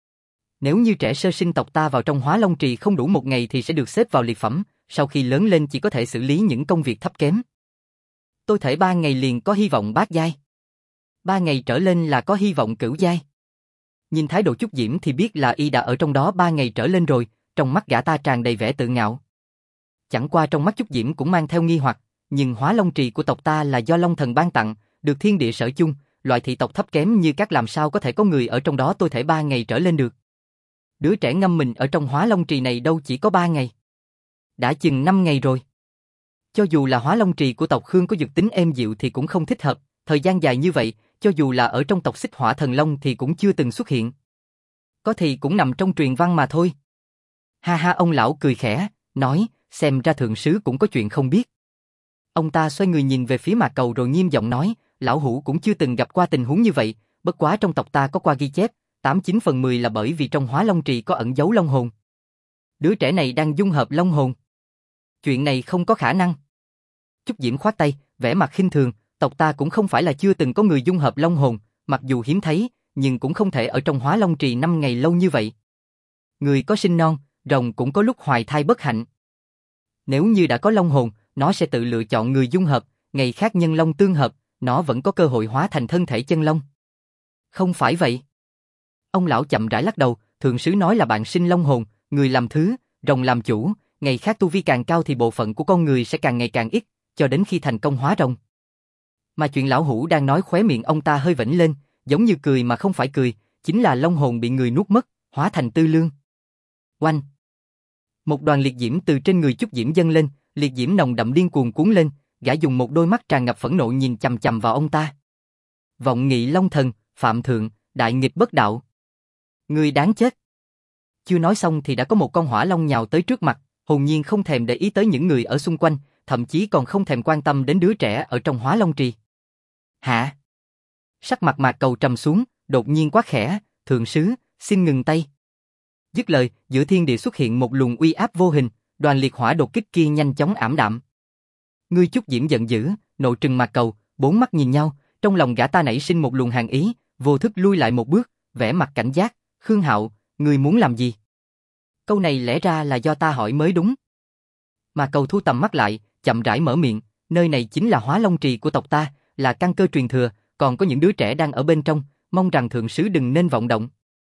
Nếu như trẻ sơ sinh tộc ta vào trong Hóa Long Trì không đủ 1 ngày thì sẽ được xếp vào liệt phẩm, sau khi lớn lên chỉ có thể xử lý những công việc thấp kém. Tôi thể 3 ngày liền có hy vọng bát giai. 3 ngày trở lên là có hy vọng cửu giai. Nhìn thái độ Chúc Diễm thì biết là y đã ở trong đó 3 ngày trở lên rồi, trong mắt gã ta tràn đầy vẻ tự ngạo. Chẳng qua trong mắt Chúc Diễm cũng mang theo nghi hoặc, nhưng Hóa Long Trì của tộc ta là do Long Thần ban tặng, được thiên địa sở chung, loại thị tộc thấp kém như các làm sao có thể có người ở trong đó tôi thể 3 ngày trở lên được. Đứa trẻ ngâm mình ở trong Hóa Long Trì này đâu chỉ có 3 ngày. Đã chừng 5 ngày rồi. Cho dù là Hóa Long Trì của tộc Khương có dược tính êm dịu thì cũng không thích hợp, thời gian dài như vậy, cho dù là ở trong tộc Xích Hỏa Thần Long thì cũng chưa từng xuất hiện. Có thì cũng nằm trong truyền văn mà thôi. Ha ha, ông lão cười khẽ, nói, xem ra thượng sứ cũng có chuyện không biết. Ông ta xoay người nhìn về phía Mạc Cầu rồi nghiêm giọng nói, lão hủ cũng chưa từng gặp qua tình huống như vậy, bất quá trong tộc ta có qua ghi chép, 89 phần 10 là bởi vì trong Hóa Long Trì có ẩn giấu long hồn. Đứa trẻ này đang dung hợp long hồn. Chuyện này không có khả năng. Chúc Diễm khoát tay, vẻ mặt khinh thường, tộc ta cũng không phải là chưa từng có người dung hợp long hồn, mặc dù hiếm thấy, nhưng cũng không thể ở trong Hóa Long Trì 5 ngày lâu như vậy. Người có sinh non, rồng cũng có lúc hoài thai bất hạnh. Nếu như đã có long hồn, nó sẽ tự lựa chọn người dung hợp, ngày khác nhân long tương hợp, nó vẫn có cơ hội hóa thành thân thể chân long. Không phải vậy. Ông lão chậm rãi lắc đầu, thượng sứ nói là bạn sinh long hồn, người làm thứ, rồng làm chủ, ngày khác tu vi càng cao thì bộ phận của con người sẽ càng ngày càng ít, cho đến khi thành công hóa rồng. Mà chuyện lão hủ đang nói khóe miệng ông ta hơi vểnh lên, giống như cười mà không phải cười, chính là long hồn bị người nuốt mất, hóa thành tư lương. Oanh! Một đoàn liệt diễm từ trên người Chúc Diễm dâng lên, liệt diễm nồng đậm điên cuồng cuốn lên, gã dùng một đôi mắt tràn ngập phẫn nộ nhìn chằm chằm vào ông ta. Vọng nghị long thần, phạm thượng, đại nghịch bất đạo. Người đáng chết. Chưa nói xong thì đã có một con hỏa long nhào tới trước mặt, hồn nhiên không thèm để ý tới những người ở xung quanh, thậm chí còn không thèm quan tâm đến đứa trẻ ở trong Hóa Long Trì. Hả? Sắc mặt Mạc Cầu trầm xuống, đột nhiên quát khẽ, thượng sứ, xin ngừng tay. Dứt lời, giữa thiên địa xuất hiện một luồng uy áp vô hình, đoàn liệt hỏa đột kích kia nhanh chóng ảm đạm. Ngươi Chúc Diễm giận dữ, nộ trừng Mạc Cầu, 4 mắt nhìn nhau, trong lòng gã ta nảy sinh một luồng hàn ý, vô thức lui lại một bước, vẻ mặt cảnh giác, Khương Hạo, ngươi muốn làm gì? Câu này lẽ ra là do ta hỏi mới đúng. Mạc Cầu thu tầm mắt lại, chậm rãi mở miệng, nơi này chính là Hóa Long Trì của tộc ta, là căn cơ truyền thừa, còn có những đứa trẻ đang ở bên trong, mong rằng thượng sứ đừng nên vọng động.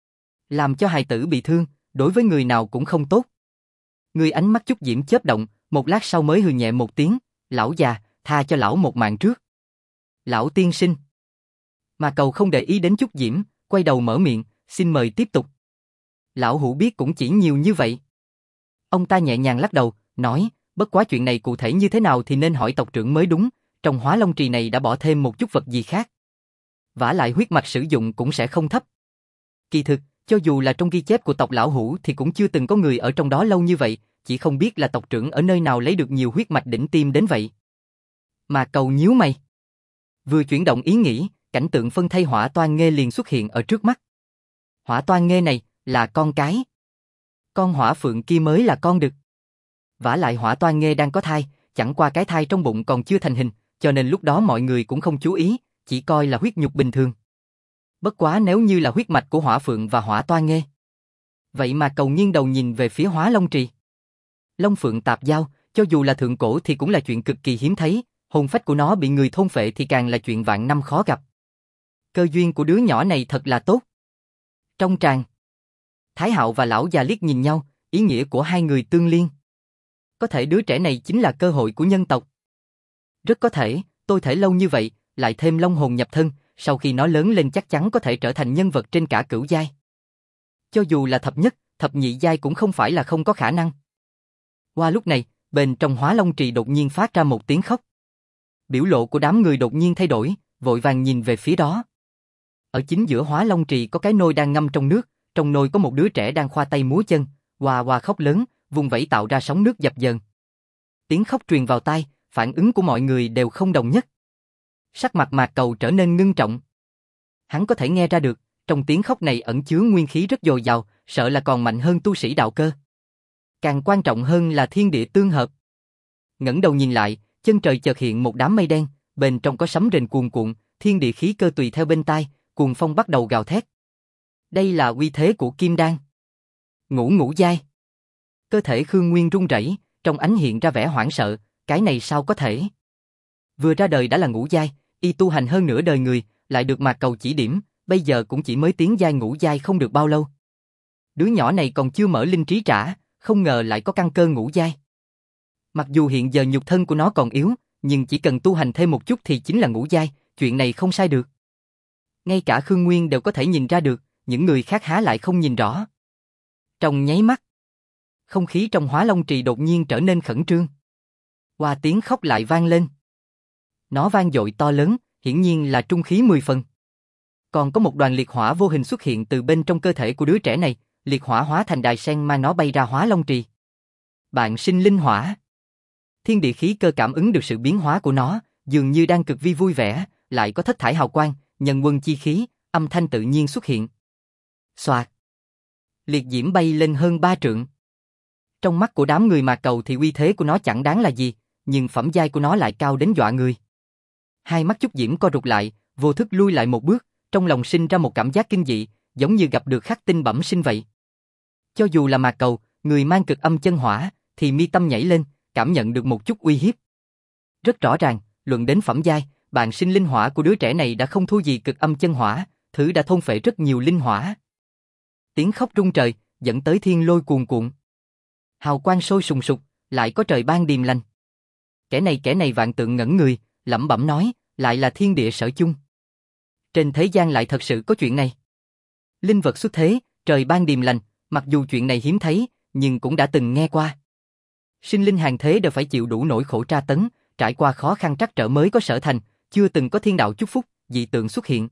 Làm cho hài tử bị thương, đối với người nào cũng không tốt. Người ánh mắt Chúc Diễm chớp động, một lát sau mới hừ nhẹ một tiếng, lão già, tha cho lão một mạng trước. Lão tiên sinh. Mà Cầu không để ý đến Chúc Diễm, quay đầu mở miệng, xin mời tiếp tục. Lão hủ biết cũng chỉ nhiều như vậy. Ông ta nhẹ nhàng lắc đầu, nói, bất quá chuyện này cụ thể như thế nào thì nên hỏi tộc trưởng mới đúng, trong Hóa Long Trì này đã bỏ thêm một chút vật gì khác. Vả lại huyết mạch sử dụng cũng sẽ không thấp. Kỳ thực, cho dù là trong ghi chép của tộc lão hủ thì cũng chưa từng có người ở trong đó lâu như vậy, chỉ không biết là tộc trưởng ở nơi nào lấy được nhiều huyết mạch đỉnh tiêm đến vậy. Mà Cầu nhíu mày. Vừa chuyển động ý nghĩ, cảnh tượng phân thây Hỏa Toan Nghê liền xuất hiện ở trước mắt. Hỏa Toan Nghê này là con cái. Con Hỏa Phượng kia mới là con đực. Vả lại Hỏa Toan Nghê đang có thai, chẳng qua cái thai trong bụng còn chưa thành hình, cho nên lúc đó mọi người cũng không chú ý, chỉ coi là huyết nhục bình thường. Bất quá nếu như là huyết mạch của Hỏa Phượng và Hỏa Toan Nghê. Vậy mà Cầu nghiêng đầu nhìn về phía Hóa Long Trì. Long Phượng tạp giao, cho dù là thượng cổ thì cũng là chuyện cực kỳ hiếm thấy, hồn phách của nó bị người thôn phệ thì càng là chuyện vạn năm khó gặp. Cơ duyên của đứa nhỏ này thật là tốt. Trong tràng, Thái Hạo và lão già liếc nhìn nhau, ý nghĩa của hai người tương liên. Có thể đứa trẻ này chính là cơ hội của nhân tộc. Rất có thể, tôi thể lâu như vậy, lại thêm long hồn nhập thân, sau khi nó lớn lên chắc chắn có thể trở thành nhân vật trên cả cửu giai. Cho dù là thập nhất, thập nhị giai cũng không phải là không có khả năng. Qua lúc này, bên trong Hóa Long Trì đột nhiên phát ra một tiếng khóc. Biểu lộ của đám người đột nhiên thay đổi, vội vàng nhìn về phía đó. Ở chính giữa Hóa Long Trì có cái nôi đang ngâm trong nước, trong nôi có một đứa trẻ đang khoa tay múa chân, oà oà khóc lớn, vùng vẫy tạo ra sóng nước dập dờn. Tiếng khóc truyền vào tai, phản ứng của mọi người đều không đồng nhất. Sắc mặt Mạc Cầu trở nên ngưng trọng. Hắn có thể nghe ra được, trong tiếng khóc này ẩn chứa nguyên khí rất dồi dào, sợ là còn mạnh hơn tu sĩ đạo cơ. Càng quan trọng hơn là thiên địa tương hợp. Ngẩng đầu nhìn lại, chân trời chợt hiện một đám mây đen, bên trong có sấm rền cuồn cuộn, thiên địa khí cơ tùy theo bên tai, cuồng phong bắt đầu gào thét. Đây là uy thế của Kim Đan. Ngũ giai. Cơ thể Khương Nguyên run rẩy, trong ánh hiện ra vẻ hoảng sợ, cái này sao có thể? Vừa ra đời đã là ngũ giai, y tu hành hơn nửa đời người, lại được Mạc Cầu chỉ điểm, bây giờ cũng chỉ mới tiến giai ngũ giai không được bao lâu. Đứa nhỏ này còn chưa mở linh trí trả, không ngờ lại có căn cơ ngũ giai. Mặc dù hiện giờ nhục thân của nó còn yếu, nhưng chỉ cần tu hành thêm một chút thì chính là ngũ giai, chuyện này không sai được. Ngay cả Khương Nguyên đều có thể nhìn ra được, những người khác há lại không nhìn rõ. Trong nháy mắt, không khí trong Hóa Long Trì đột nhiên trở nên khẩn trương. Qua tiếng khóc lại vang lên. Nó vang dội to lớn, hiển nhiên là trung khí 10 phần. Còn có một đoàn liệt hỏa vô hình xuất hiện từ bên trong cơ thể của đứa trẻ này, liệt hỏa hóa thành đài sen mang nó bay ra Hóa Long Trì. Bạn sinh linh hỏa. Thiên địa khí cơ cảm ứng được sự biến hóa của nó, dường như đang cực vi vui vẻ, lại có thất thải hào quang, nhân quân chi khí, âm thanh tự nhiên xuất hiện. Xoạt. Liệt diễm bay lên hơn 3 trượng. Trong mắt của đám người Mạc Cầu thì uy thế của nó chẳng đáng là gì, nhưng phẩm giai của nó lại cao đến dọa người. Hai mắt Chúc Diễm co rụt lại, vô thức lui lại một bước, trong lòng sinh ra một cảm giác kinh dị, giống như gặp được khắc tinh bẩm sinh vậy. Cho dù là Mạc Cầu, người mang cực âm chân hỏa, thì mi tâm nhảy lên, cảm nhận được một chút uy hiếp. Rất rõ ràng, luận đến phẩm giai, bạn sinh linh hỏa của đứa trẻ này đã không thua gì cực âm chân hỏa, thứ đã thôn phệ rất nhiều linh hỏa. Tiếng khóc rung trời, dẫn tới thiên lôi cuồn cuộn. Hào quang sôi sùng sục, lại có trời ban điềm lành. Kẻ này Vạn Tượng ngẩn người, lẩm bẩm nói, lại là thiên địa sở chung. Trên thế gian lại thật sự có chuyện này. Linh vật xuất thế, trời ban điềm lành, mặc dù chuyện này hiếm thấy, nhưng cũng đã từng nghe qua. Sinh linh hàng thế đều phải chịu đủ nỗi khổ tra tấn, trải qua khó khăn trắc trở mới có sở thành, chưa từng có thiên đạo chúc phúc, dị tượng xuất hiện.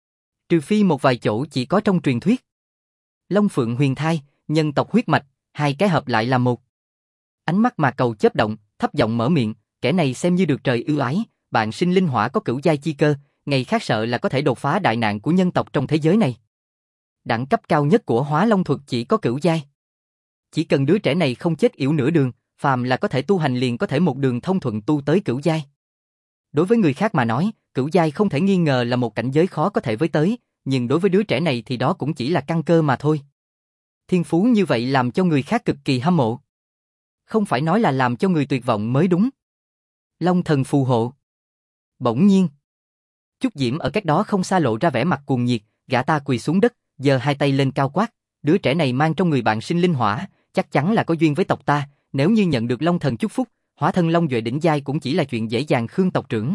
Trừ phi một vài chỗ chỉ có trong truyền thuyết. Long Phượng huyền thai, nhân tộc huyết mạch, hai cái hợp lại là một. Ánh mắt Mạc Cầu chớp động, thấp giọng mở miệng, kẻ này xem như được trời ưu ái, bạn sinh linh hỏa có cửu giai chi cơ, ngày khác sợ là có thể đột phá đại nạn của nhân tộc trong thế giới này. Đẳng cấp cao nhất của Hóa Long thuật chỉ có cửu giai. Chỉ cần đứa trẻ này không chết yểu nửa đường, phàm là có thể tu hành liền có thể một đường thông thuận tu tới cửu giai. Đối với người khác mà nói, cửu giai không thể nghi ngờ là một cảnh giới khó có thể với tới, nhưng đối với đứa trẻ này thì đó cũng chỉ là căn cơ mà thôi. Thiên phú như vậy làm cho người khác cực kỳ hâm mộ. Không phải nói là làm cho người tuyệt vọng mới đúng. Long thần phù hộ. Bỗng nhiên, Chúc Diễm ở cách đó không xa lộ ra vẻ mặt cuồng nhiệt, gã ta quỳ xuống đất, giơ hai tay lên cao quát, đứa trẻ này mang trong người bạn sinh linh hỏa, chắc chắn là có duyên với tộc ta, nếu như nhận được Long thần chúc phúc, hóa thân Long Duệ đỉnh giai cũng chỉ là chuyện dễ dàng. Khương tộc trưởng.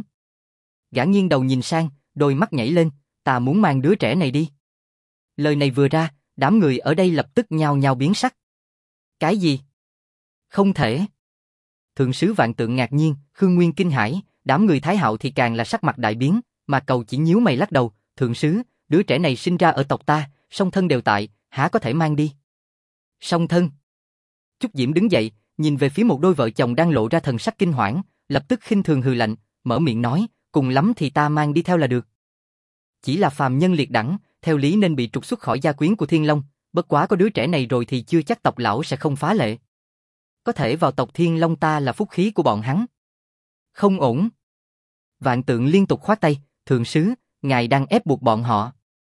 Gã nghiêng đầu nhìn sang, đôi mắt nhảy lên, ta muốn mang đứa trẻ này đi. Lời này vừa ra, đám người ở đây lập tức nhao nhao biến sắc. Cái gì? Không thể. Thượng sứ Vạn Tượng ngạc nhiên, Khương Nguyên kinh hãi, đám người Thái Hạo thì càng là sắc mặt đại biến, mà Cầu chỉ nhíu mày lắc đầu, thượng sứ, đứa trẻ này sinh ra ở tộc ta, song thân đều tại, há có thể mang đi. Song thân. Chúc Diễm đứng dậy, nhìn về phía một đôi vợ chồng đang lộ ra thần sắc kinh hoảng, lập tức khinh thường hừ lạnh, mở miệng nói, cùng lắm thì ta mang đi theo là được. Chỉ là phàm nhân liệt đẳng, theo lý nên bị trục xuất khỏi gia quyến của Thiên Long, bất quá có đứa trẻ này rồi thì chưa chắc tộc lão sẽ không phá lệ. Có thể vào tộc Thiên Long ta là phúc khí của bọn hắn. Không ổn. Vạn Tượng liên tục khoát tay, thượng sứ, ngài đang ép buộc bọn họ.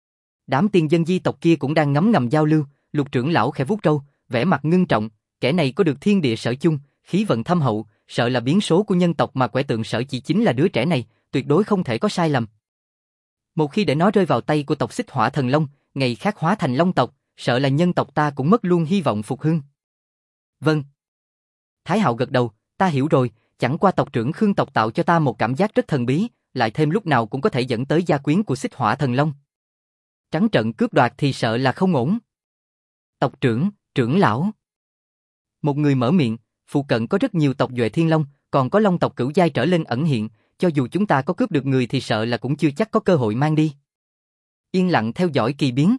Đám tiên dân di tộc kia cũng đang ngấm ngầm giao lưu, Lục trưởng lão khẽ vuốt râu, vẻ mặt ngưng trọng, kẻ này có được thiên địa sở chung, khí vận thâm hậu, sợ là biến số của nhân tộc mà quẻ tượng Sở chỉ chính là đứa trẻ này, tuyệt đối không thể có sai lầm. Một khi để nó rơi vào tay của tộc Xích Hỏa Thần Long, ngày khác hóa thành Long tộc, sợ là nhân tộc ta cũng mất luôn hy vọng phục hưng. Vâng. Thái Hạo gật đầu, ta hiểu rồi, chẳng qua tộc trưởng Khương tộc tạo cho ta một cảm giác rất thần bí, lại thêm lúc nào cũng có thể dẫn tới gia quyến của Xích Hỏa Thần Long. Trắng trợn cướp đoạt thì sợ là không ổn. Tộc trưởng, trưởng lão. Một người mở miệng, phụ cận có rất nhiều tộc Duệ Thiên Long, còn có Long tộc cửu giai trở lên ẩn hiện, cho dù chúng ta có cướp được người thì sợ là cũng chưa chắc có cơ hội mang đi. Yên lặng theo dõi kỳ biến.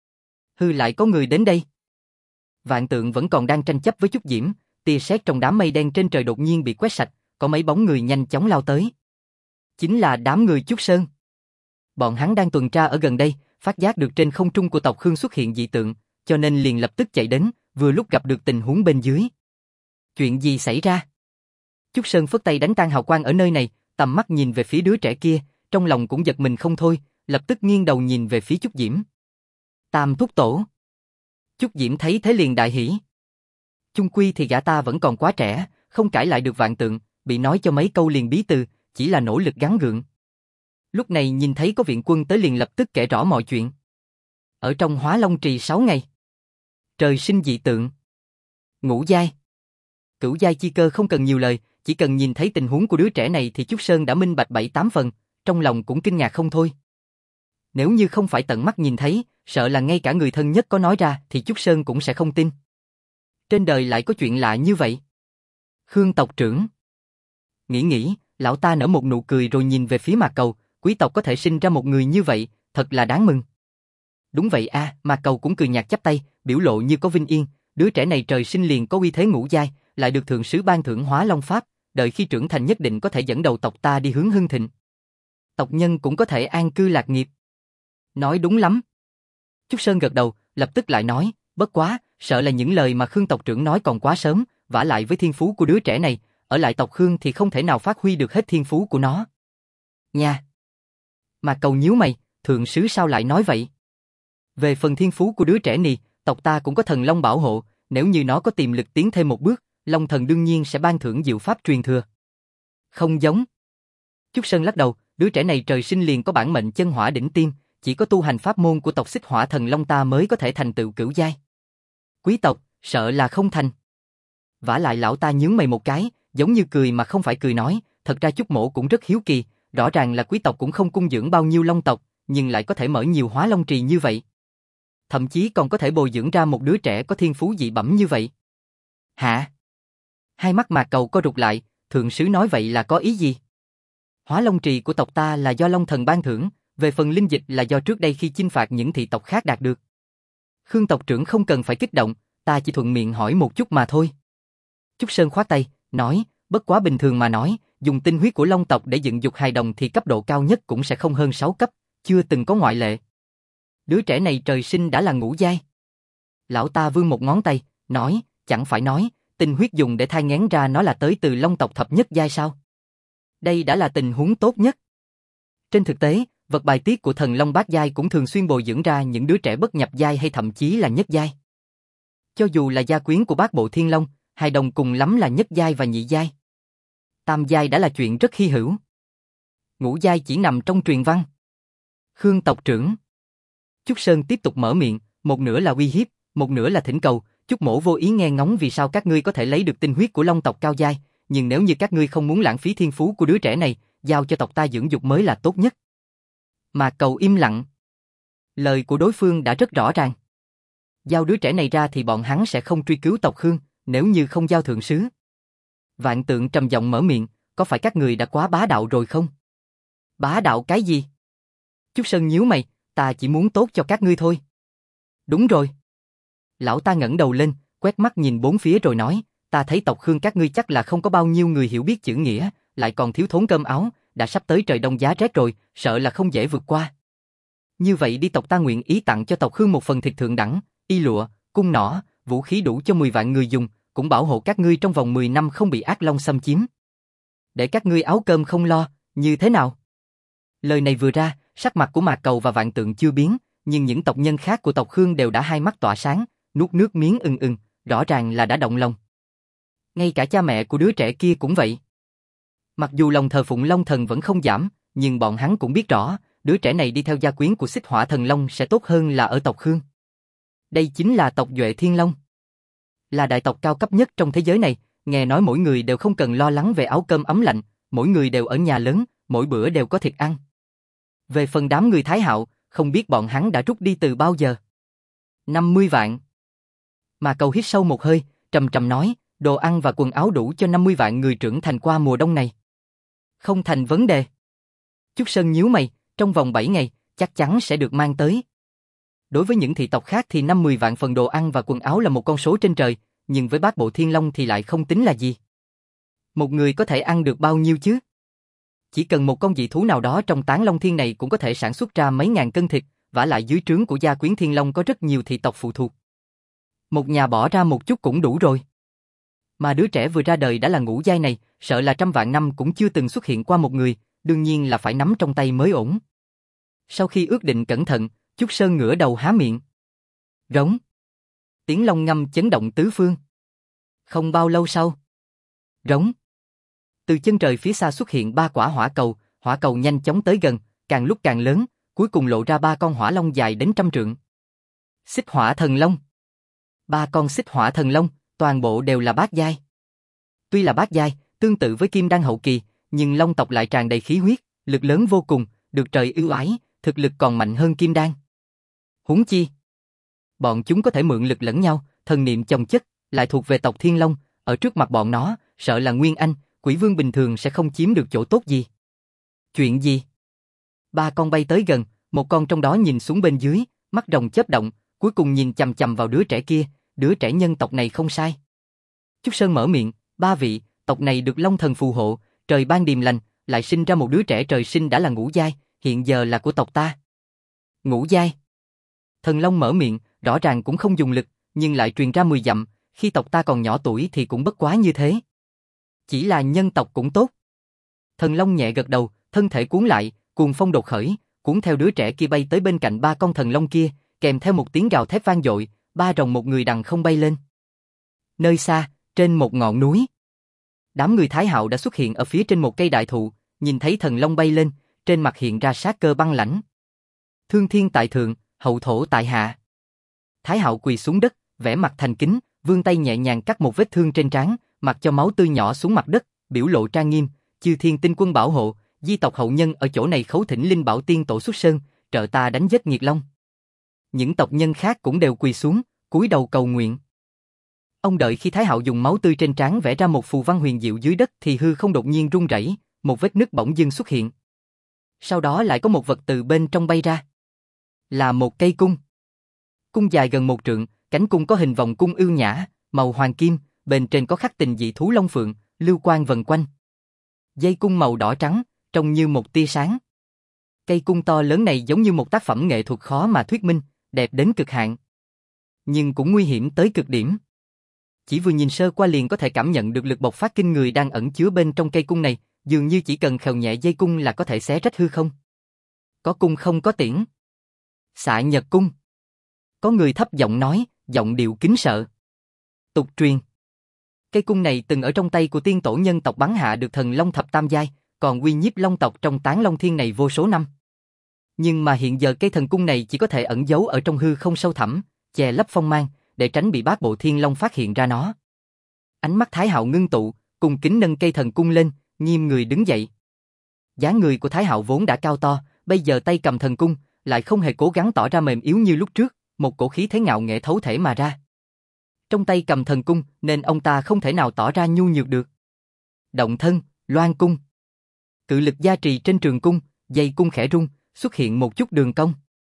Hư lại có người đến đây. Vạn Tượng vẫn còn đang tranh chấp với Trúc Diễm, tia sét trong đám mây đen trên trời đột nhiên bị quét sạch, có mấy bóng người nhanh chóng lao tới. Chính là đám người Trúc Sơn. Bọn hắn đang tuần tra ở gần đây, phát giác được trên không trung của tộc Khương xuất hiện dị tượng, cho nên liền lập tức chạy đến, vừa lúc gặp được tình huống bên dưới. Chuyện gì xảy ra? Trúc Sơn phất tay đánh tan hào quang ở nơi này, tầm mắt nhìn về phía đứa trẻ kia, trong lòng cũng giật mình không thôi, lập tức nghiêng đầu nhìn về phía Trúc Diễm. Tam thúc tổ. Trúc Diễm thấy thế liền đại hỉ. Chung quy thì gã ta vẫn còn quá trẻ, không cãi lại được Vạn Tượng, bị nói cho mấy câu liền bí từ, chỉ là nỗ lực gắng gượng. Lúc này nhìn thấy có viện quân tới liền lập tức kể rõ mọi chuyện. Ở trong Hóa Long Trì 6 ngày. Trời sinh dị tượng. Ngũ giai. Cửu giai chi cơ không cần nhiều lời, chỉ cần nhìn thấy tình huống của đứa trẻ này thì Trúc Sơn đã minh bạch 7-8 phần, trong lòng cũng kinh ngạc không thôi. Nếu như không phải tận mắt nhìn thấy, sợ là ngay cả người thân nhất có nói ra thì Trúc Sơn cũng sẽ không tin. Trên đời lại có chuyện lạ như vậy. Khương tộc trưởng. Nghĩ, lão ta nở một nụ cười rồi nhìn về phía Mạc Cầu, quý tộc có thể sinh ra một người như vậy, thật là đáng mừng. Đúng vậy a, Mạc Cầu cũng cười nhạt chắp tay, biểu lộ như có vinh yên, đứa trẻ này trời sinh liền có uy thế ngũ giai, lại được thượng sứ ban thưởng Hóa Long Pháp, đợi khi trưởng thành nhất định có thể dẫn đầu tộc ta đi hướng hưng thịnh. Tộc nhân cũng có thể an cư lạc nghiệp. Nói đúng lắm. Trúc Sơn gật đầu, lập tức lại nói, bất quá, sợ là những lời mà Khương tộc trưởng nói còn quá sớm, vả lại với thiên phú của đứa trẻ này, ở lại tộc Khương thì không thể nào phát huy được hết thiên phú của nó. Nha. Mà Cầu nhíu mày, thượng sứ sao lại nói vậy? Về phần thiên phú của đứa trẻ này, tộc ta cũng có thần long bảo hộ, nếu như nó có tiềm lực tiến thêm một bước, Long thần đương nhiên sẽ ban thưởng diệu pháp truyền thừa. Không giống. Trúc Sơn lắc đầu, đứa trẻ này trời sinh liền có bản mệnh chân hỏa đỉnh tiêm, chỉ có tu hành pháp môn của tộc Xích Hỏa Thần Long ta mới có thể thành tựu cửu giai. Quý tộc, sợ là không thành. Vả lại lão ta nhướng mày một cái, giống như cười mà không phải cười nói, thật ra Trúc Mỗ cũng rất hiếu kỳ, rõ ràng là quý tộc cũng không cung dưỡng bao nhiêu long tộc, nhưng lại có thể mở nhiều Hóa Long Trì như vậy. Thậm chí còn có thể bồi dưỡng ra một đứa trẻ có thiên phú dị bẩm như vậy. Hả? Hai mắt Mạc Cầu co rụt lại, thượng sứ nói vậy là có ý gì? Hóa Long Trì của tộc ta là do Long thần ban thưởng, về phần linh dịch là do trước đây khi chinh phạt những thị tộc khác đạt được. Khương tộc trưởng không cần phải kích động, ta chỉ thuận miệng hỏi một chút mà thôi. Trúc Sơn khoát tay, nói, bất quá bình thường mà nói, dùng tinh huyết của Long tộc để dựng dục hài đồng thì cấp độ cao nhất cũng sẽ không hơn 6 cấp, chưa từng có ngoại lệ. Đứa trẻ này trời sinh đã là ngũ giai. Lão ta vươn một ngón tay, nói, chẳng phải nói, tinh huyết dùng để thai nghén ra nó là tới từ Long tộc thập nhất giai sao? Đây đã là tình huống tốt nhất. Trên thực tế, vật bài tiết của thần Long bát giai cũng thường xuyên bồi dưỡng ra những đứa trẻ bất nhập giai hay thậm chí là nhất giai. Cho dù là gia quyến của bát bộ Thiên Long, hài đồng cùng lắm là nhất giai và nhị giai. Tam giai đã là chuyện rất hy hữu. Ngũ giai chỉ nằm trong truyền văn. Khương tộc trưởng. Trúc Sơn tiếp tục mở miệng, một nửa là uy hiếp, một nửa là thỉnh cầu, Trúc Mỗ vô ý nghe ngóng vì sao các ngươi có thể lấy được tinh huyết của Long tộc cao giai, nhưng nếu như các ngươi không muốn lãng phí thiên phú của đứa trẻ này, giao cho tộc ta dưỡng dục mới là tốt nhất. Mà Cầu im lặng. Lời của đối phương đã rất rõ ràng. Giao đứa trẻ này ra thì bọn hắn sẽ không truy cứu tộc Khương, nếu như không giao thượng sứ. Vạn Tượng trầm giọng mở miệng, có phải các người đã quá bá đạo rồi không? Bá đạo cái gì? Trúc Sơn nhíu mày, ta chỉ muốn tốt cho các ngươi thôi. Đúng rồi. Lão ta ngẩng đầu lên, quét mắt nhìn bốn phía rồi nói, ta thấy tộc Khương các ngươi chắc là không có bao nhiêu người hiểu biết chữ nghĩa, lại còn thiếu thốn cơm áo, đã sắp tới trời đông giá rét rồi, sợ là không dễ vượt qua. Như vậy đi tộc ta nguyện ý tặng cho tộc Khương một phần thịt thượng đẳng, y lụa, cung nỏ, vũ khí đủ cho 10 vạn người dùng, cũng bảo hộ các ngươi trong vòng 10 năm không bị ác long xâm chiếm. Để các ngươi áo cơm không lo, như thế nào? Lời này vừa ra, sắc mặt của Mạc Cầu và Vạn Tượng chưa biến, nhưng những tộc nhân khác của tộc Khương đều đã hai mắt tỏa sáng, nuốt nước miếng ừng ừng, rõ ràng là đã động lòng. Ngay cả cha mẹ của đứa trẻ kia cũng vậy. Mặc dù lòng thờ phụng Long Thần vẫn không giảm, nhưng bọn hắn cũng biết rõ, đứa trẻ này đi theo gia quyến của Xích Hỏa Thần Long sẽ tốt hơn là ở tộc Khương. Đây chính là tộc Duệ Thiên Long. Là đại tộc cao cấp nhất trong thế giới này, nghe nói mỗi người đều không cần lo lắng về áo cơm ấm lạnh, mỗi người đều ở nhà lớn, mỗi bữa đều có thịt ăn. Về phần đám người Thái Hạo, không biết bọn hắn đã rút đi từ bao giờ. 50 vạn. Mà Cầu hít sâu một hơi, trầm trầm nói, đồ ăn và quần áo đủ cho 50 vạn người trưởng thành qua mùa đông này. Không thành vấn đề. Chúc Sơn nhíu mày, trong vòng 7 ngày, chắc chắn sẽ được mang tới. Đối với những thị tộc khác thì 50 vạn phần đồ ăn và quần áo là một con số trên trời, nhưng với Bát Bộ Thiên Long thì lại không tính là gì. Một người có thể ăn được bao nhiêu chứ? Chỉ cần một con dị thú nào đó trong Tán Long Thiên này cũng có thể sản xuất ra mấy ngàn cân thịt, vả lại dưới trướng của gia quyến Thiên Long có rất nhiều thị tộc phụ thuộc. Một nhà bỏ ra một chút cũng đủ rồi. Mà đứa trẻ vừa ra đời đã là ngũ giai này, sợ là 100 vạn năm cũng chưa từng xuất hiện qua một người, đương nhiên là phải nắm trong tay mới ổn. Sau khi ước định cẩn thận, Chúc Sơn ngửa đầu há miệng. Rống. Tiếng long ngâm chấn động tứ phương. Không bao lâu sau. Rống. Từ chân trời phía xa xuất hiện 3 quả hỏa cầu nhanh chóng tới gần, càng lúc càng lớn, cuối cùng lộ ra 3 con hỏa long dài đến 100 trượng. Xích Hỏa Thần Long. 3 con Xích Hỏa Thần Long, toàn bộ đều là bát giai. Tuy là bát giai, tương tự với Kim Đan hậu kỳ, nhưng Long tộc lại tràn đầy khí huyết, lực lớn vô cùng, được trời ưu ái, thực lực còn mạnh hơn Kim Đan. Huống chi, bọn chúng có thể mượn lực lẫn nhau, thần niệm chồng chất, lại thuộc về tộc Thiên Long, ở trước mặt bọn nó, sợ là Nguyên Anh, Quỷ Vương bình thường sẽ không chiếm được chỗ tốt gì. Chuyện gì? 3 con bay tới gần, một con trong đó nhìn xuống bên dưới, mắt rồng chớp động, cuối cùng nhìn chằm chằm vào đứa trẻ kia, đứa trẻ nhân tộc này không sai. Chúc Sơn mở miệng, 3 vị, tộc này được Long Thần phù hộ, trời ban điềm lành, lại sinh ra một đứa trẻ trời sinh đã là ngũ giai, hiện giờ là của tộc ta. Ngũ giai. Thần Long mở miệng, rõ ràng cũng không dùng lực, nhưng lại truyền ra 10 dặm, khi tộc ta còn nhỏ tuổi thì cũng bất quá như thế. Chỉ là nhân tộc cũng tốt. Thần Long nhẹ gật đầu, thân thể cuốn lại, cuồng phong đột khởi, cuốn theo đứa trẻ kia bay tới bên cạnh 3 con thần long kia, kèm theo một tiếng gào thét vang dội, 3 rồng một người đằng không bay lên. Nơi xa, trên một ngọn núi, đám người Thái Hạo đã xuất hiện ở phía trên một cây đại thụ, nhìn thấy thần long bay lên, trên mặt hiện ra sát cơ băng lãnh. Thương thiên tại thượng, hậu thổ tại hạ. Thái Hạo quỳ xuống đất, vẻ mặt thành kính, vươn tay nhẹ nhàng cắt một vết thương trên trán, mặc cho máu tươi nhỏ xuống mặt đất, biểu lộ trang nghiêm, chư thiên tinh quân bảo hộ, di tộc hậu nhân ở chỗ này khấu thỉnh linh bảo tiên tổ xuất sơn, trợ ta đánh giết nghiệt long. Những tộc nhân khác cũng đều quỳ xuống, cúi đầu cầu nguyện. Ông đợi khi Thái Hạo dùng máu tươi trên trán vẽ ra một phù văn huyền diệu dưới đất thì hư không đột nhiên rung rẩy, một vết nứt bỗng dưng xuất hiện. Sau đó lại có một vật từ bên trong bay ra. Là một cây cung. Cung dài gần 1 trượng, cánh cung có hình vòng cung ưu nhã, màu hoàng kim, bên trên có khắc tình dị thú long phượng, lưu quang vần quanh. Dây cung màu đỏ trắng, trông như một tia sáng. Cây cung to lớn này giống như một tác phẩm nghệ thuật khó mà thuyết minh, đẹp đến cực hạn. Nhưng cũng nguy hiểm tới cực điểm. Chỉ vừa nhìn sơ qua liền có thể cảm nhận được lực bộc phát kinh người đang ẩn chứa bên trong cây cung này, dường như chỉ cần khều nhẹ dây cung là có thể xé rách hư không. Có cung không có tiễn. Xạ Nhật cung. Có người thấp giọng nói, giọng điệu kính sợ. Tục truyền. Cây cung này từng ở trong tay của tiên tổ nhân tộc bắn hạ được thần long thập tam giai, còn uy nhiếp long tộc trong Tán Long Thiên này vô số năm. Nhưng mà hiện giờ cây thần cung này chỉ có thể ẩn giấu ở trong hư không sâu thẳm, che lấp phong mang, để tránh bị Bát Bộ Thiên Long phát hiện ra nó. Ánh mắt Thái Hạo ngưng tụ, cùng kính nâng cây thần cung lên, nghiêm người đứng dậy. Dáng người của Thái Hạo vốn đã cao to, bây giờ tay cầm thần cung, lại không hề cố gắng tỏ ra mềm yếu như lúc trước, một cổ khí thế ngạo nghệ thấu thể mà ra. Trong tay cầm thần cung, nên ông ta không thể nào tỏ ra nhu nhược được. Động thân, loan cung. Cự lực gia trì trên trường cung, dây cung khẽ rung, xuất hiện một chút đường cong.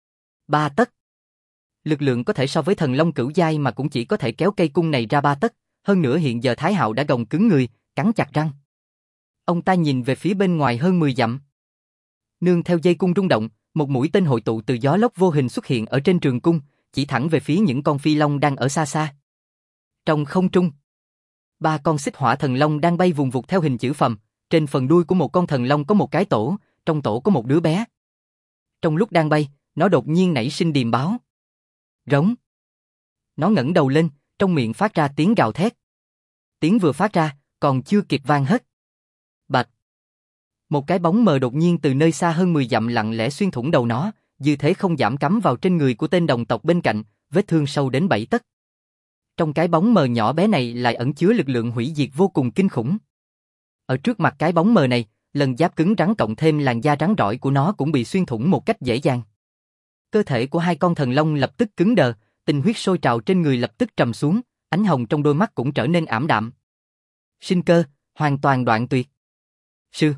3 tấc. Lực lượng có thể so với thần long cửu giai mà cũng chỉ có thể kéo cây cung này ra 3 tấc, hơn nữa hiện giờ Thái Hạo đã gồng cứng người, cắn chặt răng. Ông ta nhìn về phía bên ngoài hơn 10 dặm. Nương theo dây cung rung động, một mũi tên hội tụ từ gió lốc vô hình xuất hiện ở trên trường cung, chỉ thẳng về phía những con phi long đang ở xa xa. Trong không trung, 3 con Xích Hỏa Thần Long đang bay vùng vụt theo hình chữ phầm, trên phần đuôi của một con thần long có một cái tổ, trong tổ có một đứa bé. Trong lúc đang bay, nó đột nhiên nảy sinh điềm báo. Rống. Nó ngẩng đầu lên, trong miệng phát ra tiếng gào thét. Tiếng vừa phát ra, còn chưa kịp vang hết. Bạch! Một cái bóng mờ đột nhiên từ nơi xa hơn 10 dặm lặng lẽ xuyên thủng đầu nó, dư thế không giảm cắm vào trên người của tên đồng tộc bên cạnh, vết thương sâu đến 7 tấc. Trong cái bóng mờ nhỏ bé này lại ẩn chứa lực lượng hủy diệt vô cùng kinh khủng. Ở trước mặt cái bóng mờ này, lần giáp cứng rắn cộng thêm làn da rắn rỏi của nó cũng bị xuyên thủng một cách dễ dàng. Cơ thể của hai con thần long lập tức cứng đờ, tinh huyết sôi trào trên người lập tức trầm xuống, ánh hồng trong đôi mắt cũng trở nên ảm đạm. Sinh cơ, hoàn toàn đoạn tuyệt. Sư.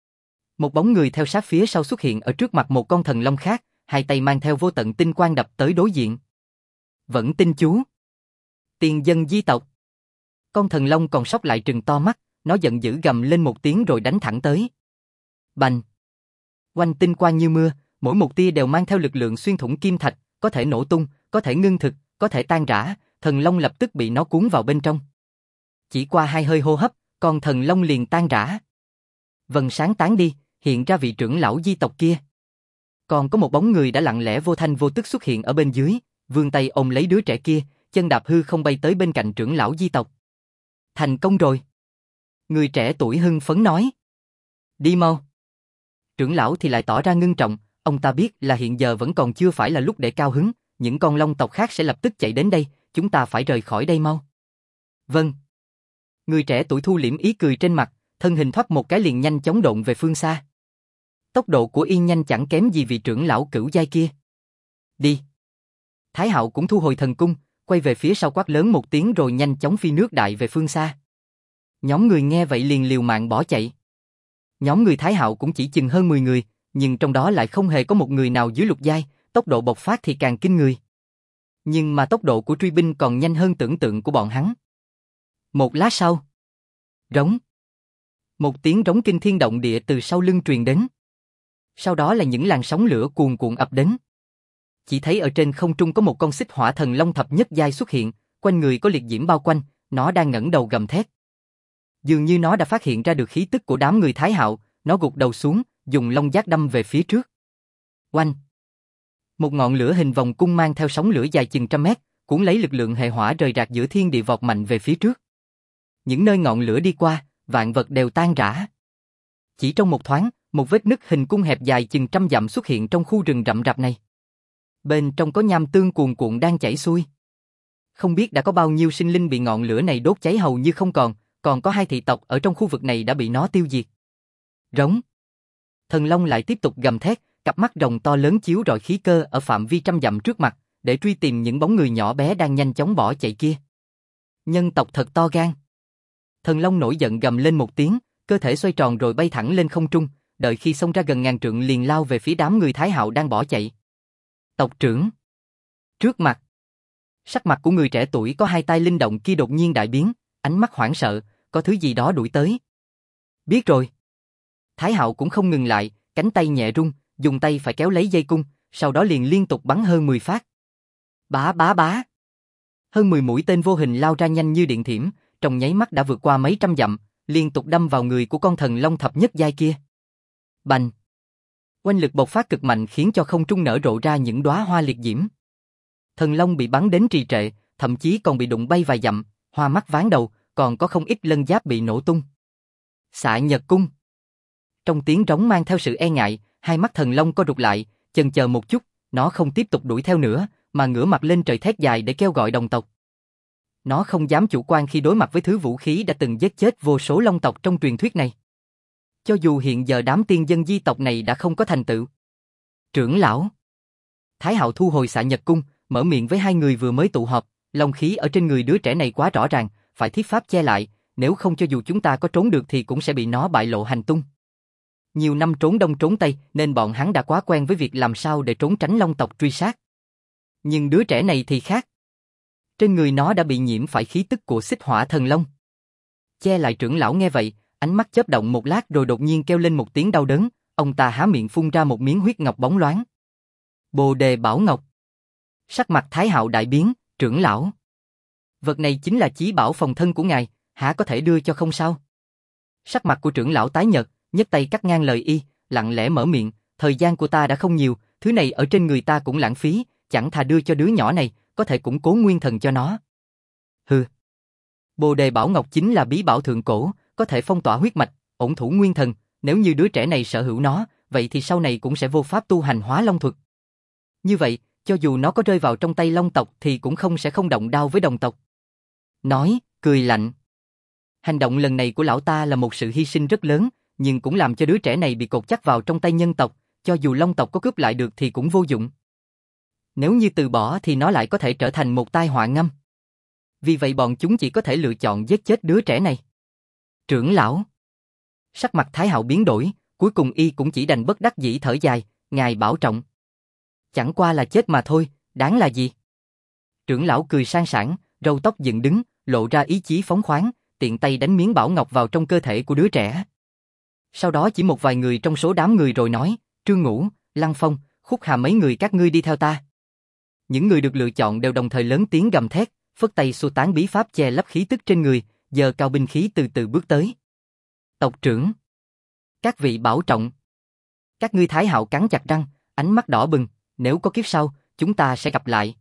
Một bóng người theo sát phía sau xuất hiện ở trước mặt một con thần long khác, hai tay mang theo vô tận tinh quang đập tới đối diện. Vẫn tinh chú. Tiền dân di tộc. Con thần long còn sót lại trừng to mắt, nó giận dữ gầm lên một tiếng rồi đánh thẳng tới. Bành. Oanh tinh quang như mưa, mỗi một tia đều mang theo lực lượng xuyên thủng kim thạch, có thể nổ tung, có thể ngưng thực, có thể tan rã, thần long lập tức bị nó cuốn vào bên trong. Chỉ qua 2 hơi hô hấp, con thần long liền tan rã. Vầng sáng tán đi, hiện ra vị trưởng lão di tộc kia. Còn có một bóng người đã lặng lẽ vô thanh vô tức xuất hiện ở bên dưới, vươn tay ôm lấy đứa trẻ kia, chân đạp hư không bay tới bên cạnh trưởng lão di tộc. Thành công rồi. Người trẻ tuổi hưng phấn nói. Đi mau. Trưởng lão thì lại tỏ ra ngưng trọng, ông ta biết là hiện giờ vẫn còn chưa phải là lúc để cao hứng, những con long tộc khác sẽ lập tức chạy đến đây, chúng ta phải rời khỏi đây mau. Vâng. Người trẻ tuổi thu liễm ý cười trên mặt, thân hình thoát một cái liền nhanh chóng độn về phương xa. Tốc độ của y nhanh chẳng kém gì vị trưởng lão cửu giai kia. Đi. Thái Hạo cũng thu hồi thần cung, quay về phía sau quát lớn một tiếng rồi nhanh chóng phi nước đại về phương xa. Nhóm người nghe vậy liền liều mạng bỏ chạy. Nhóm người Thái Hạo cũng chỉ chừng hơn 10 người, nhưng trong đó lại không hề có một người nào dưới lục giai, tốc độ bộc phát thì càng kinh người. Nhưng mà tốc độ của truy binh còn nhanh hơn tưởng tượng của bọn hắn. Một lát sau, rống. Một tiếng rống kinh thiên động địa từ sau lưng truyền đến. Sau đó là những làn sóng lửa cuồn cuộn ập đến. Chỉ thấy ở trên không trung có một con xích hỏa thần long thập nhất giai xuất hiện, quanh người có liệt diễm bao quanh, nó đang ngẩng đầu gầm thét. Dường như nó đã phát hiện ra được khí tức của đám người Thái Hạo, nó gục đầu xuống, dùng long giác đâm về phía trước. Oanh! Một ngọn lửa hình vòng cung mang theo sóng lửa dài chừng 100 mét, cuốn lấy lực lượng hệ hỏa rời rạc giữa thiên địa vọt mạnh về phía trước. Những nơi ngọn lửa đi qua, vạn vật đều tan rã. Chỉ trong một thoáng, một vết nứt hình cung hẹp dài chừng 100 dặm xuất hiện trong khu rừng rậm rạp này. Bên trong có nham tương cuồn cuộn đang chảy xuôi. Không biết đã có bao nhiêu sinh linh bị ngọn lửa này đốt cháy hầu như không còn có 2 thị tộc ở trong khu vực này đã bị nó tiêu diệt. Rống. Thần long lại tiếp tục gầm thét, cặp mắt rồng to lớn chiếu rọi khí cơ ở phạm vi 100 dặm trước mặt, để truy tìm những bóng người nhỏ bé đang nhanh chóng bỏ chạy kia. Nhân tộc thật to gan. Thần long nổi giận gầm lên một tiếng, cơ thể xoay tròn rồi bay thẳng lên không trung, đợi khi xông ra gần ngàn trượng liền lao về phía đám người Thái Hạo đang bỏ chạy. Tộc trưởng. Trước mặt. Sắc mặt của người trẻ tuổi có 2 tai linh động kia đột nhiên đại biến, ánh mắt hoảng sợ, có thứ gì đó đuổi tới. Biết rồi. Thái Hạo cũng không ngừng lại, cánh tay nhẹ rung, dùng tay phải kéo lấy dây cung, sau đó liền liên tục bắn hơn 10 phát. Bá bá bá. Hơn 10 mũi tên vô hình lao ra nhanh như điện thiểm, trong nháy mắt đã vượt qua mấy trăm dặm, liên tục đâm vào người của con thần long thập nhất giai kia. Bành. Oanh lực bộc phát cực mạnh khiến cho không trung nở rộ ra những đóa hoa liệt diễm. Thần long bị bắn đến trì trệ, thậm chí còn bị đụng bay vài dặm, hoa mắt váng đầu, còn có không ít lân giáp bị nổ tung. Xạ Nhật cung. Trong tiếng rống mang theo sự e ngại, hai mắt thần long co rụt lại, chần chờ một chút, nó không tiếp tục đuổi theo nữa, mà ngửa mặt lên trời thét dài để kêu gọi đồng tộc. Nó không dám chủ quan khi đối mặt với thứ vũ khí đã từng giết chết vô số long tộc trong truyền thuyết này. Cho dù hiện giờ đám tiên dân di tộc này đã không có thành tựu. Trưởng lão. Thái Hạo thu hồi Xạ Nhật cung, mở miệng với 2 người vừa mới tụ họp, long khí ở trên người đứa trẻ này quá rõ ràng, phải thiết pháp che lại, nếu không cho dù chúng ta có trốn được thì cũng sẽ bị nó bại lộ hành tung. Nhiều năm trốn đông trốn tây nên bọn hắn đã quá quen với việc làm sao để trốn tránh long tộc truy sát. Nhưng đứa trẻ này thì khác. Trên người nó đã bị nhiễm phải khí tức của xích hỏa thần long. Che lại trưởng lão nghe vậy, ánh mắt chớp động một lát rồi đột nhiên kêu lên một tiếng đau đớn, ông ta há miệng phun ra một miếng huyết ngọc bóng loáng. Bồ đề bảo ngọc. Sắc mặt Thái Hạo đại biến, trưởng lão. Vật này chính là chí bảo phòng thân của ngài, hả có thể đưa cho không sao? Sắc mặt của trưởng lão tái nhợt, nhấc tay cắt ngang lời y, lặng lẽ mở miệng, thời gian của ta đã không nhiều, thứ này ở trên người ta cũng lãng phí, chẳng thà đưa cho đứa nhỏ này, có thể củng cố nguyên thần cho nó. Hừ. Bồ đề bảo ngọc chính là bí bảo thượng cổ, có thể phong tỏa huyết mạch, ổn thủ nguyên thần, nếu như đứa trẻ này sở hữu nó, vậy thì sau này cũng sẽ vô pháp tu hành hóa long thuật. Như vậy, cho dù nó có rơi vào trong tay long tộc thì cũng sẽ không động đao với đồng tộc. Nói, cười lạnh. Hành động lần này của lão ta là một sự hy sinh rất lớn, nhưng cũng làm cho đứa trẻ này bị cột chắc vào trong tay nhân tộc, cho dù long tộc có cướp lại được thì cũng vô dụng. Nếu như từ bỏ thì nó lại có thể trở thành một tai họa ngâm. Vì vậy bọn chúng chỉ có thể lựa chọn giết chết đứa trẻ này. Trưởng lão. Sắc mặt Thái Hạo biến đổi, cuối cùng y cũng chỉ đành bất đắc dĩ thở dài, ngài bảo trọng. Chẳng qua là chết mà thôi, đáng là gì? Trưởng lão cười sang sảng, râu tóc dựng đứng, lộ ra ý chí phóng khoáng, tiện tay đánh miếng bảo ngọc vào trong cơ thể của đứa trẻ. Sau đó chỉ một vài người trong số đám người rồi nói, Trương Ngũ, Lăng Phong, Khúc Hà mấy người các ngươi đi theo ta. Những người được lựa chọn đều đồng thời lớn tiếng gầm thét, phất tay xua tán bí pháp che lấp khí tức trên người, giơ cao binh khí từ từ bước tới. Tộc trưởng. Các vị bảo trọng. Các ngươi Thái Hạo cắn chặt răng, ánh mắt đỏ bừng, nếu có kiếp sau, chúng ta sẽ gặp lại.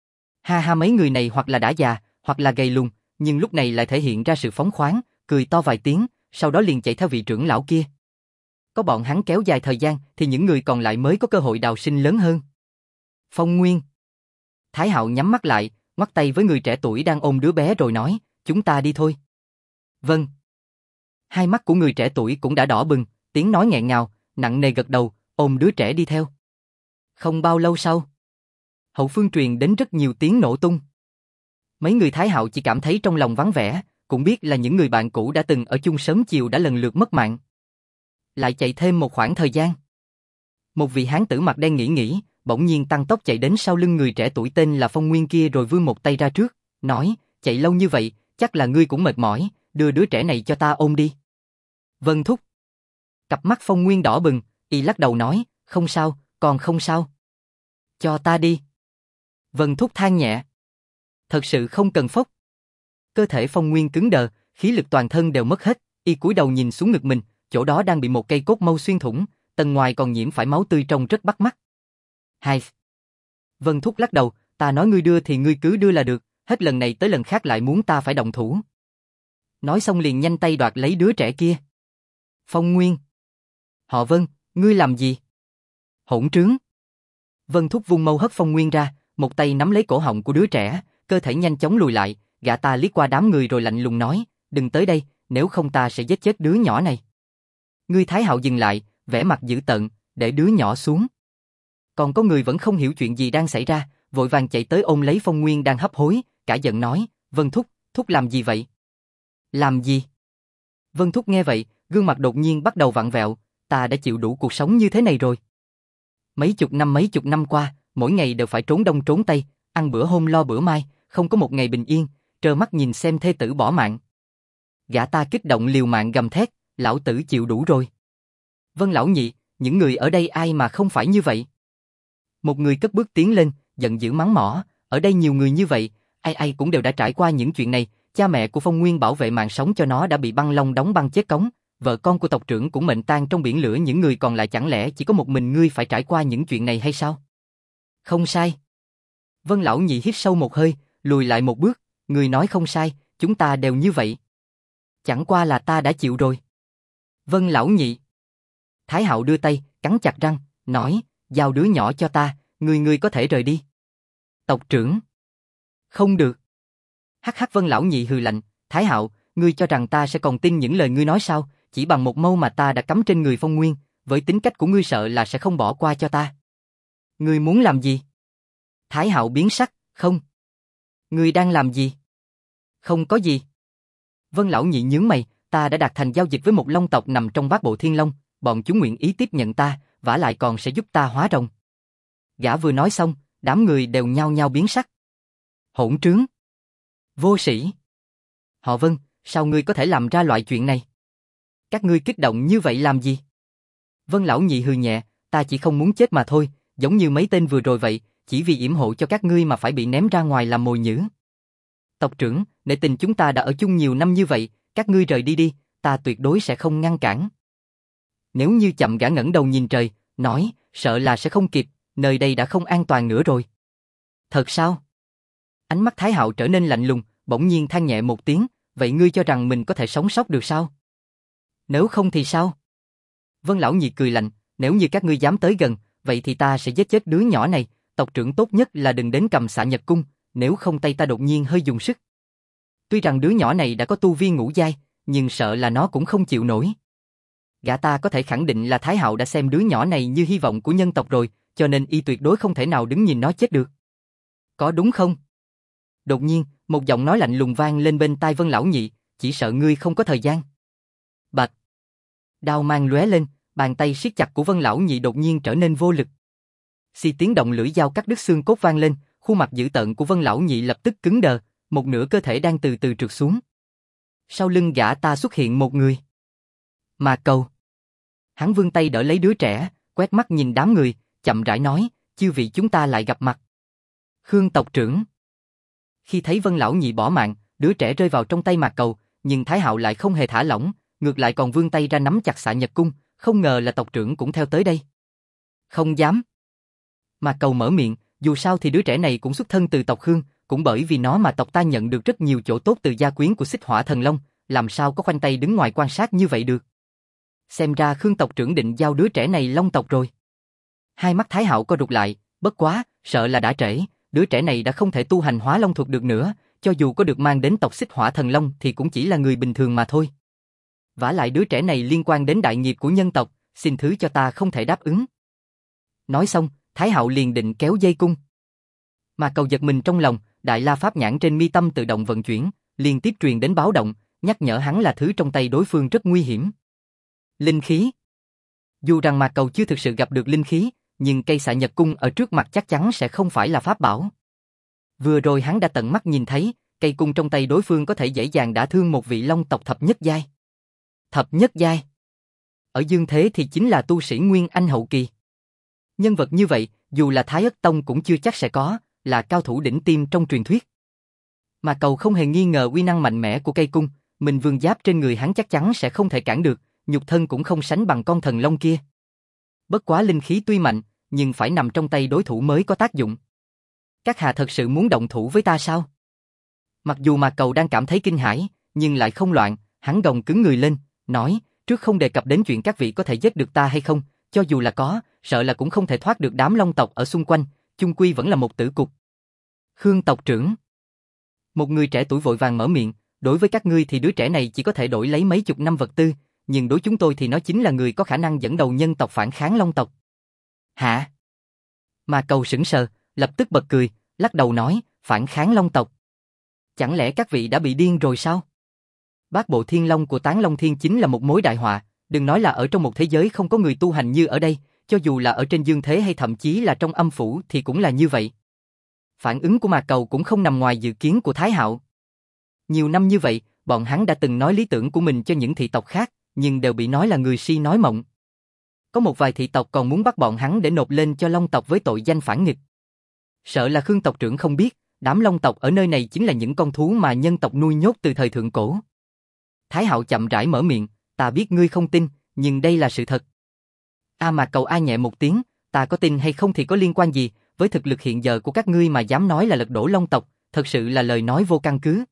Ha ha mấy người này hoặc là đã già, hoặc là gầy lùn, nhưng lúc này lại thể hiện ra sự phóng khoáng, cười to vài tiếng, sau đó liền chạy theo vị trưởng lão kia. Có bọn hắn kéo dài thời gian thì những người còn lại mới có cơ hội đào sinh lớn hơn. Phong Nguyên. Thái Hạo nhắm mắt lại, ngoắc tay với người trẻ tuổi đang ôm đứa bé rồi nói, chúng ta đi thôi. Vâng. Hai mắt của người trẻ tuổi cũng đã đỏ bừng, tiếng nói nghẹn ngào, nặng nề gật đầu, ôm đứa trẻ đi theo. Không bao lâu sau, hậu phương truyền đến rất nhiều tiếng nổ tung. Mấy người Thái Hạo chỉ cảm thấy trong lòng vắng vẻ, cũng biết là những người bạn cũ đã từng ở chung sớm chiều đã lần lượt mất mạng. Lại chạy thêm một khoảng thời gian. Một vị hán tử mặt đen nghĩ, bỗng nhiên tăng tốc chạy đến sau lưng người trẻ tuổi tên là Phong Nguyên kia rồi vươn một tay ra trước, nói, chạy lâu như vậy, chắc là ngươi cũng mệt mỏi, đưa đứa trẻ này cho ta ôm đi. Vâng thúc. Cặp mắt Phong Nguyên đỏ bừng, y lắc đầu nói, không sao, còn không sao. Cho ta đi. Vân thúc than nhẹ. Thật sự không cần phốc. Cơ thể Phong Nguyên cứng đờ, khí lực toàn thân đều mất hết, y cúi đầu nhìn xuống ngực mình, chỗ đó đang bị một cây cốt mâu xuyên thủng, tầng ngoài còn nhiễm phải máu tươi trông rất bắt mắt. Hai. Vân thúc lắc đầu, ta nói ngươi đưa thì ngươi cứ đưa là được, hết lần này tới lần khác lại muốn ta phải động thủ. Nói xong liền nhanh tay đoạt lấy đứa trẻ kia. Phong Nguyên. Họ Vân, ngươi làm gì? Hỗn trướng. Vân thúc vung mâu hất Phong Nguyên ra, một tay nắm lấy cổ họng của đứa trẻ, cơ thể nhanh chóng lùi lại, gã ta liếc qua đám người rồi lạnh lùng nói, đừng tới đây, nếu không ta sẽ giết chết đứa nhỏ này. Ngươi Thái Hạo dừng lại, vẻ mặt dữ tợn, để đứa nhỏ xuống. Còn có người vẫn không hiểu chuyện gì đang xảy ra, vội vàng chạy tới ôm lấy Phong Nguyên đang hấp hối, cả giận nói, Vân thúc, thúc làm gì vậy? Làm gì? Vân thúc nghe vậy, gương mặt đột nhiên bắt đầu vặn vẹo, ta đã chịu đủ cuộc sống như thế này rồi. Mấy chục năm qua, mỗi ngày đều phải trốn đông trốn tây, ăn bữa hôm lo bữa mai, không có một ngày bình yên, trơ mắt nhìn xem thê tử bỏ mạng. Gã ta kích động liều mạng gầm thét, lão tử chịu đủ rồi. Vân lão nhị, những người ở đây ai mà không phải như vậy? Một người cất bước tiến lên, giận dữ mắng mỏ, ở đây nhiều người như vậy, ai cũng đều đã trải qua những chuyện này, cha mẹ của Phong Nguyên bảo vệ mạng sống cho nó đã bị băng long đóng băng chết cống, vợ con của tộc trưởng cũng mệnh tang trong biển lửa, những người còn lại chẳng lẽ chỉ có một mình ngươi phải trải qua những chuyện này hay sao? Không sai. Vân lão nhị hít sâu một hơi, lùi lại một bước, người nói không sai, chúng ta đều như vậy. Chẳng qua là ta đã chịu rồi. Vân lão nhị. Thái Hạo đưa tay, cắn chặt răng, nói, giao đứa nhỏ cho ta, ngươi có thể rời đi. Tộc trưởng. Không được. Hắc hắc Vân lão nhị hừ lạnh, Thái Hạo, ngươi cho rằng ta sẽ còn tin những lời ngươi nói sao, chỉ bằng một mâu mà ta đã cắm trên người Phong Nguyên, với tính cách của ngươi sợ là sẽ không bỏ qua cho ta. Ngươi muốn làm gì? Thái Hạo biến sắc, không. Ngươi đang làm gì? Không có gì. Vân lão nhị nhướng mày, ta đã đạt thành giao dịch với một long tộc nằm trong bát bộ thiên long, bọn chúng nguyện ý tiếp nhận ta, vả lại còn sẽ giúp ta hóa rồng. Gã vừa nói xong, đám người đều nhao nhao biến sắc. Hỗn trướng. Vô sĩ. Họ Vân, sao ngươi có thể làm ra loại chuyện này? Các ngươi kích động như vậy làm gì? Vân lão nhị hừ nhẹ, ta chỉ không muốn chết mà thôi, giống như mấy tên vừa rồi vậy, chỉ vì yểm hộ cho các ngươi mà phải bị ném ra ngoài làm mồi nhử. Tộc trưởng, nể tình chúng ta đã ở chung nhiều năm như vậy, các ngươi rời đi đi, ta tuyệt đối sẽ không ngăn cản. Nếu như chậm, gã ngẩng đầu nhìn trời, nói, sợ là sẽ không kịp, nơi đây đã không an toàn nữa rồi. Thật sao? Ánh mắt Thái Hạo trở nên lạnh lùng, bỗng nhiên than nhẹ một tiếng, vậy ngươi cho rằng mình có thể sống sót được sao? Nếu không thì sao? Vân Lão Nhị cười lạnh, nếu như các ngươi dám tới gần, vậy thì ta sẽ giết chết đứa nhỏ này, tộc trưởng tốt nhất là đừng đến cầm xạ nhật cung, nếu không tay ta đột nhiên hơi dùng sức. Tuy rằng đứa nhỏ này đã có tu vi ngũ giai, nhưng sợ là nó cũng không chịu nổi. Gã ta có thể khẳng định là Thái Hạo đã xem đứa nhỏ này như hy vọng của nhân tộc rồi, cho nên y tuyệt đối không thể nào đứng nhìn nó chết được. Có đúng không? Đột nhiên, một giọng nói lạnh lùng vang lên bên tai Vân Lão Nhị, chỉ sợ ngươi không có thời gian. Bạch. Đao mang lóe lên, bàn tay siết chặt của Vân Lão Nhị đột nhiên trở nên vô lực. Xì tiếng động lưỡi dao cắt đứt xương cốt vang lên, khuôn mặt dữ tợn của Vân Lão Nhị lập tức cứng đờ, một nửa cơ thể đang từ từ trượt xuống. Sau lưng gã ta xuất hiện một người. Mà Cầu. Hắn vươn tay đỡ lấy đứa trẻ, quét mắt nhìn đám người, chậm rãi nói, chư vị chúng ta lại gặp mặt. Khương tộc trưởng. Khi thấy Vân Lão Nhị bỏ mạng, đứa trẻ rơi vào trong tay Mạc Cầu, nhưng Thái Hạo lại không hề thả lỏng, ngược lại còn vươn tay ra nắm chặt xạ nhật cung, không ngờ là tộc trưởng cũng theo tới đây. Không dám. Mạc Cầu mở miệng, dù sao thì đứa trẻ này cũng xuất thân từ tộc Khương, cũng bởi vì nó mà tộc ta nhận được rất nhiều chỗ tốt từ gia quyến của Xích Hỏa Thần Long, làm sao có khoanh tay đứng ngoài quan sát như vậy được. Xem ra Khương tộc trưởng định giao đứa trẻ này Long tộc rồi. Hai mắt Thái Hạo co rụt lại, bất quá, sợ là đã trễ, đứa trẻ này đã không thể tu hành hóa long thuật được nữa, cho dù có được mang đến tộc Xích Hỏa Thần Long thì cũng chỉ là người bình thường mà thôi. Vả lại đứa trẻ này liên quan đến đại nghiệp của nhân tộc, xin thứ cho ta không thể đáp ứng. Nói xong, Thái Hạo liền định kéo dây cung. Mà Cầu giật mình trong lòng, Đại La Pháp nhãn trên mi tâm tự động vận chuyển, liên tiếp truyền đến báo động, nhắc nhở hắn là thứ trong tay đối phương rất nguy hiểm. Linh khí. Dù rằng Mạc Cầu chưa thực sự gặp được linh khí, nhưng cây xạ nhật cung ở trước mặt chắc chắn sẽ không phải là pháp bảo. Vừa rồi hắn đã tận mắt nhìn thấy, cây cung trong tay đối phương có thể dễ dàng đả thương một vị long tộc thập nhất giai. Thập nhất giai. Ở dương thế thì chính là tu sĩ Nguyên Anh hậu kỳ. Nhân vật như vậy, dù là Thái Ất Tông cũng chưa chắc sẽ có, là cao thủ đỉnh tiêm trong truyền thuyết. Mà Cầu không hề nghi ngờ uy năng mạnh mẽ của cây cung, mình vương giáp trên người hắn chắc chắn sẽ không thể cản được, nhục thân cũng không sánh bằng con thần long kia. Bất quá linh khí tuy mạnh, nhưng phải nằm trong tay đối thủ mới có tác dụng. Các hạ thật sự muốn động thủ với ta sao? Mặc dù mà Cầu đang cảm thấy kinh hãi, nhưng lại không loạn, hắn gồng cứng người lên, nói, trước không đề cập đến chuyện các vị có thể giết được ta hay không, cho dù là có, sợ là cũng không thể thoát được đám long tộc ở xung quanh, chung quy vẫn là một tử cục. Khương tộc trưởng. Một người trẻ tuổi vội vàng mở miệng, đối với các ngươi thì đứa trẻ này chỉ có thể đổi lấy mấy chục năm vật tư, nhưng đối chúng tôi thì nó chính là người có khả năng dẫn đầu nhân tộc phản kháng long tộc. Hả? Mà Cầu sững sờ, lập tức bật cười, lắc đầu nói, phản kháng long tộc. Chẳng lẽ các vị đã bị điên rồi sao? Bát bộ thiên long của Tán Long Thiên chính là một mối đại họa, đừng nói là ở trong một thế giới không có người tu hành như ở đây, cho dù là ở trên dương thế hay thậm chí là trong âm phủ thì cũng là như vậy. Phản ứng của Mạc Cầu cũng không nằm ngoài dự kiến của Thái Hạo. Nhiều năm như vậy, bọn hắn đã từng nói lý tưởng của mình cho những thị tộc khác, nhưng đều bị nói là người si nói mộng. Có một vài thị tộc còn muốn bắt bọn hắn để nộp lên cho long tộc với tội danh phản nghịch. Sợ là Khương tộc trưởng không biết, đám long tộc ở nơi này chính là những con thú mà nhân tộc nuôi nhốt từ thời thượng cổ. Thái Hạo chậm rãi mở miệng, ta biết ngươi không tin, nhưng đây là sự thật. Mạc Cầu a nhẹ một tiếng, ta có tin hay không thì có liên quan gì, với thực lực hiện giờ của các ngươi mà dám nói là lật đổ long tộc, thật sự là lời nói vô căn cứ.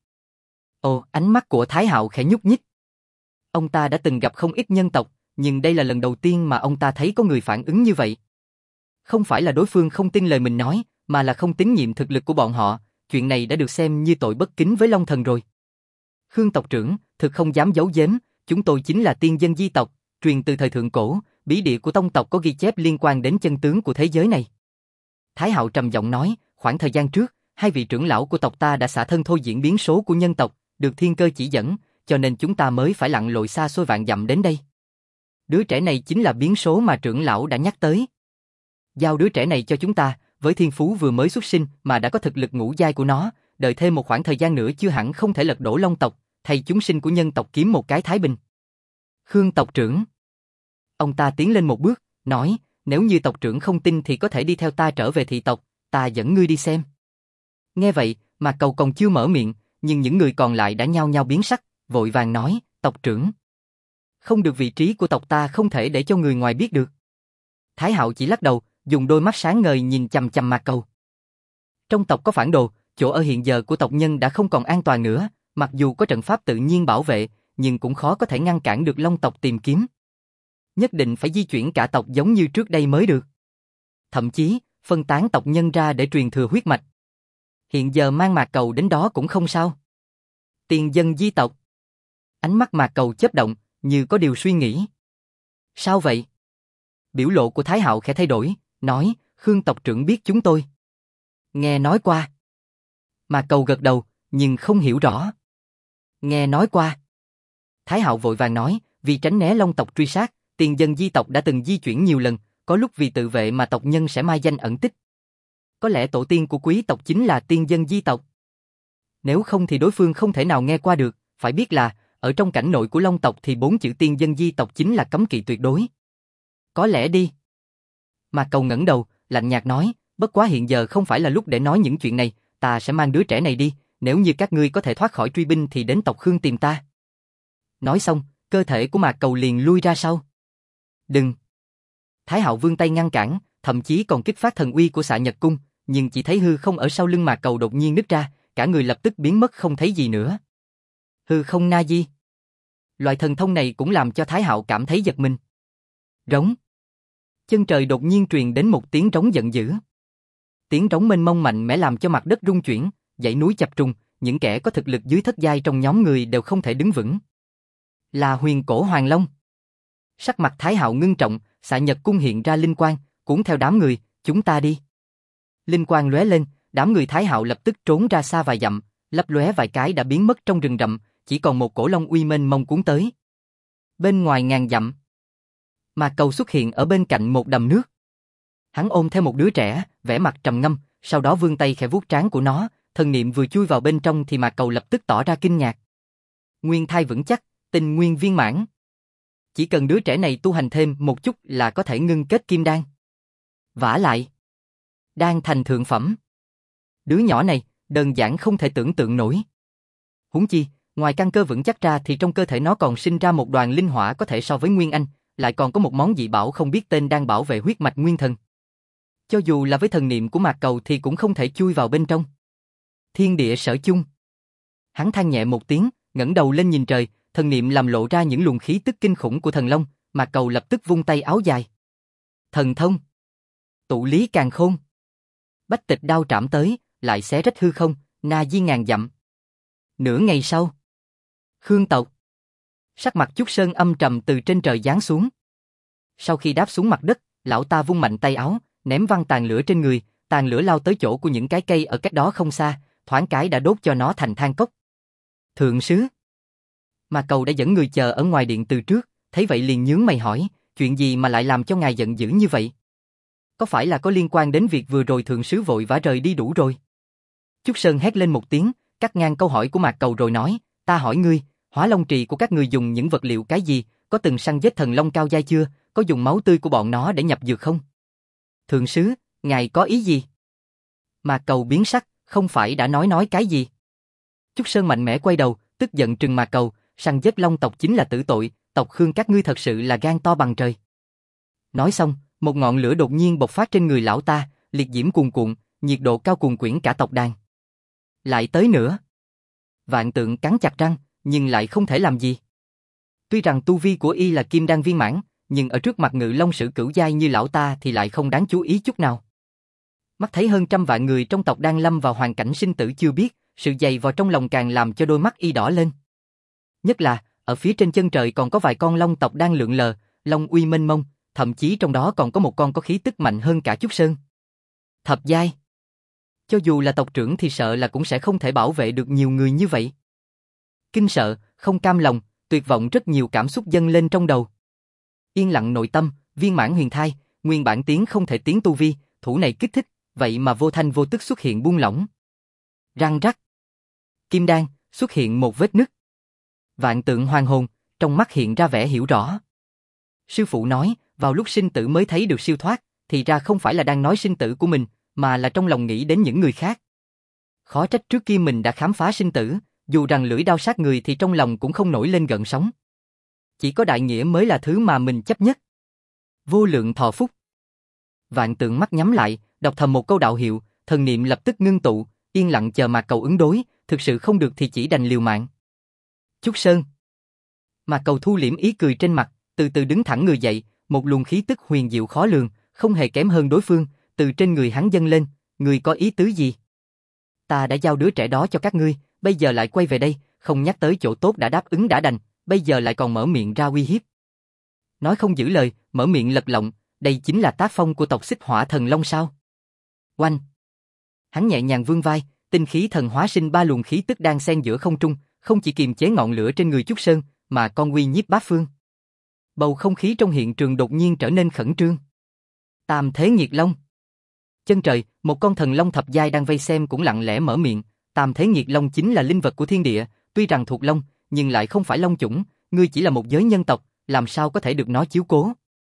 Ồ, ánh mắt của Thái Hạo khẽ nhúc nhích. Ông ta đã từng gặp không ít nhân tộc, nhưng đây là lần đầu tiên mà ông ta thấy có người phản ứng như vậy. Không phải là đối phương không tin lời mình nói, mà là không tín nhiệm thực lực của bọn họ, chuyện này đã được xem như tội bất kính với Long Thần rồi. Khương tộc trưởng, thực không dám giấu giếm, chúng tôi chính là tiên dân di tộc, truyền từ thời thượng cổ, bí địa của tông tộc có ghi chép liên quan đến chân tướng của thế giới này. Thái Hạo trầm giọng nói, khoảng thời gian trước, hai vị trưởng lão của tộc ta đã xả thân thôi diễn biến số của nhân tộc, được thiên cơ chỉ dẫn, cho nên chúng ta mới phải lặn lội xa xôi vạn dặm đến đây. Đứa trẻ này chính là biến số mà trưởng lão đã nhắc tới. Giao đứa trẻ này cho chúng ta, với thiên phú vừa mới xuất sinh mà đã có thực lực ngũ giai của nó, đợi thêm một khoảng thời gian nữa chưa hẳn không thể lật đổ long tộc, thay chúng sinh của nhân tộc kiếm một cái thái bình. Khương tộc trưởng. Ông ta tiến lên một bước, nói, nếu như tộc trưởng không tin thì có thể đi theo ta trở về thị tộc, ta dẫn ngươi đi xem. Nghe vậy, mà Cầu còn chưa mở miệng, nhưng những người còn lại đã nhao nhao biến sắc, vội vàng nói, tộc trưởng. Không được, vị trí của tộc ta không thể để cho người ngoài biết được. Thái Hạo chỉ lắc đầu, dùng đôi mắt sáng ngời nhìn chằm chằm Mạc Cầu. Trong tộc có phản đồ, chỗ ở hiện giờ của tộc nhân đã không còn an toàn nữa, Mặc dù có trận pháp tự nhiên bảo vệ, nhưng cũng khó có thể ngăn cản được Long tộc tìm kiếm. Nhất định phải di chuyển cả tộc giống như trước đây mới được. Thậm chí, phân tán tộc nhân ra để truyền thừa huyết mạch. Hiện giờ mang Mạc Cầu đến đó cũng không sao. Tiền dân di tộc. Ánh mắt Mạc Cầu chớp động, như có điều suy nghĩ. Sao vậy? Biểu lộ của Thái Hạo khẽ thay đổi, nói, Khương tộc trưởng biết chúng tôi. Nghe nói qua. Mạc Cầu gật đầu, nhưng không hiểu rõ. Nghe nói qua. Thái Hạo vội vàng nói, vì tránh né Long tộc truy sát, tiền dân di tộc đã từng di chuyển nhiều lần, có lúc vì tự vệ mà tộc nhân sẽ mai danh ẩn tích. Có lẽ tổ tiên của quý tộc chính là tiên dân di tộc. Nếu không thì đối phương không thể nào nghe qua được, phải biết là, ở trong cảnh nội của Long tộc thì 4 chữ tiên dân di tộc chính là cấm kỵ tuyệt đối. Có lẽ đi. Mạc Cầu ngẩng đầu, lạnh nhạt nói, bất quá hiện giờ không phải là lúc để nói những chuyện này, ta sẽ mang đứa trẻ này đi, nếu như các ngươi có thể thoát khỏi truy binh thì đến tộc Khương tìm ta. Nói xong, cơ thể của Mạc Cầu liền lui ra sau. Đừng. Thái Hạo vươn tay ngăn cản, thậm chí còn kích phát thần uy của Xạ Nhật Cung, nhưng chỉ thấy hư không ở sau lưng Mạc Cầu đột nhiên nứt ra, cả người lập tức biến mất không thấy gì nữa. Hư không na di. Loại thần thông này cũng làm cho Thái Hạo cảm thấy giật mình. Rống. Chân trời đột nhiên truyền đến một tiếng rống giận dữ. Tiếng rống mênh mông mạnh mẽ làm cho mặt đất rung chuyển, dãy núi chập trùng, những kẻ có thực lực dưới thất giai trong nhóm người đều không thể đứng vững. Là Huyền Cổ Hoàng Long. Sắc mặt Thái Hạo ngưng trọng, Xạ Nhật Cung hiện ra linh quang, cuốn theo đám người, chúng ta đi. Linh quang lóe lên, đám người Thái Hạo lập tức trốn ra xa vài dặm, lấp lóe vài cái đã biến mất trong rừng rậm, chỉ còn một cổ long uy mênh mông cuốn tới. Bên ngoài ngàn dặm, Mạc Cầu xuất hiện ở bên cạnh một đầm nước. Hắn ôm theo một đứa trẻ, vẻ mặt trầm ngâm, sau đó vươn tay khẽ vuốt trán của nó, thần niệm vừa chui vào bên trong thì Mạc Cầu lập tức tỏ ra kinh ngạc. Nguyên thai vững chắc, tình nguyên viên mãn. Chỉ cần đứa trẻ này tu hành thêm một chút là có thể ngưng kết kim đan. Vả lại, đan thành thượng phẩm. Đứa nhỏ này, đơn giản không thể tưởng tượng nổi. Huống chi, ngoài căn cơ vững chắc ra thì trong cơ thể nó còn sinh ra một đoàn linh hỏa có thể so với Nguyên Anh, lại còn có một món dị bảo không biết tên đang bảo vệ huyết mạch nguyên thần. Cho dù là với thần niệm của Mạc Cầu thì cũng không thể chui vào bên trong. Thiên địa sở chung. Hắn than nhẹ một tiếng, ngẩng đầu lên nhìn trời, thần niệm làm lộ ra những luồng khí tức kinh khủng của thần long, Mạc Cầu lập tức vung tay áo dài. Thần thông. Tụ lý càn khôn. Bách tịch đao trảm tới, lại xé rách hư không, na di ngàn dặm. Nửa ngày sau, Khương tộc. Sắc mặt Chúc Sơn âm trầm từ trên trời giáng xuống. Sau khi đáp xuống mặt đất, lão ta vung mạnh tay áo, ném văng tàn lửa trên người, tàn lửa lao tới chỗ của những cái cây ở cách đó không xa, thoáng cái đã đốt cho nó thành than cốc. Thượng sứ. Mà Cầu đã dẫn người chờ ở ngoài điện từ trước, thấy vậy liền nhướng mày hỏi, chuyện gì mà lại làm cho ngài giận dữ như vậy? Có phải là có liên quan đến việc vừa rồi thượng sứ vội vã rời đi đủ rồi? Chúc Sơn hét lên một tiếng, cắt ngang câu hỏi của Mạc Cầu rồi nói, ta hỏi ngươi, Hỏa Long Trì của các ngươi dùng những vật liệu cái gì, có từng săn giết thần long cao giai chưa, có dùng máu tươi của bọn nó để nhập dược không? Thượng sứ, ngài có ý gì? Mạc Cầu biến sắc, không phải đã nói cái gì? Chúc Sơn mạnh mẽ quay đầu, tức giận trừng Mạc Cầu, săn giết long tộc chính là tử tội, tộc Khương các ngươi thật sự là gan to bằng trời. Nói xong, một ngọn lửa đột nhiên bộc phát trên người lão ta, liệt diễm cuồn cuộn, nhiệt độ cao cuồn quyển cả tộc đàn. Lại tới nữa. Vạn Tượng cắn chặt răng, nhưng lại không thể làm gì. Tuy rằng tu vi của y là kim đan viên mãn, nhưng ở trước mặt Ngự Long Sử cửu giai như lão ta thì lại không đáng chú ý chút nào. Mắt thấy hơn trăm vạn người trong tộc đang lâm vào hoàn cảnh sinh tử chưa biết, sự dày vò trong lòng càng làm cho đôi mắt y đỏ lên. Nhất là, ở phía trên chân trời còn có vài con long tộc đang lượn lờ, long uy mênh mông, thậm chí trong đó còn có một con có khí tức mạnh hơn cả Chúc Sơn. Thập giai. Cho dù là tộc trưởng thì sợ là cũng sẽ không thể bảo vệ được nhiều người như vậy. Kinh sợ, không cam lòng, tuyệt vọng rất nhiều cảm xúc dâng lên trong đầu. Yên lặng nội tâm, viên mãn huyền thai, nguyên bản tiến không thể tiến tu vi, thủ này kích thích, vậy mà vô thanh vô tức xuất hiện buông lỏng. Răng rắc. Kim đan, xuất hiện một vết nứt. Vạn Tượng hoàn hồn, trong mắt hiện ra vẻ hiểu rõ. Sư phụ nói, vào lúc sinh tử mới thấy được siêu thoát, thì ra không phải là đang nói sinh tử của mình, mà là trong lòng nghĩ đến những người khác. Khó trách trước kia mình đã khám phá sinh tử, dù rằng lưỡi đao sát người thì trong lòng cũng không nổi lên gợn sóng. Chỉ có đại nghĩa mới là thứ mà mình chấp nhất. Vô lượng thọ phúc. Vạn Tượng mắt nhắm lại, đọc thầm một câu đạo hiệu, thần niệm lập tức ngưng tụ, yên lặng chờ Mạc Cầu ứng đối, thực sự không được thì chỉ đành liều mạng. Trúc Sơn. Mà Cầu thu liễm ý cười trên mặt, từ từ đứng thẳng người dậy, một luồng khí tức huyền diệu khó lường, không hề kém hơn đối phương, từ trên người hắn dâng lên, người có ý tứ gì? Ta đã giao đứa trẻ đó cho các ngươi, bây giờ lại quay về đây, không nhắc tới chỗ tốt đã đáp ứng đã đành, bây giờ lại còn mở miệng ra uy hiếp. Nói không giữ lời, mở miệng lật lọng, đây chính là tác phong của tộc Xích Hỏa Thần Long sao? Oanh! Hắn nhẹ nhàng vươn vai, tinh khí thần hóa sinh ba luồng khí tức đang xen giữa không trung, không chỉ kiềm chế ngọn lửa trên người Trúc Sơn, mà còn uy nhiếp bát phương. Bầu không khí trong hiện trường đột nhiên trở nên khẩn trương. Tam Thế Nghiệt Long. Chân trời, một con thần long thập giai đang vây xem cũng lặng lẽ mở miệng, Tam Thế Nghiệt Long chính là linh vật của thiên địa, tuy rằng thuộc long, nhưng lại không phải long chủng, ngươi chỉ là một giới nhân tộc, làm sao có thể được nó chiếu cố?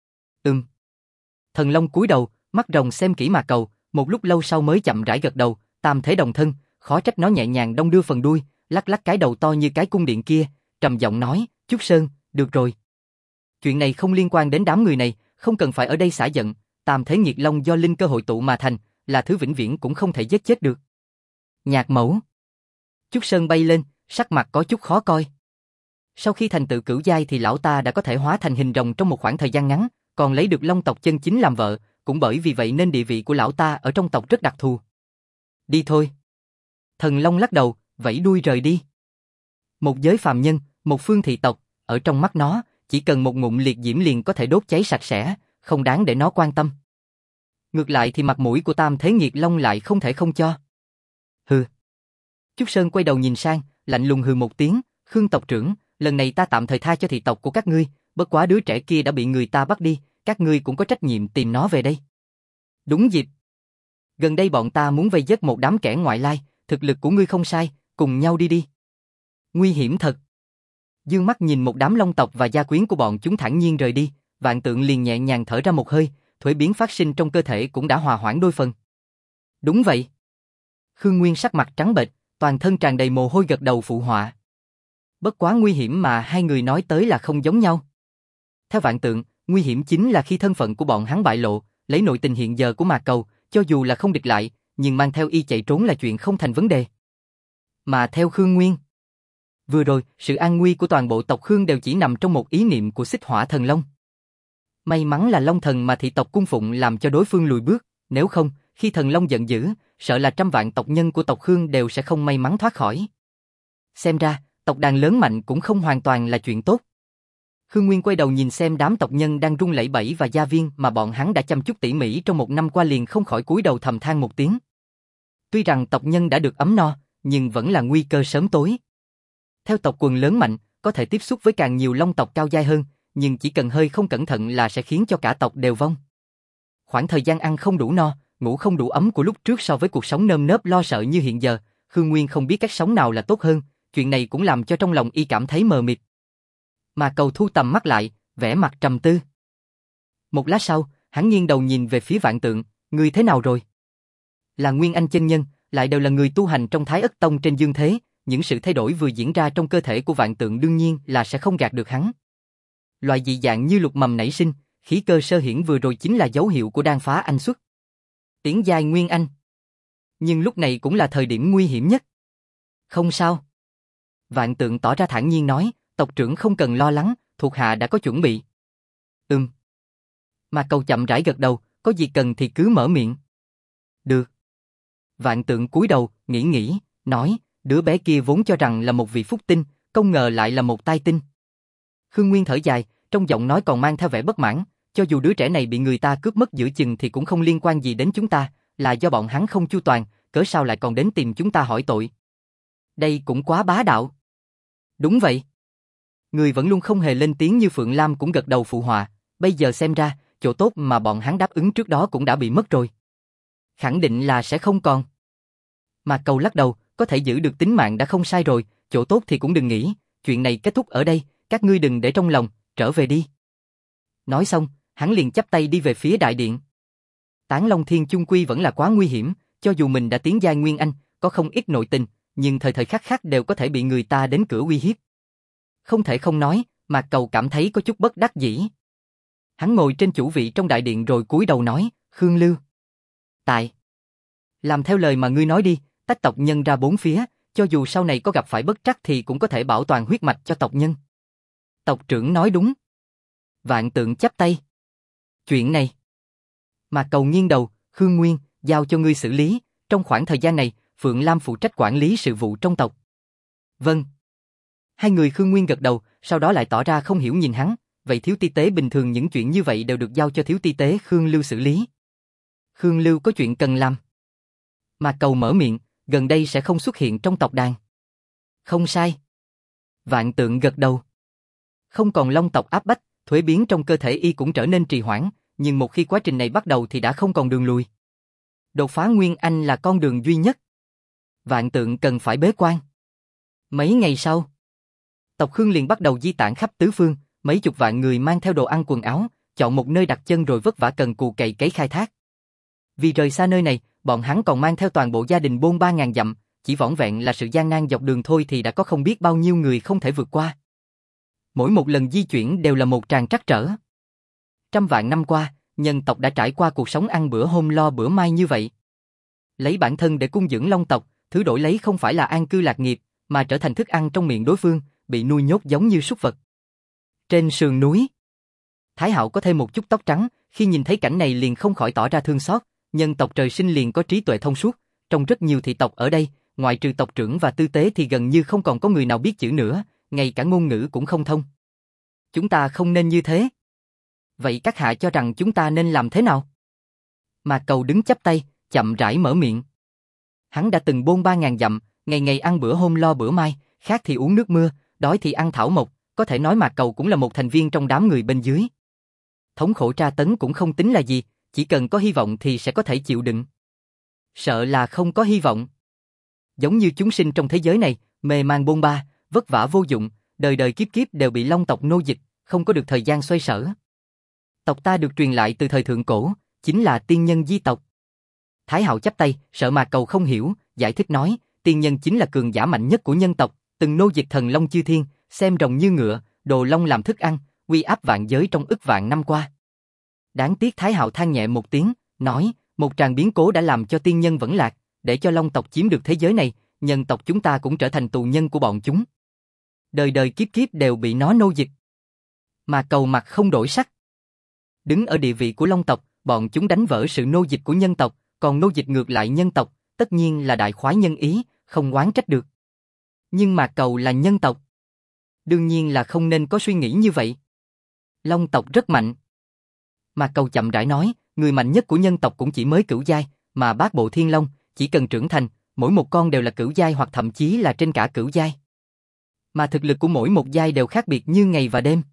Thần long cúi đầu, mắt rồng xem kỹ Mạc Cầu, một lúc lâu sau mới chậm rãi gật đầu, Tam Thế Đồng Thân, khó trách nó nhẹ nhàng đong đưa phần đuôi, lắc lắc cái đầu to như cái cung điện kia, trầm giọng nói, Trúc Sơn, được rồi. Chuyện này không liên quan đến đám người này, không cần phải ở đây xả giận, Tam Thế Nghiệt Long do linh cơ hội tụ mà thành, là thứ vĩnh viễn cũng không thể giết chết được. Nhạc mẫu. Trúc Sơn bay lên, sắc mặt có chút khó coi. Sau khi thành tựu cửu giai thì lão ta đã có thể hóa thành hình rồng trong một khoảng thời gian ngắn, còn lấy được long tộc chân chính làm vợ, cũng bởi vì vậy nên địa vị của lão ta ở trong tộc rất đặc thù. Đi thôi. Thần Long lắc đầu, vẫy đuôi rời đi. Một giới phàm nhân, một phương thị tộc, ở trong mắt nó, chỉ cần một ngụm liệt diễm liền có thể đốt cháy sạch sẽ, không đáng để nó quan tâm. Ngược lại thì mặt mũi của Tam Thế Nghiệt Long lại không thể không cho. Hừ. Trúc Sơn quay đầu nhìn sang, lạnh lùng hừ một tiếng, Khương tộc trưởng, lần này ta tạm thời tha cho thị tộc của các ngươi, bất quá đứa trẻ kia đã bị người ta bắt đi, các ngươi cũng có trách nhiệm tìm nó về đây. Đúng dịp. Gần đây bọn ta muốn vây giết một đám kẻ ngoại lai, thực lực của ngươi không sai, cùng nhau đi đi. Nguy hiểm thật. Dương mắt nhìn một đám long tộc và gia quyến của bọn chúng thản nhiên rời đi, Vạn Tượng liền nhẹ nhàng thở ra một hơi, thuế biến phát sinh trong cơ thể cũng đã hòa hoãn đôi phần. Đúng vậy. Khương Nguyên sắc mặt trắng bệch, toàn thân tràn đầy mồ hôi gật đầu phụ họa. Bất quá nguy hiểm mà hai người nói tới là không giống nhau. Theo Vạn Tượng, nguy hiểm chính là khi thân phận của bọn hắn bại lộ, lấy nội tình hiện giờ của Mạc Cầu, cho dù là không địch lại, nhưng mang theo y chạy trốn là chuyện không thành vấn đề. Mà theo Khương Nguyên, vừa rồi, sự an nguy của toàn bộ tộc Khương đều chỉ nằm trong một ý niệm của Xích Hỏa Thần Long. May mắn là Long Thần mà thị tộc cung phụng làm cho đối phương lùi bước, nếu không, khi Thần Long giận dữ, sợ là trăm vạn tộc nhân của tộc Khương đều sẽ không may mắn thoát khỏi. Xem ra, tộc đàn lớn mạnh cũng không hoàn toàn là chuyện tốt. Khương Nguyên quay đầu nhìn xem đám tộc nhân đang run lẩy bẩy và gia viên mà bọn hắn đã chăm chút tỉ mỉ trong một năm qua liền không khỏi cúi đầu thầm than một tiếng. Tuy rằng tộc nhân đã được ấm no, nhưng vẫn là nguy cơ sớm tối. Theo tộc quần lớn mạnh, có thể tiếp xúc với càng nhiều long tộc cao giai hơn, nhưng chỉ cần hơi không cẩn thận là sẽ khiến cho cả tộc đều vong. Khoảng thời gian ăn không đủ no, ngủ không đủ ấm của lúc trước so với cuộc sống nơm nớp lo sợ như hiện giờ, Khương Nguyên không biết cách sống nào là tốt hơn, chuyện này cũng làm cho trong lòng y cảm thấy mờ mịt. Mà Cầu thu tầm mắt lại, vẻ mặt trầm tư. Một lát sau, hắn nghiêng đầu nhìn về phía Vạn Tượng, ngươi thế nào rồi? Là Nguyên Anh chân nhân, lại đều là người tu hành trong Thái Ất Tông trên dương thế, những sự thay đổi vừa diễn ra trong cơ thể của Vạn Tượng đương nhiên là sẽ không gạt được hắn. Loại dị dạng như lục mầm nảy sinh, khí cơ sơ hiển vừa rồi chính là dấu hiệu của đan phá anh xuất. Tiến giai Nguyên Anh. Nhưng lúc này cũng là thời điểm nguy hiểm nhất. Không sao. Vạn Tượng tỏ ra thản nhiên nói, tộc trưởng không cần lo lắng, thuộc hạ đã có chuẩn bị. Mà Cầu chậm rãi gật đầu, có gì cần thì cứ mở miệng. Được. Vạn Tượng cúi đầu, nghĩ, nói, đứa bé kia vốn cho rằng là một vị phúc tinh, không ngờ lại là một tai tinh. Khương Nguyên thở dài, trong giọng nói còn mang theo vẻ bất mãn, cho dù đứa trẻ này bị người ta cướp mất giữa chừng thì cũng không liên quan gì đến chúng ta, là do bọn hắn không chu toàn, cớ sao lại còn đến tìm chúng ta hỏi tội. Đây cũng quá bá đạo. Đúng vậy. Người vẫn luôn không hề lên tiếng như Phượng Lam cũng gật đầu phụ họa, bây giờ xem ra, chỗ tốt mà bọn hắn đáp ứng trước đó cũng đã bị mất rồi. Khẳng định là sẽ không còn. Mà Cầu lắc đầu, có thể giữ được tính mạng đã không sai rồi, chỗ tốt thì cũng đừng nghĩ, chuyện này kết thúc ở đây, các ngươi đừng để trong lòng, trở về đi. Nói xong, hắn liền chắp tay đi về phía đại điện. Tán Long Thiên chung quy vẫn là quá nguy hiểm, cho dù mình đã tiến giai Nguyên Anh, có không ít nội tình, nhưng thời thời khắc khắc đều có thể bị người ta đến cửa uy hiếp. Không thể không nói, Mạc Cầu cảm thấy có chút bất đắc dĩ. Hắn ngồi trên chủ vị trong đại điện rồi cúi đầu nói, Khương Lưu. Tại. Làm theo lời mà ngươi nói đi, tách tộc nhân ra bốn phía, cho dù sau này có gặp phải bất trắc thì cũng có thể bảo toàn huyết mạch cho tộc nhân. Tộc trưởng nói đúng. Vạn Tượng chắp tay. Chuyện này. Mạc Cầu nghiêng đầu, Khương Nguyên, giao cho ngươi xử lý, trong khoảng thời gian này, Phượng Lam phụ trách quản lý sự vụ trong tộc. Vâng. Hai người Khương Nguyên gật đầu, sau đó lại tỏ ra không hiểu nhìn hắn, vậy thiếu ti tế bình thường những chuyện như vậy đều được giao cho thiếu ti tế Khương Lưu xử lý. Khương Lưu có chuyện cần làm. Mạc Cầu mở miệng, gần đây sẽ không xuất hiện trong tộc đàn. Không sai. Vạn Tượng gật đầu. Không còn long tộc áp bách, thuế biến trong cơ thể y cũng trở nên trì hoãn, nhưng một khi quá trình này bắt đầu thì đã không còn đường lùi. Đột phá Nguyên Anh là con đường duy nhất. Vạn Tượng cần phải bế quan. Mấy ngày sau, tộc Khương liền bắt đầu di tản khắp tứ phương, mấy chục vạn người mang theo đồ ăn quần áo, chọn một nơi đặt chân rồi vất vả cần cù cày cấy khai thác. Vì rời xa nơi này, bọn hắn còn mang theo toàn bộ gia đình bôn 3.000 dặm, chỉ vỏn vẹn là sự gian nan dọc đường thôi thì đã có không biết bao nhiêu người không thể vượt qua. Mỗi một lần di chuyển đều là một tràng trắc trở. Trăm vạn năm qua, nhân tộc đã trải qua cuộc sống ăn bữa hôm lo bữa mai như vậy. Lấy bản thân để cung dưỡng long tộc, thứ đổi lấy không phải là an cư lạc nghiệp, mà trở thành thức ăn trong miệng đối phương, bị nuôi nhốt giống như súc vật. Trên sườn núi, Thái Hạo có thêm một chút tóc trắng, khi nhìn thấy cảnh này liền không khỏi tỏ ra thương xót, nhân tộc trời sinh liền có trí tuệ thông suốt, trong rất nhiều thị tộc ở đây, ngoại trừ tộc trưởng và tư tế thì gần như không còn có người nào biết chữ nữa, ngay cả ngôn ngữ cũng không thông. Chúng ta không nên như thế. Vậy các hạ cho rằng chúng ta nên làm thế nào? Mạc Cầu đứng chắp tay, chậm rãi mở miệng. Hắn đã từng bôn 3.000 dặm, ngày ngày ăn bữa hôm lo bữa mai, khát thì uống nước mưa, đói thì ăn thảo mộc, có thể nói Mạc Cầu cũng là một thành viên trong đám người bên dưới. Thống khổ tra tấn cũng không tính là gì, chỉ cần có hy vọng thì sẽ có thể chịu đựng. Sợ là không có hy vọng. Giống như chúng sinh trong thế giới này, mê man bôn ba, vất vả vô dụng, đời đời kiếp kiếp đều bị long tộc nô dịch, không có được thời gian xoay sở. Tộc ta được truyền lại từ thời thượng cổ, chính là tiên nhân di tộc. Thái Hạo chắp tay, sợ Mạc Cầu không hiểu, giải thích nói, tiên nhân chính là cường giả mạnh nhất của nhân tộc, từng nô dịch thần long chư thiên, xem rồng như ngựa, đồ long làm thức ăn, uy áp vạn giới trong ức vạn năm qua. Đáng tiếc Thái Hạo than nhẹ một tiếng, nói, một tràng biến cố đã làm cho tiên nhân vẫn lạc, để cho long tộc chiếm được thế giới này, nhân tộc chúng ta cũng trở thành tù nhân của bọn chúng. Đời đời kiếp kiếp đều bị nó nô dịch. Mà Cầu mặt không đổi sắc. Đứng ở địa vị của long tộc, bọn chúng đánh vỡ sự nô dịch của nhân tộc, còn nô dịch ngược lại nhân tộc, tất nhiên là đại khoái nhân ý, không oán trách được. Nhưng Mạc Cầu là nhân tộc. Đương nhiên là không nên có suy nghĩ như vậy. Long tộc rất mạnh. Mạc Cầu chậm rãi nói, người mạnh nhất của nhân tộc cũng chỉ mới cửu giai, mà bát bộ thiên long, chỉ cần trưởng thành, mỗi một con đều là cửu giai hoặc thậm chí là trên cả cửu giai. Mà thực lực của mỗi một giai đều khác biệt như ngày và đêm.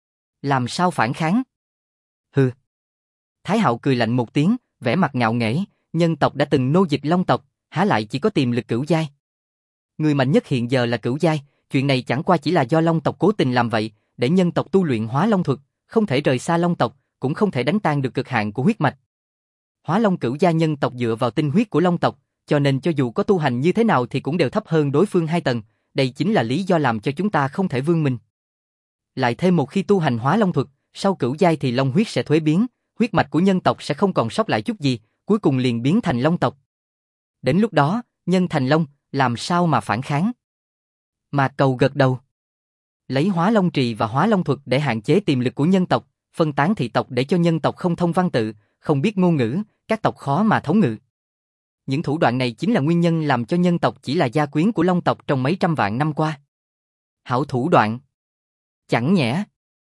Làm sao phản kháng? Hừ. Thái Hạo cười lạnh một tiếng, vẻ mặt ngạo nghễ, nhân tộc đã từng nô dịch long tộc, há lại chỉ có tiềm lực cửu giai. Người mạnh nhất hiện giờ là cửu giai, chuyện này chẳng qua chỉ là do long tộc cố tình làm vậy, để nhân tộc tu luyện hóa long thuật, không thể rời xa long tộc, cũng không thể đánh tan được cực hạn của huyết mạch. Hóa long cửu giai nhân tộc dựa vào tinh huyết của long tộc, cho nên cho dù có tu hành như thế nào thì cũng đều thấp hơn đối phương 2 tầng, đây chính là lý do làm cho chúng ta không thể vươn mình. Lại thêm một khi tu hành hóa long thuật, sau cửu giai thì long huyết sẽ thuế biến, huyết mạch của nhân tộc sẽ không còn sót lại chút gì, cuối cùng liền biến thành long tộc. Đến lúc đó, nhân thành long, làm sao mà phản kháng? Mạc Cầu gật đầu. Lấy hóa long trì và hóa long thuật để hạn chế tiềm lực của nhân tộc, phân tán thị tộc để cho nhân tộc không thông văn tự, không biết ngôn ngữ, các tộc khó mà thống ngự. Những thủ đoạn này chính là nguyên nhân làm cho nhân tộc chỉ là gia quyến của long tộc trong mấy trăm vạn năm qua. Hảo thủ đoạn. Chẳng nhẽ.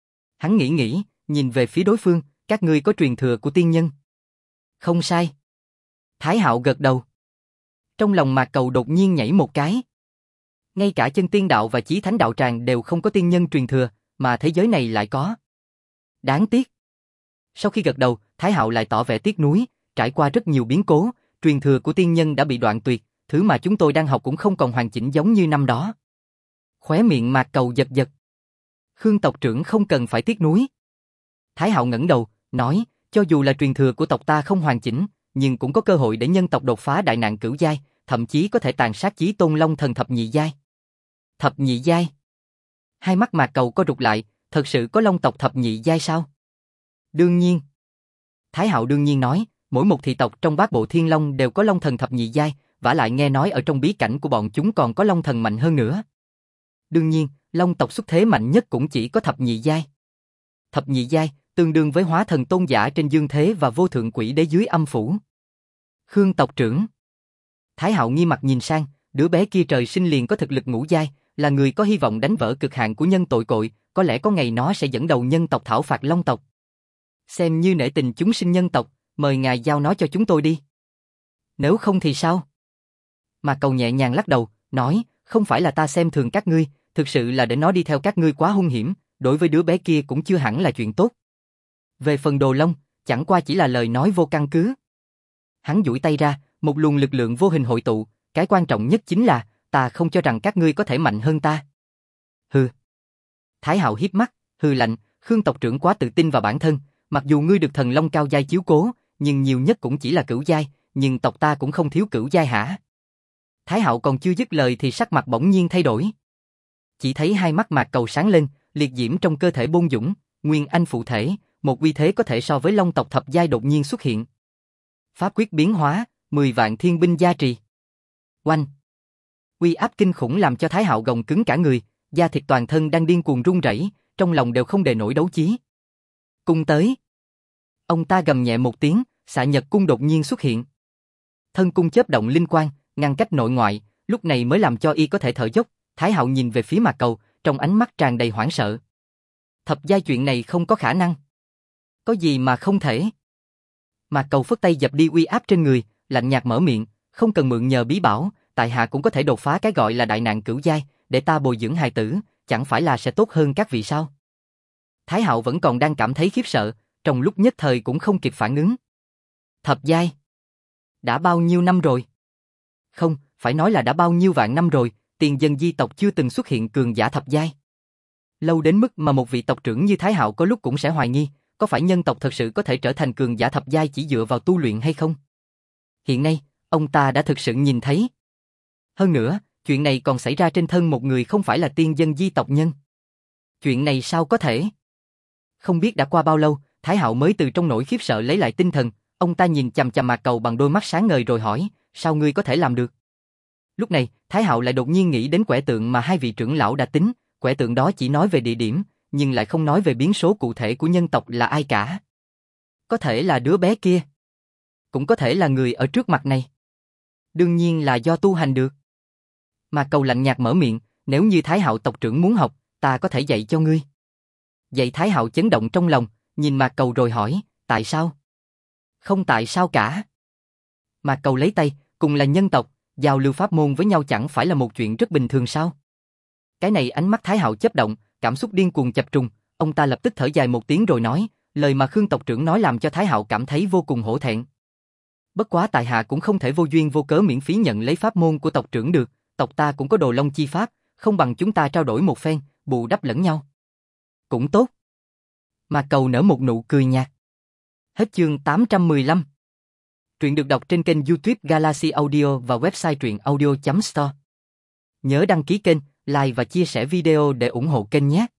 Hắn nghĩ, nhìn về phía đối phương, các ngươi có truyền thừa của tiên nhân. Không sai. Thái Hạo gật đầu. Trong lòng Mạc Cầu đột nhiên nhảy một cái. Ngay cả chân tiên đạo và chí thánh đạo tràng đều không có tiên nhân truyền thừa, mà thế giới này lại có. Đáng tiếc. Sau khi gật đầu, Thái Hạo lại tỏ vẻ tiếc nuối, trải qua rất nhiều biến cố, truyền thừa của tiên nhân đã bị đoạn tuyệt, thứ mà chúng tôi đang học cũng không còn hoàn chỉnh giống như năm đó. Khóe miệng Mạc Cầu giật giật. Khương tộc trưởng không cần phải tiếc nuối. Thái Hạo ngẩng đầu, nói, cho dù là truyền thừa của tộc ta không hoàn chỉnh, nhưng cũng có cơ hội để nhân tộc đột phá đại nạn cửu giai, thậm chí có thể tàn sát Chí Tôn Long Thần thập nhị giai. Thập nhị giai? Hai mắt Mạc Cầu co rụt lại, thật sự có long tộc thập nhị giai sao? Đương nhiên. Thái Hạo đương nhiên nói, mỗi một thị tộc trong bát bộ thiên long đều có long thần thập nhị giai, vả lại nghe nói ở trong bí cảnh của bọn chúng còn có Long Thần mạnh hơn nữa. Đương nhiên, Long tộc xuất thế mạnh nhất cũng chỉ có thập nhị giai. Thập nhị giai, tương đương với hóa thần tôn giả trên dương thế và vô thượng quỷ đế dưới âm phủ. Khương tộc trưởng. Thái Hạo nghi mặt nhìn sang, đứa bé kia trời sinh liền có thực lực ngũ giai, là người có hy vọng đánh vỡ cực hạn của nhân tội cội, có lẽ có ngày nó sẽ dẫn đầu nhân tộc thảo phạt Long tộc. Xem như nể tình chúng sinh nhân tộc, mời ngài giao nó cho chúng tôi đi. Nếu không thì sao? Mà Cầu nhẹ nhàng lắc đầu, nói, không phải là ta xem thường các ngươi, thực sự là để nó đi theo các ngươi quá hung hiểm, đối với đứa bé kia cũng chưa hẳn là chuyện tốt. Về phần Đồ Long, chẳng qua chỉ là lời nói vô căn cứ. Hắn duỗi tay ra, một luồng lực lượng vô hình hội tụ, cái quan trọng nhất chính là, ta không cho rằng các ngươi có thể mạnh hơn ta. Hừ. Thái Hạo hiếp mắt, hừ lạnh, Khương tộc trưởng quá tự tin vào bản thân, mặc dù ngươi được thần long cao giai chiếu cố, nhưng nhiều nhất cũng chỉ là cửu giai, nhưng tộc ta cũng không thiếu cửu giai hả? Thái Hạo còn chưa dứt lời thì sắc mặt bỗng nhiên thay đổi. Chỉ thấy hai mắt Mạc Cầu sáng lên, liệt diễm trong cơ thể bôn dũng, nguyên anh phụ thể, một uy thế có thể so với long tộc thập giai đột nhiên xuất hiện. Pháp quyết biến hóa, 10 vạn thiên binh gia trì. Oanh! Uy áp kinh khủng làm cho Thái Hạo gồng cứng cả người, da thịt toàn thân đang điên cuồng run rẩy, trong lòng đều không đè nổi đấu chí. Cung tới! Ông ta gầm nhẹ một tiếng, xạ nhật cung đột nhiên xuất hiện. Thân cung chớp động linh quang, ngăn cách nội ngoại, lúc này mới làm cho y có thể thở dốc. Thái Hạo nhìn về phía Mạc Cầu, trong ánh mắt tràn đầy hoảng sợ. Thập giai chuyện này không có khả năng. Có gì mà không thể? Mạc Cầu phất tay dập đi uy áp trên người, lạnh nhạt mở miệng, không cần mượn nhờ bí bảo, tại hạ cũng có thể đột phá cái gọi là đại nạn cửu giai, để ta bồi dưỡng hài tử, chẳng phải là sẽ tốt hơn các vị sao? Thái Hạo vẫn còn đang cảm thấy khiếp sợ, trong lúc nhất thời cũng không kịp phản ứng. Thập giai? Đã bao nhiêu năm rồi? Không, phải nói là đã bao nhiêu vạn năm rồi, tiền dân di tộc chưa từng xuất hiện cường giả thập giai. Lâu đến mức mà một vị tộc trưởng như Thái Hạo có lúc cũng sẽ hoài nghi, có phải nhân tộc thật sự có thể trở thành cường giả thập giai chỉ dựa vào tu luyện hay không? Hiện nay, ông ta đã thực sự nhìn thấy. Hơn nữa, chuyện này còn xảy ra trên thân một người không phải là tiên dân di tộc nhân. Chuyện này sao có thể? Không biết đã qua bao lâu, Thái Hạo mới từ trong nỗi khiếp sợ lấy lại tinh thần, ông ta nhìn chằm chằm Mạc Cầu bằng đôi mắt sáng ngời rồi hỏi, sao ngươi có thể làm được? Lúc này, Thái Hạo lại đột nhiên nghĩ đến quẻ tượng mà hai vị trưởng lão đã tính, quẻ tượng đó chỉ nói về địa điểm, nhưng lại không nói về biến số cụ thể của nhân tộc là ai cả. Có thể là đứa bé kia, cũng có thể là người ở trước mặt này. Đương nhiên là do tu hành được. Mạc Cầu lạnh nhạt mở miệng, nếu như Thái Hạo tộc trưởng muốn học, ta có thể dạy cho ngươi. Vậy Thái Hạo chấn động trong lòng, nhìn Mạc Cầu rồi hỏi, tại sao? Không tại sao cả. Mạc Cầu lấy tay, cùng là nhân tộc, giao lưu pháp môn với nhau chẳng phải là một chuyện rất bình thường sao? Cái này ánh mắt Thái Hạo chớp động, cảm xúc điên cuồng chập trùng, ông ta lập tức thở dài một tiếng rồi nói, lời mà Khương tộc trưởng nói làm cho Thái Hạo cảm thấy vô cùng hổ thẹn. Bất quá tại hạ cũng không thể vô duyên vô cớ miễn phí nhận lấy pháp môn của tộc trưởng được, tộc ta cũng có Đồ Long chi pháp, không bằng chúng ta trao đổi một phen, bù đắp lẫn nhau. Cũng tốt. Mạc Cầu nở một nụ cười nhạt. Hết chương 815. Truyện được đọc trên kênh YouTube Galaxy Audio và website truyện audio.store. Nhớ đăng ký kênh, like và chia sẻ video để ủng hộ kênh nhé.